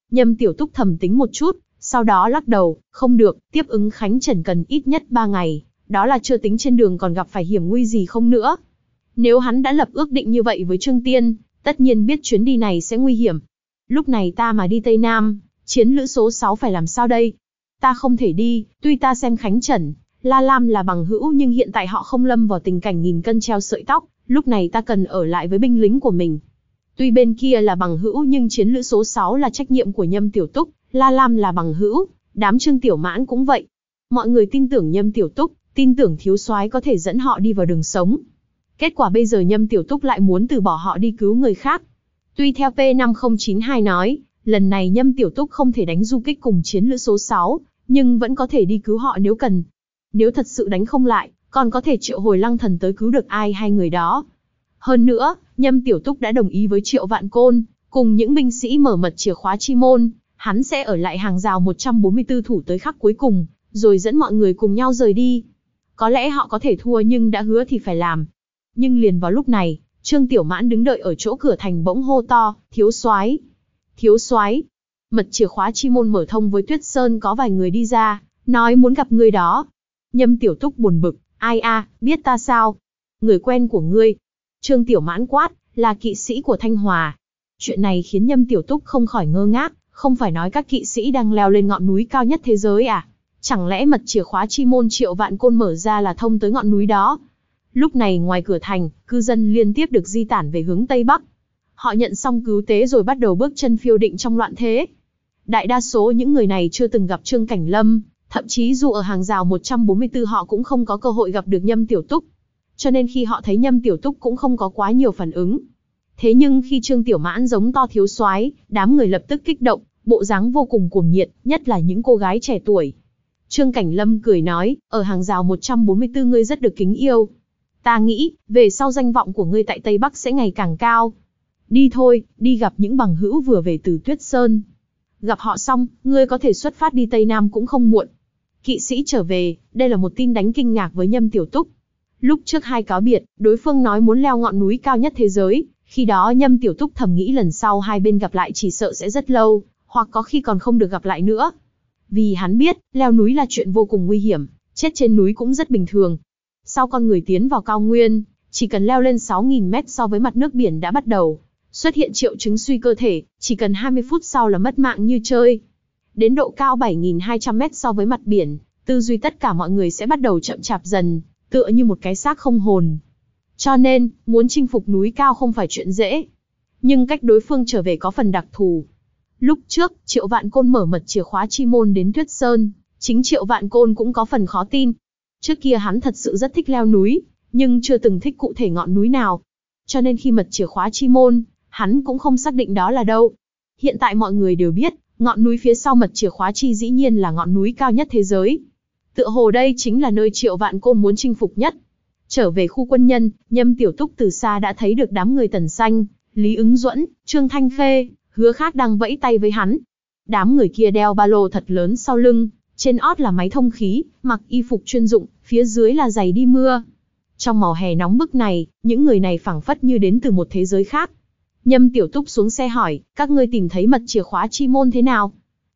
Nhâm Tiểu Túc thầm tính một chút, sau đó lắc đầu, không được, tiếp ứng Khánh Trần cần ít nhất ba ngày, đó là chưa tính trên đường còn gặp phải hiểm nguy gì không nữa. Nếu hắn đã lập ước định như vậy với Trương Tiên, tất nhiên biết chuyến đi này sẽ nguy hiểm. Lúc này ta mà đi Tây Nam, chiến lữ số sáu phải làm sao đây? Ta không thể đi, tuy ta xem Khánh Trần, La Lam là bằng hữu nhưng hiện tại họ không lâm vào tình cảnh nghìn cân treo sợi tóc, lúc này ta cần ở lại với binh lính của mình. Tuy bên kia là bằng hữu nhưng chiến lữ số sáu là trách nhiệm của Nhâm Tiểu Túc, La Lam là bằng hữu, đám Trương Tiểu Mãn cũng vậy. Mọi người tin tưởng Nhâm Tiểu Túc, tin tưởng thiếu soái có thể dẫn họ đi vào đường sống. Kết quả bây giờ Nhâm Tiểu Túc lại muốn từ bỏ họ đi cứu người khác. Tuy theo P năm không chín hai nói, lần này Nhâm Tiểu Túc không thể đánh du kích cùng chiến lữ số sáu, nhưng vẫn có thể đi cứu họ nếu cần. Nếu thật sự đánh không lại, còn có thể triệu hồi Lăng Thần tới cứu được ai hai người đó. Hơn nữa, Nhâm Tiểu Túc đã đồng ý với Triệu Vạn Côn, cùng những binh sĩ mở mật chìa khóa chi môn, hắn sẽ ở lại hàng rào một trăm bốn mươi tư thủ tới khắc cuối cùng, rồi dẫn mọi người cùng nhau rời đi. Có lẽ họ có thể thua nhưng đã hứa thì phải làm. Nhưng liền vào lúc này, Trương Tiểu Mãn đứng đợi ở chỗ cửa thành bỗng hô to, thiếu soái, thiếu soái. Mật chìa khóa chi môn mở thông với Tuyết Sơn có vài người đi ra, nói muốn gặp người đó. Nhâm Tiểu Túc buồn bực, ai a, biết ta sao? Người quen của ngươi. Trương Tiểu Mãn quát, là kỵ sĩ của Thanh Hòa. Chuyện này khiến Nhâm Tiểu Túc không khỏi ngơ ngác, không phải nói các kỵ sĩ đang leo lên ngọn núi cao nhất thế giới à? Chẳng lẽ mật chìa khóa chi môn Triệu Vạn Côn mở ra là thông tới ngọn núi đó? Lúc này ngoài cửa thành, cư dân liên tiếp được di tản về hướng Tây Bắc. Họ nhận xong cứu tế rồi bắt đầu bước chân phiêu định trong loạn thế. Đại đa số những người này chưa từng gặp Trương Cảnh Lâm, thậm chí dù ở hàng rào một trăm bốn mươi tư họ cũng không có cơ hội gặp được Nhâm Tiểu Túc. Cho nên khi họ thấy Nhâm Tiểu Túc cũng không có quá nhiều phản ứng. Thế nhưng khi Trương Tiểu Mãn giống to thiếu soái, đám người lập tức kích động, bộ dáng vô cùng cuồng nhiệt, nhất là những cô gái trẻ tuổi. Trương Cảnh Lâm cười nói, ở hàng rào một trăm bốn mươi tư ngươi rất được kính yêu. Ta nghĩ, về sau danh vọng của ngươi tại Tây Bắc sẽ ngày càng cao. Đi thôi, đi gặp những bằng hữu vừa về từ Tuyết Sơn. Gặp họ xong, ngươi có thể xuất phát đi Tây Nam cũng không muộn. Kỵ sĩ trở về, đây là một tin đánh kinh ngạc với Nhâm Tiểu Túc. Lúc trước hai cáo biệt, đối phương nói muốn leo ngọn núi cao nhất thế giới, khi đó Nhâm Tiểu Túc thầm nghĩ lần sau hai bên gặp lại chỉ sợ sẽ rất lâu, hoặc có khi còn không được gặp lại nữa. Vì hắn biết, leo núi là chuyện vô cùng nguy hiểm, chết trên núi cũng rất bình thường. Sau con người tiến vào cao nguyên, chỉ cần leo lên sáu nghìn mét so với mặt nước biển đã bắt đầu xuất hiện triệu chứng suy cơ thể, chỉ cần hai mươi phút sau là mất mạng như chơi. Đến độ cao bảy nghìn hai trăm mét so với mặt biển, tư duy tất cả mọi người sẽ bắt đầu chậm chạp dần, tựa như một cái xác không hồn. Cho nên, muốn chinh phục núi cao không phải chuyện dễ. Nhưng cách đối phương trở về có phần đặc thù. Lúc trước, Triệu Vạn Côn mở mật chìa khóa chi môn đến Tuyết Sơn, chính Triệu Vạn Côn cũng có phần khó tin. Trước kia hắn thật sự rất thích leo núi, nhưng chưa từng thích cụ thể ngọn núi nào. Cho nên khi mật chìa khóa chi môn, hắn cũng không xác định đó là đâu. Hiện tại mọi người đều biết, ngọn núi phía sau mật chìa khóa chi dĩ nhiên là ngọn núi cao nhất thế giới. Tựa hồ đây chính là nơi Triệu Vạn Côn muốn chinh phục nhất. Trở về khu quân nhân, Nhâm Tiểu Túc từ xa đã thấy được đám người Tần Xanh, Lý Ứng Duẫn, Trương Thanh Khê, Hứa Khác đang vẫy tay với hắn. Đám người kia đeo ba lô thật lớn sau lưng, trên ót là máy thông khí, mặc y phục chuyên dụng, phía dưới là giày đi mưa. Trong màu hè nóng bức này, những người này phảng phất như đến từ một thế giới khác. Nhâm Tiểu Túc xuống xe hỏi, các ngươi tìm thấy mật chìa khóa chi môn thế nào?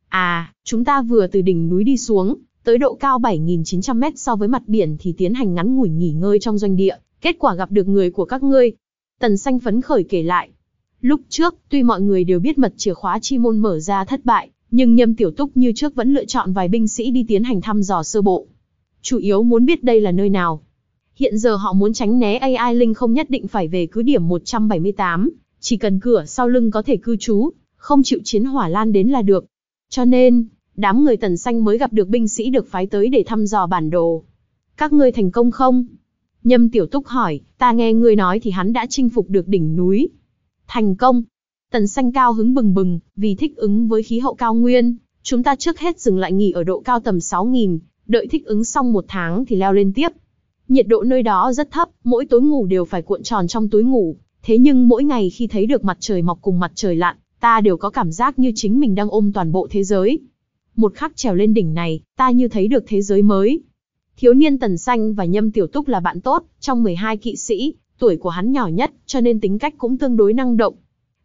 À, chúng ta vừa từ đỉnh núi đi xuống, tới độ cao bảy nghìn chín trăm mét so với mặt biển thì tiến hành ngắn ngủi nghỉ ngơi trong doanh địa, kết quả gặp được người của các ngươi. Tần Xanh phấn khởi kể lại. Lúc trước, tuy mọi người đều biết mật chìa khóa chi môn mở ra thất bại, nhưng Nhâm Tiểu Túc như trước vẫn lựa chọn vài binh sĩ đi tiến hành thăm dò sơ bộ. Chủ yếu muốn biết đây là nơi nào. Hiện giờ họ muốn tránh né a i Linh không nhất định phải về cứ điểm một trăm bảy mươi tám, chỉ cần cửa sau lưng có thể cư trú, không chịu chiến hỏa lan đến là được. Cho nên, đám người Tần Xanh mới gặp được binh sĩ được phái tới để thăm dò bản đồ. Các ngươi thành công không? Nhâm Tiểu Túc hỏi, ta nghe ngươi nói thì hắn đã chinh phục được đỉnh núi. Thành công. Tần Xanh cao hứng bừng bừng, vì thích ứng với khí hậu cao nguyên, chúng ta trước hết dừng lại nghỉ ở độ cao tầm sáu nghìn, đợi thích ứng xong một tháng thì leo lên tiếp. Nhiệt độ nơi đó rất thấp, mỗi tối ngủ đều phải cuộn tròn trong túi ngủ, thế nhưng mỗi ngày khi thấy được mặt trời mọc cùng mặt trời lặn, ta đều có cảm giác như chính mình đang ôm toàn bộ thế giới. Một khắc trèo lên đỉnh này, ta như thấy được thế giới mới. Thiếu niên Tần Xanh và Nhâm Tiểu Túc là bạn tốt, trong mười hai kỵ sĩ, tuổi của hắn nhỏ nhất, cho nên tính cách cũng tương đối năng động.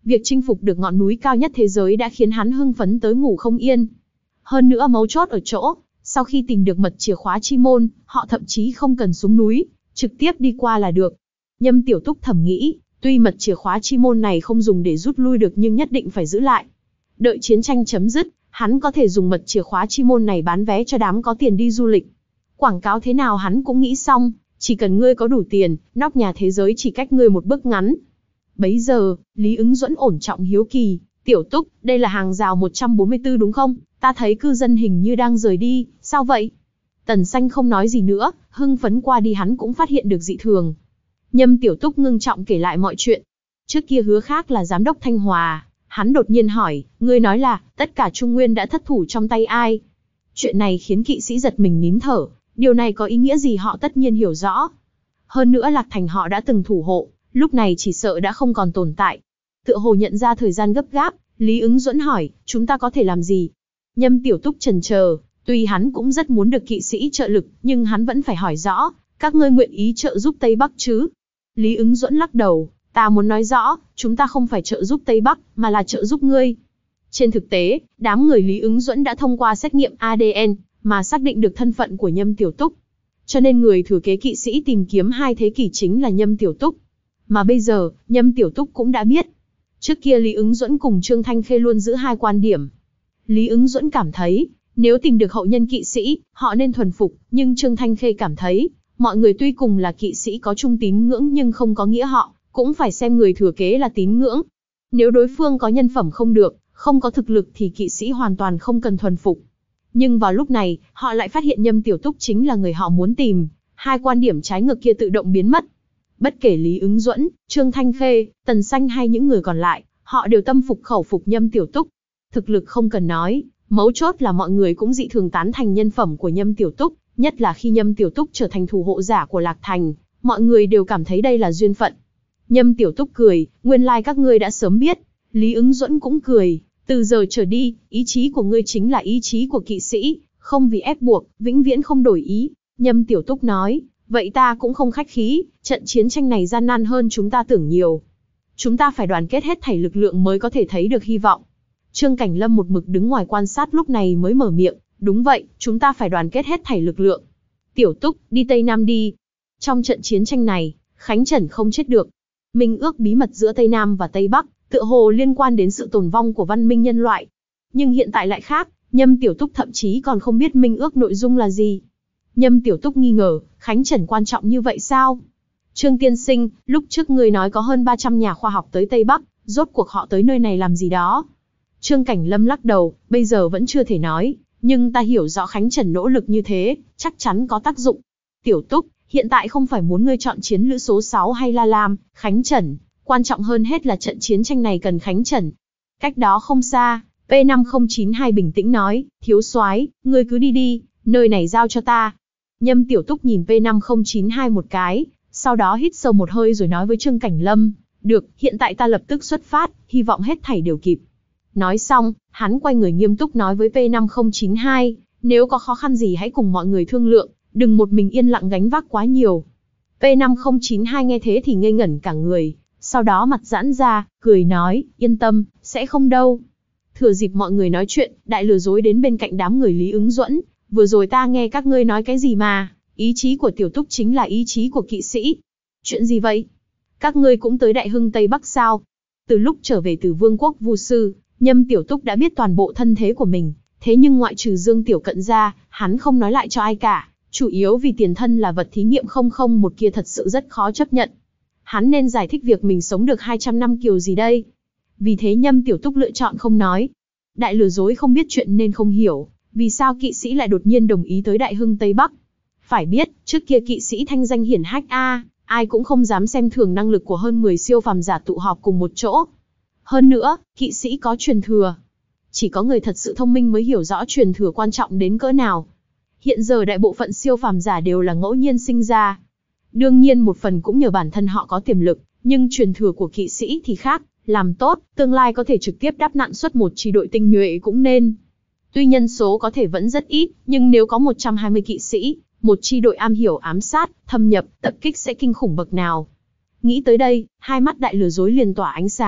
Việc chinh phục được ngọn núi cao nhất thế giới đã khiến hắn hưng phấn tới ngủ không yên. Hơn nữa mấu chốt ở chỗ, sau khi tìm được mật chìa khóa chi môn, họ thậm chí không cần xuống núi, trực tiếp đi qua là được. Nhâm Tiểu Túc thầm nghĩ, tuy mật chìa khóa chi môn này không dùng để rút lui được nhưng nhất định phải giữ lại. Đợi chiến tranh chấm dứt, hắn có thể dùng mật chìa khóa chi môn này bán vé cho đám có tiền đi du lịch. Quảng cáo thế nào hắn cũng nghĩ xong, chỉ cần ngươi có đủ tiền, nóc nhà thế giới chỉ cách ngươi một bước ngắn. Bấy giờ, Lý Ứng Duẫn ổn trọng hiếu kỳ, Tiểu Túc, đây là hàng rào một trăm bốn mươi tư đúng không? Ta thấy cư dân hình như đang rời đi, sao vậy? Tần Xanh không nói gì nữa, hưng phấn qua đi hắn cũng phát hiện được dị thường. Nhâm Tiểu Túc ngưng trọng kể lại mọi chuyện. Trước kia Hứa Khác là giám đốc Thanh Hòa, hắn đột nhiên hỏi, ngươi nói là, tất cả Trung Nguyên đã thất thủ trong tay ai? Chuyện này khiến kỵ sĩ giật mình nín thở, điều này có ý nghĩa gì họ tất nhiên hiểu rõ. Hơn nữa Lạc Thành họ đã từng thủ hộ, lúc này chỉ sợ đã không còn tồn tại. Tựa hồ nhận ra thời gian gấp gáp, Lý Ứng Duẫn hỏi, chúng ta có thể làm gì? Nhâm Tiểu Túc chần chờ, tuy hắn cũng rất muốn được kỵ sĩ trợ lực, nhưng hắn vẫn phải hỏi rõ, các ngươi nguyện ý trợ giúp Tây Bắc chứ? Lý Ứng Duẫn lắc đầu, ta muốn nói rõ, chúng ta không phải trợ giúp Tây Bắc, mà là trợ giúp ngươi. Trên thực tế, đám người Lý Ứng Duẫn đã thông qua xét nghiệm a đê en, mà xác định được thân phận của Nhâm Tiểu Túc. Cho nên người thừa kế kỵ sĩ tìm kiếm hai thế kỷ chính là Nhâm Tiểu Túc. Mà bây giờ, Nhâm Tiểu Túc cũng đã biết. Trước kia Lý Ứng Duẫn cùng Trương Thanh Khê luôn giữ hai quan điểm. Lý Ứng Duẫn cảm thấy, nếu tìm được hậu nhân kỵ sĩ, họ nên thuần phục, nhưng Trương Thanh Khê cảm thấy, mọi người tuy cùng là kỵ sĩ có chung tín ngưỡng nhưng không có nghĩa họ, cũng phải xem người thừa kế là tín ngưỡng. Nếu đối phương có nhân phẩm không được, không có thực lực thì kỵ sĩ hoàn toàn không cần thuần phục. Nhưng vào lúc này, họ lại phát hiện Nhâm Tiểu Túc chính là người họ muốn tìm, hai quan điểm trái ngược kia tự động biến mất. Bất kể Lý Ứng Duẫn, Trương Thanh Khê, Tần Xanh hay những người còn lại, họ đều tâm phục khẩu phục Nhâm Tiểu Túc. Thực lực không cần nói, mấu chốt là mọi người cũng dị thường tán thành nhân phẩm của Nhâm Tiểu Túc, nhất là khi Nhâm Tiểu Túc trở thành thủ hộ giả của Lạc Thành, mọi người đều cảm thấy đây là duyên phận. Nhâm Tiểu Túc cười, nguyên lai like các ngươi đã sớm biết. Lý Ứng Duẫn cũng cười, từ giờ trở đi, ý chí của ngươi chính là ý chí của kỵ sĩ, không vì ép buộc, vĩnh viễn không đổi ý. Nhâm Tiểu Túc nói, vậy ta cũng không khách khí, trận chiến tranh này gian nan hơn chúng ta tưởng nhiều. Chúng ta phải đoàn kết hết thảy lực lượng mới có thể thấy được hy vọng. Trương Cảnh Lâm một mực đứng ngoài quan sát lúc này mới mở miệng, đúng vậy, chúng ta phải đoàn kết hết thảy lực lượng. Tiểu Túc, đi Tây Nam đi. Trong trận chiến tranh này, Khánh Trần không chết được. Minh ước bí mật giữa Tây Nam và Tây Bắc, tựa hồ liên quan đến sự tồn vong của văn minh nhân loại. Nhưng hiện tại lại khác, Nhâm Tiểu Túc thậm chí còn không biết minh ước nội dung là gì. Nhâm Tiểu Túc nghi ngờ, Khánh Trần quan trọng như vậy sao? Trương Tiên Sinh, lúc trước ngươi nói có hơn ba trăm nhà khoa học tới Tây Bắc, rốt cuộc họ tới nơi này làm gì đó? Trương Cảnh Lâm lắc đầu, bây giờ vẫn chưa thể nói, nhưng ta hiểu rõ Khánh Trần nỗ lực như thế, chắc chắn có tác dụng. Tiểu Túc, hiện tại không phải muốn ngươi chọn chiến lữ số sáu hay La Lam, Khánh Trần, quan trọng hơn hết là trận chiến tranh này cần Khánh Trần. Cách đó không xa, P năm không chín hai bình tĩnh nói, thiếu soái, ngươi cứ đi đi, nơi này giao cho ta. Nhâm Tiểu Túc nhìn P năm không chín hai một cái, sau đó hít sâu một hơi rồi nói với Trương Cảnh Lâm, được, hiện tại ta lập tức xuất phát, hy vọng hết thảy đều kịp. Nói xong, hắn quay người nghiêm túc nói với P năm không chín hai, nếu có khó khăn gì hãy cùng mọi người thương lượng, đừng một mình yên lặng gánh vác quá nhiều. P năm không chín hai nghe thế thì ngây ngẩn cả người, sau đó mặt giãn ra, cười nói, yên tâm, sẽ không đâu. Thừa dịp mọi người nói chuyện, đại lừa dối đến bên cạnh đám người Lý Ứng Duẫn, vừa rồi ta nghe các ngươi nói cái gì mà, ý chí của Tiểu Túc chính là ý chí của kỵ sĩ. Chuyện gì vậy? Các ngươi cũng tới Đại Hưng Tây Bắc sao? Từ lúc trở về từ Vương quốc Vu Sư, Nhâm Tiểu Túc đã biết toàn bộ thân thế của mình, thế nhưng ngoại trừ Dương Tiểu Cận ra, hắn không nói lại cho ai cả, chủ yếu vì tiền thân là vật thí nghiệm không không một kia thật sự rất khó chấp nhận. Hắn nên giải thích việc mình sống được hai trăm năm kiểu gì đây? Vì thế Nhâm Tiểu Túc lựa chọn không nói. Đại lừa dối không biết chuyện nên không hiểu, vì sao kỵ sĩ lại đột nhiên đồng ý tới Đại Hưng Tây Bắc. Phải biết, trước kia kỵ sĩ thanh danh hiển hách a, ai cũng không dám xem thường năng lực của hơn mười siêu phàm giả tụ họp cùng một chỗ. Hơn nữa, kỵ sĩ có truyền thừa. Chỉ có người thật sự thông minh mới hiểu rõ truyền thừa quan trọng đến cỡ nào. Hiện giờ đại bộ phận siêu phàm giả đều là ngẫu nhiên sinh ra. Đương nhiên một phần cũng nhờ bản thân họ có tiềm lực, nhưng truyền thừa của kỵ sĩ thì khác, làm tốt, tương lai có thể trực tiếp đáp nạn xuất một chi đội tinh nhuệ cũng nên. Tuy nhân số có thể vẫn rất ít, nhưng nếu có một trăm hai mươi kỵ sĩ, một chi đội am hiểu ám sát, thâm nhập, tập kích sẽ kinh khủng bậc nào. Nghĩ tới đây, hai mắt đại lừa dối liền tỏa ánh sáng,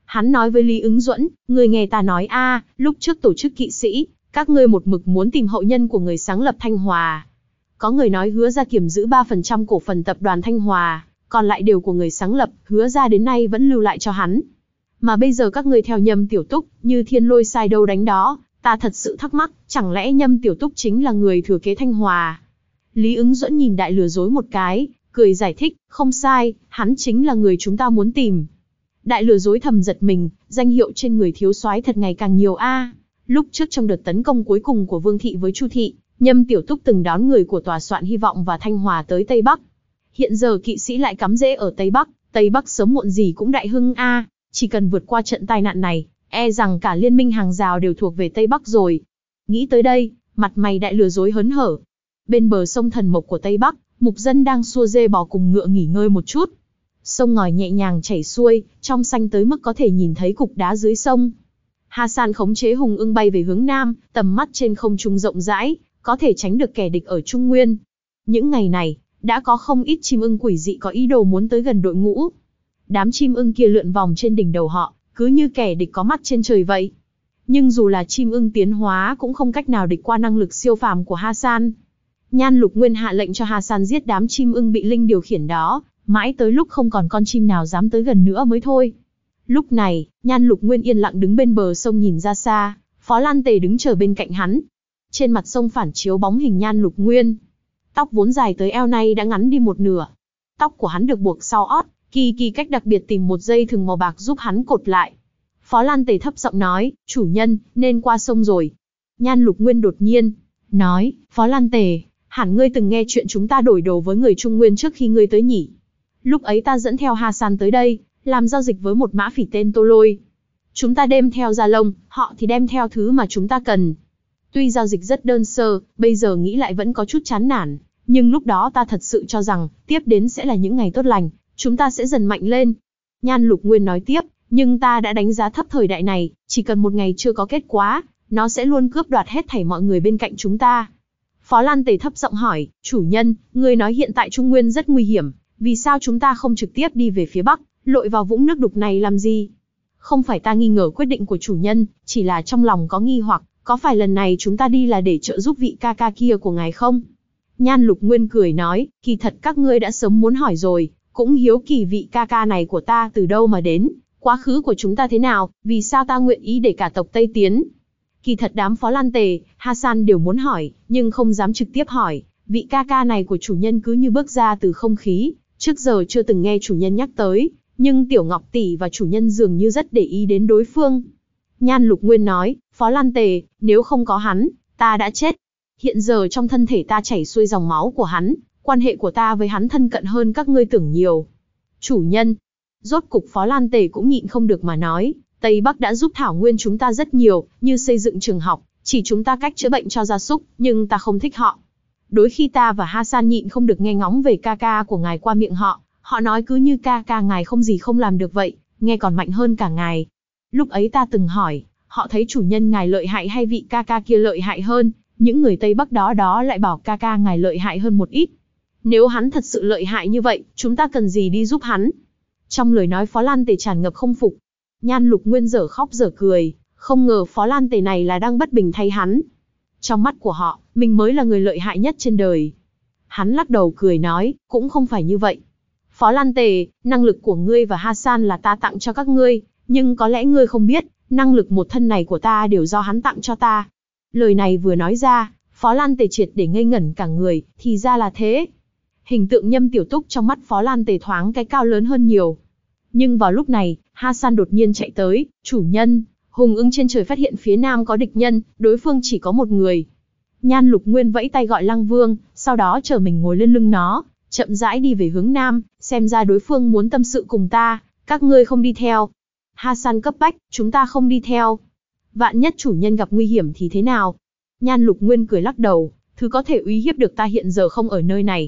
Hắn nói với Lý Ứng Duẫn, người nghe ta nói a, lúc trước tổ chức kỵ sĩ, các ngươi một mực muốn tìm hậu nhân của người sáng lập Thanh Hòa. Có người nói Hứa gia kiểm giữ ba phần trăm cổ phần tập đoàn Thanh Hòa, còn lại đều của người sáng lập, Hứa gia đến nay vẫn lưu lại cho hắn. Mà bây giờ các ngươi theo Nhâm Tiểu Túc, như thiên lôi sai đâu đánh đó, ta thật sự thắc mắc, chẳng lẽ Nhâm Tiểu Túc chính là người thừa kế Thanh Hòa? Lý Ứng Duẫn nhìn đại lừa dối một cái, cười giải thích, không sai, hắn chính là người chúng ta muốn tìm. Đại lừa dối thầm giật mình, danh hiệu trên người thiếu soái thật ngày càng nhiều a. Lúc trước trong đợt tấn công cuối cùng của Vương Thị với Chu Thị, Nhâm Tiểu Túc từng đón người của tòa soạn Hy vọng và Thanh Hòa tới Tây Bắc. Hiện giờ kỵ sĩ lại cắm rễ ở Tây Bắc, Tây Bắc sớm muộn gì cũng đại hưng a. Chỉ cần vượt qua trận tai nạn này, e rằng cả liên minh hàng rào đều thuộc về Tây Bắc rồi. Nghĩ tới đây, mặt mày đại lừa dối hớn hở. Bên bờ sông Thần Mộc của Tây Bắc, mục dân đang xua dê bò cùng ngựa nghỉ ngơi một chút. Sông ngòi nhẹ nhàng chảy xuôi, trong xanh tới mức có thể nhìn thấy cục đá dưới sông. Hasan khống chế hùng ưng bay về hướng nam, tầm mắt trên không trung rộng rãi, có thể tránh được kẻ địch ở Trung Nguyên. Những ngày này, đã có không ít chim ưng quỷ dị có ý đồ muốn tới gần đội ngũ. Đám chim ưng kia lượn vòng trên đỉnh đầu họ, cứ như kẻ địch có mắt trên trời vậy. Nhưng dù là chim ưng tiến hóa cũng không cách nào địch qua năng lực siêu phàm của Hasan. Nhan Lục Nguyên hạ lệnh cho Hasan giết đám chim ưng bị linh điều khiển đó, mãi tới lúc không còn con chim nào dám tới gần nữa mới thôi. Lúc này, Nhan Lục Nguyên yên lặng đứng bên bờ sông nhìn ra xa, Phó Lan Tề đứng chờ bên cạnh hắn. Trên mặt sông phản chiếu bóng hình Nhan Lục Nguyên. Tóc vốn dài tới eo nay đã ngắn đi một nửa. Tóc của hắn được buộc sau ót, Kỳ Kỳ cách đặc biệt tìm một dây thừng màu bạc giúp hắn cột lại. Phó Lan Tề thấp giọng nói, chủ nhân, nên qua sông rồi. Nhan Lục Nguyên đột nhiên nói, Phó Lan Tề, hẳn ngươi từng nghe chuyện chúng ta đổi đồ với người Trung Nguyên trước khi ngươi tới nhỉ? Lúc ấy ta dẫn theo Hasan tới đây, làm giao dịch với một mã phỉ tên Tô Lôi. Chúng ta đem theo da lông, họ thì đem theo thứ mà chúng ta cần. Tuy giao dịch rất đơn sơ, bây giờ nghĩ lại vẫn có chút chán nản, nhưng lúc đó ta thật sự cho rằng, tiếp đến sẽ là những ngày tốt lành, chúng ta sẽ dần mạnh lên. Nhan Lục Nguyên nói tiếp, nhưng ta đã đánh giá thấp thời đại này, chỉ cần một ngày chưa có kết quả, nó sẽ luôn cướp đoạt hết thảy mọi người bên cạnh chúng ta. Phó Lan Tề thấp giọng hỏi, chủ nhân, ngươi nói hiện tại Trung Nguyên rất nguy hiểm, vì sao chúng ta không trực tiếp đi về phía Bắc, lội vào vũng nước đục này làm gì? Không phải ta nghi ngờ quyết định của chủ nhân, chỉ là trong lòng có nghi hoặc, có phải lần này chúng ta đi là để trợ giúp vị ca ca kia của ngài không? Nhan Lục Nguyên cười nói, kỳ thật các ngươi đã sớm muốn hỏi rồi, cũng hiếu kỳ vị ca ca này của ta từ đâu mà đến, quá khứ của chúng ta thế nào, vì sao ta nguyện ý để cả tộc Tây tiến. Kỳ thật đám Phó Lan Tề, Hasan đều muốn hỏi, nhưng không dám trực tiếp hỏi, vị ca ca này của chủ nhân cứ như bước ra từ không khí, trước giờ chưa từng nghe chủ nhân nhắc tới, nhưng Tiểu Ngọc tỷ và chủ nhân dường như rất để ý đến đối phương. Nhan Lục Nguyên nói, Phó Lan Tề, nếu không có hắn, ta đã chết. Hiện giờ trong thân thể ta chảy xuôi dòng máu của hắn, quan hệ của ta với hắn thân cận hơn các ngươi tưởng nhiều. Chủ nhân, rốt cục Phó Lan Tề cũng nhịn không được mà nói, Tây Bắc đã giúp Thảo Nguyên chúng ta rất nhiều, như xây dựng trường học, chỉ chúng ta cách chữa bệnh cho gia súc, nhưng ta không thích họ. Đôi khi ta và Hasan nhịn không được nghe ngóng về ca ca của ngài qua miệng họ, họ nói cứ như ca ca ngài không gì không làm được vậy, nghe còn mạnh hơn cả ngài. Lúc ấy ta từng hỏi, họ thấy chủ nhân ngài lợi hại hay vị ca ca kia lợi hại hơn, những người Tây Bắc đó đó lại bảo ca ca ngài lợi hại hơn một ít. Nếu hắn thật sự lợi hại như vậy, chúng ta cần gì đi giúp hắn? Trong lời nói Phó Lan Tề tràn ngập không phục. Nhan Lục Nguyên dở khóc dở cười, không ngờ Phó Lan Tề này là đang bất bình thay hắn. Trong mắt của họ, mình mới là người lợi hại nhất trên đời. Hắn lắc đầu cười nói, cũng không phải như vậy. Phó Lan Tề, năng lực của ngươi và Hasan là ta tặng cho các ngươi, nhưng có lẽ ngươi không biết, năng lực một thân này của ta đều do hắn tặng cho ta. Lời này vừa nói ra, Phó Lan Tề triệt để ngây ngẩn cả người, thì ra là thế. Hình tượng Nhâm Tiểu Túc trong mắt Phó Lan Tề thoáng cái cao lớn hơn nhiều. Nhưng vào lúc này, Hasan đột nhiên chạy tới, chủ nhân, hùng ưng trên trời phát hiện phía nam có địch nhân, đối phương chỉ có một người. Nhan Lục Nguyên vẫy tay gọi Lăng Vương, sau đó chở mình ngồi lên lưng nó, chậm rãi đi về hướng nam, xem ra đối phương muốn tâm sự cùng ta, các ngươi không đi theo. Hasan cấp bách, chúng ta không đi theo. Vạn nhất chủ nhân gặp nguy hiểm thì thế nào? Nhan Lục Nguyên cười lắc đầu, thứ có thể uy hiếp được ta hiện giờ không ở nơi này.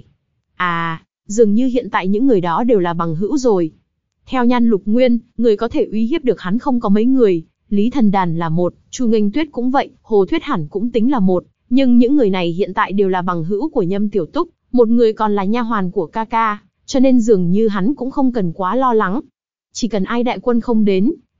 À, dường như hiện tại những người đó đều là bằng hữu rồi. Theo Nhan Lục Nguyên, người có thể uy hiếp được hắn không có mấy người, Lý Thần Đàn là một, Chu Nghênh Tuyết cũng vậy, Hồ Thuyết hẳn cũng tính là một, nhưng những người này hiện tại đều là bằng hữu của Nhâm Tiểu Túc, một người còn là nha hoàn của ca ca, cho nên dường như hắn cũng không cần quá lo lắng. Chỉ cần ai đại quân không đến,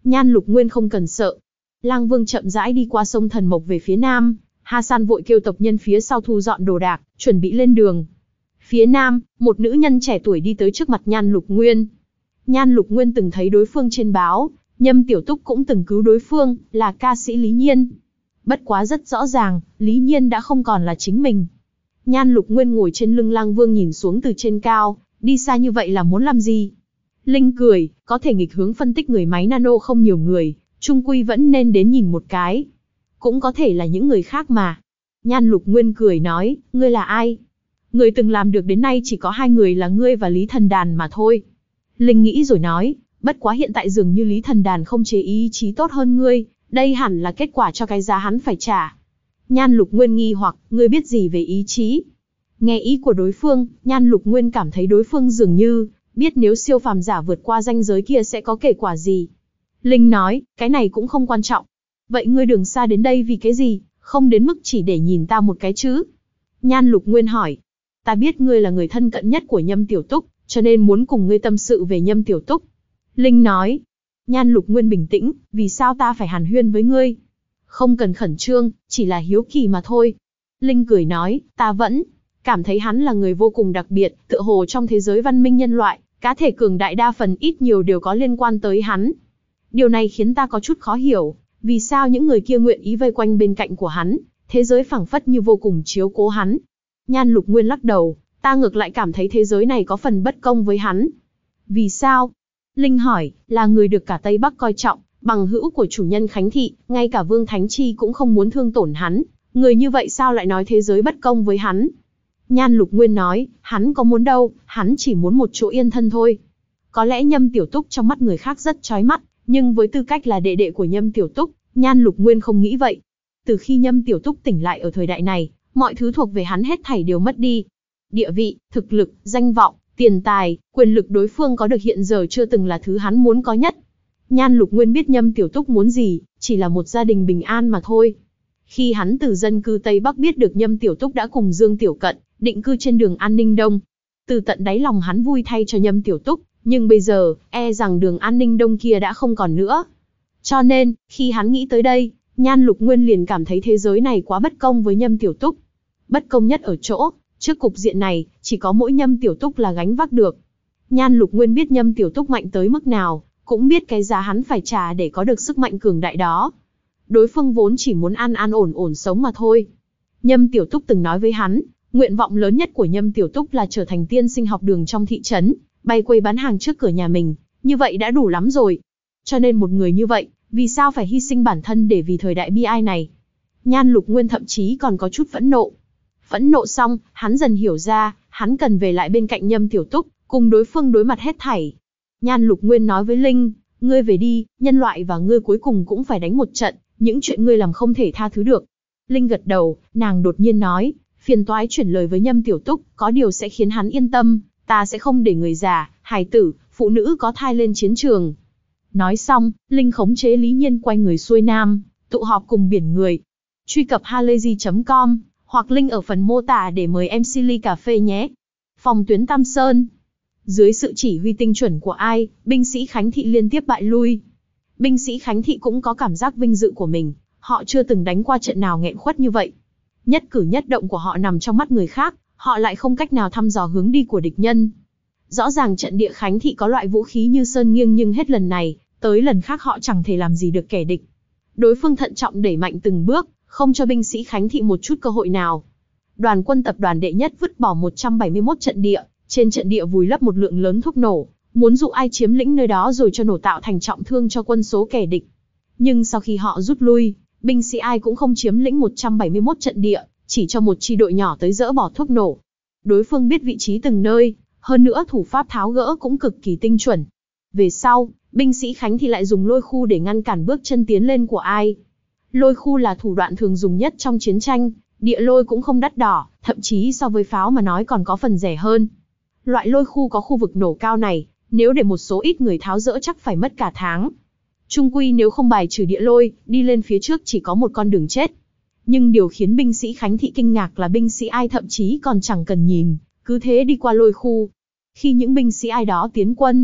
Nhan Lục Nguyên không cần sợ. Lang Vương chậm rãi đi qua sông Thần Mộc về phía nam, Hasan vội kêu tộc nhân phía sau thu dọn đồ đạc, chuẩn bị lên đường. Phía nam, một nữ nhân trẻ tuổi đi tới trước mặt Nhan Lục Nguyên. Nhan Lục Nguyên từng thấy đối phương trên báo, Nhâm Tiểu Túc cũng từng cứu đối phương, là ca sĩ Lý Nhiên. Bất quá rất rõ ràng, Lý Nhiên đã không còn là chính mình. Nhan Lục Nguyên ngồi trên lưng Lang Vương nhìn xuống từ trên cao, đi xa như vậy là muốn làm gì? Linh cười, có thể nghịch hướng phân tích người máy nano không nhiều người, chung quy vẫn nên đến nhìn một cái. Cũng có thể là những người khác mà. Nhan Lục Nguyên cười nói, ngươi là ai? Người từng làm được đến nay chỉ có hai người là ngươi và Lý Thần Đàn mà thôi. Linh nghĩ rồi nói, bất quá hiện tại dường như Lý Thần Đàn không chế ý chí tốt hơn ngươi, đây hẳn là kết quả cho cái giá hắn phải trả. Nhan Lục Nguyên nghi hoặc, ngươi biết gì về ý chí? Nghe ý của đối phương, Nhan Lục Nguyên cảm thấy đối phương dường như biết nếu siêu phàm giả vượt qua ranh giới kia sẽ có kết quả gì. Linh nói, cái này cũng không quan trọng. Vậy ngươi đường xa đến đây vì cái gì, không đến mức chỉ để nhìn ta một cái chứ? Nhan Lục Nguyên hỏi, ta biết ngươi là người thân cận nhất của Nhâm Tiểu Túc, cho nên muốn cùng ngươi tâm sự về Nhâm Tiểu Túc. Linh nói, Nhan Lục Nguyên bình tĩnh, vì sao ta phải hàn huyên với ngươi? Không cần khẩn trương, chỉ là hiếu kỳ mà thôi. Linh cười nói, ta vẫn cảm thấy hắn là người vô cùng đặc biệt, tựa hồ trong thế giới văn minh nhân loại, cá thể cường đại đa phần ít nhiều đều có liên quan tới hắn. Điều này khiến ta có chút khó hiểu, vì sao những người kia nguyện ý vây quanh bên cạnh của hắn, thế giới phảng phất như vô cùng chiếu cố hắn. Nhan Lục Nguyên lắc đầu, ta ngược lại cảm thấy thế giới này có phần bất công với hắn. Vì sao? Linh hỏi, là người được cả Tây Bắc coi trọng, bằng hữu của chủ nhân Khánh Thị, ngay cả Vương Thánh Chi cũng không muốn thương tổn hắn, người như vậy sao lại nói thế giới bất công với hắn? Nhan Lục Nguyên nói, hắn có muốn đâu, hắn chỉ muốn một chỗ yên thân thôi. Có lẽ Nhâm Tiểu Túc trong mắt người khác rất chói mắt, nhưng với tư cách là đệ đệ của Nhâm Tiểu Túc, Nhan Lục Nguyên không nghĩ vậy. Từ khi Nhâm Tiểu Túc tỉnh lại ở thời đại này, mọi thứ thuộc về hắn hết thảy đều mất đi. Địa vị, thực lực, danh vọng, tiền tài, quyền lực đối phương có được hiện giờ chưa từng là thứ hắn muốn có nhất. Nhan Lục Nguyên biết Nhâm Tiểu Túc muốn gì, chỉ là một gia đình bình an mà thôi. Khi hắn từ dân cư Tây Bắc biết được Nhâm Tiểu Túc đã cùng Dương Tiểu Cận định cư trên đường An Ninh Đông, từ tận đáy lòng hắn vui thay cho Nhâm Tiểu Túc, nhưng bây giờ, e rằng đường An Ninh Đông kia đã không còn nữa. Cho nên, khi hắn nghĩ tới đây, Nhan Lục Nguyên liền cảm thấy thế giới này quá bất công với Nhâm Tiểu Túc. Bất công nhất ở chỗ, trước cục diện này, chỉ có mỗi Nhâm Tiểu Túc là gánh vác được. Nhan Lục Nguyên biết Nhâm Tiểu Túc mạnh tới mức nào, cũng biết cái giá hắn phải trả để có được sức mạnh cường đại đó. Đối phương vốn chỉ muốn an an ổn ổn sống mà thôi. Nhâm Tiểu Túc từng nói với hắn, nguyện vọng lớn nhất của Nhâm Tiểu Túc là trở thành tiên sinh học đường trong thị trấn, bày quầy bán hàng trước cửa nhà mình, như vậy đã đủ lắm rồi. Cho nên một người như vậy, vì sao phải hy sinh bản thân để vì thời đại bi ai này? Nhan Lục Nguyên thậm chí còn có chút phẫn nộ. Phẫn nộ xong, hắn dần hiểu ra, hắn cần về lại bên cạnh Nhâm Tiểu Túc, cùng đối phương đối mặt hết thảy. Nhan Lục Nguyên nói với Linh, ngươi về đi, nhân loại và ngươi cuối cùng cũng phải đánh một trận, những chuyện ngươi làm không thể tha thứ được. Linh gật đầu, nàng đột nhiên nói, phiền toái chuyển lời với Nhâm Tiểu Túc, có điều sẽ khiến hắn yên tâm, ta sẽ không để người già, hài tử, phụ nữ có thai lên chiến trường. Nói xong, Linh khống chế Lý Nhiên quay người xuôi nam, tụ họp cùng biển người. Truy cập halayzi chấm com, hoặc link ở phần mô tả để mời em xê ly cà phê nhé. Phòng tuyến Tam Sơn. Dưới sự chỉ huy tinh chuẩn của ai, binh sĩ Khánh Thị liên tiếp bại lui. Binh sĩ Khánh Thị cũng có cảm giác vinh dự của mình, họ chưa từng đánh qua trận nào nghẹn khuất như vậy. Nhất cử nhất động của họ nằm trong mắt người khác, họ lại không cách nào thăm dò hướng đi của địch nhân. Rõ ràng trận địa Khánh Thị có loại vũ khí như sơn nghiêng nhưng hết lần này, tới lần khác họ chẳng thể làm gì được kẻ địch. Đối phương thận trọng đẩy mạnh từng bước, không cho binh sĩ Khánh Thị một chút cơ hội nào. Đoàn quân tập đoàn đệ nhất vứt bỏ một trăm bảy mươi mốt trận địa, trên trận địa vùi lấp một lượng lớn thuốc nổ, muốn dụ ai chiếm lĩnh nơi đó rồi cho nổ tạo thành trọng thương cho quân số kẻ địch. Nhưng sau khi họ rút lui, binh sĩ ai cũng không chiếm lĩnh một trăm bảy mươi mốt trận địa, chỉ cho một chi đội nhỏ tới dỡ bỏ thuốc nổ. Đối phương biết vị trí từng nơi, hơn nữa thủ pháp tháo gỡ cũng cực kỳ tinh chuẩn. Về sau, binh sĩ Khánh thì lại dùng lôi khu để ngăn cản bước chân tiến lên của ai. Lôi khu là thủ đoạn thường dùng nhất trong chiến tranh, địa lôi cũng không đắt đỏ, thậm chí so với pháo mà nói còn có phần rẻ hơn. Loại lôi khu có khu vực nổ cao này, nếu để một số ít người tháo dỡ chắc phải mất cả tháng. Chung quy nếu không bài trừ địa lôi, đi lên phía trước chỉ có một con đường chết. Nhưng điều khiến binh sĩ Khánh Thị kinh ngạc là binh sĩ ai thậm chí còn chẳng cần nhìn, cứ thế đi qua lôi khu. Khi những binh sĩ ai đó tiến quân,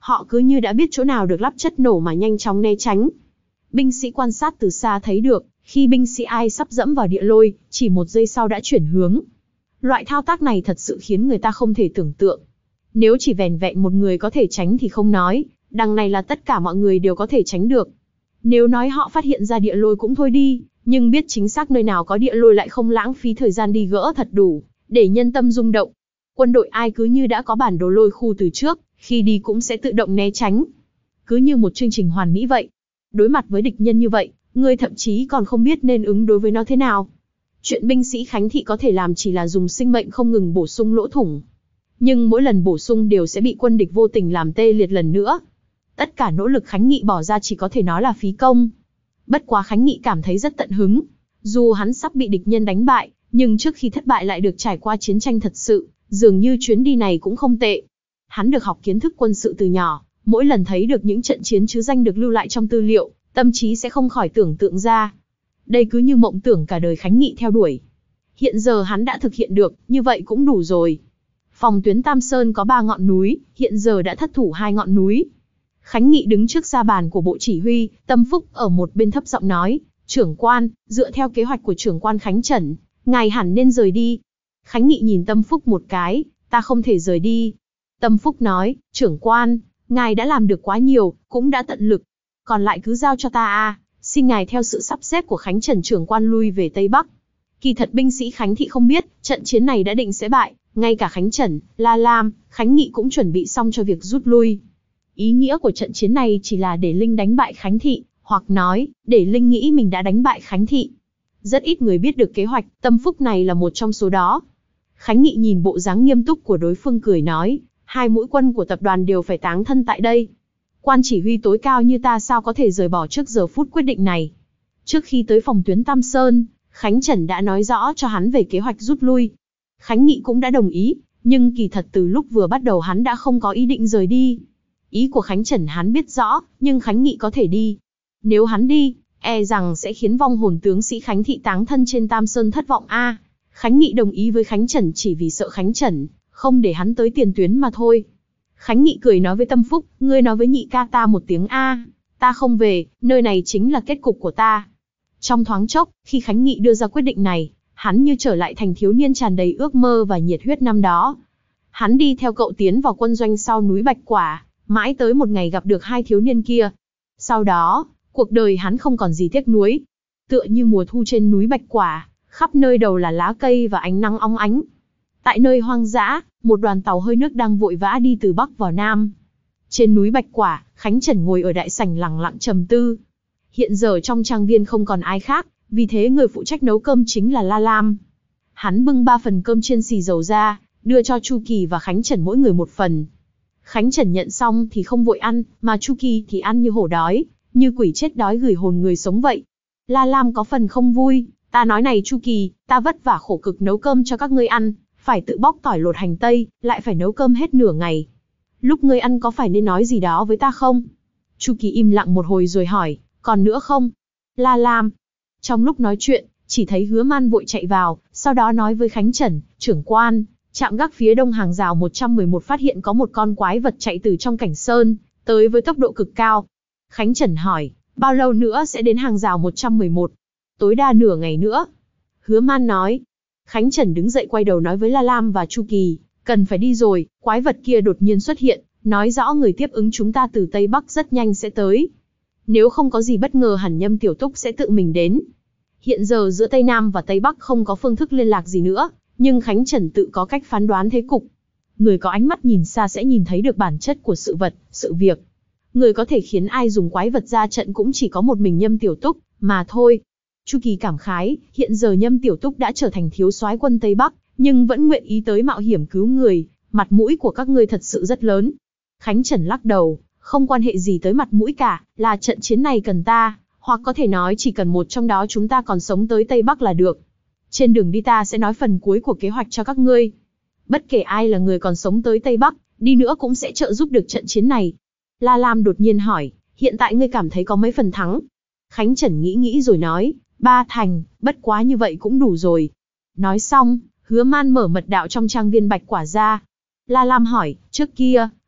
Họ cứ như đã biết chỗ nào được lắp chất nổ mà nhanh chóng né tránh. Binh sĩ quan sát từ xa thấy được, khi binh sĩ Ai sắp dẫm vào địa lôi, chỉ một giây sau đã chuyển hướng. Loại thao tác này thật sự khiến người ta không thể tưởng tượng. Nếu chỉ vẻn vẹn một người có thể tránh thì không nói, đằng này là tất cả mọi người đều có thể tránh được. Nếu nói họ phát hiện ra địa lôi cũng thôi đi, nhưng biết chính xác nơi nào có địa lôi lại không lãng phí thời gian đi gỡ thật đủ, để nhân tâm rung động. Quân đội Ai cứ như đã có bản đồ lôi khu từ trước, khi đi cũng sẽ tự động né tránh. Cứ như một chương trình hoàn mỹ vậy. Đối mặt với địch nhân như vậy, ngươi thậm chí còn không biết nên ứng đối với nó thế nào. Chuyện binh sĩ Khánh Thị có thể làm chỉ là dùng sinh mệnh không ngừng bổ sung lỗ thủng. Nhưng mỗi lần bổ sung đều sẽ bị quân địch vô tình làm tê liệt lần nữa. Tất cả nỗ lực Khánh Nghị bỏ ra chỉ có thể nói là phí công. Bất quá Khánh Nghị cảm thấy rất tận hứng. Dù hắn sắp bị địch nhân đánh bại, nhưng trước khi thất bại lại được trải qua chiến tranh thật sự, dường như chuyến đi này cũng không tệ. Hắn được học kiến thức quân sự từ nhỏ, mỗi lần thấy được những trận chiến chứ danh được lưu lại trong tư liệu, tâm trí sẽ không khỏi tưởng tượng ra. Đây cứ như mộng tưởng cả đời Khánh Nghị theo đuổi. Hiện giờ hắn đã thực hiện được, như vậy cũng đủ rồi. Phòng tuyến Tam Sơn có ba ngọn núi, hiện giờ đã thất thủ hai ngọn núi. Khánh Nghị đứng trước sa bàn của bộ chỉ huy, Tâm Phúc ở một bên thấp giọng nói, trưởng quan, dựa theo kế hoạch của trưởng quan Khánh Trần, ngài hẳn nên rời đi. Khánh Nghị nhìn Tâm Phúc một cái, ta không thể rời đi. Tâm Phúc nói, trưởng quan, ngài đã làm được quá nhiều, cũng đã tận lực. Còn lại cứ giao cho ta a, xin ngài theo sự sắp xếp của Khánh Trần trưởng quan lui về Tây Bắc. Kỳ thật binh sĩ Khánh Thị không biết, trận chiến này đã định sẽ bại, ngay cả Khánh Trần, La Lam, Khánh Nghị cũng chuẩn bị xong cho việc rút lui. Ý nghĩa của trận chiến này chỉ là để Linh đánh bại Khánh Thị, hoặc nói, để Linh nghĩ mình đã đánh bại Khánh Thị. Rất ít người biết được kế hoạch, Tâm Phúc này là một trong số đó. Khánh Nghị nhìn bộ dáng nghiêm túc của đối phương cười nói, hai mũi quân của tập đoàn đều phải táng thân tại đây. Quan chỉ huy tối cao như ta sao có thể rời bỏ trước giờ phút quyết định này. Trước khi tới phòng tuyến Tam Sơn, Khánh Trần đã nói rõ cho hắn về kế hoạch rút lui. Khánh Nghị cũng đã đồng ý, nhưng kỳ thật từ lúc vừa bắt đầu hắn đã không có ý định rời đi. Ý của Khánh Trần hắn biết rõ, nhưng Khánh Nghị có thể đi. Nếu hắn đi, e rằng sẽ khiến vong hồn tướng sĩ Khánh Thị táng thân trên Tam Sơn thất vọng a. Khánh Nghị đồng ý với Khánh Trần chỉ vì sợ Khánh Trần không để hắn tới tiền tuyến mà thôi. Khánh Nghị cười nói với Tâm Phúc, ngươi nói với nhị ca ta một tiếng a, ta không về, nơi này chính là kết cục của ta. Trong thoáng chốc, khi Khánh Nghị đưa ra quyết định này, hắn như trở lại thành thiếu niên tràn đầy ước mơ và nhiệt huyết năm đó. Hắn đi theo cậu tiến vào quân doanh sau núi Bạch Quả, mãi tới một ngày gặp được hai thiếu niên kia. Sau đó, cuộc đời hắn không còn gì tiếc nuối. Tựa như mùa thu trên núi Bạch Quả, khắp nơi đầu là lá cây và ánh nắng óng ánh. Tại nơi hoang dã, một đoàn tàu hơi nước đang vội vã đi từ Bắc vào Nam. Trên núi Bạch Quả, Khánh Trần ngồi ở đại sảnh lặng lặng trầm tư. Hiện giờ trong trang viên không còn ai khác, vì thế người phụ trách nấu cơm chính là La Lam. Hắn bưng ba phần cơm chiên xì dầu ra, đưa cho Chu Kỳ và Khánh Trần mỗi người một phần. Khánh Trần nhận xong thì không vội ăn, mà Chu Kỳ thì ăn như hổ đói, như quỷ chết đói gửi hồn người sống vậy. La Lam có phần không vui, ta nói này Chu Kỳ, ta vất vả khổ cực nấu cơm cho các ngươi ăn, phải tự bóc tỏi lột hành tây, lại phải nấu cơm hết nửa ngày. Lúc ngươi ăn có phải nên nói gì đó với ta không? Chu Kỳ im lặng một hồi rồi hỏi, còn nữa không? La Lam. Trong lúc nói chuyện, chỉ thấy Hứa Man vội chạy vào, sau đó nói với Khánh Trần, trưởng quan, trạm gác phía đông hàng rào một trăm mười một phát hiện có một con quái vật chạy từ trong cảnh sơn, tới với tốc độ cực cao. Khánh Trần hỏi, bao lâu nữa sẽ đến hàng rào một trăm mười một? Tối đa nửa ngày nữa. Hứa Man nói. Khánh Trần đứng dậy quay đầu nói với La Lam và Chu Kỳ, cần phải đi rồi, quái vật kia đột nhiên xuất hiện, nói rõ người tiếp ứng chúng ta từ Tây Bắc rất nhanh sẽ tới. Nếu không có gì bất ngờ hẳn Nhâm Tiểu Túc sẽ tự mình đến. Hiện giờ giữa Tây Nam và Tây Bắc không có phương thức liên lạc gì nữa, nhưng Khánh Trần tự có cách phán đoán thế cục. Người có ánh mắt nhìn xa sẽ nhìn thấy được bản chất của sự vật, sự việc. Người có thể khiến ai dùng quái vật ra trận cũng chỉ có một mình Nhâm Tiểu Túc, mà thôi. Chu Kỳ cảm khái, hiện giờ Nhâm Tiểu Túc đã trở thành thiếu soái quân Tây Bắc, nhưng vẫn nguyện ý tới mạo hiểm cứu người, mặt mũi của các ngươi thật sự rất lớn. Khánh Trần lắc đầu, không quan hệ gì tới mặt mũi cả, là trận chiến này cần ta, hoặc có thể nói chỉ cần một trong đó chúng ta còn sống tới Tây Bắc là được. Trên đường đi ta sẽ nói phần cuối của kế hoạch cho các ngươi. Bất kể ai là người còn sống tới Tây Bắc, đi nữa cũng sẽ trợ giúp được trận chiến này. La Lam đột nhiên hỏi, hiện tại ngươi cảm thấy có mấy phần thắng? Khánh Trần nghĩ nghĩ rồi nói, ba thành, bất quá như vậy cũng đủ rồi. Nói xong, Hứa Man mở mật đạo trong trang viên Bạch Quả ra. La Lam hỏi, trước kia,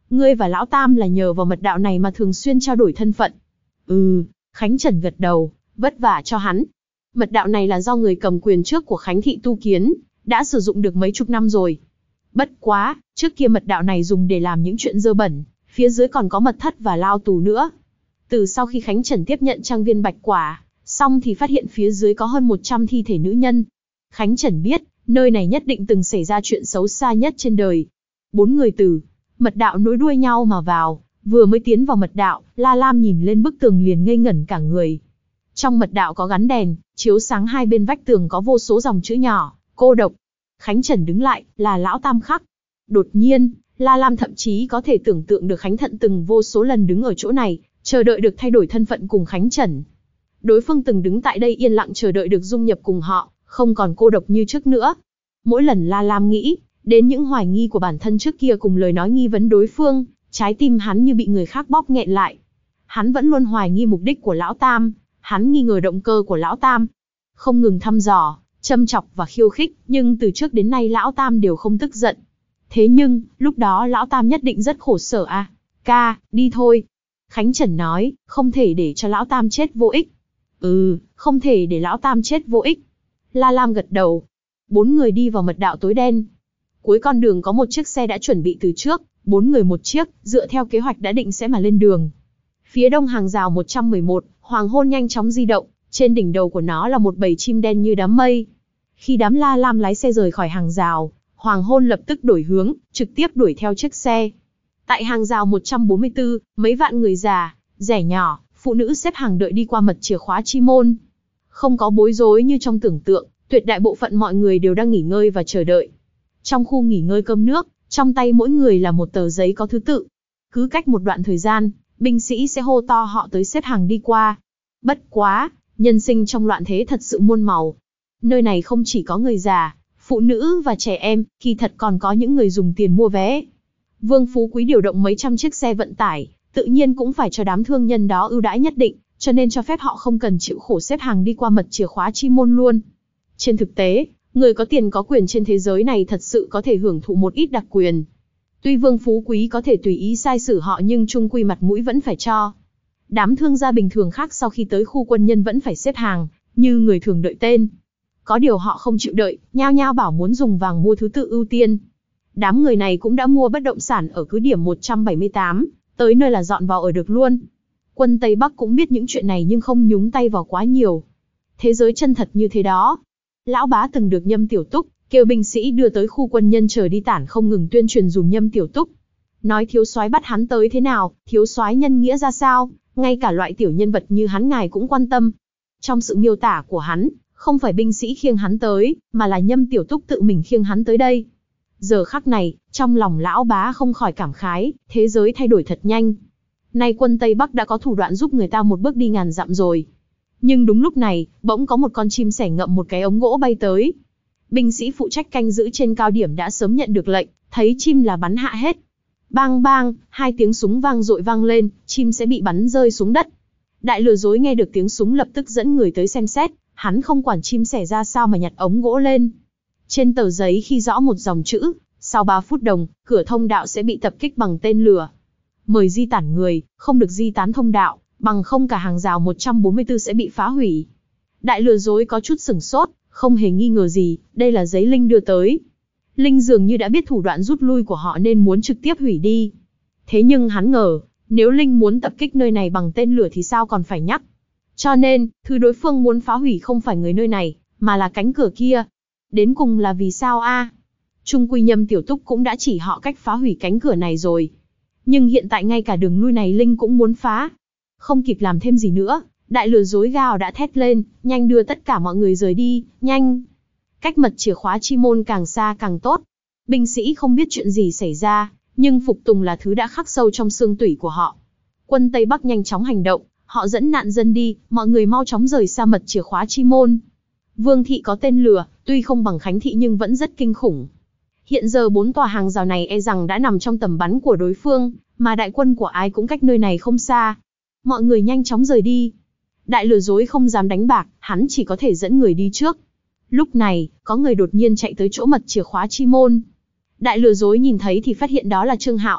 Ngươi và Lão Tam là nhờ vào mật đạo này mà thường xuyên trao đổi thân phận. Ừ, Khánh Trần gật đầu, vất vả cho hắn. Mật đạo này là do người cầm quyền trước của Khánh Thị tu kiến, đã sử dụng được mấy chục năm rồi. Bất quá, trước kia mật đạo này dùng để làm những chuyện dơ bẩn, phía dưới còn có mật thất và lao tù nữa. Từ sau khi Khánh Trần tiếp nhận trang viên bạch quả, xong thì phát hiện phía dưới có hơn một trăm thi thể nữ nhân. Khánh Trần biết, nơi này nhất định từng xảy ra chuyện xấu xa nhất trên đời. Bốn người từ mật đạo nối đuôi nhau mà vào, vừa mới tiến vào mật đạo, La Lam nhìn lên bức tường liền ngây ngẩn cả người. Trong mật đạo có gắn đèn, chiếu sáng hai bên vách tường có vô số dòng chữ nhỏ, cô độc. Khánh Trần đứng lại, là Lão Tam khắc. Đột nhiên, La Lam thậm chí có thể tưởng tượng được Khánh Thận từng vô số lần đứng ở chỗ này, chờ đợi được thay đổi thân phận cùng Khánh Trần. Đối phương từng đứng tại đây yên lặng chờ đợi được dung nhập cùng họ, không còn cô độc như trước nữa. Mỗi lần La Lam nghĩ đến những hoài nghi của bản thân trước kia cùng lời nói nghi vấn đối phương, trái tim hắn như bị người khác bóp nghẹn lại. Hắn vẫn luôn hoài nghi mục đích của Lão Tam, hắn nghi ngờ động cơ của Lão Tam. Không ngừng thăm dò, châm chọc và khiêu khích, nhưng từ trước đến nay Lão Tam đều không tức giận. Thế nhưng, lúc đó Lão Tam nhất định rất khổ sở à. Ca, đi thôi. Khánh Trần nói, không thể để cho Lão Tam chết vô ích. Ừ, không thể để Lão Tam chết vô ích. La Lam gật đầu. Bốn người đi vào mật đạo tối đen. Cuối con đường có một chiếc xe đã chuẩn bị từ trước, bốn người một chiếc, dựa theo kế hoạch đã định sẽ mà lên đường. Phía đông hàng rào một trăm mười một, hoàng hôn nhanh chóng di động, trên đỉnh đầu của nó là một bầy chim đen như đám mây. Khi đám La Lam lái xe rời khỏi hàng rào, hoàng hôn lập tức đổi hướng, trực tiếp đuổi theo chiếc xe. Tại hàng rào một trăm bốn mươi tư, mấy vạn người già, trẻ nhỏ, phụ nữ xếp hàng đợi đi qua mật chìa khóa chi môn. Không có bối rối như trong tưởng tượng, tuyệt đại bộ phận mọi người đều đang nghỉ ngơi và chờ đợi. Trong khu nghỉ ngơi cơm nước, trong tay mỗi người là một tờ giấy có thứ tự. Cứ cách một đoạn thời gian, binh sĩ sẽ hô to họ tới xếp hàng đi qua. Bất quá, nhân sinh trong loạn thế thật sự muôn màu. Nơi này không chỉ có người già, phụ nữ và trẻ em, kỳ thật còn có những người dùng tiền mua vé. Vương Phú Quý điều động mấy trăm chiếc xe vận tải, tự nhiên cũng phải cho đám thương nhân đó ưu đãi nhất định, cho nên cho phép họ không cần chịu khổ xếp hàng đi qua mật chìa khóa chi môn luôn. Trên thực tế, người có tiền có quyền trên thế giới này thật sự có thể hưởng thụ một ít đặc quyền. Tuy Vương Phú Quý có thể tùy ý sai xử họ nhưng chung quy mặt mũi vẫn phải cho. Đám thương gia bình thường khác sau khi tới khu quân nhân vẫn phải xếp hàng, như người thường đợi tên. Có điều họ không chịu đợi, nhao nhao bảo muốn dùng vàng mua thứ tự ưu tiên. Đám người này cũng đã mua bất động sản ở cứ điểm một trăm bảy mươi tám, tới nơi là dọn vào ở được luôn. Quân Tây Bắc cũng biết những chuyện này nhưng không nhúng tay vào quá nhiều. Thế giới chân thật như thế đó. Lão Bá từng được Nhâm Tiểu Túc kêu binh sĩ đưa tới khu quân nhân chờ đi tản không ngừng tuyên truyền dùm Nhâm Tiểu Túc. Nói thiếu soái bắt hắn tới thế nào, thiếu soái nhân nghĩa ra sao, ngay cả loại tiểu nhân vật như hắn ngài cũng quan tâm. Trong sự miêu tả của hắn, không phải binh sĩ khiêng hắn tới, mà là Nhâm Tiểu Túc tự mình khiêng hắn tới đây. Giờ khắc này, trong lòng Lão Bá không khỏi cảm khái, thế giới thay đổi thật nhanh. Nay quân Tây Bắc đã có thủ đoạn giúp người ta một bước đi ngàn dặm rồi. Nhưng đúng lúc này, bỗng có một con chim sẻ ngậm một cái ống gỗ bay tới. Binh sĩ phụ trách canh giữ trên cao điểm đã sớm nhận được lệnh, thấy chim là bắn hạ hết. Bang bang, hai tiếng súng vang dội vang lên, chim sẽ bị bắn rơi xuống đất. Đại lừa dối nghe được tiếng súng lập tức dẫn người tới xem xét, hắn không quản chim sẻ ra sao mà nhặt ống gỗ lên. Trên tờ giấy khi rõ một dòng chữ, sau ba phút đồng, cửa thông đạo sẽ bị tập kích bằng tên lửa. Mời di tản người, không được di tán thông đạo, bằng không cả hàng rào một trăm bốn mươi tư sẽ bị phá hủy. Đại lừa dối có chút sửng sốt, không hề nghi ngờ gì, đây là giấy Linh đưa tới. Linh dường như đã biết thủ đoạn rút lui của họ nên muốn trực tiếp hủy đi. Thế nhưng hắn ngờ, nếu Linh muốn tập kích nơi này bằng tên lửa thì sao còn phải nhắc. Cho nên, thứ đối phương muốn phá hủy không phải người nơi này, mà là cánh cửa kia. Đến cùng là vì sao a? Trung quy Nhâm Tiểu Túc cũng đã chỉ họ cách phá hủy cánh cửa này rồi. Nhưng hiện tại ngay cả đường lui này Linh cũng muốn phá. Không kịp làm thêm gì nữa, đại lừa dối gào đã thét lên, nhanh đưa tất cả mọi người rời đi, nhanh. Cách mật chìa khóa chi môn càng xa càng tốt. Binh sĩ không biết chuyện gì xảy ra, nhưng phục tùng là thứ đã khắc sâu trong xương tủy của họ. Quân Tây Bắc nhanh chóng hành động, họ dẫn nạn dân đi, mọi người mau chóng rời xa mật chìa khóa chi môn. Vương thị có tên lửa, tuy không bằng Khánh thị nhưng vẫn rất kinh khủng. Hiện giờ bốn tòa hàng rào này e rằng đã nằm trong tầm bắn của đối phương, mà đại quân của ai cũng cách nơi này không xa. Mọi người nhanh chóng rời đi. Đại lừa dối không dám đánh bạc, hắn chỉ có thể dẫn người đi trước. Lúc này, có người đột nhiên chạy tới chỗ mật chìa khóa chi môn. Đại lừa dối nhìn thấy thì phát hiện đó là Trương Hạo.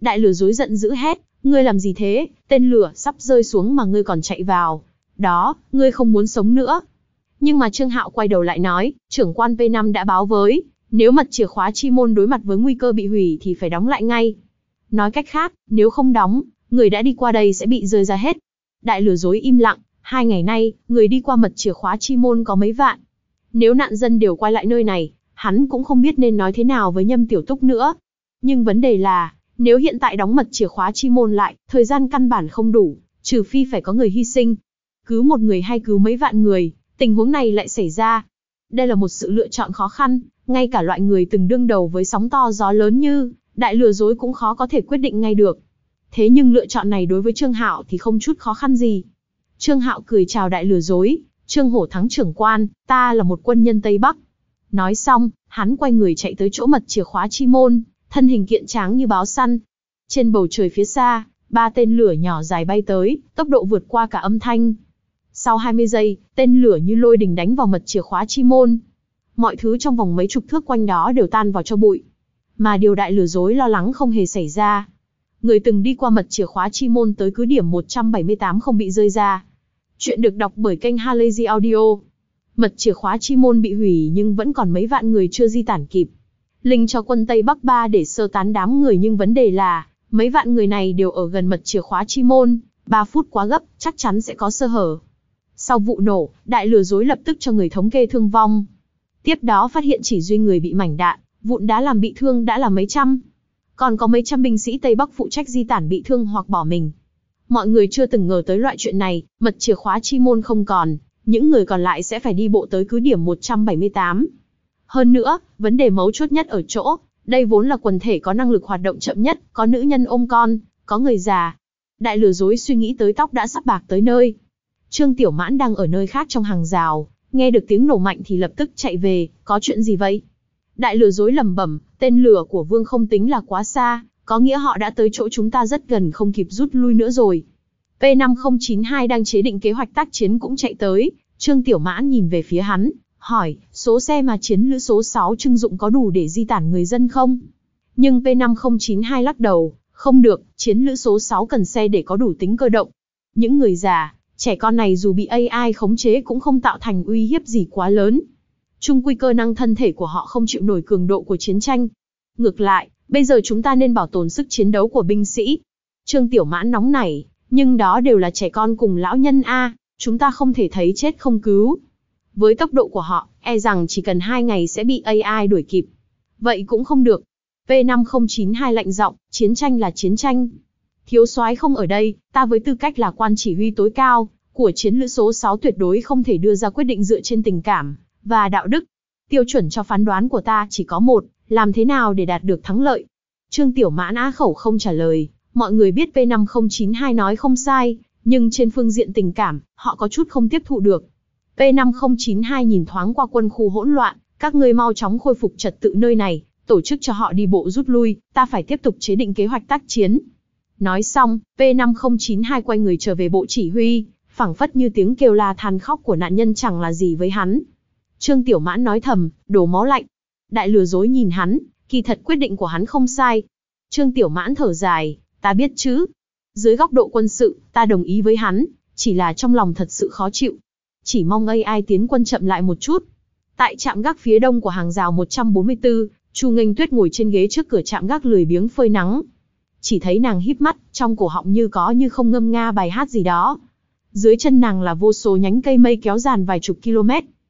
Đại lừa dối giận dữ hét, ngươi làm gì thế, tên lửa sắp rơi xuống mà ngươi còn chạy vào. Đó, ngươi không muốn sống nữa. Nhưng mà Trương Hạo quay đầu lại nói, trưởng quan P năm đã báo với, nếu mật chìa khóa chi môn đối mặt với nguy cơ bị hủy thì phải đóng lại ngay. Nói cách khác, nếu không đóng, người đã đi qua đây sẽ bị rơi ra hết. Đại lừa dối im lặng, hai ngày nay, người đi qua mật chìa khóa chi môn có mấy vạn. Nếu nạn dân đều quay lại nơi này, hắn cũng không biết nên nói thế nào với Nhâm Tiểu Túc nữa. Nhưng vấn đề là, nếu hiện tại đóng mật chìa khóa chi môn lại, thời gian căn bản không đủ, trừ phi phải có người hy sinh. Cứu một người hay cứu mấy vạn người, tình huống này lại xảy ra. Đây là một sự lựa chọn khó khăn, ngay cả loại người từng đương đầu với sóng to gió lớn như đại lừa dối cũng khó có thể quyết định ngay được. Thế nhưng lựa chọn này đối với Trương Hạo thì không chút khó khăn gì. Trương Hạo cười chào đại lừa dối, Trương Hổ Thắng trưởng quan, ta là một quân nhân Tây Bắc. Nói xong, hắn quay người chạy tới chỗ mật chìa khóa chi môn, thân hình kiện tráng như báo săn. Trên bầu trời phía xa, ba tên lửa nhỏ dài bay tới, tốc độ vượt qua cả âm thanh. Sau hai mươi giây, tên lửa như lôi đình đánh vào mật chìa khóa chi môn. Mọi thứ trong vòng mấy chục thước quanh đó đều tan vào tro bụi. Mà điều đại lừa dối lo lắng không hề xảy ra. Người từng đi qua mật chìa khóa chi môn tới cứ điểm một trăm bảy mươi tám không bị rơi ra. Chuyện được đọc bởi kênh Halazy Audio. Mật chìa khóa chi môn bị hủy nhưng vẫn còn mấy vạn người chưa di tản kịp. Linh cho quân Tây Bắc ba để sơ tán đám người nhưng vấn đề là, mấy vạn người này đều ở gần mật chìa khóa chi môn, ba phút quá gấp, chắc chắn sẽ có sơ hở. Sau vụ nổ, đại lừa dối lập tức cho người thống kê thương vong. Tiếp đó phát hiện chỉ duy người bị mảnh đạn, vụn đá làm bị thương đã là mấy trăm. Còn có mấy trăm binh sĩ Tây Bắc phụ trách di tản bị thương hoặc bỏ mình. Mọi người chưa từng ngờ tới loại chuyện này, mật chìa khóa chi môn không còn, những người còn lại sẽ phải đi bộ tới cứ điểm một trăm bảy mươi tám. Hơn nữa, vấn đề mấu chốt nhất ở chỗ, đây vốn là quần thể có năng lực hoạt động chậm nhất, có nữ nhân ôm con, có người già. Đại lừa dối suy nghĩ tới tóc đã sắp bạc tới nơi. Trương Tiểu Mãn đang ở nơi khác trong hàng rào, nghe được tiếng nổ mạnh thì lập tức chạy về, có chuyện gì vậy? Đại lừa dối lẩm bẩm, tên lửa của Vương không tính là quá xa, có nghĩa họ đã tới chỗ chúng ta rất gần không kịp rút lui nữa rồi. P năm không chín hai đang chế định kế hoạch tác chiến cũng chạy tới, Trương Tiểu Mãn nhìn về phía hắn, hỏi, số xe mà chiến lữ số sáu trưng dụng có đủ để di tản người dân không? Nhưng P năm không chín hai lắc đầu, không được, chiến lữ số sáu cần xe để có đủ tính cơ động. Những người già, trẻ con này dù bị a i khống chế cũng không tạo thành uy hiếp gì quá lớn. Chung quy cơ năng thân thể của họ không chịu nổi cường độ của chiến tranh. Ngược lại, bây giờ chúng ta nên bảo tồn sức chiến đấu của binh sĩ. Trương Tiểu Mãn nóng nảy, nhưng đó đều là trẻ con cùng lão nhân a, chúng ta không thể thấy chết không cứu. Với tốc độ của họ, e rằng chỉ cần hai ngày sẽ bị a i đuổi kịp. Vậy cũng không được. P năm không chín hai lạnh giọng, chiến tranh là chiến tranh. Thiếu soái không ở đây, ta với tư cách là quan chỉ huy tối cao của chiến lữ số sáu tuyệt đối không thể đưa ra quyết định dựa trên tình cảm và đạo đức. Tiêu chuẩn cho phán đoán của ta chỉ có một, làm thế nào để đạt được thắng lợi. Trương Tiểu Mãn á khẩu không trả lời, mọi người biết P năm không chín hai nói không sai, nhưng trên phương diện tình cảm, họ có chút không tiếp thụ được. P năm không chín hai nhìn thoáng qua quân khu hỗn loạn, các ngươi mau chóng khôi phục trật tự nơi này, tổ chức cho họ đi bộ rút lui, ta phải tiếp tục chế định kế hoạch tác chiến. Nói xong, P năm không chín hai quay người trở về bộ chỉ huy, phảng phất như tiếng kêu la than khóc của nạn nhân chẳng là gì với hắn. Trương Tiểu Mãn nói thầm, đổ máu lạnh. Đại lừa dối nhìn hắn, kỳ thật quyết định của hắn không sai. Trương Tiểu Mãn thở dài, ta biết chứ. Dưới góc độ quân sự, ta đồng ý với hắn, chỉ là trong lòng thật sự khó chịu. Chỉ mong a i tiến quân chậm lại một chút. Tại trạm gác phía đông của hàng rào một trăm bốn mươi tư, Chu Nghênh Tuyết ngồi trên ghế trước cửa trạm gác lười biếng phơi nắng. Chỉ thấy nàng híp mắt, trong cổ họng như có như không ngâm nga bài hát gì đó. Dưới chân nàng là vô số nhánh cây mây kéo dàn vài chục km.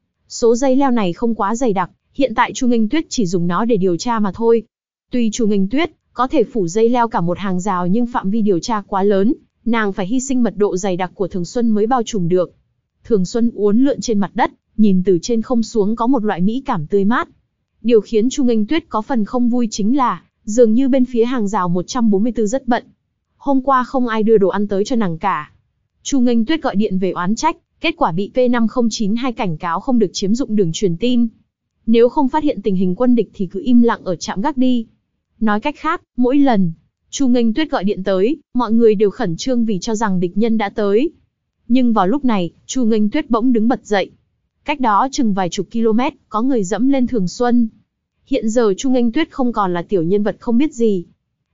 Số dây leo này không quá dày đặc, hiện tại Chu Nghênh Tuyết chỉ dùng nó để điều tra mà thôi. Tuy Chu Nghênh Tuyết có thể phủ dây leo cả một hàng rào nhưng phạm vi điều tra quá lớn, nàng phải hy sinh mật độ dày đặc của Thường Xuân mới bao trùm được. Thường Xuân uốn lượn trên mặt đất, nhìn từ trên không xuống có một loại mỹ cảm tươi mát. Điều khiến Chu Nghênh Tuyết có phần không vui chính là, dường như bên phía hàng rào một trăm bốn mươi tư rất bận. Hôm qua không ai đưa đồ ăn tới cho nàng cả. Chu Nghênh Tuyết gọi điện về oán trách, kết quả bị P năm không chín hai cảnh cáo không được chiếm dụng đường truyền tin. Nếu không phát hiện tình hình quân địch thì cứ im lặng ở trạm gác đi. Nói cách khác, mỗi lần Chu Nghênh Tuyết gọi điện tới, mọi người đều khẩn trương vì cho rằng địch nhân đã tới. Nhưng vào lúc này, Chu Nghênh Tuyết bỗng đứng bật dậy. Cách đó chừng vài chục km, có người dẫm lên Thường Xuân. Hiện giờ Chu Nghênh Tuyết không còn là tiểu nhân vật không biết gì.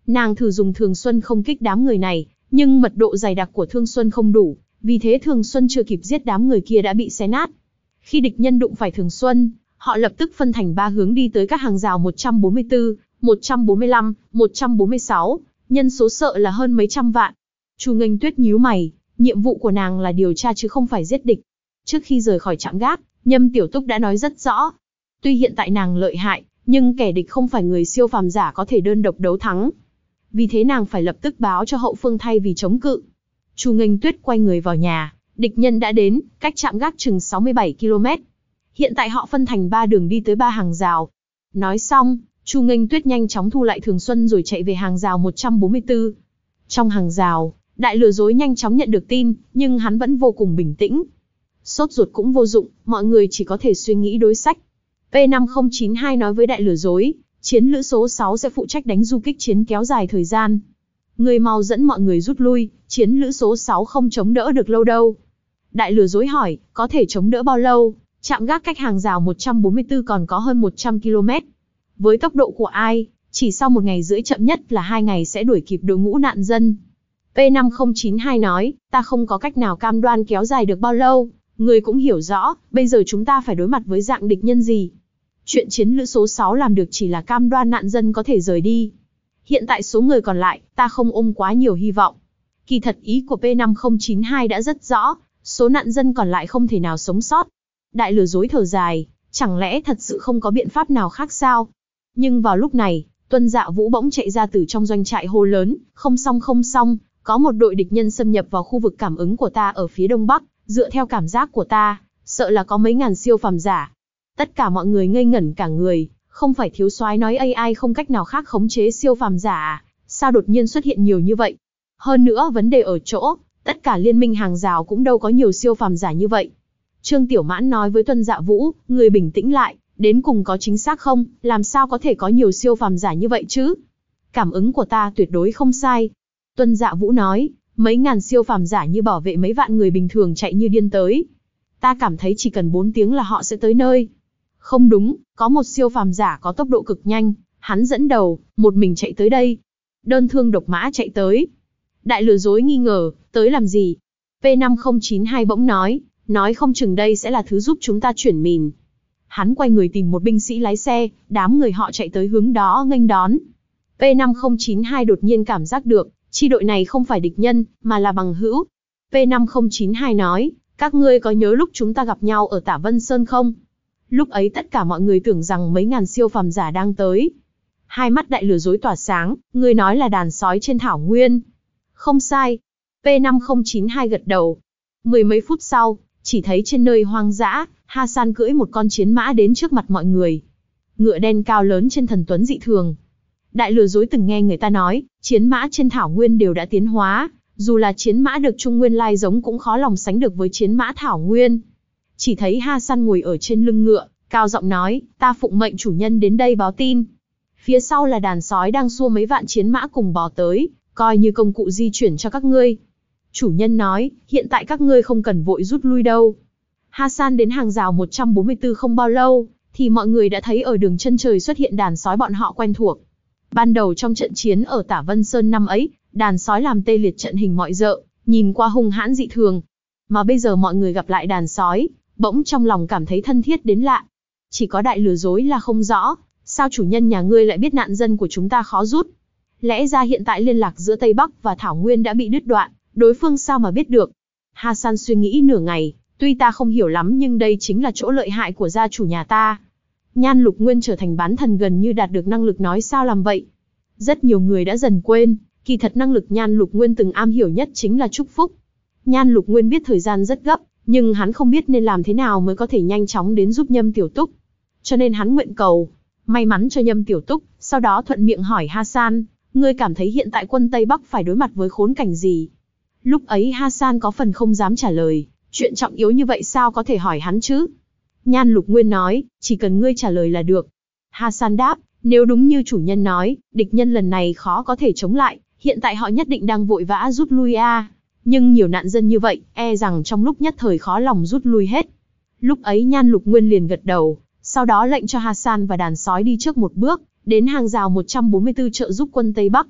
Nàng thử dùng Thường Xuân không kích đám người này, nhưng mật độ dày đặc của Thương Xuân không đủ, vì thế Thường Xuân chưa kịp giết đám người kia đã bị xé nát. Khi địch nhân đụng phải Thường Xuân, họ lập tức phân thành ba hướng đi tới các hàng rào một trăm bốn mươi tư, một trăm bốn mươi lăm, một trăm bốn mươi sáu, nhân số sợ là hơn mấy trăm vạn. Chu Nghênh Tuyết nhíu mày, nhiệm vụ của nàng là điều tra chứ không phải giết địch. Trước khi rời khỏi trạm gác, Nhâm Tiểu Túc đã nói rất rõ. Tuy hiện tại nàng lợi hại, nhưng kẻ địch không phải người siêu phàm giả có thể đơn độc đấu thắng. Vì thế nàng phải lập tức báo cho hậu phương thay vì chống cự. Chu Nghênh Tuyết quay người vào nhà, địch nhân đã đến, cách trạm gác chừng sáu mươi bảy ki lô mét. Hiện tại họ phân thành ba đường đi tới ba hàng rào. Nói xong, Chu Nghênh Tuyết nhanh chóng thu lại Thường Xuân rồi chạy về hàng rào một trăm bốn mươi tư. Trong hàng rào, Đại Lừa Dối nhanh chóng nhận được tin, nhưng hắn vẫn vô cùng bình tĩnh. Sốt ruột cũng vô dụng, mọi người chỉ có thể suy nghĩ đối sách. P năm không chín hai nói với Đại Lừa Dối, chiến lữ số sáu sẽ phụ trách đánh du kích chiến kéo dài thời gian. Người mau dẫn mọi người rút lui, chiến lữ số sáu không chống đỡ được lâu đâu. Đại Lừa Dối hỏi, có thể chống đỡ bao lâu? Trạm gác cách hàng rào một trăm bốn mươi tư còn có hơn một trăm ki lô mét. Với tốc độ của ai, chỉ sau một ngày rưỡi chậm nhất là hai ngày sẽ đuổi kịp đội ngũ nạn dân. P năm không chín hai nói, ta không có cách nào cam đoan kéo dài được bao lâu. Người cũng hiểu rõ, bây giờ chúng ta phải đối mặt với dạng địch nhân gì. Chuyện chiến lữ số sáu làm được chỉ là cam đoan nạn dân có thể rời đi. Hiện tại số người còn lại, ta không ôm quá nhiều hy vọng. Kỳ thật ý của P năm không chín hai đã rất rõ, số nạn dân còn lại không thể nào sống sót. Đại Lừa Dối thở dài, chẳng lẽ thật sự không có biện pháp nào khác sao? Nhưng vào lúc này, Tuân Dạ Vũ bỗng chạy ra từ trong doanh trại hô lớn, không xong không xong, có một đội địch nhân xâm nhập vào khu vực cảm ứng của ta ở phía đông bắc, dựa theo cảm giác của ta, sợ là có mấy ngàn siêu phàm giả. Tất cả mọi người ngây ngẩn cả người, không phải thiếu soái nói a i không cách nào khác khống chế siêu phàm giả à? Sao đột nhiên xuất hiện nhiều như vậy? Hơn nữa vấn đề ở chỗ, tất cả liên minh hàng rào cũng đâu có nhiều siêu phàm giả như vậy. Trương Tiểu Mãn nói với Tuân Dạ Vũ, người bình tĩnh lại, đến cùng có chính xác không, làm sao có thể có nhiều siêu phàm giả như vậy chứ? Cảm ứng của ta tuyệt đối không sai. Tuân Dạ Vũ nói, mấy ngàn siêu phàm giả như bảo vệ mấy vạn người bình thường chạy như điên tới. Ta cảm thấy chỉ cần bốn tiếng là họ sẽ tới nơi. Không đúng, có một siêu phàm giả có tốc độ cực nhanh, hắn dẫn đầu, một mình chạy tới đây. Đơn thương độc mã chạy tới. Đại Lừa Dối nghi ngờ, tới làm gì? P năm không chín hai bỗng nói, nói không chừng đây sẽ là thứ giúp chúng ta chuyển mìn. Hắn quay người tìm một binh sĩ lái xe, đám người họ chạy tới hướng đó nghênh đón. P năm không chín hai đột nhiên cảm giác được, chi đội này không phải địch nhân, mà là bằng hữu. P năm không chín hai nói, các ngươi có nhớ lúc chúng ta gặp nhau ở Tả Vân Sơn không? Lúc ấy tất cả mọi người tưởng rằng mấy ngàn siêu phàm giả đang tới. Hai mắt Đại Lừa Dối tỏa sáng, ngươi nói là đàn sói trên thảo nguyên. Không sai. P năm không chín hai gật đầu. Mười mấy phút sau, chỉ thấy trên nơi hoang dã, Hasan cưỡi một con chiến mã đến trước mặt mọi người. Ngựa đen cao lớn trên thần tuấn dị thường. Đại Lừa Dối từng nghe người ta nói, chiến mã trên thảo nguyên đều đã tiến hóa, dù là chiến mã được Trung Nguyên lai giống cũng khó lòng sánh được với chiến mã thảo nguyên. Chỉ thấy Hasan ngồi ở trên lưng ngựa, cao giọng nói, ta phụng mệnh chủ nhân đến đây báo tin. Phía sau là đàn sói đang xua mấy vạn chiến mã cùng bò tới, coi như công cụ di chuyển cho các ngươi. Chủ nhân nói, hiện tại các ngươi không cần vội rút lui đâu. Hasan đến hàng rào một trăm bốn mươi tư không bao lâu, thì mọi người đã thấy ở đường chân trời xuất hiện đàn sói bọn họ quen thuộc. Ban đầu trong trận chiến ở Tả Vân Sơn năm ấy, đàn sói làm tê liệt trận hình mọi rợ, nhìn qua hung hãn dị thường. Mà bây giờ mọi người gặp lại đàn sói, bỗng trong lòng cảm thấy thân thiết đến lạ. Chỉ có Đại Lừa Dối là không rõ, sao chủ nhân nhà ngươi lại biết nạn dân của chúng ta khó rút? Lẽ ra hiện tại liên lạc giữa Tây Bắc và Thảo Nguyên đã bị đứt đoạn, đối phương sao mà biết được? Hasan suy nghĩ nửa ngày, tuy ta không hiểu lắm nhưng đây chính là chỗ lợi hại của gia chủ nhà ta. Nhan Lục Nguyên trở thành bán thần gần như đạt được năng lực nói sao làm vậy. Rất nhiều người đã dần quên, kỳ thật năng lực Nhan Lục Nguyên từng am hiểu nhất chính là chúc phúc. Nhan Lục Nguyên biết thời gian rất gấp, nhưng hắn không biết nên làm thế nào mới có thể nhanh chóng đến giúp Nhâm Tiểu Túc. Cho nên hắn nguyện cầu may mắn cho Nhâm Tiểu Túc, sau đó thuận miệng hỏi Hasan, ngươi cảm thấy hiện tại quân Tây Bắc phải đối mặt với khốn cảnh gì? Lúc ấy Hasan có phần không dám trả lời, chuyện trọng yếu như vậy sao có thể hỏi hắn chứ? Nhan Lục Nguyên nói, chỉ cần ngươi trả lời là được. Hasan đáp, nếu đúng như chủ nhân nói, địch nhân lần này khó có thể chống lại, hiện tại họ nhất định đang vội vã rút lui a. À. Nhưng nhiều nạn dân như vậy, e rằng trong lúc nhất thời khó lòng rút lui hết. Lúc ấy Nhan Lục Nguyên liền gật đầu, sau đó lệnh cho Hasan và đàn sói đi trước một bước, đến hàng rào một trăm bốn mươi tư trợ giúp quân Tây Bắc.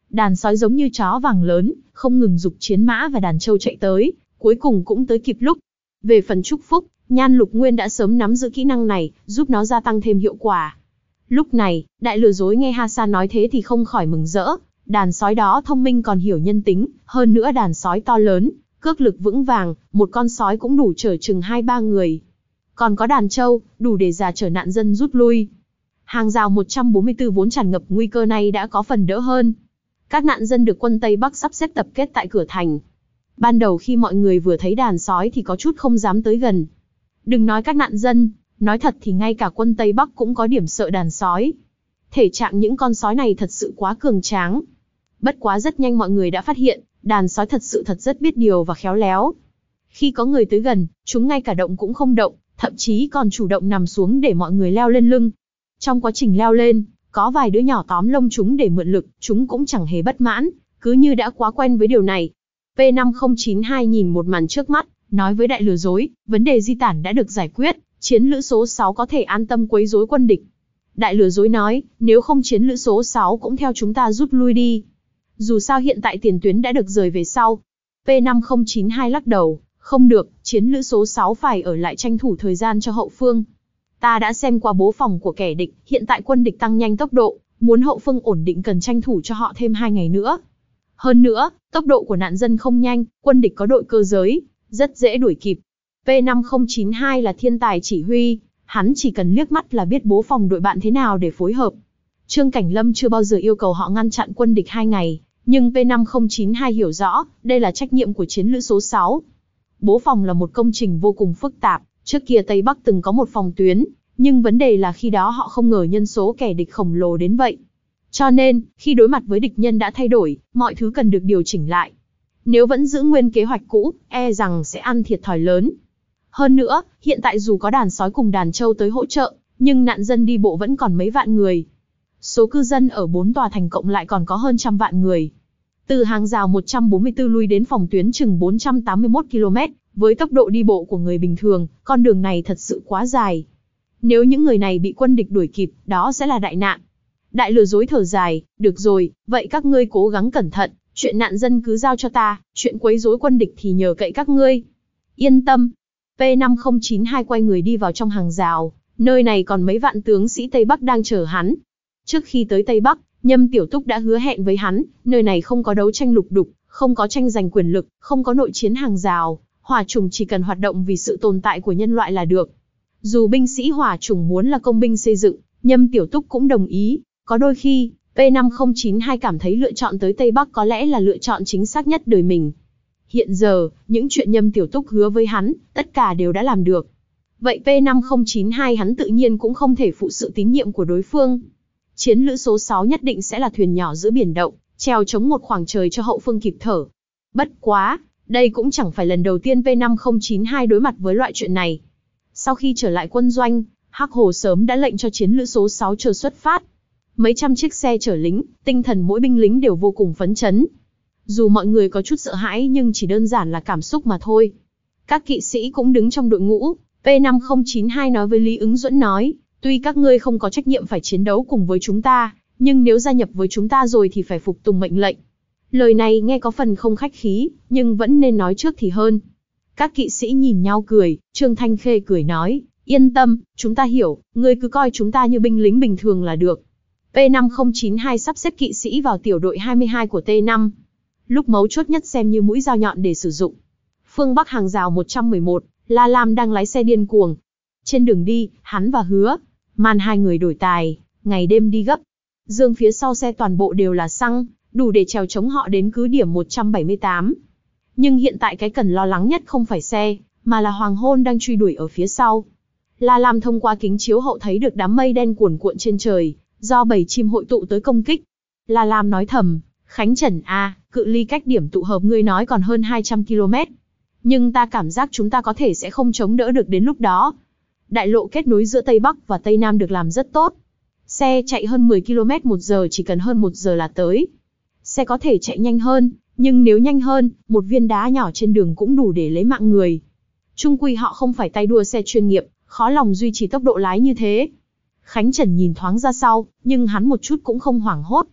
Đàn sói giống như chó vàng lớn, không ngừng giục chiến mã và đàn trâu chạy tới, cuối cùng cũng tới kịp lúc. Về phần chúc phúc, Nhan Lục Nguyên đã sớm nắm giữ kỹ năng này, giúp nó gia tăng thêm hiệu quả. Lúc này, đại lừa dối nghe Hasan nói thế thì không khỏi mừng rỡ. Đàn sói đó thông minh còn hiểu nhân tính, hơn nữa đàn sói to lớn, cước lực vững vàng, một con sói cũng đủ chở chừng hai ba người. Còn có đàn trâu, đủ để già chở nạn dân rút lui. Hàng rào một trăm bốn mươi tư vốn tràn ngập nguy cơ này đã có phần đỡ hơn. Các nạn dân được quân Tây Bắc sắp xếp tập kết tại cửa thành. Ban đầu khi mọi người vừa thấy đàn sói thì có chút không dám tới gần. Đừng nói các nạn dân, nói thật thì ngay cả quân Tây Bắc cũng có điểm sợ đàn sói. Thể trạng những con sói này thật sự quá cường tráng. Bất quá rất nhanh mọi người đã phát hiện, đàn sói thật sự thật rất biết điều và khéo léo. Khi có người tới gần, chúng ngay cả động cũng không động, thậm chí còn chủ động nằm xuống để mọi người leo lên lưng. Trong quá trình leo lên, có vài đứa nhỏ tóm lông chúng để mượn lực, chúng cũng chẳng hề bất mãn, cứ như đã quá quen với điều này. P năm không chín hai nhìn một màn trước mắt, nói với đại lừa dối, vấn đề di tản đã được giải quyết, chiến lữ số sáu có thể an tâm quấy rối quân địch. Đại lừa dối nói, nếu không chiến lữ số sáu cũng theo chúng ta rút lui đi. Dù sao hiện tại tiền tuyến đã được rời về sau. P năm không chín hai lắc đầu, không được, chiến lữ số sáu phải ở lại tranh thủ thời gian cho hậu phương. Ta đã xem qua bố phòng của kẻ địch, hiện tại quân địch tăng nhanh tốc độ, muốn hậu phương ổn định cần tranh thủ cho họ thêm hai ngày nữa. Hơn nữa, tốc độ của nạn dân không nhanh, quân địch có đội cơ giới, rất dễ đuổi kịp. P năm không chín hai là thiên tài chỉ huy, hắn chỉ cần liếc mắt là biết bố phòng đội bạn thế nào để phối hợp. Trương Cảnh Lâm chưa bao giờ yêu cầu họ ngăn chặn quân địch hai ngày, nhưng P năm không chín hai hiểu rõ, đây là trách nhiệm của chiến lữ số sáu. Bố phòng là một công trình vô cùng phức tạp, trước kia Tây Bắc từng có một phòng tuyến, nhưng vấn đề là khi đó họ không ngờ nhân số kẻ địch khổng lồ đến vậy. Cho nên, khi đối mặt với địch nhân đã thay đổi, mọi thứ cần được điều chỉnh lại. Nếu vẫn giữ nguyên kế hoạch cũ, e rằng sẽ ăn thiệt thòi lớn. Hơn nữa, hiện tại dù có đàn sói cùng đàn trâu tới hỗ trợ, nhưng nạn dân đi bộ vẫn còn mấy vạn người. Số cư dân ở bốn tòa thành cộng lại còn có hơn trăm vạn người. Từ hàng rào một trăm bốn mươi tư lui đến phòng tuyến chừng bốn trăm tám mươi mốt ki lô mét, với tốc độ đi bộ của người bình thường, con đường này thật sự quá dài. Nếu những người này bị quân địch đuổi kịp, đó sẽ là đại nạn. Đại lừa dối thở dài, được rồi, vậy các ngươi cố gắng cẩn thận, chuyện nạn dân cứ giao cho ta, chuyện quấy rối quân địch thì nhờ cậy các ngươi. Yên tâm. P năm không chín hai quay người đi vào trong hàng rào, nơi này còn mấy vạn tướng sĩ Tây Bắc đang chờ hắn. Trước khi tới Tây Bắc, Nhâm Tiểu Túc đã hứa hẹn với hắn, nơi này không có đấu tranh lục đục, không có tranh giành quyền lực, không có nội chiến hàng rào, hỏa chủng chỉ cần hoạt động vì sự tồn tại của nhân loại là được. Dù binh sĩ hỏa chủng muốn là công binh xây dựng, Nhâm Tiểu Túc cũng đồng ý. Có đôi khi, P năm không chín hai cảm thấy lựa chọn tới Tây Bắc có lẽ là lựa chọn chính xác nhất đời mình. Hiện giờ, những chuyện Nhâm Tiểu Túc hứa với hắn, tất cả đều đã làm được. Vậy P năm không chín hai hắn tự nhiên cũng không thể phụ sự tín nhiệm của đối phương. Chiến lữ số sáu nhất định sẽ là thuyền nhỏ giữa biển động, treo chống một khoảng trời cho hậu phương kịp thở. Bất quá, đây cũng chẳng phải lần đầu tiên P năm không chín hai đối mặt với loại chuyện này. Sau khi trở lại quân doanh, Hắc Hồ sớm đã lệnh cho chiến lữ số sáu chờ xuất phát. Mấy trăm chiếc xe chở lính, tinh thần mỗi binh lính đều vô cùng phấn chấn. Dù mọi người có chút sợ hãi nhưng chỉ đơn giản là cảm xúc mà thôi. Các kỵ sĩ cũng đứng trong đội ngũ, P năm không chín hai nói với Lý Ứng Duẫn nói, tuy các ngươi không có trách nhiệm phải chiến đấu cùng với chúng ta, nhưng nếu gia nhập với chúng ta rồi thì phải phục tùng mệnh lệnh. Lời này nghe có phần không khách khí, nhưng vẫn nên nói trước thì hơn. Các kỵ sĩ nhìn nhau cười, Trương Thanh Khê cười nói, yên tâm, chúng ta hiểu, ngươi cứ coi chúng ta như binh lính bình thường là được. P năm không chín hai sắp xếp kỵ sĩ vào tiểu đội hai mươi hai của T năm. Lúc mấu chốt nhất xem như mũi dao nhọn để sử dụng. Phương Bắc hàng rào một trăm mười một, La Lam đang lái xe điên cuồng. Trên đường đi, hắn và Hứa Man hai người đổi tài, ngày đêm đi gấp. Dương phía sau xe toàn bộ đều là xăng, đủ để chèo chống họ đến cứ điểm một trăm bảy mươi tám. Nhưng hiện tại cái cần lo lắng nhất không phải xe, mà là hoàng hôn đang truy đuổi ở phía sau. La Lam thông qua kính chiếu hậu thấy được đám mây đen cuồn cuộn trên trời, do bầy chim hội tụ tới công kích. La Lam nói thầm, Khánh Trần a, cự ly cách điểm tụ hợp ngươi nói còn hơn hai trăm ki lô mét. Nhưng ta cảm giác chúng ta có thể sẽ không chống đỡ được đến lúc đó. Đại lộ kết nối giữa Tây Bắc và Tây Nam được làm rất tốt. Xe chạy hơn mười ki lô mét một giờ chỉ cần hơn một giờ là tới. Xe có thể chạy nhanh hơn, nhưng nếu nhanh hơn, một viên đá nhỏ trên đường cũng đủ để lấy mạng người. Chung quy họ không phải tay đua xe chuyên nghiệp, khó lòng duy trì tốc độ lái như thế. Khánh Trần nhìn thoáng ra sau, nhưng hắn một chút cũng không hoảng hốt.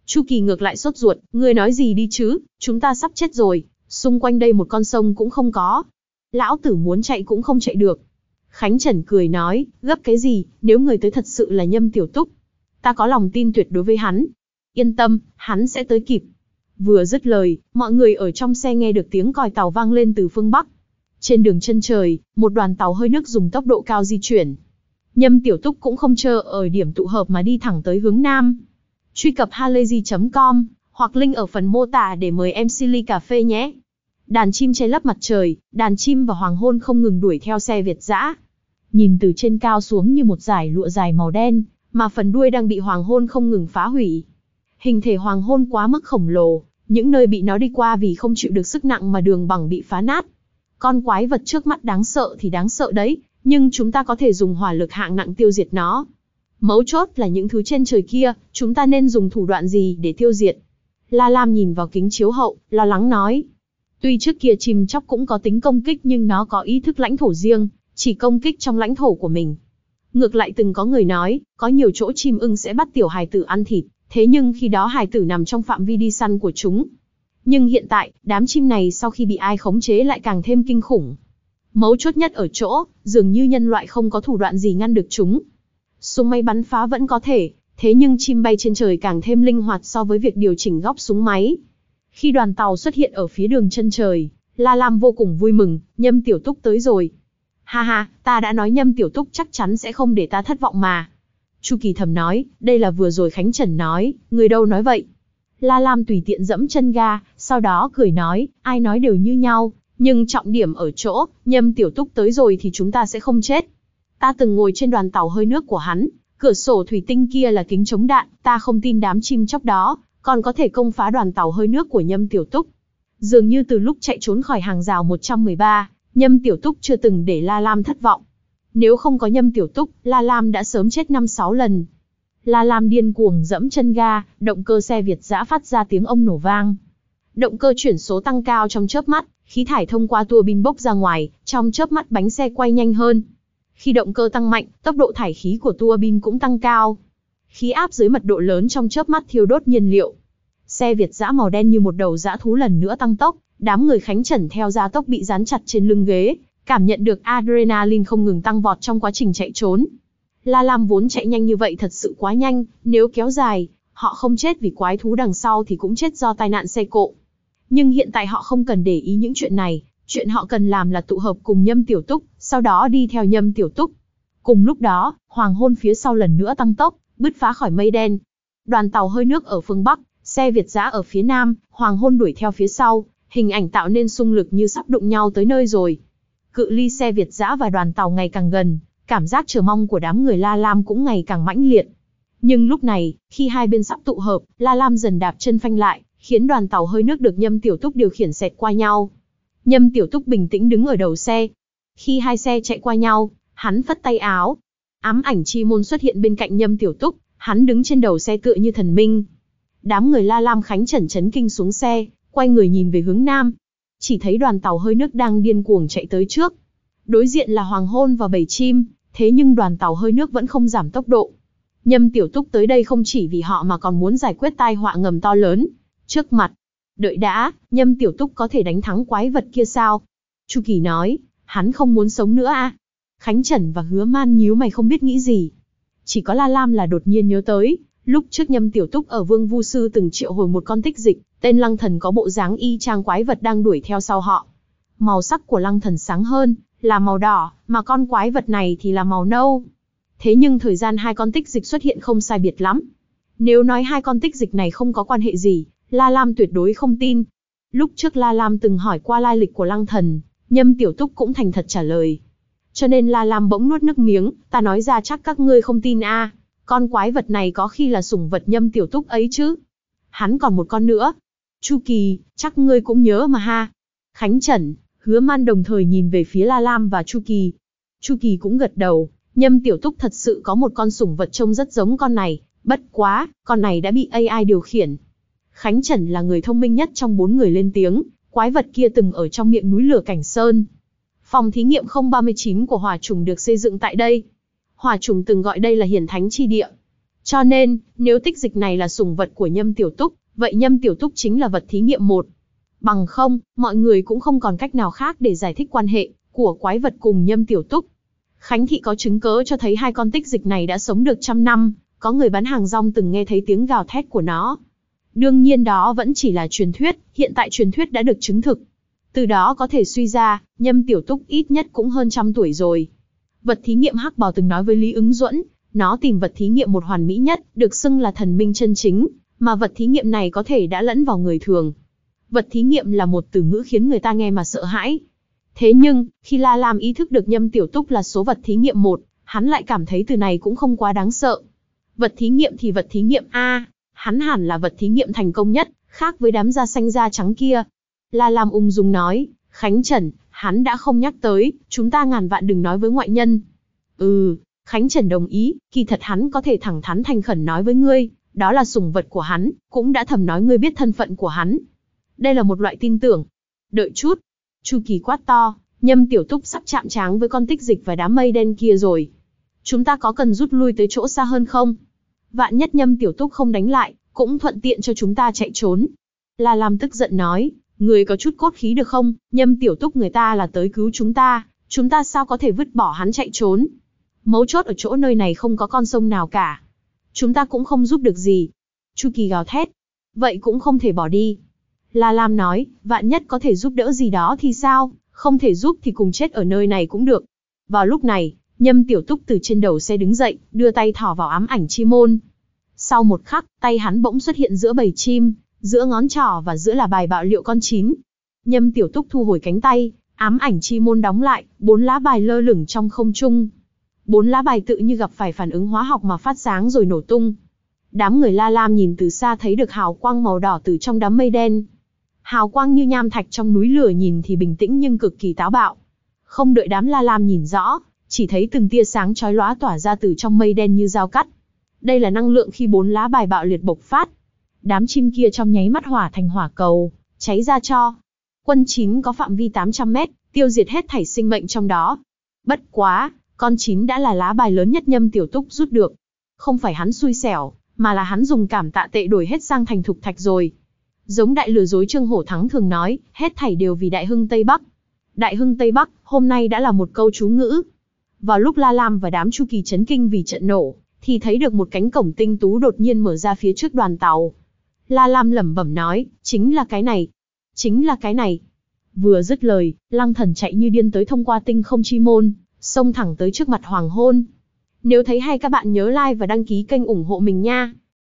Chu Kỳ ngược lại sốt ruột, ngươi nói gì đi chứ, chúng ta sắp chết rồi, xung quanh đây một con sông cũng không có. Lão tử muốn chạy cũng không chạy được. Khánh Trần cười nói, gấp cái gì, nếu người tới thật sự là Nhâm Tiểu Túc. Ta có lòng tin tuyệt đối với hắn. Yên tâm, hắn sẽ tới kịp. Vừa dứt lời, mọi người ở trong xe nghe được tiếng còi tàu vang lên từ phương Bắc. Trên đường chân trời, một đoàn tàu hơi nước dùng tốc độ cao di chuyển. Nhâm Tiểu Túc cũng không chờ ở điểm tụ hợp mà đi thẳng tới hướng Nam. Truy cập halayzi chấm com, hoặc link ở phần mô tả để mời em xê ly cà phê nhé. Đàn chim che lấp mặt trời, đàn chim và hoàng hôn không ngừng đuổi theo xe Việt dã. Nhìn từ trên cao xuống như một dải lụa dài màu đen, mà phần đuôi đang bị hoàng hôn không ngừng phá hủy. Hình thể hoàng hôn quá mức khổng lồ, những nơi bị nó đi qua vì không chịu được sức nặng mà đường bằng bị phá nát. Con quái vật trước mắt đáng sợ thì đáng sợ đấy, nhưng chúng ta có thể dùng hỏa lực hạng nặng tiêu diệt nó. Mấu chốt là những thứ trên trời kia, chúng ta nên dùng thủ đoạn gì để tiêu diệt? La Lam nhìn vào kính chiếu hậu, lo lắng nói. Tuy trước kia chim chóc cũng có tính công kích nhưng nó có ý thức lãnh thổ riêng, chỉ công kích trong lãnh thổ của mình. Ngược lại từng có người nói, có nhiều chỗ chim ưng sẽ bắt tiểu hài tử ăn thịt, thế nhưng khi đó hài tử nằm trong phạm vi đi săn của chúng. Nhưng hiện tại, đám chim này sau khi bị ai khống chế lại càng thêm kinh khủng. Mấu chốt nhất ở chỗ, dường như nhân loại không có thủ đoạn gì ngăn được chúng. Súng máy bắn phá vẫn có thể, thế nhưng chim bay trên trời càng thêm linh hoạt so với việc điều chỉnh góc súng máy. Khi đoàn tàu xuất hiện ở phía đường chân trời, La Lam vô cùng vui mừng, Nhâm Tiểu Túc tới rồi. Ha ha, ta đã nói Nhâm Tiểu Túc chắc chắn sẽ không để ta thất vọng mà. Chu Kỳ thầm nói, đây là vừa rồi Khánh Trần nói, người đâu nói vậy. La Lam tùy tiện dẫm chân ga, sau đó cười nói, ai nói đều như nhau, nhưng trọng điểm ở chỗ, Nhâm Tiểu Túc tới rồi thì chúng ta sẽ không chết. Ta từng ngồi trên đoàn tàu hơi nước của hắn, cửa sổ thủy tinh kia là kính chống đạn, ta không tin đám chim chóc đó còn có thể công phá đoàn tàu hơi nước của Nhâm Tiểu Túc. Dường như từ lúc chạy trốn khỏi hàng rào một trăm mười ba, Nhâm Tiểu Túc chưa từng để La Lam thất vọng. Nếu không có Nhâm Tiểu Túc, La Lam đã sớm chết năm sáu lần. La Lam điên cuồng dẫm chân ga, động cơ xe Việt dã phát ra tiếng ông nổ vang. Động cơ chuyển số tăng cao trong chớp mắt, khí thải thông qua tua bin bốc ra ngoài, trong chớp mắt bánh xe quay nhanh hơn. Khi động cơ tăng mạnh, tốc độ thải khí của tua bin cũng tăng cao. Khí áp dưới mật độ lớn trong chớp mắt thiêu đốt nhiên liệu. Xe Việt dã màu đen như một đầu dã thú lần nữa tăng tốc, đám người Khánh Trần theo gia tốc bị dán chặt trên lưng ghế, cảm nhận được adrenaline không ngừng tăng vọt trong quá trình chạy trốn. La Lam vốn chạy nhanh như vậy thật sự quá nhanh, nếu kéo dài, họ không chết vì quái thú đằng sau thì cũng chết do tai nạn xe cộ. Nhưng hiện tại họ không cần để ý những chuyện này, chuyện họ cần làm là tụ hợp cùng Nhâm Tiểu Túc, sau đó đi theo Nhâm Tiểu Túc. Cùng lúc đó, hoàng hôn phía sau lần nữa tăng tốc, bứt phá khỏi mây đen. Đoàn tàu hơi nước ở phương Bắc, xe Việt dã ở phía Nam, hoàng hôn đuổi theo phía sau, hình ảnh tạo nên xung lực như sắp đụng nhau tới nơi rồi. Cự ly xe Việt dã và đoàn tàu ngày càng gần, cảm giác chờ mong của đám người La Lam cũng ngày càng mãnh liệt. Nhưng lúc này, khi hai bên sắp tụ hợp, La Lam dần đạp chân phanh lại, khiến đoàn tàu hơi nước được Nhâm Tiểu Túc điều khiển xẹt qua nhau. Nhâm Tiểu Túc bình tĩnh đứng ở đầu xe. Khi hai xe chạy qua nhau, hắn phất tay áo. Ám ảnh chi môn xuất hiện bên cạnh Nhâm Tiểu Túc, hắn đứng trên đầu xe tựa như thần minh. Đám người La Lam Khánh Trần chấn kinh xuống xe, quay người nhìn về hướng Nam. Chỉ thấy đoàn tàu hơi nước đang điên cuồng chạy tới trước. Đối diện là hoàng hôn và bầy chim, thế nhưng đoàn tàu hơi nước vẫn không giảm tốc độ. Nhâm Tiểu Túc tới đây không chỉ vì họ mà còn muốn giải quyết tai họa ngầm to lớn trước mặt. Đợi đã, Nhâm Tiểu Túc có thể đánh thắng quái vật kia sao? Chu Kỳ nói, hắn không muốn sống nữa à? Khánh Trần và Hứa Man nhíu mày không biết nghĩ gì. Chỉ có La Lam là đột nhiên nhớ tới, lúc trước Nhâm Tiểu Túc ở Vương Vu Sư từng triệu hồi một con tích dịch, tên Lăng Thần có bộ dáng y chang quái vật đang đuổi theo sau họ. Màu sắc của Lăng Thần sáng hơn, là màu đỏ, mà con quái vật này thì là màu nâu. Thế nhưng thời gian hai con tích dịch xuất hiện không sai biệt lắm. Nếu nói hai con tích dịch này không có quan hệ gì, La Lam tuyệt đối không tin. Lúc trước La Lam từng hỏi qua lai lịch của Lăng Thần, Nhâm Tiểu Túc cũng thành thật trả lời. Cho nên La Lam bỗng nuốt nước miếng, ta nói ra chắc các ngươi không tin a. À. Con quái vật này có khi là sủng vật Nhâm Tiểu Túc ấy chứ. Hắn còn một con nữa. Chu Kỳ, chắc ngươi cũng nhớ mà ha. Khánh Trần, Hứa Man đồng thời nhìn về phía La Lam và Chu Kỳ. Chu Kỳ cũng gật đầu, Nhâm Tiểu Túc thật sự có một con sủng vật trông rất giống con này, bất quá, con này đã bị a i điều khiển. Khánh Trần là người thông minh nhất trong bốn người lên tiếng, quái vật kia từng ở trong miệng núi lửa Cảnh Sơn. Phòng thí nghiệm không ba chín của Hỏa Trùng được xây dựng tại đây. Hỏa Trùng từng gọi đây là Hiển Thánh chi địa. Cho nên, nếu tích dịch này là sủng vật của Nhâm Tiểu Túc, vậy Nhâm Tiểu Túc chính là vật thí nghiệm một. Bằng không, mọi người cũng không còn cách nào khác để giải thích quan hệ của quái vật cùng Nhâm Tiểu Túc. Khánh thị có chứng cớ cho thấy hai con tích dịch này đã sống được trăm năm, có người bán hàng rong từng nghe thấy tiếng gào thét của nó. Đương nhiên đó vẫn chỉ là truyền thuyết, hiện tại truyền thuyết đã được chứng thực. Từ đó có thể suy ra, Nhâm Tiểu Túc ít nhất cũng hơn trăm tuổi rồi. Vật thí nghiệm Hắc Bào từng nói với Lý Ứng Duẫn, nó tìm vật thí nghiệm một hoàn mỹ nhất, được xưng là thần minh chân chính, mà vật thí nghiệm này có thể đã lẫn vào người thường. Vật thí nghiệm là một từ ngữ khiến người ta nghe mà sợ hãi. Thế nhưng, khi La Lam ý thức được Nhâm Tiểu Túc là số vật thí nghiệm một, hắn lại cảm thấy từ này cũng không quá đáng sợ. Vật thí nghiệm thì vật thí nghiệm A, hắn hẳn là vật thí nghiệm thành công nhất, khác với đám da xanh da trắng kia. La Lam ung dung nói, Khánh Trần, hắn đã không nhắc tới, chúng ta ngàn vạn đừng nói với ngoại nhân. Ừ, Khánh Trần đồng ý, kỳ thật hắn có thể thẳng thắn thành khẩn nói với ngươi, đó là sủng vật của hắn, cũng đã thầm nói ngươi biết thân phận của hắn. Đây là một loại tin tưởng. Đợi chút. Chu Kỳ quát to, Nhâm Tiểu Túc sắp chạm trán với con tích dịch và đám mây đen kia rồi. Chúng ta có cần rút lui tới chỗ xa hơn không? Vạn nhất Nhâm Tiểu Túc không đánh lại, cũng thuận tiện cho chúng ta chạy trốn. La Lam tức giận nói, người có chút cốt khí được không? Nhâm Tiểu Túc người ta là tới cứu chúng ta, chúng ta sao có thể vứt bỏ hắn chạy trốn? Mấu chốt ở chỗ nơi này không có con sông nào cả. Chúng ta cũng không giúp được gì. Chu Kỳ gào thét. Vậy cũng không thể bỏ đi. La Lam nói, vạn nhất có thể giúp đỡ gì đó thì sao, không thể giúp thì cùng chết ở nơi này cũng được. Vào lúc này, Nhâm Tiểu Túc từ trên đầu xe đứng dậy, đưa tay thỏ vào ám ảnh chi môn. Sau một khắc, tay hắn bỗng xuất hiện giữa bầy chim, giữa ngón trỏ và giữa là bài bạo liệu con chín. Nhâm Tiểu Túc thu hồi cánh tay, ám ảnh chi môn đóng lại, bốn lá bài lơ lửng trong không trung. Bốn lá bài tự như gặp phải phản ứng hóa học mà phát sáng rồi nổ tung. Đám người La Lam nhìn từ xa thấy được hào quang màu đỏ từ trong đám mây đen. Hào quang như nham thạch trong núi lửa nhìn thì bình tĩnh nhưng cực kỳ táo bạo. Không đợi đám La Lam nhìn rõ, chỉ thấy từng tia sáng chói lóa tỏa ra từ trong mây đen như dao cắt. Đây là năng lượng khi bốn lá bài bạo liệt bộc phát. Đám chim kia trong nháy mắt hỏa thành hỏa cầu, cháy ra tro. Quân chín có phạm vi tám trăm mét, tiêu diệt hết thảy sinh mệnh trong đó. Bất quá, con chín đã là lá bài lớn nhất Nhâm Tiểu Túc rút được. Không phải hắn xui xẻo, mà là hắn dùng cảm tạ tệ đổi hết sang thành thục thạch rồi. Giống đại lừa dối Trương Hổ Thắng thường nói, hết thảy đều vì Đại Hưng Tây Bắc. Đại Hưng Tây Bắc, hôm nay đã là một câu chú ngữ. Vào lúc La Lam và đám Chu Kỳ chấn kinh vì trận nổ, thì thấy được một cánh cổng tinh tú đột nhiên mở ra phía trước đoàn tàu. La Lam lẩm bẩm nói, chính là cái này, chính là cái này. Vừa dứt lời, Lăng Thần chạy như điên tới thông qua tinh không chi môn, xông thẳng tới trước mặt Hoàng Hôn. Nếu thấy hay các bạn nhớ like và đăng ký kênh ủng hộ mình nha.